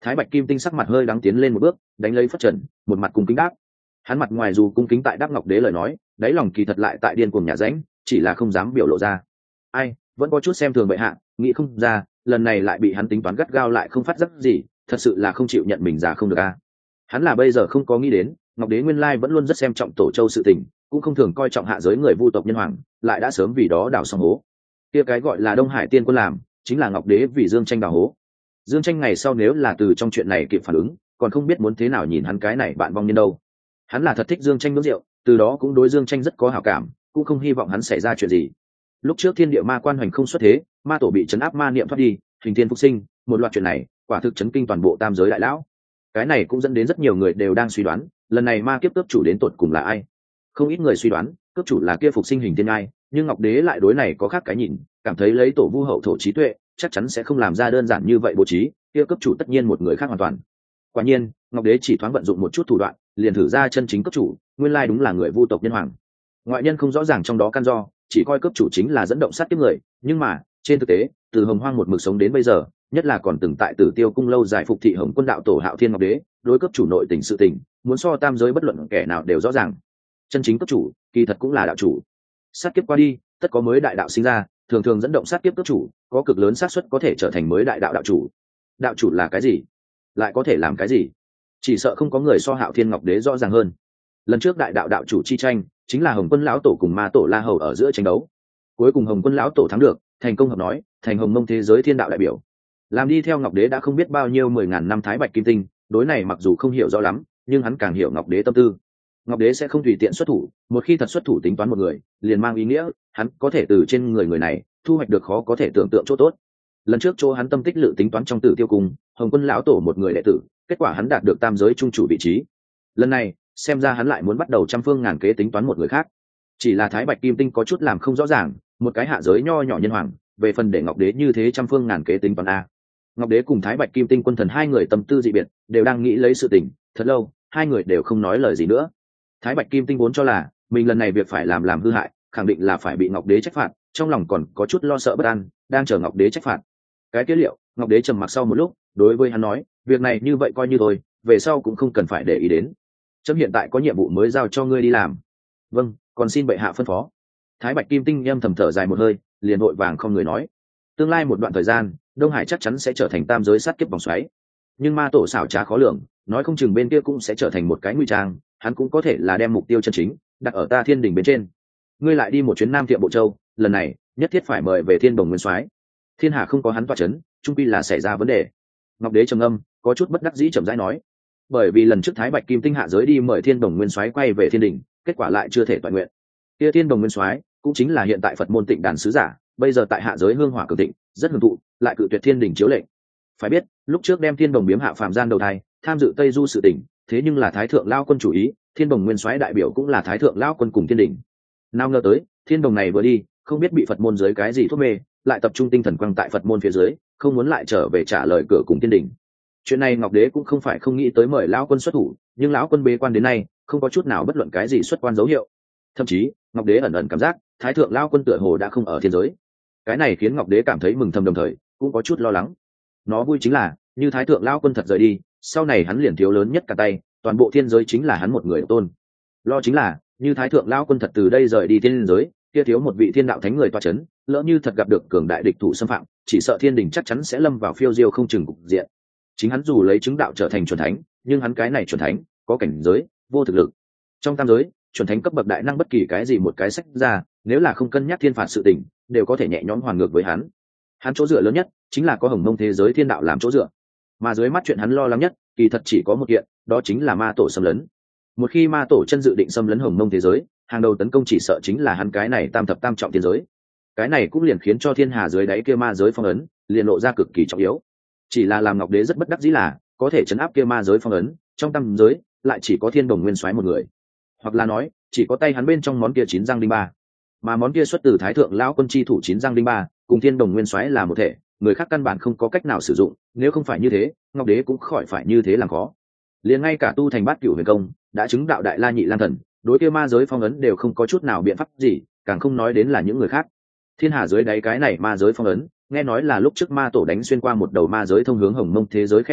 Speaker 1: Thái Bạch Kim Tinh sắc mặt hơi đắng tiến lên một bước, đánh lấy phất trần, một mặt cung kính đáp. Hắn mặt ngoài dù cung kính tại đáp Ngọc Đế lời nói, đáy lòng kỳ thật lại tại điên cuồng nhà rãnh, chỉ là không dám biểu lộ ra. Ai, vẫn có chút xem thường bệ hạ, nghĩ không ra, lần này lại bị hắn tính toán gắt gao lại không phát giác gì, thật sự là không chịu nhận mình già không được a. Hắn là bây giờ không có nghĩ đến, Ngọc Đế nguyên lai vẫn luôn rất xem trọng Tổ Châu sự tình, cũng không thường coi trọng hạ giới người vu tộc nhân hoàng, lại đã sớm vì đó đào xong hố. Kia cái gọi là Đông Hải Tiên Quân làm, chính là Ngọc Đế vì Dương Tranh đào hố. Dương Tranh ngày sau nếu là từ trong chuyện này kịp phản ứng, còn không biết muốn thế nào nhìn hắn cái này bạn vong nhân đâu. Hắn là thật thích Dương Tranh uống rượu, từ đó cũng đối Dương Tranh rất có hảo cảm, cũng không hy vọng hắn xảy ra chuyện gì. Lúc trước Thiên Địa Ma Quan hoành không xuất thế, ma tổ bị chấn áp ma niệm thoát đi, hình thiên phục sinh, một loạt chuyện này, quả thực chấn kinh toàn bộ tam giới đại lão. Cái này cũng dẫn đến rất nhiều người đều đang suy đoán, lần này ma kiếp cướp chủ đến tột cùng là ai. Không ít người suy đoán, cướp chủ là kia phục sinh hình thiên ai, nhưng Ngọc Đế lại đối này có khác cái nhìn, cảm thấy lấy tổ vu hậu thổ trí tuệ, chắc chắn sẽ không làm ra đơn giản như vậy bố trí, kia cấp chủ tất nhiên một người khác hoàn toàn. Quả nhiên, Ngọc Đế chỉ thoáng vận dụng một chút thủ đoạn, liền thử ra chân chính cấp chủ, nguyên lai đúng là người vu tộc nhân hoàng. Ngoại nhân không rõ ràng trong đó căn do, chỉ coi cấp chủ chính là dẫn động sát kiếp người, nhưng mà, trên thực tế, từ Hồng Hoang một mực sống đến bây giờ, nhất là còn từng tại Tử Tiêu cung lâu dài phục thị Hồng Quân đạo tổ Hạo Thiên Ngọc Đế, đối cấp chủ nội tình sự tình, muốn so tam giới bất luận kẻ nào đều rõ ràng. Chân chính cấp chủ, kỳ thật cũng là đạo chủ. Sát kiếp qua đi, tất có mới đại đạo sinh ra, thường thường dẫn động sát kiếp cấp chủ, có cực lớn xác suất có thể trở thành mới đại đạo đạo chủ. Đạo chủ là cái gì? Lại có thể làm cái gì? Chỉ sợ không có người so Hạo Thiên Ngọc Đế rõ ràng hơn. Lần trước đại đạo đạo chủ chi tranh, chính là Hồng Quân lão tổ cùng Ma tổ La Hầu ở giữa tranh đấu. Cuối cùng Hồng Quân lão tổ thắng được, thành công hợp nói, thành Hồng Mông thế giới thiên đạo đại biểu. Làm đi theo Ngọc Đế đã không biết bao nhiêu mười ngàn năm Thái Bạch Kim Tinh, đối này mặc dù không hiểu rõ lắm, nhưng hắn càng hiểu Ngọc Đế tâm tư. Ngọc Đế sẽ không tùy tiện xuất thủ, một khi thật xuất thủ tính toán một người, liền mang ý nghĩa hắn có thể từ trên người người này thu hoạch được khó có thể tưởng tượng chỗ tốt. Lần trước chỗ hắn tâm tích lự tính toán trong Tử Tiêu cung, Hồng Quân lão tổ một người đệ tử, kết quả hắn đạt được tam giới trung chủ vị trí. Lần này, xem ra hắn lại muốn bắt đầu trăm phương ngàn kế tính toán một người khác. Chỉ là Thái Bạch Kim Tinh có chút làm không rõ ràng, một cái hạ giới nho nhỏ nhân hoàng, về phần để Ngọc Đế như thế trăm phương ngàn kế tính toán a. Ngọc Đế cùng Thái Bạch Kim Tinh quân thần hai người tâm tư dị biệt, đều đang nghĩ lấy sự tình, thật lâu, hai người đều không nói lời gì nữa. Thái Bạch Kim Tinh vốn cho là mình lần này việc phải làm làm hư hại, khẳng định là phải bị Ngọc Đế trách phạt, trong lòng còn có chút lo sợ bất an, đang chờ Ngọc Đế trách phạt. Cái kế liệu, Ngọc Đế trầm mặc sau một lúc, đối với hắn nói, việc này như vậy coi như thôi, về sau cũng không cần phải để ý đến. Chấm hiện tại có nhiệm vụ mới giao cho ngươi đi làm. Vâng, còn xin bệ hạ phân phó. Thái Bạch Kim Tinh âm thầm thở dài một hơi, liền vội vàng không người nói. Tương lai một đoạn thời gian, Đông Hải chắc chắn sẽ trở thành tam giới sát kiếp vòng xoáy. Nhưng ma tổ xảo trá khó lường, nói không chừng bên kia cũng sẽ trở thành một cái nguy trang, hắn cũng có thể là đem mục tiêu chân chính đặt ở ta Thiên Đình bên trên. Ngươi lại đi một chuyến Nam Thiệm Bộ Châu, lần này nhất thiết phải mời về Thiên Đồng Nguyên Soái. Thiên Hà không có hắn tọa chấn, chung quy là xảy ra vấn đề. Ngọc Đế trầm âm, có chút bất đắc dĩ chậm rãi nói, bởi vì lần trước Thái Bạch Kim Tinh hạ giới đi mời Thiên Đồng Nguyên Soái quay về Thiên Đình, kết quả lại chưa thể toàn nguyện. Kia Thiên Đồng Nguyên Soái cũng chính là hiện tại Phật môn Tịnh Đàn sứ giả, bây giờ tại hạ giới hương hỏa cường thịnh, rất hưởng thụ, lại cự tuyệt Thiên Đình chiếu lệnh. Phải biết, lúc trước đem Thiên Đồng biếm hạ phàm gian đầu thai, tham dự Tây Du sự tình, thế nhưng là Thái Thượng Lao Quân chủ ý, Thiên Đồng Nguyên Soái đại biểu cũng là Thái Thượng Lao Quân cùng Thiên Đình. Nào ngờ tới, Thiên Đồng này vừa đi, không biết bị Phật môn dưới cái gì thuốc mê, lại tập trung tinh thần quang tại Phật môn phía dưới, không muốn lại trở về trả lời cửa cùng Thiên Đình. Chuyện này Ngọc Đế cũng không phải không nghĩ tới mời lão quân xuất thủ, nhưng lão quân bế quan đến nay, không có chút nào bất luận cái gì xuất quan dấu hiệu. Thậm chí, Ngọc Đế ẩn ẩn cảm giác, Thái Thượng Lao Quân tựa hồ đã không ở thiên giới. Cái này khiến Ngọc Đế cảm thấy mừng thầm đồng thời, cũng có chút lo lắng. Nó vui chính là, như Thái Thượng Lao Quân thật rời đi, sau này hắn liền thiếu lớn nhất cả tay, toàn bộ thiên giới chính là hắn một người tôn. Lo chính là, như Thái Thượng Lao Quân thật từ đây rời đi thiên giới, kia thiếu một vị thiên đạo thánh người toa chấn, lỡ như thật gặp được cường đại địch thủ xâm phạm, chỉ sợ thiên đình chắc chắn sẽ lâm vào phiêu diêu không chừng cục diện. Chính hắn dù lấy chứng đạo trở thành chuẩn thánh, nhưng hắn cái này chuẩn thánh có cảnh giới, vô thực lực. Trong tam giới, chuẩn thánh cấp bậc đại năng bất kỳ cái gì một cái sách ra, nếu là không cân nhắc thiên phạt sự tình, đều có thể nhẹ nhõm hoàn ngược với hắn. Hắn chỗ dựa lớn nhất chính là có Hồng Mông thế giới thiên đạo làm chỗ dựa. Mà dưới mắt chuyện hắn lo lắng nhất, kỳ thật chỉ có một kiện, đó chính là ma tổ xâm lấn. Một khi ma tổ chân dự định xâm lấn Hồng Mông thế giới, hàng đầu tấn công chỉ sợ chính là hắn cái này tam thập tam trọng thiên giới. Cái này cũng liền khiến cho thiên hà dưới đáy kia ma giới phong ấn liền lộ ra cực kỳ trọng yếu. Chỉ là làm Ngọc Đế rất bất đắc dĩ là, có thể chấn áp kia ma giới phong ấn, trong tam giới lại chỉ có Thiên Đồng Nguyên Soái một người, hoặc là nói, chỉ có tay hắn bên trong món kia chín răng đinh ba, mà món kia xuất từ Thái Thượng Lão Quân chi thủ chín răng đinh ba, cùng Thiên Đồng Nguyên Soái là một thể, người khác căn bản không có cách nào sử dụng. Nếu không phải như thế, Ngọc Đế cũng khỏi phải như thế làm khó. Liền ngay cả tu thành Bát Cửu Huyền Công, đã chứng đạo Đại La Nhị Lang Thần, đối kia ma giới phong ấn đều không có chút nào biện pháp gì, càng không nói đến là những người khác. Thiên hà dưới đáy cái này ma giới phong ấn, nghe nói là lúc trước ma tổ đánh xuyên qua một đầu ma giới thông hướng Hồng Mông thế giới khe hở,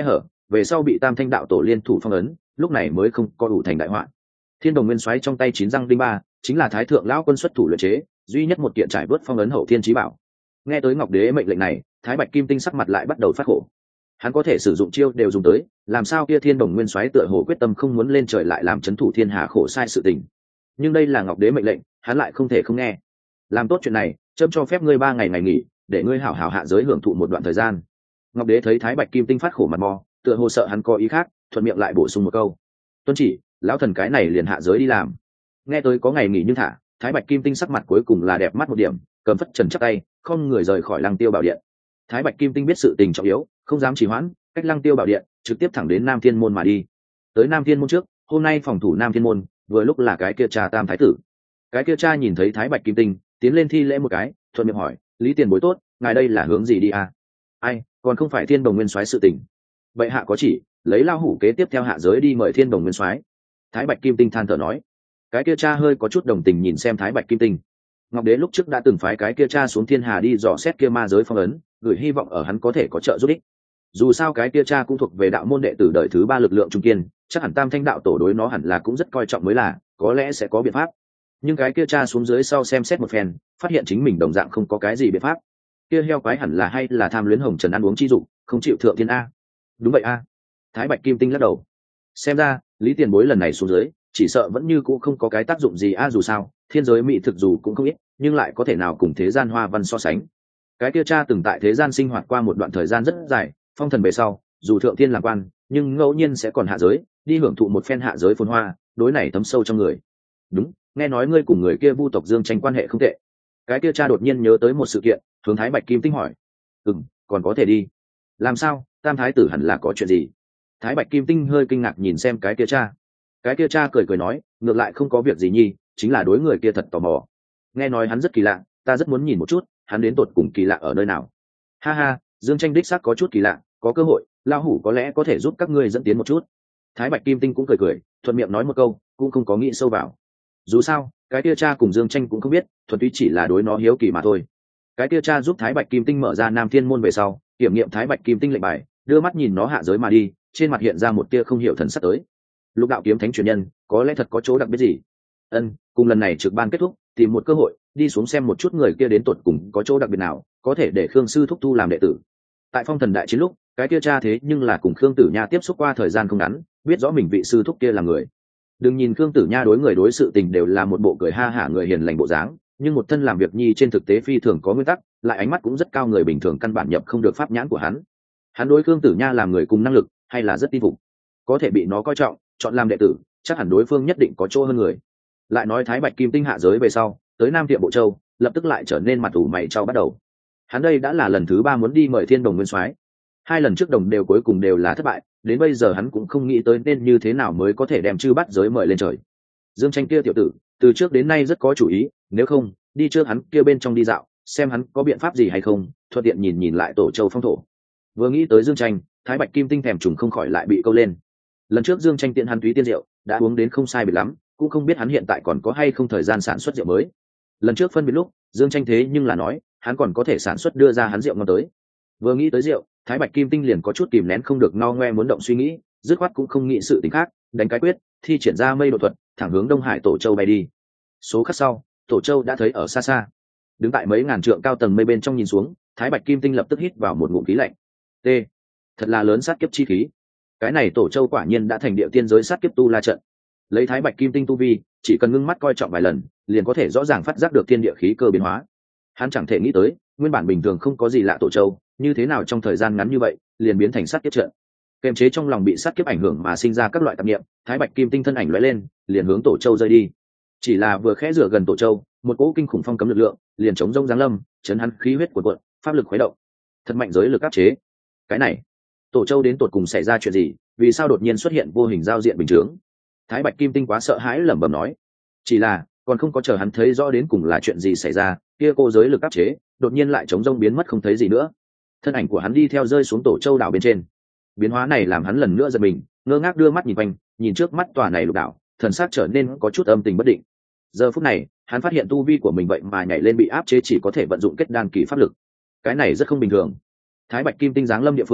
Speaker 1: về sau bị tam thanh đạo tổ liên thủ phong ấn, lúc này mới không có đủ thành đại họa. Thiên Đồng Nguyên Soái trong tay chín răng đinh ba chính là thái thượng lão quân xuất thủ luyện chế duy nhất một kiện trải bớt phong ấn hậu thiên chí bảo. Nghe tới Ngọc Đế mệnh lệnh này, Thái Bạch Kim Tinh sắc mặt lại bắt đầu phát khổ. Hắn có thể sử dụng chiêu đều dùng tới, làm sao kia Thiên Đồng Nguyên Soái tựa hồ quyết tâm không muốn lên trời lại làm chấn thủ thiên hà khổ sai sự tình. Nhưng đây là Ngọc Đế mệnh lệnh, hắn lại không thể không nghe. Làm tốt chuyện này, chấm cho phép ngươi ba ngày ngày nghỉ, để ngươi hảo hảo hạ giới hưởng thụ một đoạn thời gian. Ngọc Đế thấy Thái Bạch Kim Tinh phát khổ mặt mò, tựa hồ sợ hắn có ý khác, thuận miệng lại bổ sung một câu: tuân chỉ, lão thần cái này liền hạ giới đi làm. Nghe tới có ngày nghỉ nhưng thả, Thái Bạch Kim Tinh sắc mặt cuối cùng là đẹp mắt một điểm, cầm phất trần chắc tay, không người rời khỏi Lăng Tiêu Bảo Điện. Thái Bạch Kim Tinh biết sự tình trọng yếu, không dám trì hoãn, cách Lăng Tiêu Bảo Điện trực tiếp thẳng đến Nam Thiên môn mà đi. Tới Nam Thiên môn trước, hôm nay phòng thủ Nam Thiên môn vừa lúc là cái kia cha Tam thái tử. Cái kia cha nhìn thấy Thái Bạch Kim Tinh, tiến lên thi lễ một cái, thuận miệng hỏi: lý tiền bối tốt, ngài đây là hướng gì đi à? Ai, còn không phải Thiên Đồng Nguyên Soái sự tình. Bệ hạ có chỉ, lấy lao hủ kế tiếp theo hạ giới đi mời Thiên Đồng Nguyên Soái. Thái Bạch Kim Tinh than thở nói. Cái kia cha hơi có chút đồng tình nhìn xem Thái Bạch Kim Tinh. Ngọc Đế lúc trước đã từng phái cái kia cha xuống thiên hà đi dò xét kia ma giới phong ấn, gửi hy vọng ở hắn có thể có trợ giúp ích. Dù sao cái kia cha cũng thuộc về đạo môn đệ tử đời thứ ba lực lượng trung kiên, chắc hẳn Tam Thanh đạo tổ đối nó hẳn là cũng rất coi trọng mới là, có lẽ sẽ có biện pháp. Nhưng cái kia cha xuống dưới sau xem xét một phen, phát hiện chính mình đồng dạng không có cái gì biện pháp. Kia heo quái hẳn là hay là tham luyến hồng trần ăn uống chi dụng, không chịu thượng thiên a. Đúng vậy a. Thái Bạch Kim Tinh lắc đầu. Xem ra, Lý tiền bối lần này xuống dưới, chỉ sợ vẫn như cũ không có cái tác dụng gì a, dù sao thiên giới mỹ thực dù cũng không ít, nhưng lại có thể nào cùng thế gian hoa văn so sánh. Cái kia cha từng tại thế gian sinh hoạt qua một đoạn thời gian rất dài, phong thần về sau dù thượng thiên làm quan, nhưng ngẫu nhiên sẽ còn hạ giới đi hưởng thụ một phen hạ giới phồn hoa, đối này thấm sâu trong người. Đúng, nghe nói ngươi cùng người kia Vu tộc Dương Tranh quan hệ không tệ. Cái kia cha đột nhiên nhớ tới một sự kiện, hướng Thái Bạch Kim Tinh hỏi: ừm, còn có thể đi. Làm sao, Tam thái tử hẳn là có chuyện gì? Thái Bạch Kim Tinh hơi kinh ngạc nhìn xem cái kia cha. Cái kia cha cười cười nói: ngược lại không có việc gì nhi, chính là đối người kia thật tò mò. Nghe nói hắn rất kỳ lạ, ta rất muốn nhìn một chút hắn đến tột cùng kỳ lạ ở nơi nào. Ha ha, Dương Tranh đích xác có chút kỳ lạ, có cơ hội lao hủ có lẽ có thể giúp các ngươi dẫn tiến một chút. Thái Bạch Kim Tinh cũng cười cười, thuận miệng nói một câu, cũng không có nghĩ sâu vào. Dù sao cái kia cha cùng Dương Tranh cũng không biết, thuần túy chỉ là đối nó hiếu kỳ mà thôi. Cái kia cha giúp Thái Bạch Kim Tinh mở ra Nam Thiên môn về sau, kiểm nghiệm Thái Bạch Kim Tinh lệnh bài, đưa mắt nhìn nó hạ giới mà đi, trên mặt hiện ra một tia không hiểu thần sắc tới. Lục đạo kiếm thánh truyền nhân, có lẽ thật có chỗ đặc biệt gì. Ân, cùng lần này trực ban kết thúc, tìm một cơ hội đi xuống xem một chút người kia đến tột cùng có chỗ đặc biệt nào, có thể để Khương sư thúc thu làm đệ tử. Tại phong thần đại chiến lúc, cái kia cha thế nhưng là cùng Khương Tử Nha tiếp xúc qua thời gian không ngắn, biết rõ mình vị sư thúc kia là người. Đừng nhìn Khương Tử Nha đối người đối sự tình đều là một bộ cười ha hả người hiền lành bộ dáng, nhưng một thân làm việc nhi trên thực tế phi thường có nguyên tắc, lại ánh mắt cũng rất cao, người bình thường căn bản nhập không được pháp nhãn của hắn. Hắn đối Khương Tử Nha làm người cùng năng lực, hay là rất tin phục, có thể bị nó coi trọng, chọn làm đệ tử, chắc hẳn đối phương nhất định có chỗ hơn người. Lại nói Thái Bạch Kim Tinh hạ giới về sau, tới Nam Tiệm Bộ Châu, lập tức lại trở nên mặt ủ mày trao bắt đầu. Hắn đây đã là lần thứ ba muốn đi mời Thiên Đồng Nguyên Soái, hai lần trước đồng đều cuối cùng đều là thất bại, đến bây giờ hắn cũng không nghĩ tới nên như thế nào mới có thể đem chư bắt giới mời lên trời. Dương Tranh kia tiểu tử, từ trước đến nay rất có chủ ý, nếu không đi trước hắn kia bên trong đi dạo, xem hắn có biện pháp gì hay không, thuận tiện nhìn nhìn lại Tổ Châu phong thổ. Vừa nghĩ tới Dương Tranh, Thái Bạch Kim Tinh thèm trùng không khỏi lại bị câu lên. Lần trước Dương Tranh tiện hắn túy tiên rượu đã uống đến không sai biệt lắm, cũng không biết hắn hiện tại còn có hay không thời gian sản xuất rượu mới. Lần trước phân biệt lúc Dương Tranh thế nhưng là nói hắn còn có thể sản xuất đưa ra hắn rượu ngon tới. Vừa nghĩ tới rượu, Thái Bạch Kim Tinh liền có chút kìm nén không được no ngoe muốn động suy nghĩ, dứt khoát cũng không nghĩ sự tình khác, đánh cái quyết, thi triển ra mây độ thuật, thẳng hướng Đông Hải Tổ Châu bay đi. Số khắc sau, Tổ Châu đã thấy ở xa xa, đứng tại mấy ngàn trượng cao tầng mây bên trong nhìn xuống, Thái Bạch Kim Tinh lập tức hít vào một ngụm khí lạnh. T, thật là lớn sát kiếp chi khí. Cái này Tổ Châu quả nhiên đã thành địa tiên giới sát kiếp tu la trận. Lấy Thái Bạch Kim Tinh tu vi, chỉ cần ngưng mắt coi trọng vài lần, liền có thể rõ ràng phát giác được thiên địa khí cơ biến hóa. Hắn chẳng thể nghĩ tới, nguyên bản bình thường không có gì lạ Tổ Châu, như thế nào trong thời gian ngắn như vậy, liền biến thành sát kiếp trận. Kềm chế trong lòng bị sát kiếp ảnh hưởng mà sinh ra các loại tạp niệm, Thái Bạch Kim Tinh thân ảnh lóe lên, liền hướng Tổ Châu rơi đi. Chỉ là vừa khẽ rửa gần Tổ Châu, một cỗ kinh khủng phong cấm lực lượng, liền chống rông giáng lâm, chấn hắn khí huyết cuộn cuộn, pháp lực khuấy động. Thật mạnh giới lực áp chế. Cái này, Tổ Châu đến tột cùng xảy ra chuyện gì, vì sao đột nhiên xuất hiện vô hình giao diện bình chướng? Thái Bạch Kim Tinh quá sợ hãi lẩm bẩm nói. Chỉ là, còn không có chờ hắn thấy rõ đến cùng là chuyện gì xảy ra, kia cô giới lực áp chế, đột nhiên lại chống rông biến mất không thấy gì nữa. Thân ảnh của hắn đi theo rơi xuống Tổ Châu đảo bên trên. Biến hóa này làm hắn lần nữa giật mình, ngơ ngác đưa mắt nhìn quanh, nhìn trước mắt tòa này lục đảo, thần sắc trở nên có chút âm tình bất định. Giờ phút này, hắn phát hiện tu vi của mình vậy mà nhảy lên bị áp chế, chỉ có thể vận dụng kết đan kỳ pháp lực. Cái này rất không bình thường. Thái Bạch Kim Tinh giáng lâm địa phương,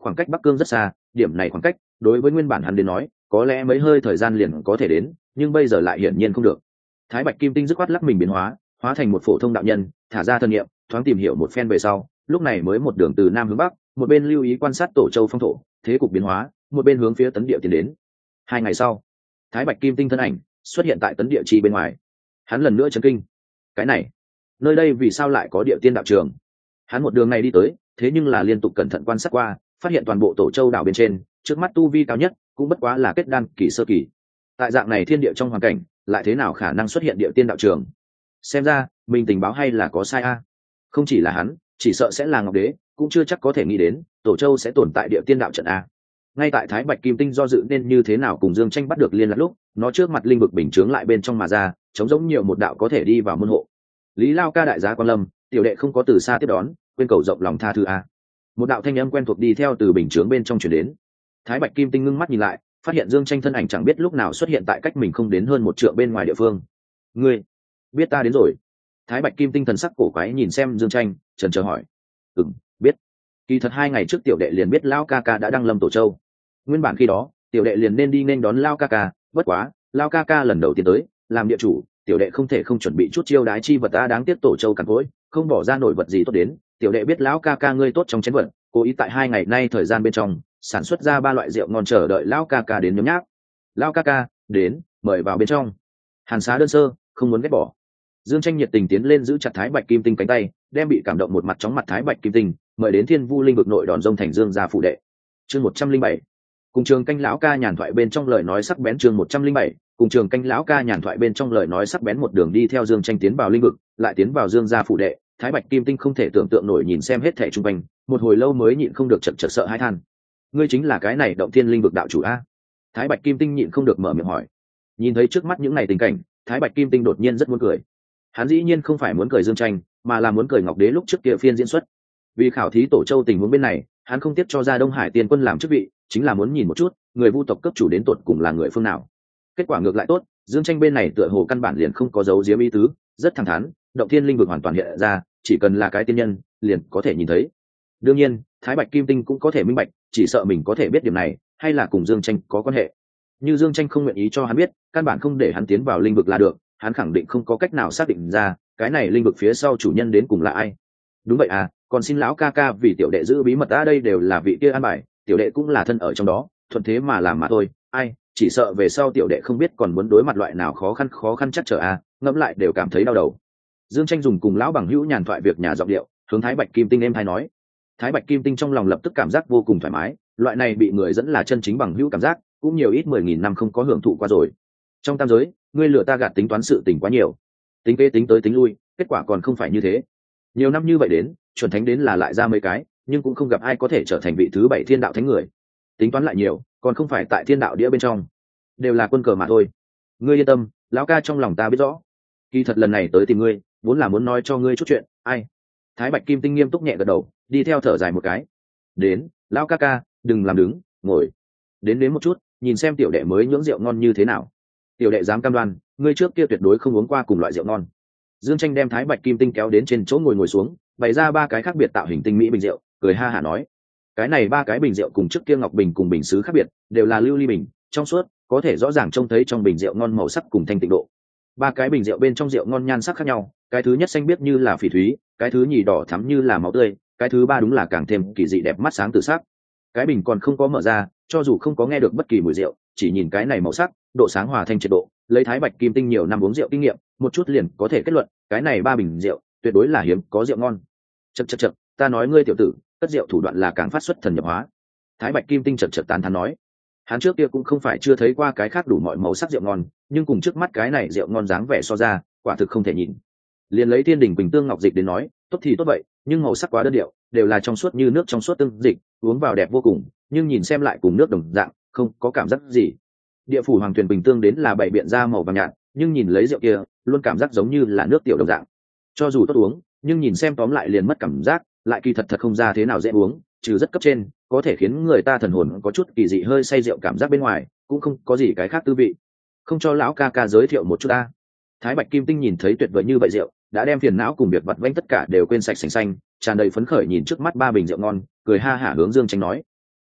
Speaker 1: khoảng cách Bắc Cương rất xa, điểm này khoảng cách đối với nguyên bản hắn đến nói có lẽ mấy hơi thời gian liền có thể đến, nhưng bây giờ lại hiển nhiên không được. Thái Bạch Kim Tinh dứt khoát lắc mình biến hóa, hóa thành một phổ thông đạo nhân, thả ra thân niệm, thoáng tìm hiểu một phen về sau, lúc này mới một đường từ nam hướng bắc, một bên lưu ý quan sát Tổ Châu phong thổ, thế cục biến hóa, một bên hướng phía tấn địa tiến đến. Hai ngày sau, Thái Bạch Kim Tinh thân ảnh xuất hiện tại tấn địa chi bên ngoài. Hắn lần nữa chấn kinh. Cái này, nơi đây vì sao lại có địa tiên đạo trường? Hắn một đường này đi tới, thế nhưng là liên tục cẩn thận quan sát qua, phát hiện toàn bộ Tổ Châu đảo bên trên, trước mắt tu vi cao nhất cũng bất quá là kết đan kỳ sơ kỳ. Tại dạng này thiên địa trong hoàn cảnh, lại thế nào khả năng xuất hiện địa tiên đạo trường? Xem ra mình tình báo hay là có sai a. Không chỉ là hắn, chỉ sợ sẽ là Ngọc Đế cũng chưa chắc có thể nghĩ đến Tổ Châu sẽ tồn tại địa tiên đạo trận a. Ngay tại Thái Bạch Kim Tinh do dự nên như thế nào cùng Dương Tranh bắt được liên lạc lúc, nó trước mặt linh vực bình chướng lại bên trong mà ra, chống giống nhiều một đạo có thể đi vào môn hộ. Lý Lao ca đại giá quan lâm, tiểu đệ không có từ xa tiếp đón, quên cầu rộng lòng tha thứ a. Một đạo thanh âm quen thuộc đi theo từ bình chướng bên trong truyền đến. Thái Bạch Kim Tinh ngưng mắt nhìn lại, phát hiện Dương Tranh thân ảnh chẳng biết lúc nào xuất hiện tại cách mình không đến hơn một trượng bên ngoài địa phương. Ngươi biết ta đến rồi? Thái Bạch Kim Tinh thần sắc cổ quái nhìn xem Dương Tranh, chần chờ hỏi. Ừm, biết. Kỳ thật hai ngày trước tiểu đệ liền biết Lao ca ca đã đăng lâm Tổ Châu. Nguyên bản khi đó tiểu đệ liền nên đi nên đón Lao ca ca, bất quá Lao ca ca lần đầu tiên tới, làm địa chủ, tiểu đệ không thể không chuẩn bị chút chiêu đái chi vật ta đáng tiếc Tổ Châu cằn cỗi, không bỏ ra nổi vật gì tốt đến. Tiểu đệ biết Lão ca ca ngươi tốt trong chén vật, cố ý tại hai ngày nay thời gian bên trong sản xuất ra ba loại rượu ngon chờ đợi Lão ca ca đến nhấm nháp. Lão ca ca đến, mời vào bên trong. Hàn xá đơn sơ, không muốn ghét bỏ. Dương Tranh nhiệt tình tiến lên giữ chặt Thái Bạch Kim Tinh cánh tay, đem bị cảm động một mặt chóng mặt Thái Bạch Kim Tinh mời đến Thiên Vu linh vực nội đòn rông thành Dương gia phụ đệ. Chương một trăm linh bảy, cùng trường canh lão ca nhàn thoại bên trong lời nói sắc bén. Chương một trăm linh bảy, cùng trường canh lão ca nhàn thoại bên trong lời nói sắc bén. Một đường đi theo Dương Tranh tiến vào linh vực, lại tiến vào Dương gia phụ đệ. Thái Bạch Kim Tinh không thể tưởng tượng nổi nhìn xem hết thảy xung quanh, một hồi lâu mới nhịn không được chật chật sợ hãi than. Ngươi chính là cái này Động Thiên linh vực đạo chủ a? Thái Bạch Kim Tinh nhịn không được mở miệng hỏi. Nhìn thấy trước mắt những này tình cảnh, Thái Bạch Kim Tinh đột nhiên rất muốn cười. Hắn dĩ nhiên không phải muốn cười Dương Tranh, mà là muốn cười Ngọc Đế lúc trước kia phiên diễn xuất. Vì khảo thí Tổ Châu tình huống bên này, hắn không tiếc cho ra Đông Hải Tiên Quân làm chức vị, chính là muốn nhìn một chút người Vu tộc cấp chủ đến tột cùng là người phương nào. Kết quả ngược lại tốt, Dương Tranh bên này tựa hồ căn bản liền không có dấu giếm ý tứ, rất thẳng thắn, Động Thiên linh vực hoàn toàn hiện ra, chỉ cần là cái tiên nhân liền có thể nhìn thấy. Đương nhiên Thái Bạch Kim Tinh cũng có thể minh bạch, chỉ sợ mình có thể biết điểm này hay là cùng Dương Tranh có quan hệ. Như Dương Tranh không nguyện ý cho hắn biết, căn bản không để hắn tiến vào linh vực là được, hắn khẳng định không có cách nào xác định ra cái này linh vực phía sau chủ nhân đến cùng là ai. Đúng vậy à, còn xin lão ca ca vì tiểu đệ giữ bí mật, ở đây đều là vị kia an bài, tiểu đệ cũng là thân ở trong đó, thuận thế mà làm mà thôi. Ai, chỉ sợ về sau tiểu đệ không biết còn muốn đối mặt loại nào khó khăn khó khăn chắc trở à, ngẫm lại đều cảm thấy đau đầu. Dương Tranh dùng cùng lão bằng hữu nhàn thoại việc nhà giọng điệu hướng Thái Bạch Kim Tinh em thay nói. Thái Bạch Kim Tinh trong lòng lập tức cảm giác vô cùng thoải mái, loại này bị người dẫn là chân chính bằng hữu cảm giác cũng nhiều ít mười nghìn năm không có hưởng thụ qua rồi. Trong tam giới, ngươi lừa ta gạt tính toán sự tình quá nhiều, tính kế tính tới tính lui, kết quả còn không phải như thế. Nhiều năm như vậy đến, chuẩn thánh đến là lại ra mấy cái, nhưng cũng không gặp ai có thể trở thành vị thứ bảy thiên đạo thánh người. Tính toán lại nhiều, còn không phải tại thiên đạo đĩa bên trong, đều là quân cờ mà thôi. Ngươi yên tâm, lão ca trong lòng ta biết rõ. Kỳ thật lần này tới tìm ngươi, vốn là muốn nói cho ngươi chút chuyện. Ai? Thái Bạch Kim Tinh nghiêm túc nhẹ gật đầu, đi theo thở dài một cái. Đến, lão ca ca, đừng làm đứng, ngồi. Đến đến một chút, nhìn xem tiểu đệ mới nhưỡng rượu ngon như thế nào. Tiểu đệ dám cam đoan, ngươi trước kia tuyệt đối không uống qua cùng loại rượu ngon. Dương Tranh đem Thái Bạch Kim Tinh kéo đến trên chỗ ngồi ngồi xuống, bày ra ba cái khác biệt tạo hình tinh mỹ bình rượu, cười ha hả nói: cái này ba cái bình rượu cùng trước kia ngọc bình cùng bình sứ khác biệt, đều là lưu ly bình, trong suốt, có thể rõ ràng trông thấy trong bình rượu ngon màu sắc cùng thanh tịnh độ. Ba cái bình rượu bên trong rượu ngon nhan sắc khác nhau, cái thứ nhất xanh biếc như là phỉ thúy, cái thứ nhì đỏ thắm như là máu tươi, cái thứ ba đúng là càng thêm kỳ dị đẹp mắt sáng tự sắc. Cái bình còn không có mở ra, cho dù không có nghe được bất kỳ mùi rượu, chỉ nhìn cái này màu sắc, độ sáng hòa thanh triệt độ, lấy Thái Bạch Kim Tinh nhiều năm uống rượu kinh nghiệm, một chút liền có thể kết luận, cái này ba bình rượu tuyệt đối là hiếm có rượu ngon. Chậc chậc chậc, ta nói ngươi tiểu tử, cất rượu thủ đoạn là càng phát xuất thần nhập hóa. Thái Bạch Kim Tinh chậc chậc tán thán nói, hắn trước kia cũng không phải chưa thấy qua cái khác đủ mọi màu sắc rượu ngon, nhưng cùng trước mắt cái này rượu ngon dáng vẻ so ra, quả thực không thể nhìn. Liền lấy Thiên Đình Bình Tương Ngọc Dịch đến nói, tốt thì tốt vậy, nhưng màu sắc quá đơn điệu, đều là trong suốt như nước trong suốt tương dịch, uống vào đẹp vô cùng, nhưng nhìn xem lại cùng nước đồng dạng, không có cảm giác gì. Địa phủ Hoàng Tuyền Bình Tương đến là bảy biện ra màu vàng nhạt, nhưng nhìn lấy rượu kia, luôn cảm giác giống như là nước tiểu đồng dạng. Cho dù tốt uống, nhưng nhìn xem tóm lại liền mất cảm giác, lại kỳ thật thật không ra thế nào dễ uống, trừ rất cấp trên, có thể khiến người ta thần hồn có chút kỳ dị hơi say rượu cảm giác bên ngoài, cũng không có gì cái khác tư vị. Không cho lão ca ca giới thiệu một chút ta. Thái Bạch Kim Tinh nhìn thấy tuyệt vời như vậy rượu, đã đem phiền não cùng việc vặt vãnh tất cả đều quên sạch sành xanh, tràn đầy phấn khởi nhìn trước mắt ba bình rượu ngon, cười ha hả hướng Dương Tranh nói: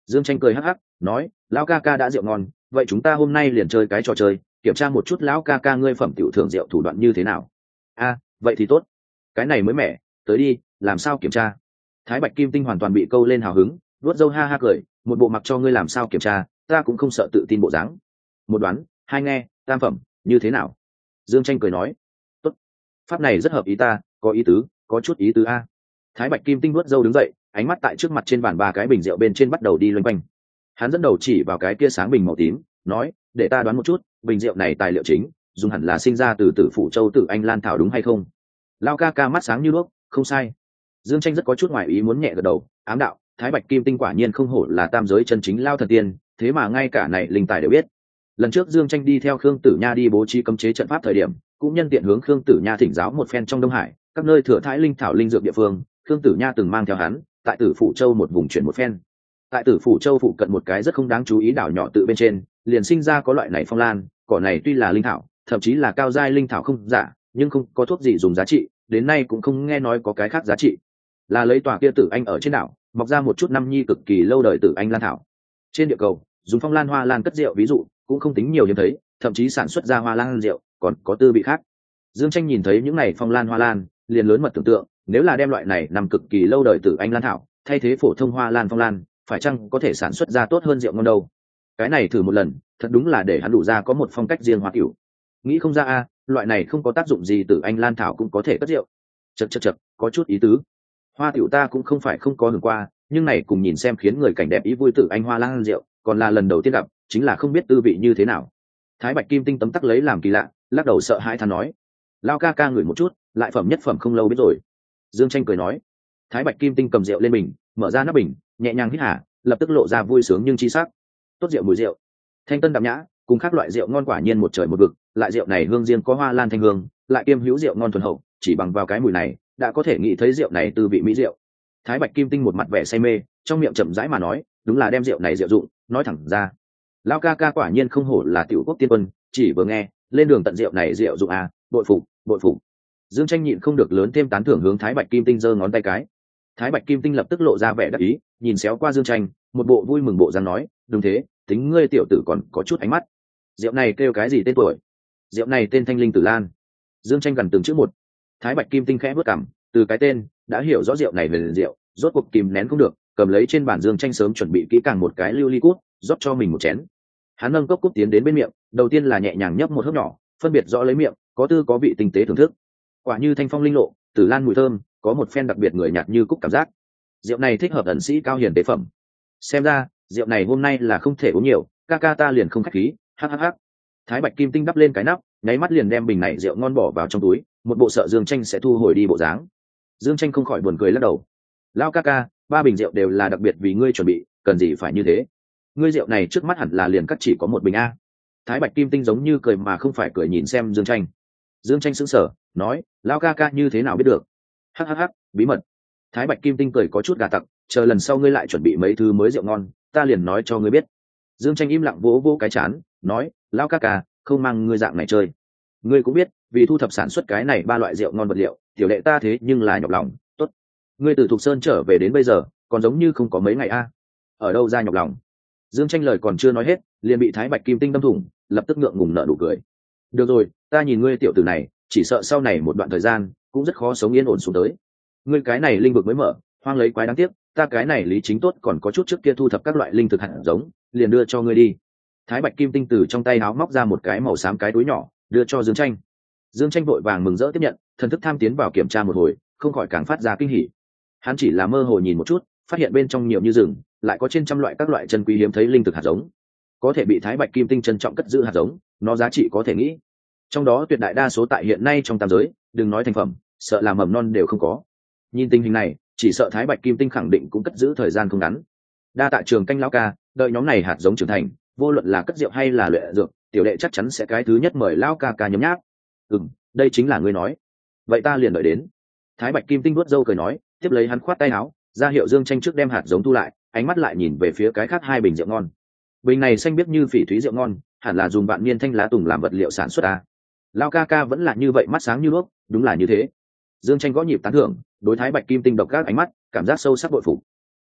Speaker 1: Dương Tranh cười hắc hắc nói, lão ca ca đã rượu ngon, vậy chúng ta hôm nay liền chơi cái trò chơi, kiểm tra một chút lão ca ca ngươi phẩm tiểu thưởng rượu thủ đoạn như thế nào. A, vậy thì tốt, cái này mới mẻ, tới đi, làm sao kiểm tra. Thái Bạch Kim Tinh hoàn toàn bị câu lên hào hứng, vuốt râu ha ha cười, một bộ mặc cho ngươi làm sao kiểm tra, ta cũng không sợ tự tin bộ dáng. Một đoán, hai nghe, tam phẩm, như thế nào? Dương Tranh cười nói, tốt, pháp này rất hợp ý ta, có ý tứ, có chút ý tứ a. Thái Bạch Kim Tinh vuốt râu đứng dậy, ánh mắt tại trước mặt trên bàn ba cái bình rượu bên trên bắt đầu đi loanh quanh. Hắn dẫn đầu chỉ vào cái kia sáng bình màu tím, nói, để ta đoán một chút, bình rượu này tài liệu chính dùng hẳn là sinh ra từ Tử Phủ Châu Tử Anh Lan thảo đúng hay không? Lao ca ca mắt sáng như đuốc, không sai. Dương Tranh rất có chút ngoài ý muốn nhẹ gật đầu, ám đạo, Thái Bạch Kim Tinh quả nhiên không hổ là tam giới chân chính lao thần tiên, thế mà ngay cả này linh tài đều biết. Lần trước Dương Tranh đi theo Khương Tử Nha đi bố trí cấm chế trận pháp thời điểm, cũng nhân tiện hướng Khương Tử Nha thỉnh giáo một phen trong Đông Hải, các nơi thừa thãi linh thảo linh dược địa phương, Khương Tử Nha từng mang theo hắn, tại Tử Phủ Châu một vùng chuyển một phen. Tại Tử Phủ Châu phụ cận một cái rất không đáng chú ý đảo nhỏ tự bên trên, liền sinh ra có loại này phong lan, cỏ này tuy là linh thảo, thậm chí là cao giai linh thảo không giả, nhưng không có thuốc gì dùng giá trị, đến nay cũng không nghe nói có cái khác giá trị. Là lấy tòa kia Tử Anh ở trên đảo, mọc ra một chút năm nhi cực kỳ lâu đời Tử Anh lan thảo. Trên địa cầu, dùng phong lan hoa lan cất rượu ví dụ, cũng không tính nhiều hiếm thấy, thậm chí sản xuất ra hoa lan rượu, còn có tư vị khác. Dương Tranh nhìn thấy những này phong lan hoa lan, liền lớn mật tưởng tượng, nếu là đem loại này nằm cực kỳ lâu đời Tử Anh lan thảo, thay thế phổ thông hoa lan phong lan, phải chăng có thể sản xuất ra tốt hơn rượu ngon đâu? Cái này thử một lần, thật đúng là để hắn đủ ra có một phong cách riêng hoa kiểu. Nghĩ không ra a, loại này không có tác dụng gì Tử Anh lan thảo cũng có thể cất rượu. Chậc chậc chậc, có chút ý tứ. Hoa tiểu ta cũng không phải không có hưởng qua, nhưng này cùng nhìn xem khiến người cảnh đẹp ý vui Tử Anh hoa lan rượu, còn là lần đầu tiên gặp, chính là không biết tư vị như thế nào. Thái Bạch Kim Tinh tấm tắc lấy làm kỳ lạ, lắc đầu sợ hãi than nói, lao ca ca ngửi một chút, lại phẩm nhất phẩm không lâu biết rồi. Dương Tranh cười nói. Thái Bạch Kim Tinh cầm rượu lên bình, mở ra nắp bình, nhẹ nhàng hít hà, lập tức lộ ra vui sướng nhưng chi sắc. Tốt rượu mùi rượu, thanh tân đạm nhã, cùng các loại rượu ngon quả nhiên một trời một vực, lại rượu này hương riêng có hoa lan thanh hương, lại kiêm hữu rượu ngon thuần hậu, chỉ bằng vào cái mùi này, đã có thể nghĩ thấy rượu này từ vị mỹ rượu. Thái Bạch Kim Tinh một mặt vẻ say mê, trong miệng chậm rãi mà nói, đúng là đem rượu này rượu dụng, nói thẳng ra. Lão ca ca quả nhiên không hổ là tiểu quốc tiên quân, chỉ vừa nghe, lên đường tận rượu này rượu dụng à, bội phục, bội phục. Dương Tranh nhịn không được lớn thêm tán thưởng hướng Thái Bạch Kim Tinh giơ ngón tay cái. Thái Bạch Kim Tinh lập tức lộ ra vẻ đắc ý, nhìn xéo qua Dương Tranh, một bộ vui mừng bộ dáng nói, đúng thế, tính ngươi tiểu tử còn có chút ánh mắt. Rượu này kêu cái gì tên tuổi? Rượu này tên Thanh Linh Tử Lan. Dương Tranh gần từng chữ một. Thái Bạch Kim Tinh khẽ bước cằm, từ cái tên đã hiểu rõ rượu này về liền rượu, rốt cuộc kìm nén không được, cầm lấy trên bàn Dương Tranh sớm chuẩn bị kỹ càng một cái lưu ly cút, rót cho mình một chén. Hắn nâng cốc cút tiến đến bên miệng, đầu tiên là nhẹ nhàng nhấp một hớp nhỏ, phân biệt rõ lấy miệng, có tư có vị tinh tế thưởng thức. Quả như thanh phong linh lộ, tử lan mùi thơm, có một phen đặc biệt người nhạt như cúc cảm giác. Rượu này thích hợp ẩn sĩ cao hiền tế phẩm. Xem ra, rượu này hôm nay là không thể uống nhiều, ca ca ta liền không khách khí, hắc hắc hắc. Thái Bạch Kim Tinh đắp lên cái nắp, nháy mắt liền đem bình này rượu ngon bỏ vào trong túi, một bộ sợ Dương Tranh sẽ thu hồi đi bộ dáng. Dương Tranh không khỏi buồn cười lắc đầu. Lão ca ca, ba bình rượu đều là đặc biệt vì ngươi chuẩn bị, cần gì phải như thế? Ngươi rượu này trước mắt hẳn là liền cắt chỉ có một bình a. Thái Bạch Kim Tinh giống như cười mà không phải cười nhìn xem Dương Tranh. Dương Tranh sững sờ, nói, lão ca ca như thế nào biết được? Hắc hắc hắc, bí mật. Thái Bạch Kim Tinh cười có chút gà tặc, chờ lần sau ngươi lại chuẩn bị mấy thứ mới rượu ngon, ta liền nói cho ngươi biết. Dương Tranh im lặng vỗ vỗ cái chán, nói, lão ca ca, không mang ngươi dạng này chơi. Ngươi cũng biết, vì thu thập sản xuất cái này ba loại rượu ngon vật liệu, tiểu đệ ta thế nhưng là nhọc lòng. Tốt, ngươi từ Thục Sơn trở về đến bây giờ, còn giống như không có mấy ngày a. Ở đâu ra nhọc lòng? Dương Tranh lời còn chưa nói hết, liền bị Thái Bạch Kim Tinh đâm thủng, lập tức ngượng ngùng nở nụ cười. Được rồi, ta nhìn ngươi tiểu tử này, chỉ sợ sau này một đoạn thời gian cũng rất khó sống yên ổn xuống tới. Ngươi cái này linh vực mới mở, hoang lấy quái đáng tiếc, ta cái này lý chính tốt còn có chút trước kia thu thập các loại linh thực hạt giống, liền đưa cho ngươi đi. Thái Bạch Kim Tinh từ trong tay áo móc ra một cái màu xám cái túi nhỏ, đưa cho Dương Tranh. Dương Tranh vội vàng mừng rỡ tiếp nhận, thần thức tham tiến vào kiểm tra một hồi, không khỏi càng phát ra kinh hỉ. Hắn chỉ là mơ hồ nhìn một chút, phát hiện bên trong nhiều như rừng, lại có trên trăm loại các loại chân quý hiếm thấy linh thực hạt giống, có thể bị Thái Bạch Kim Tinh trân trọng cất giữ hạt giống, nó giá trị có thể nghĩ. Trong đó tuyệt đại đa số tại hiện nay trong tam giới, đừng nói thành phẩm, sợ là mầm non đều không có. Nhìn tình hình này, chỉ sợ Thái Bạch Kim Tinh khẳng định cũng cất giữ thời gian không ngắn. Đa tạ Trường Canh lão ca, đợi nhóm này hạt giống trưởng thành, vô luận là cất rượu hay là luyện dược, tiểu đệ chắc chắn sẽ cái thứ nhất mời lão ca ca nhấm nháp. Ừm, đây chính là ngươi nói. Vậy ta liền đợi đến. Thái Bạch Kim Tinh vuốt râu cười nói, tiếp lấy hắn khoát tay áo, ra hiệu Dương Tranh trước đem hạt giống thu lại, ánh mắt lại nhìn về phía cái khác hai bình rượu ngon. Bình này xanh biếc như phỉ thúy rượu ngon, hẳn là dùng vạn niên thanh lá tùng làm vật liệu sản xuất à? Lão ca ca vẫn là như vậy, mắt sáng như đuốc, đúng là như thế. Dương Tranh gõ nhịp tán thưởng, đối Thái Bạch Kim Tinh độc các ánh mắt, cảm giác sâu sắc bội phục.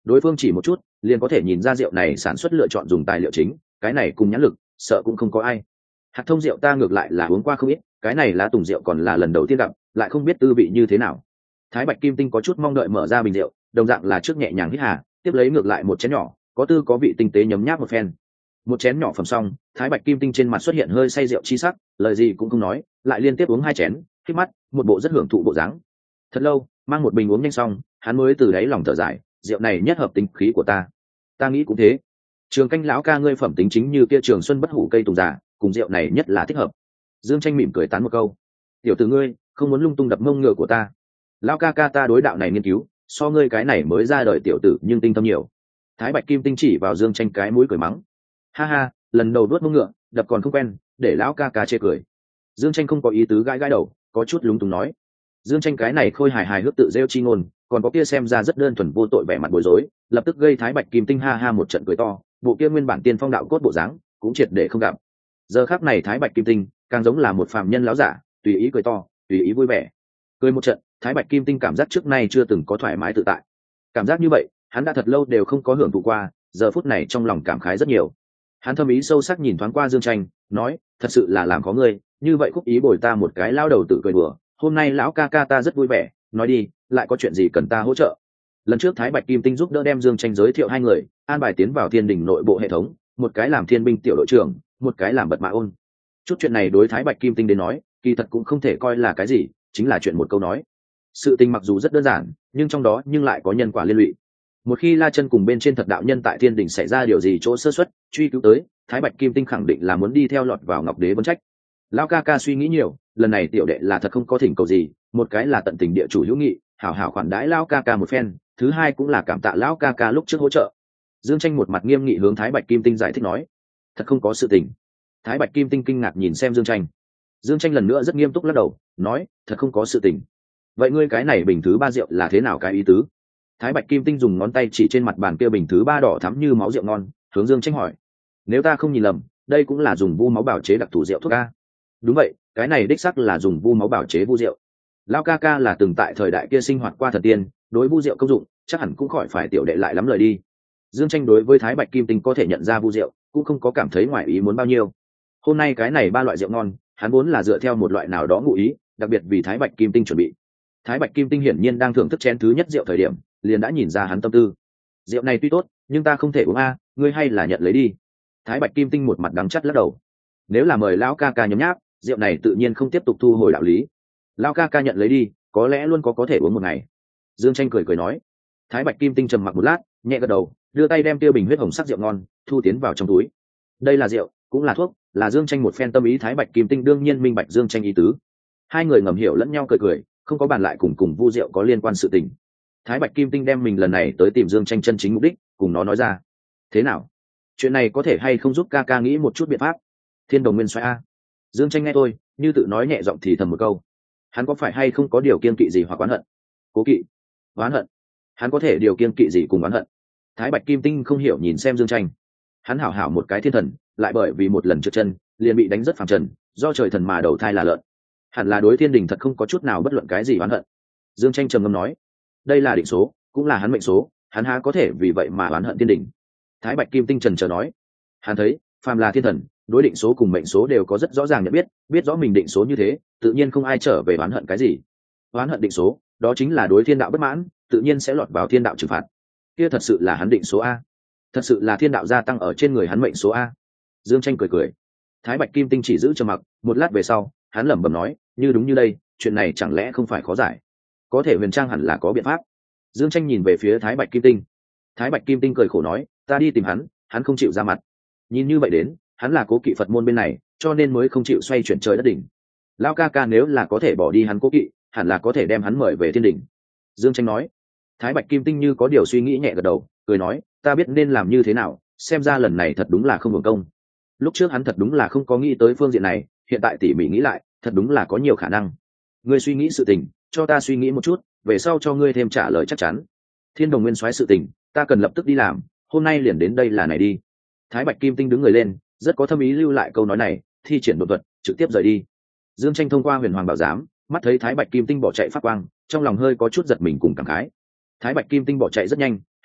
Speaker 1: đối phương chỉ một chút liền có thể nhìn ra rượu này sản xuất lựa chọn dùng tài liệu chính, cái này cùng nhãn lực sợ cũng không có ai. Hạt thông rượu ta ngược lại là uống qua không ít, cái này lá tùng rượu còn là lần đầu tiên gặp, lại không biết tư vị như thế nào. Thái Bạch Kim Tinh có chút mong đợi mở ra bình rượu, đồng dạng là trước nhẹ nhàng hít hà, tiếp lấy ngược lại một chén nhỏ, có tư có vị tinh tế nhấm nháp một phen. Một chén nhỏ phẩm xong, Thái Bạch Kim Tinh trên mặt xuất hiện hơi say rượu chi sắc, lời gì cũng không nói, lại liên tiếp uống hai chén, khép mắt, một bộ rất hưởng thụ bộ dáng. Thật lâu, mang một bình uống nhanh xong, hắn mới từ đáy lòng thở dài, rượu này nhất hợp tính khí của ta. Ta nghĩ cũng thế. Trường Canh lão ca ngươi phẩm tính chính như kia trường xuân bất hủ cây tùng già, cùng rượu này nhất là thích hợp. Dương Tranh mỉm cười tán một câu. Tiểu tử ngươi, không muốn lung tung đập mông ngựa của ta. Lão ca ca ta đối đạo này nghiên cứu, so ngươi cái này mới ra đời tiểu tử nhưng tinh tâm nhiều. Thái Bạch Kim Tinh chỉ vào Dương Tranh cái mũi cười mắng. Ha ha, lần đầu đuốt mông ngựa, đập còn không quen, để lão ca ca chê cười. Dương Tranh không có ý tứ gãi gãi đầu, có chút lúng túng nói. Dương Tranh cái này khôi hài hài hước tự rêu chi ngôn, còn có kia xem ra rất đơn thuần vô tội vẻ mặt bối rối, lập tức gây Thái Bạch Kim Tinh ha ha một trận cười to, bộ kia nguyên bản tiên phong đạo cốt bộ dáng cũng triệt để không gặp. Giờ khắc này Thái Bạch Kim Tinh càng giống là một phàm nhân láo giả, tùy ý cười to, tùy ý vui vẻ. Cười một trận, Thái Bạch Kim Tinh cảm giác trước nay chưa từng có thoải mái tự tại. Cảm giác như vậy, hắn đã thật lâu đều không có hưởng thụ qua, giờ phút này trong lòng cảm khái rất nhiều. Hắn thâm ý sâu sắc nhìn thoáng qua Dương Tranh, nói, thật sự là làm khó ngươi, như vậy khúc ý bồi ta một cái lao đầu tự cười đùa, hôm nay lão ca ca ta rất vui vẻ, nói đi, lại có chuyện gì cần ta hỗ trợ. Lần trước Thái Bạch Kim Tinh giúp đỡ đem Dương Tranh giới thiệu hai người, an bài tiến vào thiên đình nội bộ hệ thống, một cái làm thiên binh tiểu đội trưởng, một cái làm bật mã ôn. Chút chuyện này đối Thái Bạch Kim Tinh đến nói, kỳ thật cũng không thể coi là cái gì, chính là chuyện một câu nói. Sự tình mặc dù rất đơn giản, nhưng trong đó nhưng lại có nhân quả liên lụy. Một khi La Chân cùng bên trên thật đạo nhân tại thiên đình xảy ra điều gì chỗ sơ suất, truy cứu tới, Thái Bạch Kim Tinh khẳng định là muốn đi theo lọt vào Ngọc Đế vấn trách. Lão ca ca suy nghĩ nhiều, lần này tiểu đệ là thật không có thỉnh cầu gì, một cái là tận tình địa chủ hữu nghị, hảo hảo khoản đãi lão ca ca một phen, thứ hai cũng là cảm tạ lão ca ca lúc trước hỗ trợ. Dương Tranh một mặt nghiêm nghị hướng Thái Bạch Kim Tinh giải thích nói, thật không có sự tình. Thái Bạch Kim Tinh kinh ngạc nhìn xem Dương Tranh. Dương Tranh lần nữa rất nghiêm túc lắc đầu, nói, thật không có sự tình. Vậy ngươi cái này bình thứ ba rượu là thế nào cái ý tứ? Thái Bạch Kim Tinh dùng ngón tay chỉ trên mặt bàn kia bình thứ ba đỏ thắm như máu rượu ngon, hướng Dương Tranh hỏi, nếu ta không nhìn lầm, đây cũng là dùng vu máu bảo chế đặc thù rượu thuốc a? Đúng vậy, cái này đích xác là dùng vu máu bảo chế vu rượu. Lão ca ca là từng tại thời đại kia sinh hoạt qua thần tiên, đối vu rượu công dụng chắc hẳn cũng khỏi phải tiểu đệ lại lắm lời đi. Dương Tranh đối với Thái Bạch Kim Tinh có thể nhận ra vu rượu, cũng không có cảm thấy ngoài ý muốn bao nhiêu. Hôm nay cái này ba loại rượu ngon, hắn vốn là dựa theo một loại nào đó ngụ ý, đặc biệt vì Thái Bạch Kim Tinh chuẩn bị. Thái Bạch Kim Tinh hiển nhiên đang thưởng thức chén thứ nhất rượu thời điểm, liền đã nhìn ra hắn tâm tư. Rượu này tuy tốt, nhưng ta không thể uống a, ngươi hay là nhận lấy đi. Thái Bạch Kim Tinh một mặt đắng chắt lắc đầu. Nếu là mời lão ca ca nhấm nháp, rượu này tự nhiên không tiếp tục thu hồi đạo lý. Lão ca ca nhận lấy đi, có lẽ luôn có có thể uống một ngày. Dương Tranh cười cười nói. Thái Bạch Kim Tinh trầm mặc một lát, nhẹ gật đầu, đưa tay đem tiêu bình huyết hồng sắc rượu ngon thu tiến vào trong túi. Đây là rượu, cũng là thuốc, là Dương Tranh một phen tâm ý. Thái Bạch Kim Tinh đương nhiên minh bạch Dương Tranh ý tứ. Hai người ngầm hiểu lẫn nhau cười cười, không có bàn lại cùng cùng vu rượu có liên quan sự tình. Thái Bạch Kim Tinh đem mình lần này tới tìm Dương Tranh chân chính mục đích, cùng nó nói ra. Thế nào? Chuyện này có thể hay không giúp ca ca nghĩ một chút biện pháp? Thiên Đồng Nguyên Soái a. Dương Tranh nghe tôi, như tự nói nhẹ giọng thì thầm một câu. Hắn có phải hay không có điều kiêng kỵ gì hoặc oán hận? Cố kỵ? Oán hận? Hắn có thể điều kiêng kỵ gì cùng oán hận? Thái Bạch Kim Tinh không hiểu nhìn xem Dương Tranh. Hắn hảo hảo một cái thiên thần, lại bởi vì một lần trượt chân, liền bị đánh rất phàm trần, do trời thần mà đầu thai là lợn. Hẳn là đối thiên đình thật không có chút nào bất luận cái gì oán hận. Dương Tranh trầm ngâm nói, đây là định số, cũng là hắn mệnh số, hắn há có thể vì vậy mà oán hận thiên đình. Thái Bạch Kim Tinh trần chờ nói, hắn thấy phàm là thiên thần, đối định số cùng mệnh số đều có rất rõ ràng nhận biết, biết rõ mình định số như thế, tự nhiên không ai trở về oán hận cái gì. Oán hận định số, đó chính là đối thiên đạo bất mãn, tự nhiên sẽ lọt vào thiên đạo trừng phạt. Kia thật sự là hắn định số a, thật sự là thiên đạo gia tăng ở trên người hắn mệnh số a. Dương Tranh cười cười. Thái Bạch Kim Tinh chỉ giữ trầm mặc, một lát về sau, hắn lẩm bẩm nói, như đúng như đây, chuyện này chẳng lẽ không phải khó giải? Có thể Huyền Trang hẳn là có biện pháp. Dương Tranh nhìn về phía Thái Bạch Kim Tinh. Thái Bạch Kim Tinh cười khổ nói, ta đi tìm hắn, hắn không chịu ra mặt. Nhìn như vậy đến, hắn là cố kỵ Phật môn bên này, cho nên mới không chịu xoay chuyển trời đất đỉnh. Lão ca ca nếu là có thể bỏ đi hắn cố kỵ, hẳn là có thể đem hắn mời về thiên đỉnh. Dương Tranh nói. Thái Bạch Kim Tinh như có điều suy nghĩ nhẹ gật đầu, cười nói, ta biết nên làm như thế nào, xem ra lần này thật đúng là không hưởng công. Lúc trước hắn thật đúng là không có nghĩ tới phương diện này, hiện tại tỉ mỉ nghĩ lại, thật đúng là có nhiều khả năng. Ngươi suy nghĩ sự tình, cho ta suy nghĩ một chút, về sau cho ngươi thêm trả lời chắc chắn. Thiên Đồng Nguyên Soái sự tình, ta cần lập tức đi làm, hôm nay liền đến đây là này đi. Thái Bạch Kim Tinh đứng người lên, rất có thâm ý lưu lại câu nói này, thi triển đột thuật, trực tiếp rời đi. Dương Tranh thông qua Huyền Hoàng Bảo Giám, mắt thấy Thái Bạch Kim Tinh bỏ chạy phát quang, trong lòng hơi có chút giật mình cùng cảm khái. Thái Bạch Kim Tinh bỏ chạy rất nhanh,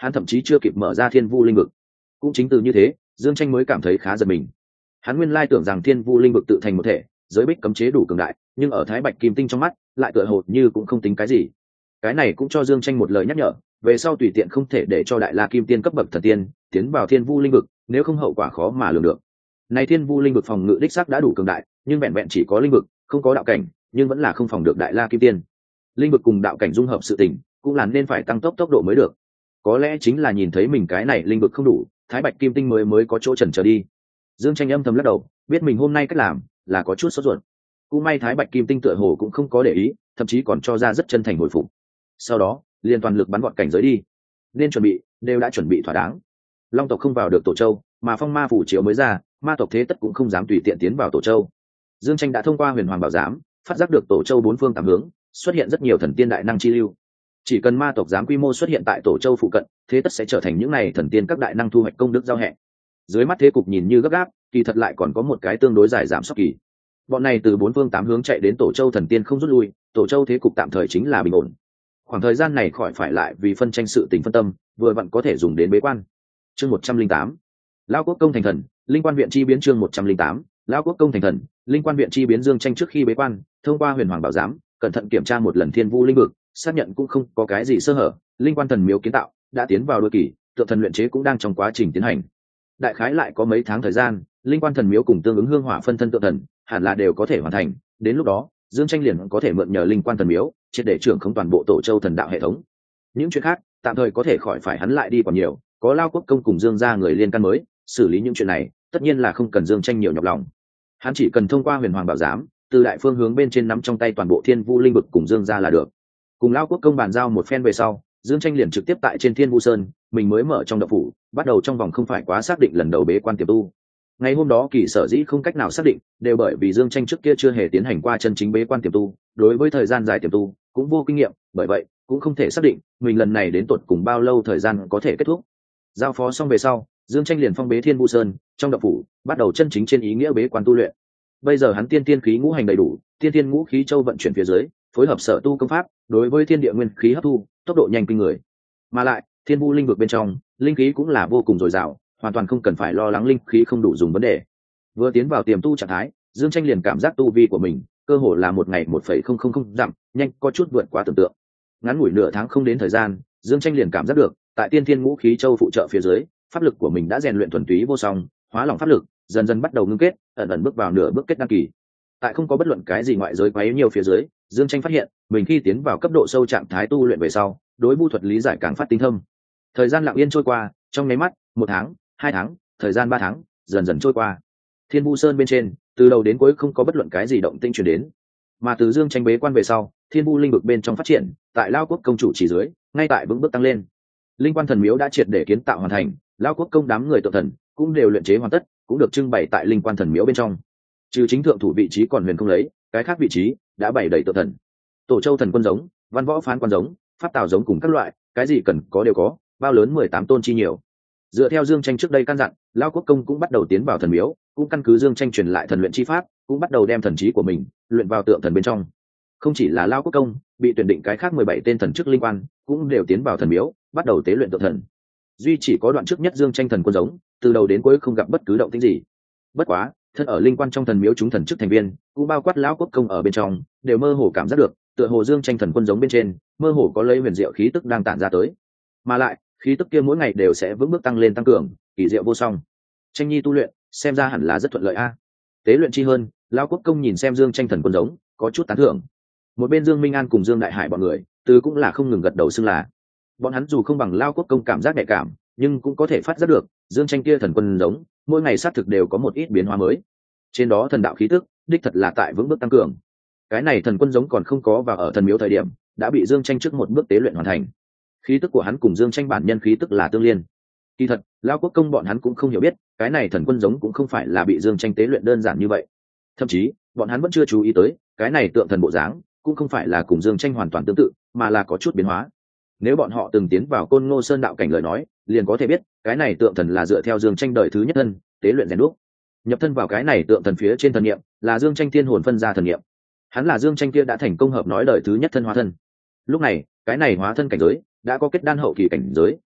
Speaker 1: hắn thậm chí chưa kịp mở ra thiên vu linh vực. Cũng chính từ như thế, Dương Tranh mới cảm thấy khá giật mình. Hắn nguyên lai tưởng rằng thiên vu linh vực tự thành một thể, giới bích cấm chế đủ cường đại, nhưng ở Thái Bạch Kim Tinh trong mắt lại tựa hồ như cũng không tính cái gì. Cái này cũng cho Dương Tranh một lời nhắc nhở, về sau tùy tiện không thể để cho đại la kim tiên cấp bậc thần tiên tiến vào thiên vu linh vực, nếu không hậu quả khó mà lường được. Này thiên vu linh vực phòng ngự đích xác đã đủ cường đại, nhưng vẹn vẹn chỉ có linh vực, không có đạo cảnh, nhưng vẫn là không phòng được đại la kim tiên. Linh vực cùng đạo cảnh dung hợp sự tình, cũng là nên phải tăng tốc tốc độ mới được. Có lẽ chính là nhìn thấy mình cái này linh vực không đủ, Thái Bạch Kim Tinh mới mới có chỗ chần chờ đi. Dương Tranh âm thầm lắc đầu, biết mình hôm nay cách làm là có chút sốt ruột. Cũng may Thái Bạch Kim Tinh tựa hồ cũng không có để ý, thậm chí còn cho ra rất chân thành hồi phục. Sau đó, liền toàn lực bắn gọn cảnh giới đi. Nên chuẩn bị, đều đã chuẩn bị thỏa đáng. Long tộc không vào được Tổ Châu, mà phong ma phủ chiếu mới ra, ma tộc thế tất cũng không dám tùy tiện tiến vào Tổ Châu. Dương Tranh đã thông qua Huyền Hoàng Bảo Giám, phát giác được Tổ Châu bốn phương tám hướng xuất hiện rất nhiều thần tiên đại năng chi lưu. Chỉ cần ma tộc dám quy mô xuất hiện tại Tổ Châu phụ cận, thế tất sẽ trở thành những này thần tiên các đại năng thu hoạch công đức giao hẹn. Dưới mắt thế cục nhìn như gấp gáp, kỳ thật lại còn có một cái tương đối dài giảm sốc kỳ. Bọn này từ bốn phương tám hướng chạy đến Tổ Châu thần tiên không rút lui, Tổ Châu thế cục tạm thời chính là bình ổn. Khoảng thời gian này khỏi phải lại vì phân tranh sự tình phân tâm, vừa vặn có thể dùng đến bế quan. Chương một trăm linh tám, Lão Quốc công thành thần, Linh Quan viện chi biến. Chương một trăm linh tám, Lão Quốc công thành thần, Linh Quan viện chi biến. Dương Tranh trước khi bế quan, thông qua Huyền Hoàng Bảo Giám, cẩn thận kiểm tra một lần thiên vu linh vực, xác nhận cũng không có cái gì sơ hở. Linh Quan thần miếu kiến tạo đã tiến vào đôi kỳ, tượng thần luyện chế cũng đang trong quá trình tiến hành. Đại khái lại có mấy tháng thời gian, Linh Quan thần miếu cùng tương ứng hương hỏa phân thân tượng thần hẳn là đều có thể hoàn thành. Đến lúc đó, Dương Tranh liền có thể mượn nhờ Linh Quan thần miếu triệt để trưởng không toàn bộ Tổ Châu thần đạo hệ thống. Những chuyện khác tạm thời có thể khỏi phải hắn lại đi còn nhiều, có Lao Quốc công cùng Dương gia người liên can mới xử lý những chuyện này, tất nhiên là không cần Dương Tranh nhiều nhọc lòng. Hắn chỉ cần thông qua Huyền Hoàng Bảo Giám, từ đại phương hướng bên trên nắm trong tay toàn bộ thiên vu linh vực cùng Dương gia là được. Cùng Lao Quốc công bàn giao một phen về sau, Dương Tranh liền trực tiếp tại trên Thiên Vu Sơn, mình mới mở trong động phủ, bắt đầu trong vòng không phải quá xác định lần đầu bế quan tiềm tu. Ngày hôm đó kỳ sở dĩ không cách nào xác định, đều bởi vì Dương Tranh trước kia chưa hề tiến hành qua chân chính bế quan tiềm tu, đối với thời gian dài tiềm tu cũng vô kinh nghiệm, bởi vậy cũng không thể xác định mình lần này đến tột cùng bao lâu thời gian có thể kết thúc. Giao phó xong về sau, Dương Tranh liền phong bế Thiên Vu Sơn, trong động phủ bắt đầu chân chính trên ý nghĩa bế quan tu luyện. Bây giờ hắn tiên tiên khí ngũ hành đầy đủ, tiên tiên ngũ khí châu vận chuyển phía dưới, phối hợp sở tu công pháp, đối với thiên địa nguyên khí hấp thu tốc độ nhanh kinh người. Mà lại thiên vu linh vực bên trong linh khí cũng là vô cùng dồi dào, hoàn toàn không cần phải lo lắng linh khí không đủ dùng vấn đề. Vừa tiến vào tiềm tu trạng thái, Dương Tranh liền cảm giác tu vi của mình cơ hồ là một ngày một phẩy không không không dặm, nhanh có chút vượt quá tưởng tượng. Ngắn ngủi nửa tháng không đến thời gian, Dương Tranh liền cảm giác được tại tiên thiên ngũ khí châu phụ trợ phía dưới, pháp lực của mình đã rèn luyện thuần túy vô song, hóa lỏng pháp lực dần dần bắt đầu ngưng kết, ẩn ẩn bước vào nửa bước kết đăng kỳ. Tại không có bất luận cái gì ngoại giới quấy nhiều phía dưới, Dương Tranh phát hiện mình khi tiến vào cấp độ sâu trạng thái tu luyện về sau, đối vu thuật lý giải càng phát tinh thâm. Thời gian lặng yên trôi qua, trong nháy mắt, một tháng, hai tháng, thời gian ba tháng dần dần trôi qua. Thiên Vu Sơn bên trên, từ đầu đến cuối không có bất luận cái gì động tĩnh truyền đến. Mà từ Dương Tranh bế quan về sau, Thiên Vu linh vực bên trong phát triển, tại Lao Quốc công chủ chỉ dưới, ngay tại vững bước tăng lên. Linh Quan thần miếu đã triệt để kiến tạo hoàn thành, Lao Quốc công đám người tự thần cũng đều luyện chế hoàn tất, cũng được trưng bày tại Linh Quan thần miếu bên trong. Trừ chính thượng thủ vị trí còn huyền không lấy, cái khác vị trí đã bày đầy tự thần. Tổ Châu thần quân giống, văn võ phán quan giống, pháp tào giống cùng các loại, cái gì cần có đều có, bao lớn mười tám tôn chi nhiều. Dựa theo Dương Tranh trước đây căn dặn, Lao Quốc công cũng bắt đầu tiến vào thần miếu, cũng căn cứ Dương Tranh truyền lại thần luyện chi pháp, cũng bắt đầu đem thần trí của mình luyện vào tượng thần bên trong. Không chỉ là Lao Quốc công, bị tuyển định cái khác mười bảy tên thần chức linh quan cũng đều tiến vào thần miếu, bắt đầu tế luyện tượng thần. Duy chỉ có đoạn trước nhất Dương Tranh thần quân giống, từ đầu đến cuối không gặp bất cứ động tĩnh gì. Bất quá, thân ở linh quan trong thần miếu chúng thần chức thành viên, cũng bao quát Lão Quốc công ở bên trong, đều mơ hồ cảm giác được, tựa hồ Dương Tranh thần quân giống bên trên, mơ hồ có lấy huyền diệu khí tức đang tản ra tới. Mà lại, khí tức kia mỗi ngày đều sẽ vững bước tăng lên tăng cường, kỳ diệu vô song. Tranh nhi tu luyện, xem ra hẳn là rất thuận lợi a. Tế luyện chi hơn, Lão Quốc công nhìn xem Dương Tranh thần quân giống, có chút tán thưởng. Một bên Dương Minh An cùng Dương Đại Hải bọn người, từ cũng là không ngừng gật đầu xưng là. Bọn hắn dù không bằng Lão Quốc công cảm giác nhạy cảm, nhưng cũng có thể phát giác được, Dương Tranh kia thần quân giống, mỗi ngày sát thực đều có một ít biến hóa mới. Trên đó thần đạo khí tức, đích thật là tại vững bước tăng cường. Cái này thần quân giống còn không có vào ở thần miếu thời điểm, đã bị Dương Tranh trước một bước tế luyện hoàn thành. Khí tức của hắn cùng Dương Tranh bản nhân khí tức là tương liên. Kỳ thật, Lão Quốc công bọn hắn cũng không hiểu biết, cái này thần quân giống cũng không phải là bị Dương Tranh tế luyện đơn giản như vậy. Thậm chí, bọn hắn vẫn chưa chú ý tới, cái này tượng thần bộ dáng cũng không phải là cùng Dương Tranh hoàn toàn tương tự, mà là có chút biến hóa. Nếu bọn họ từng tiến vào Côn Ngô Sơn đạo cảnh lời nói, liền có thể biết, cái này tượng thần là dựa theo Dương Tranh đời thứ nhất thân tế luyện rèn đúc. Nhập thân vào cái này tượng thần phía trên thần niệm, là Dương Tranh thiên hồn phân ra thần niệm. Hắn là Dương Tranh kia đã thành công hợp nói đời thứ nhất thân hóa thân. Lúc này, cái này hóa thân cảnh giới đã có kết đan hậu kỳ cảnh giới,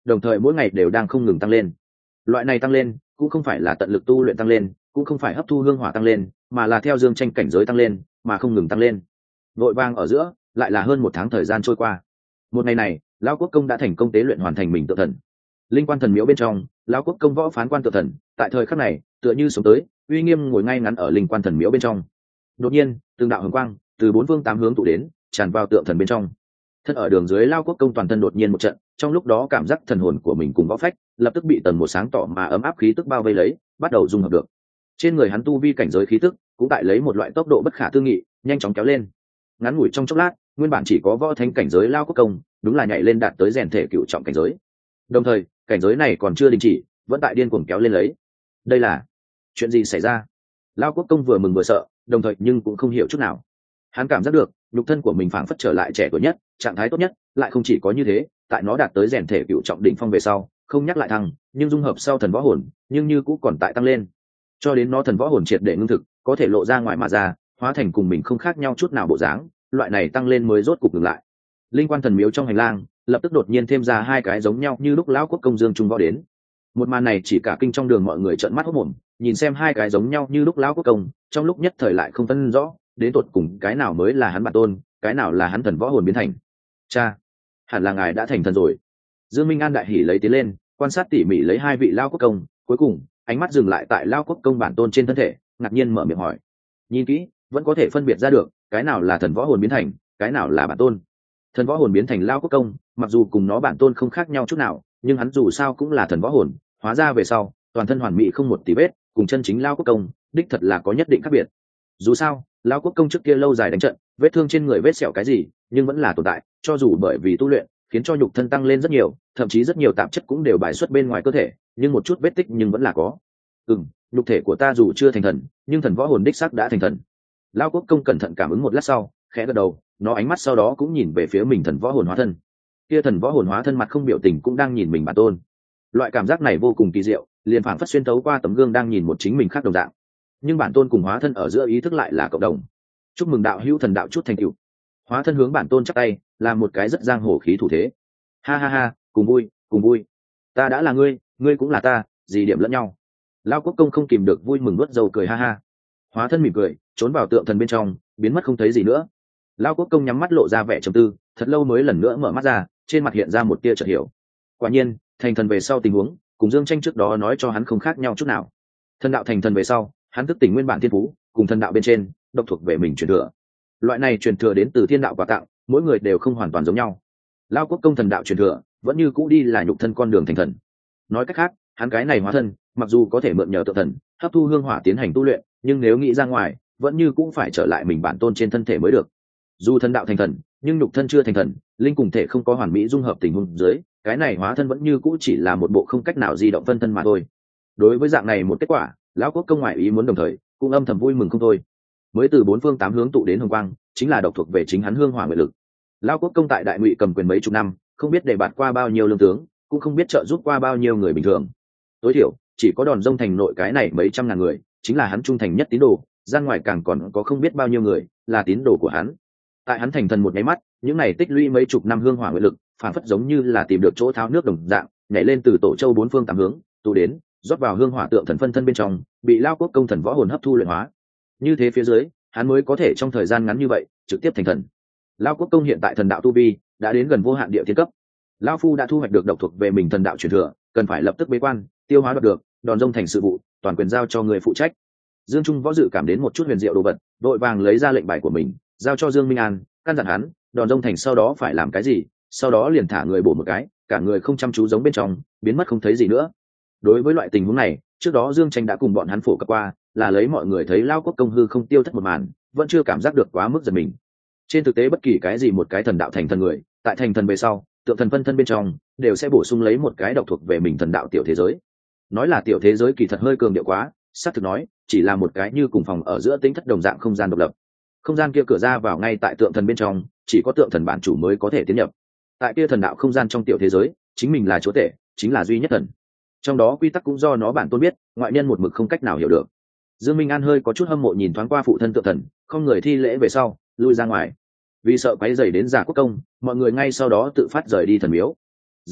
Speaker 1: đồng thời mỗi ngày đều đang không ngừng tăng lên. Loại này tăng lên cũng không phải là tận lực tu luyện tăng lên, cũng không phải hấp thu hương hỏa tăng lên, mà là theo dương tranh cảnh giới tăng lên mà không ngừng tăng lên. Vội vàng ở giữa lại là hơn một tháng thời gian trôi qua. Một ngày này, lão quốc công đã thành công tế luyện hoàn thành mình tự thần. Linh quan thần miếu bên trong, lão quốc công võ phán quan tự thần tại thời khắc này tựa như sống tới, uy nghiêm ngồi ngay ngắn ở linh quan thần miếu bên trong. Đột nhiên từng đạo hồng quang từ bốn phương tám hướng tụ đến, tràn vào tượng thần bên trong. Thân ở đường dưới lão quốc công toàn thân đột nhiên một trận, trong lúc đó cảm giác thần hồn của mình cùng võ phách lập tức bị tầng một sáng tỏ mà ấm áp khí tức bao vây lấy, bắt đầu dung hợp được. Trên người hắn tu vi cảnh giới khí tức cũng tại lấy một loại tốc độ bất khả tư nghị nhanh chóng kéo lên. Ngắn ngủi trong chốc lát, nguyên bản chỉ có võ thánh cảnh giới lão quốc công đúng là nhảy lên đạt tới rèn thể cựu trọng cảnh giới. Đồng thời cảnh giới này còn chưa đình chỉ, vẫn tại điên cuồng kéo lên lấy. Đây là chuyện gì xảy ra? Lão quốc công vừa mừng vừa sợ, đồng thời nhưng cũng không hiểu chút nào. Hắn cảm giác được nhục thân của mình phảng phất trở lại trẻ tuổi nhất, trạng thái tốt nhất, lại không chỉ có như thế, tại nó đạt tới rèn thể cựu trọng đỉnh phong về sau, không nhắc lại thăng, nhưng dung hợp sau thần võ hồn, nhưng như cũng còn tại tăng lên. Cho đến nó thần võ hồn triệt để ngưng thực, có thể lộ ra ngoài mà ra, hóa thành cùng mình không khác nhau chút nào bộ dáng, loại này tăng lên mới rốt cục dừng lại. Linh quan thần miếu trong hành lang, lập tức đột nhiên thêm ra hai cái giống nhau như lúc lão quốc công dương trung võ đến. Một màn này chỉ cả kinh trong đường mọi người trợn mắt hốt mồm, nhìn xem hai cái giống nhau như lúc lão quốc công, trong lúc nhất thời lại không phân rõ, đến tột cùng cái nào mới là hắn bản tôn, cái nào là hắn thần võ hồn biến thành. Cha, hẳn là ngài đã thành thần rồi. Dương Minh An đại hỉ lấy tiến lên, quan sát tỉ mỉ lấy hai vị lão quốc công, cuối cùng ánh mắt dừng lại tại lão quốc công bản tôn trên thân thể, ngạc nhiên mở miệng hỏi. Nhìn kỹ, vẫn có thể phân biệt ra được, cái nào là thần võ hồn biến thành, cái nào là bản tôn. Thần võ hồn biến thành lão quốc công, mặc dù cùng nó bản tôn không khác nhau chút nào, nhưng hắn dù sao cũng là thần võ hồn, hóa ra về sau, toàn thân hoàn mỹ không một tì vết, cùng chân chính lão quốc công, đích thật là có nhất định khác biệt. Dù sao, lão quốc công trước kia lâu dài đánh trận, vết thương trên người vết sẹo cái gì, nhưng vẫn là tồn tại, cho dù bởi vì tu luyện, khiến cho nhục thân tăng lên rất nhiều, thậm chí rất nhiều tạp chất cũng đều bài xuất bên ngoài cơ thể, nhưng một chút vết tích nhưng vẫn là có. Ừm, nhục thể của ta dù chưa thành thần, nhưng thần võ hồn đích xác đã thành thần. Lão quốc công cẩn thận cảm ứng một lát sau, khẽ gật đầu, nó ánh mắt sau đó cũng nhìn về phía mình thần võ hồn hóa thân. Kia thần võ hồn hóa thân mặt không biểu tình cũng đang nhìn mình bản tôn. Loại cảm giác này vô cùng kỳ diệu, liền phảng phất xuyên thấu qua tấm gương đang nhìn một chính mình khác đồng dạng. Nhưng bản tôn cùng hóa thân ở giữa ý thức lại là cộng đồng. Chúc mừng đạo hữu thần đạo chút thành tựu. Hóa thân hướng bản tôn chắp tay, làm một cái rất giang hồ khí thủ thế. Ha ha ha, cùng vui, cùng vui. Ta đã là ngươi, ngươi cũng là ta, gì điểm lẫn nhau. Lão quốc công không kìm được vui mừng nuốt dầu cười ha ha. Hóa thân mỉm cười, trốn vào tượng thần bên trong, biến mất không thấy gì nữa. Lão quốc công nhắm mắt lộ ra vẻ trầm tư, thật lâu mới lần nữa mở mắt ra, trên mặt hiện ra một tia chợt hiểu. Quả nhiên, thành thần về sau tình huống, cùng Dương Tranh trước đó nói cho hắn không khác nhau chút nào. Thần đạo thành thần về sau, hắn thức tỉnh nguyên bản thiên phú, cùng thần đạo bên trên, độc thuộc về mình truyền thừa. Loại này truyền thừa đến từ thiên đạo quà tặng, mỗi người đều không hoàn toàn giống nhau. Lão quốc công thần đạo truyền thừa, vẫn như cũ đi là nhục thân con đường thành thần. Nói cách khác, hắn cái này hóa thân, mặc dù có thể mượn nhờ tự thần, hấp thu hương hỏa tiến hành tu luyện, nhưng nếu nghĩ ra ngoài, vẫn như cũng phải trở lại mình bản tôn trên thân thể mới được. Dù thần đạo thành thần, nhưng nhục thân chưa thành thần, linh cùng thể không có hoàn mỹ dung hợp tình huống dưới, cái này hóa thân vẫn như cũ chỉ là một bộ không cách nào di động phân thân mà thôi. Đối với dạng này một kết quả, lão quốc công ngoại ý muốn đồng thời cũng âm thầm vui mừng không thôi. Mới từ bốn phương tám hướng tụ đến hồng quang, chính là độc thuộc về chính hắn hương hỏa nguyện lực. Lão quốc công tại đại ngụy cầm quyền mấy chục năm, không biết đề bạt qua bao nhiêu lương tướng, cũng không biết trợ giúp qua bao nhiêu người bình thường. Tối thiểu chỉ có đòn rông thành nội cái này mấy trăm ngàn người, chính là hắn trung thành nhất tín đồ, gian ngoài càng còn có không biết bao nhiêu người là tín đồ của hắn. Tại hắn thành thần một nháy mắt, những này tích lũy mấy chục năm hương hỏa nguyện lực, phản phất giống như là tìm được chỗ tháo nước đồng dạng, nhảy lên từ tổ châu bốn phương tám hướng, tụ đến, rót vào hương hỏa tượng thần phân thân bên trong, bị Lão quốc công thần võ hồn hấp thu luyện hóa. Như thế phía dưới, hắn mới có thể trong thời gian ngắn như vậy trực tiếp thành thần. Lão quốc công hiện tại thần đạo tu vi đã đến gần vô hạn địa thiên cấp. Lão phu đã thu hoạch được độc thuộc về mình thần đạo truyền thừa, cần phải lập tức bế quan, tiêu hóa được, đòn rông thành sự vụ, toàn quyền giao cho người phụ trách. Dương Trung võ dự cảm đến một chút huyền diệu đồ vật, vội vàng lấy ra lệnh bài của mình, giao cho Dương Minh An, căn dặn hắn, đòn rông thành sau đó phải làm cái gì, sau đó liền thả người bổ một cái, cả người không chăm chú giống bên trong, biến mất không thấy gì nữa. Đối với loại tình huống này, trước đó Dương Tranh đã cùng bọn hắn phổ cập qua, là lấy mọi người thấy Lão quốc công hư không tiêu thất một màn, vẫn chưa cảm giác được quá mức giật mình. Trên thực tế bất kỳ cái gì một cái thần đạo thành thần người, tại thành thần về sau, tượng thần phân thân bên trong đều sẽ bổ sung lấy một cái độc thuộc về mình thần đạo tiểu thế giới. Nói là tiểu thế giới kỳ thật hơi cường điệu quá, xác thực nói chỉ là một cái như cùng phòng ở giữa tính thất đồng dạng không gian độc lập. Không gian kia cửa ra vào ngay tại tượng thần bên trong, chỉ có tượng thần bản chủ mới có thể tiến nhập. Tại kia thần đạo không gian trong tiểu thế giới, chính mình là chúa tể, chính là duy nhất thần. Trong đó quy tắc cũng do nó bản tôn biết, ngoại nhân một mực không cách nào hiểu được. Dương Minh An hơi có chút hâm mộ nhìn thoáng qua phụ thân tượng thần, không người thi lễ về sau, lui ra ngoài. Vì sợ quấy rầy đến Giả Quốc công, mọi người ngay sau đó tự phát rời đi thần miếu. Dưới mắt,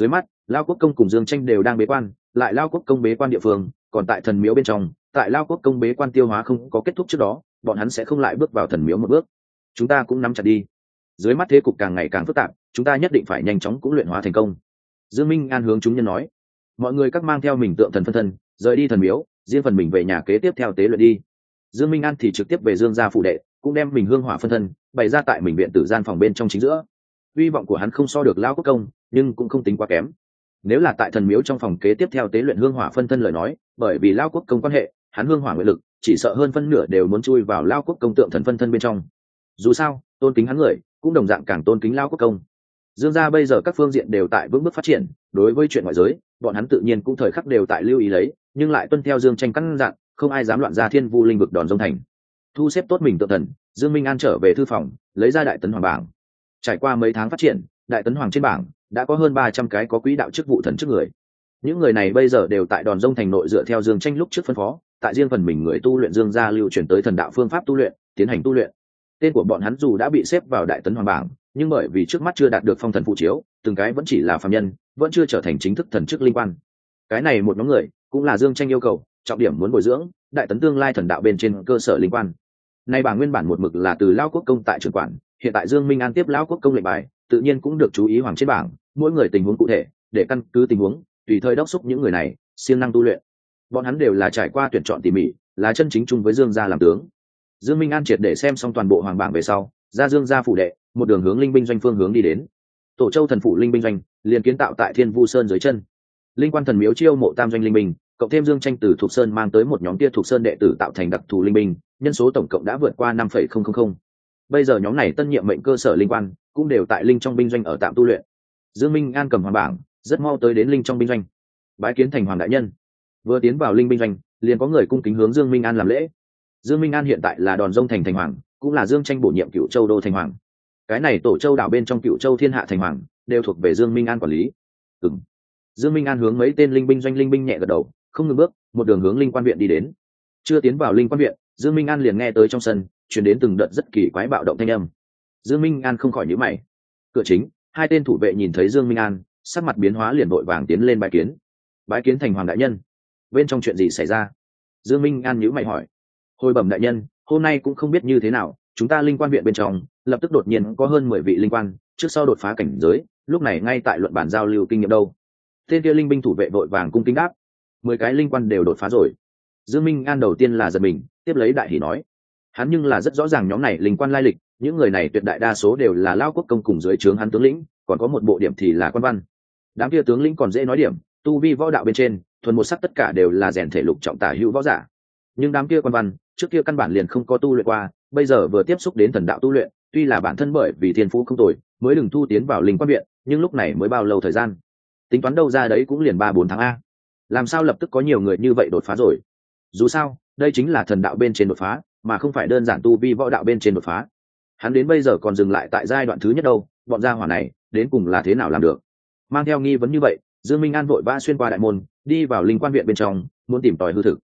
Speaker 1: Lao Quốc Công cùng Dương Tranh đều đang bế quan, lại Lao Quốc Công bế quan địa phương còn tại thần miếu bên trong, tại Lao Quốc Công bế quan tiêu hóa không có kết thúc trước đó, bọn hắn sẽ không lại bước vào thần miếu một bước. Chúng ta cũng nắm chặt đi. Dưới mắt thế cục càng ngày càng phức tạp, chúng ta nhất định phải nhanh chóng cũng luyện hóa thành công. Dương Minh An hướng chúng nhân nói, mọi người các mang theo mình tượng thần phân thân, rời đi thần miếu, riêng phần mình về nhà kế tiếp theo tế luyện đi. Dương Minh An thì trực tiếp về Dương gia phủ đệ, cũng đem mình hương hỏa phân thân bày ra tại mình viện tử gian phòng bên trong chính giữa. Hy vọng của hắn không so được Lao Quốc Công, nhưng cũng không tính quá kém. Nếu là tại thần miếu trong phòng kế tiếp theo tế luyện hương hỏa phân thân lời nói, bởi vì Lao Quốc Công quan hệ, hắn hương hỏa nguyện lực chỉ sợ hơn phân nửa đều muốn chui vào Lao Quốc Công tượng thần phân thân bên trong. Dù sao, tôn kính hắn người cũng đồng dạng càng tôn kính Lao Quốc Công. Dương gia bây giờ các phương diện đều tại vững bước phát triển, đối với chuyện ngoại giới, bọn hắn tự nhiên cũng thời khắc đều tại lưu ý lấy, nhưng lại tuân theo Dương Tranh căn dặn, không ai dám loạn ra Thiên Vu linh vực đòn dông thành. Thu xếp tốt mình tượng thần, Dương Minh An trở về thư phòng, lấy ra Đại Tấn Hoàng bảng. Trải qua mấy tháng phát triển, Đại Tấn Hoàng trên bảng đã có hơn ba trăm cái có quỹ đạo chức vụ thần chức người. Những người này bây giờ đều tại đòn dông thành nội dựa theo Dương Tranh lúc trước phân phó, tại riêng phần mình người tu luyện Dương gia lưu truyền tới thần đạo phương pháp tu luyện, tiến hành tu luyện. Tên của bọn hắn dù đã bị xếp vào Đại Tấn Hoàng bảng, nhưng bởi vì trước mắt chưa đạt được phong thần phụ chiếu, từng cái vẫn chỉ là phàm nhân, vẫn chưa trở thành chính thức thần chức linh quan. Cái này một nhóm người cũng là Dương Tranh yêu cầu, trọng điểm muốn bồi dưỡng Đại Tấn tương lai thần đạo bên trên cơ sở linh quan. Nay bảng nguyên bản một mực là từ Lao Quốc Công tại trưởng quản, hiện tại Dương Minh An tiếp Lao Quốc Công lệnh bài, tự nhiên cũng được chú ý hoàng trên bảng, mỗi người tình huống cụ thể, để căn cứ tình huống, tùy thời đốc thúc những người này siêng năng tu luyện. Bọn hắn đều là trải qua tuyển chọn tỉ mỉ, là chân chính chung với Dương gia làm tướng. Dương Minh An triệt để xem xong toàn bộ hoàng bảng về sau, ra Dương gia phủ đệ, một đường hướng linh binh doanh phương hướng đi đến. Tổ Châu thần phủ linh binh doanh liền kiến tạo tại Thiên Vu Sơn dưới chân. Linh quan thần miếu chiêu mộ tam doanh linh binh, cộng thêm Dương Tranh từ Thục Sơn mang tới một nhóm kia Thục Sơn đệ tử tạo thành đặc thù linh binh, nhân số tổng cộng đã vượt qua năm phẩy không không không. Bây giờ nhóm này tân nhiệm mệnh cơ sở linh quan cũng đều tại linh trong binh doanh ở tạm tu luyện. Dương Minh An cầm hoàng bảng, rất mau tới đến linh trong binh doanh, bái kiến thành hoàng đại nhân. Vừa tiến vào linh binh doanh, liền có người cung kính hướng Dương Minh An làm lễ. Dương Minh An hiện tại là đòn dông thành thành hoàng, cũng là Dương Tranh bổ nhiệm Cửu Châu đô thành hoàng. Cái này Tổ Châu đảo bên trong Cửu Châu thiên hạ thành hoàng đều thuộc về Dương Minh An quản lý. Ừm. Dương Minh An hướng mấy tên linh binh doanh linh binh nhẹ gật đầu, không ngừng bước, một đường hướng linh quan viện đi đến. Chưa tiến vào linh quan viện, Dương Minh An liền nghe tới trong sân truyền đến từng đợt rất kỳ quái bạo động thanh âm. Dương Minh An không khỏi nhíu mày. Cửa chính, hai tên thủ vệ nhìn thấy Dương Minh An, sắc mặt biến hóa liền vội vàng tiến lên bái kiến. Bái kiến thành hoàng đại nhân. Bên trong chuyện gì xảy ra? Dương Minh An nhíu mày hỏi. Hồi bẩm đại nhân, hôm nay cũng không biết như thế nào, chúng ta linh quan viện bên trong lập tức đột nhiên có hơn mười vị linh quan trước sau đột phá cảnh giới, lúc này ngay tại luận bản giao lưu kinh nghiệm đâu. Tên kia linh binh thủ vệ vội vàng cung kính đáp. Mười cái linh quan đều đột phá rồi. Dương Minh An đầu tiên là giật mình, tiếp lấy đại hỉ nói, hắn nhưng là rất rõ ràng nhóm này linh quan lai lịch, những người này tuyệt đại đa số đều là Lao Quốc Công cùng dưới trướng hắn tướng lĩnh, còn có một bộ điểm thì là quan văn. Đám kia tướng lĩnh còn dễ nói điểm, tu vi võ đạo bên trên thuần một sắc tất cả đều là rèn thể lục trọng tả hữu võ giả, nhưng đám kia quan văn trước kia căn bản liền không có tu luyện qua, bây giờ vừa tiếp xúc đến thần đạo tu luyện, tuy là bản thân bởi vì thiên phú không tồi mới đừng thu tiến vào linh quan viện, nhưng lúc này mới bao lâu thời gian, tính toán đâu ra đấy cũng liền ba bốn tháng a, làm sao lập tức có nhiều người như vậy đột phá rồi? Dù sao đây chính là thần đạo bên trên đột phá, mà không phải đơn giản tu vi võ đạo bên trên đột phá. Hắn đến bây giờ còn dừng lại tại giai đoạn thứ nhất đâu, bọn gia hỏa này đến cùng là thế nào làm được? Mang theo nghi vấn như vậy, Dương Minh An vội vã xuyên qua đại môn, đi vào linh quan viện bên trong, muốn tìm tòi hư thực.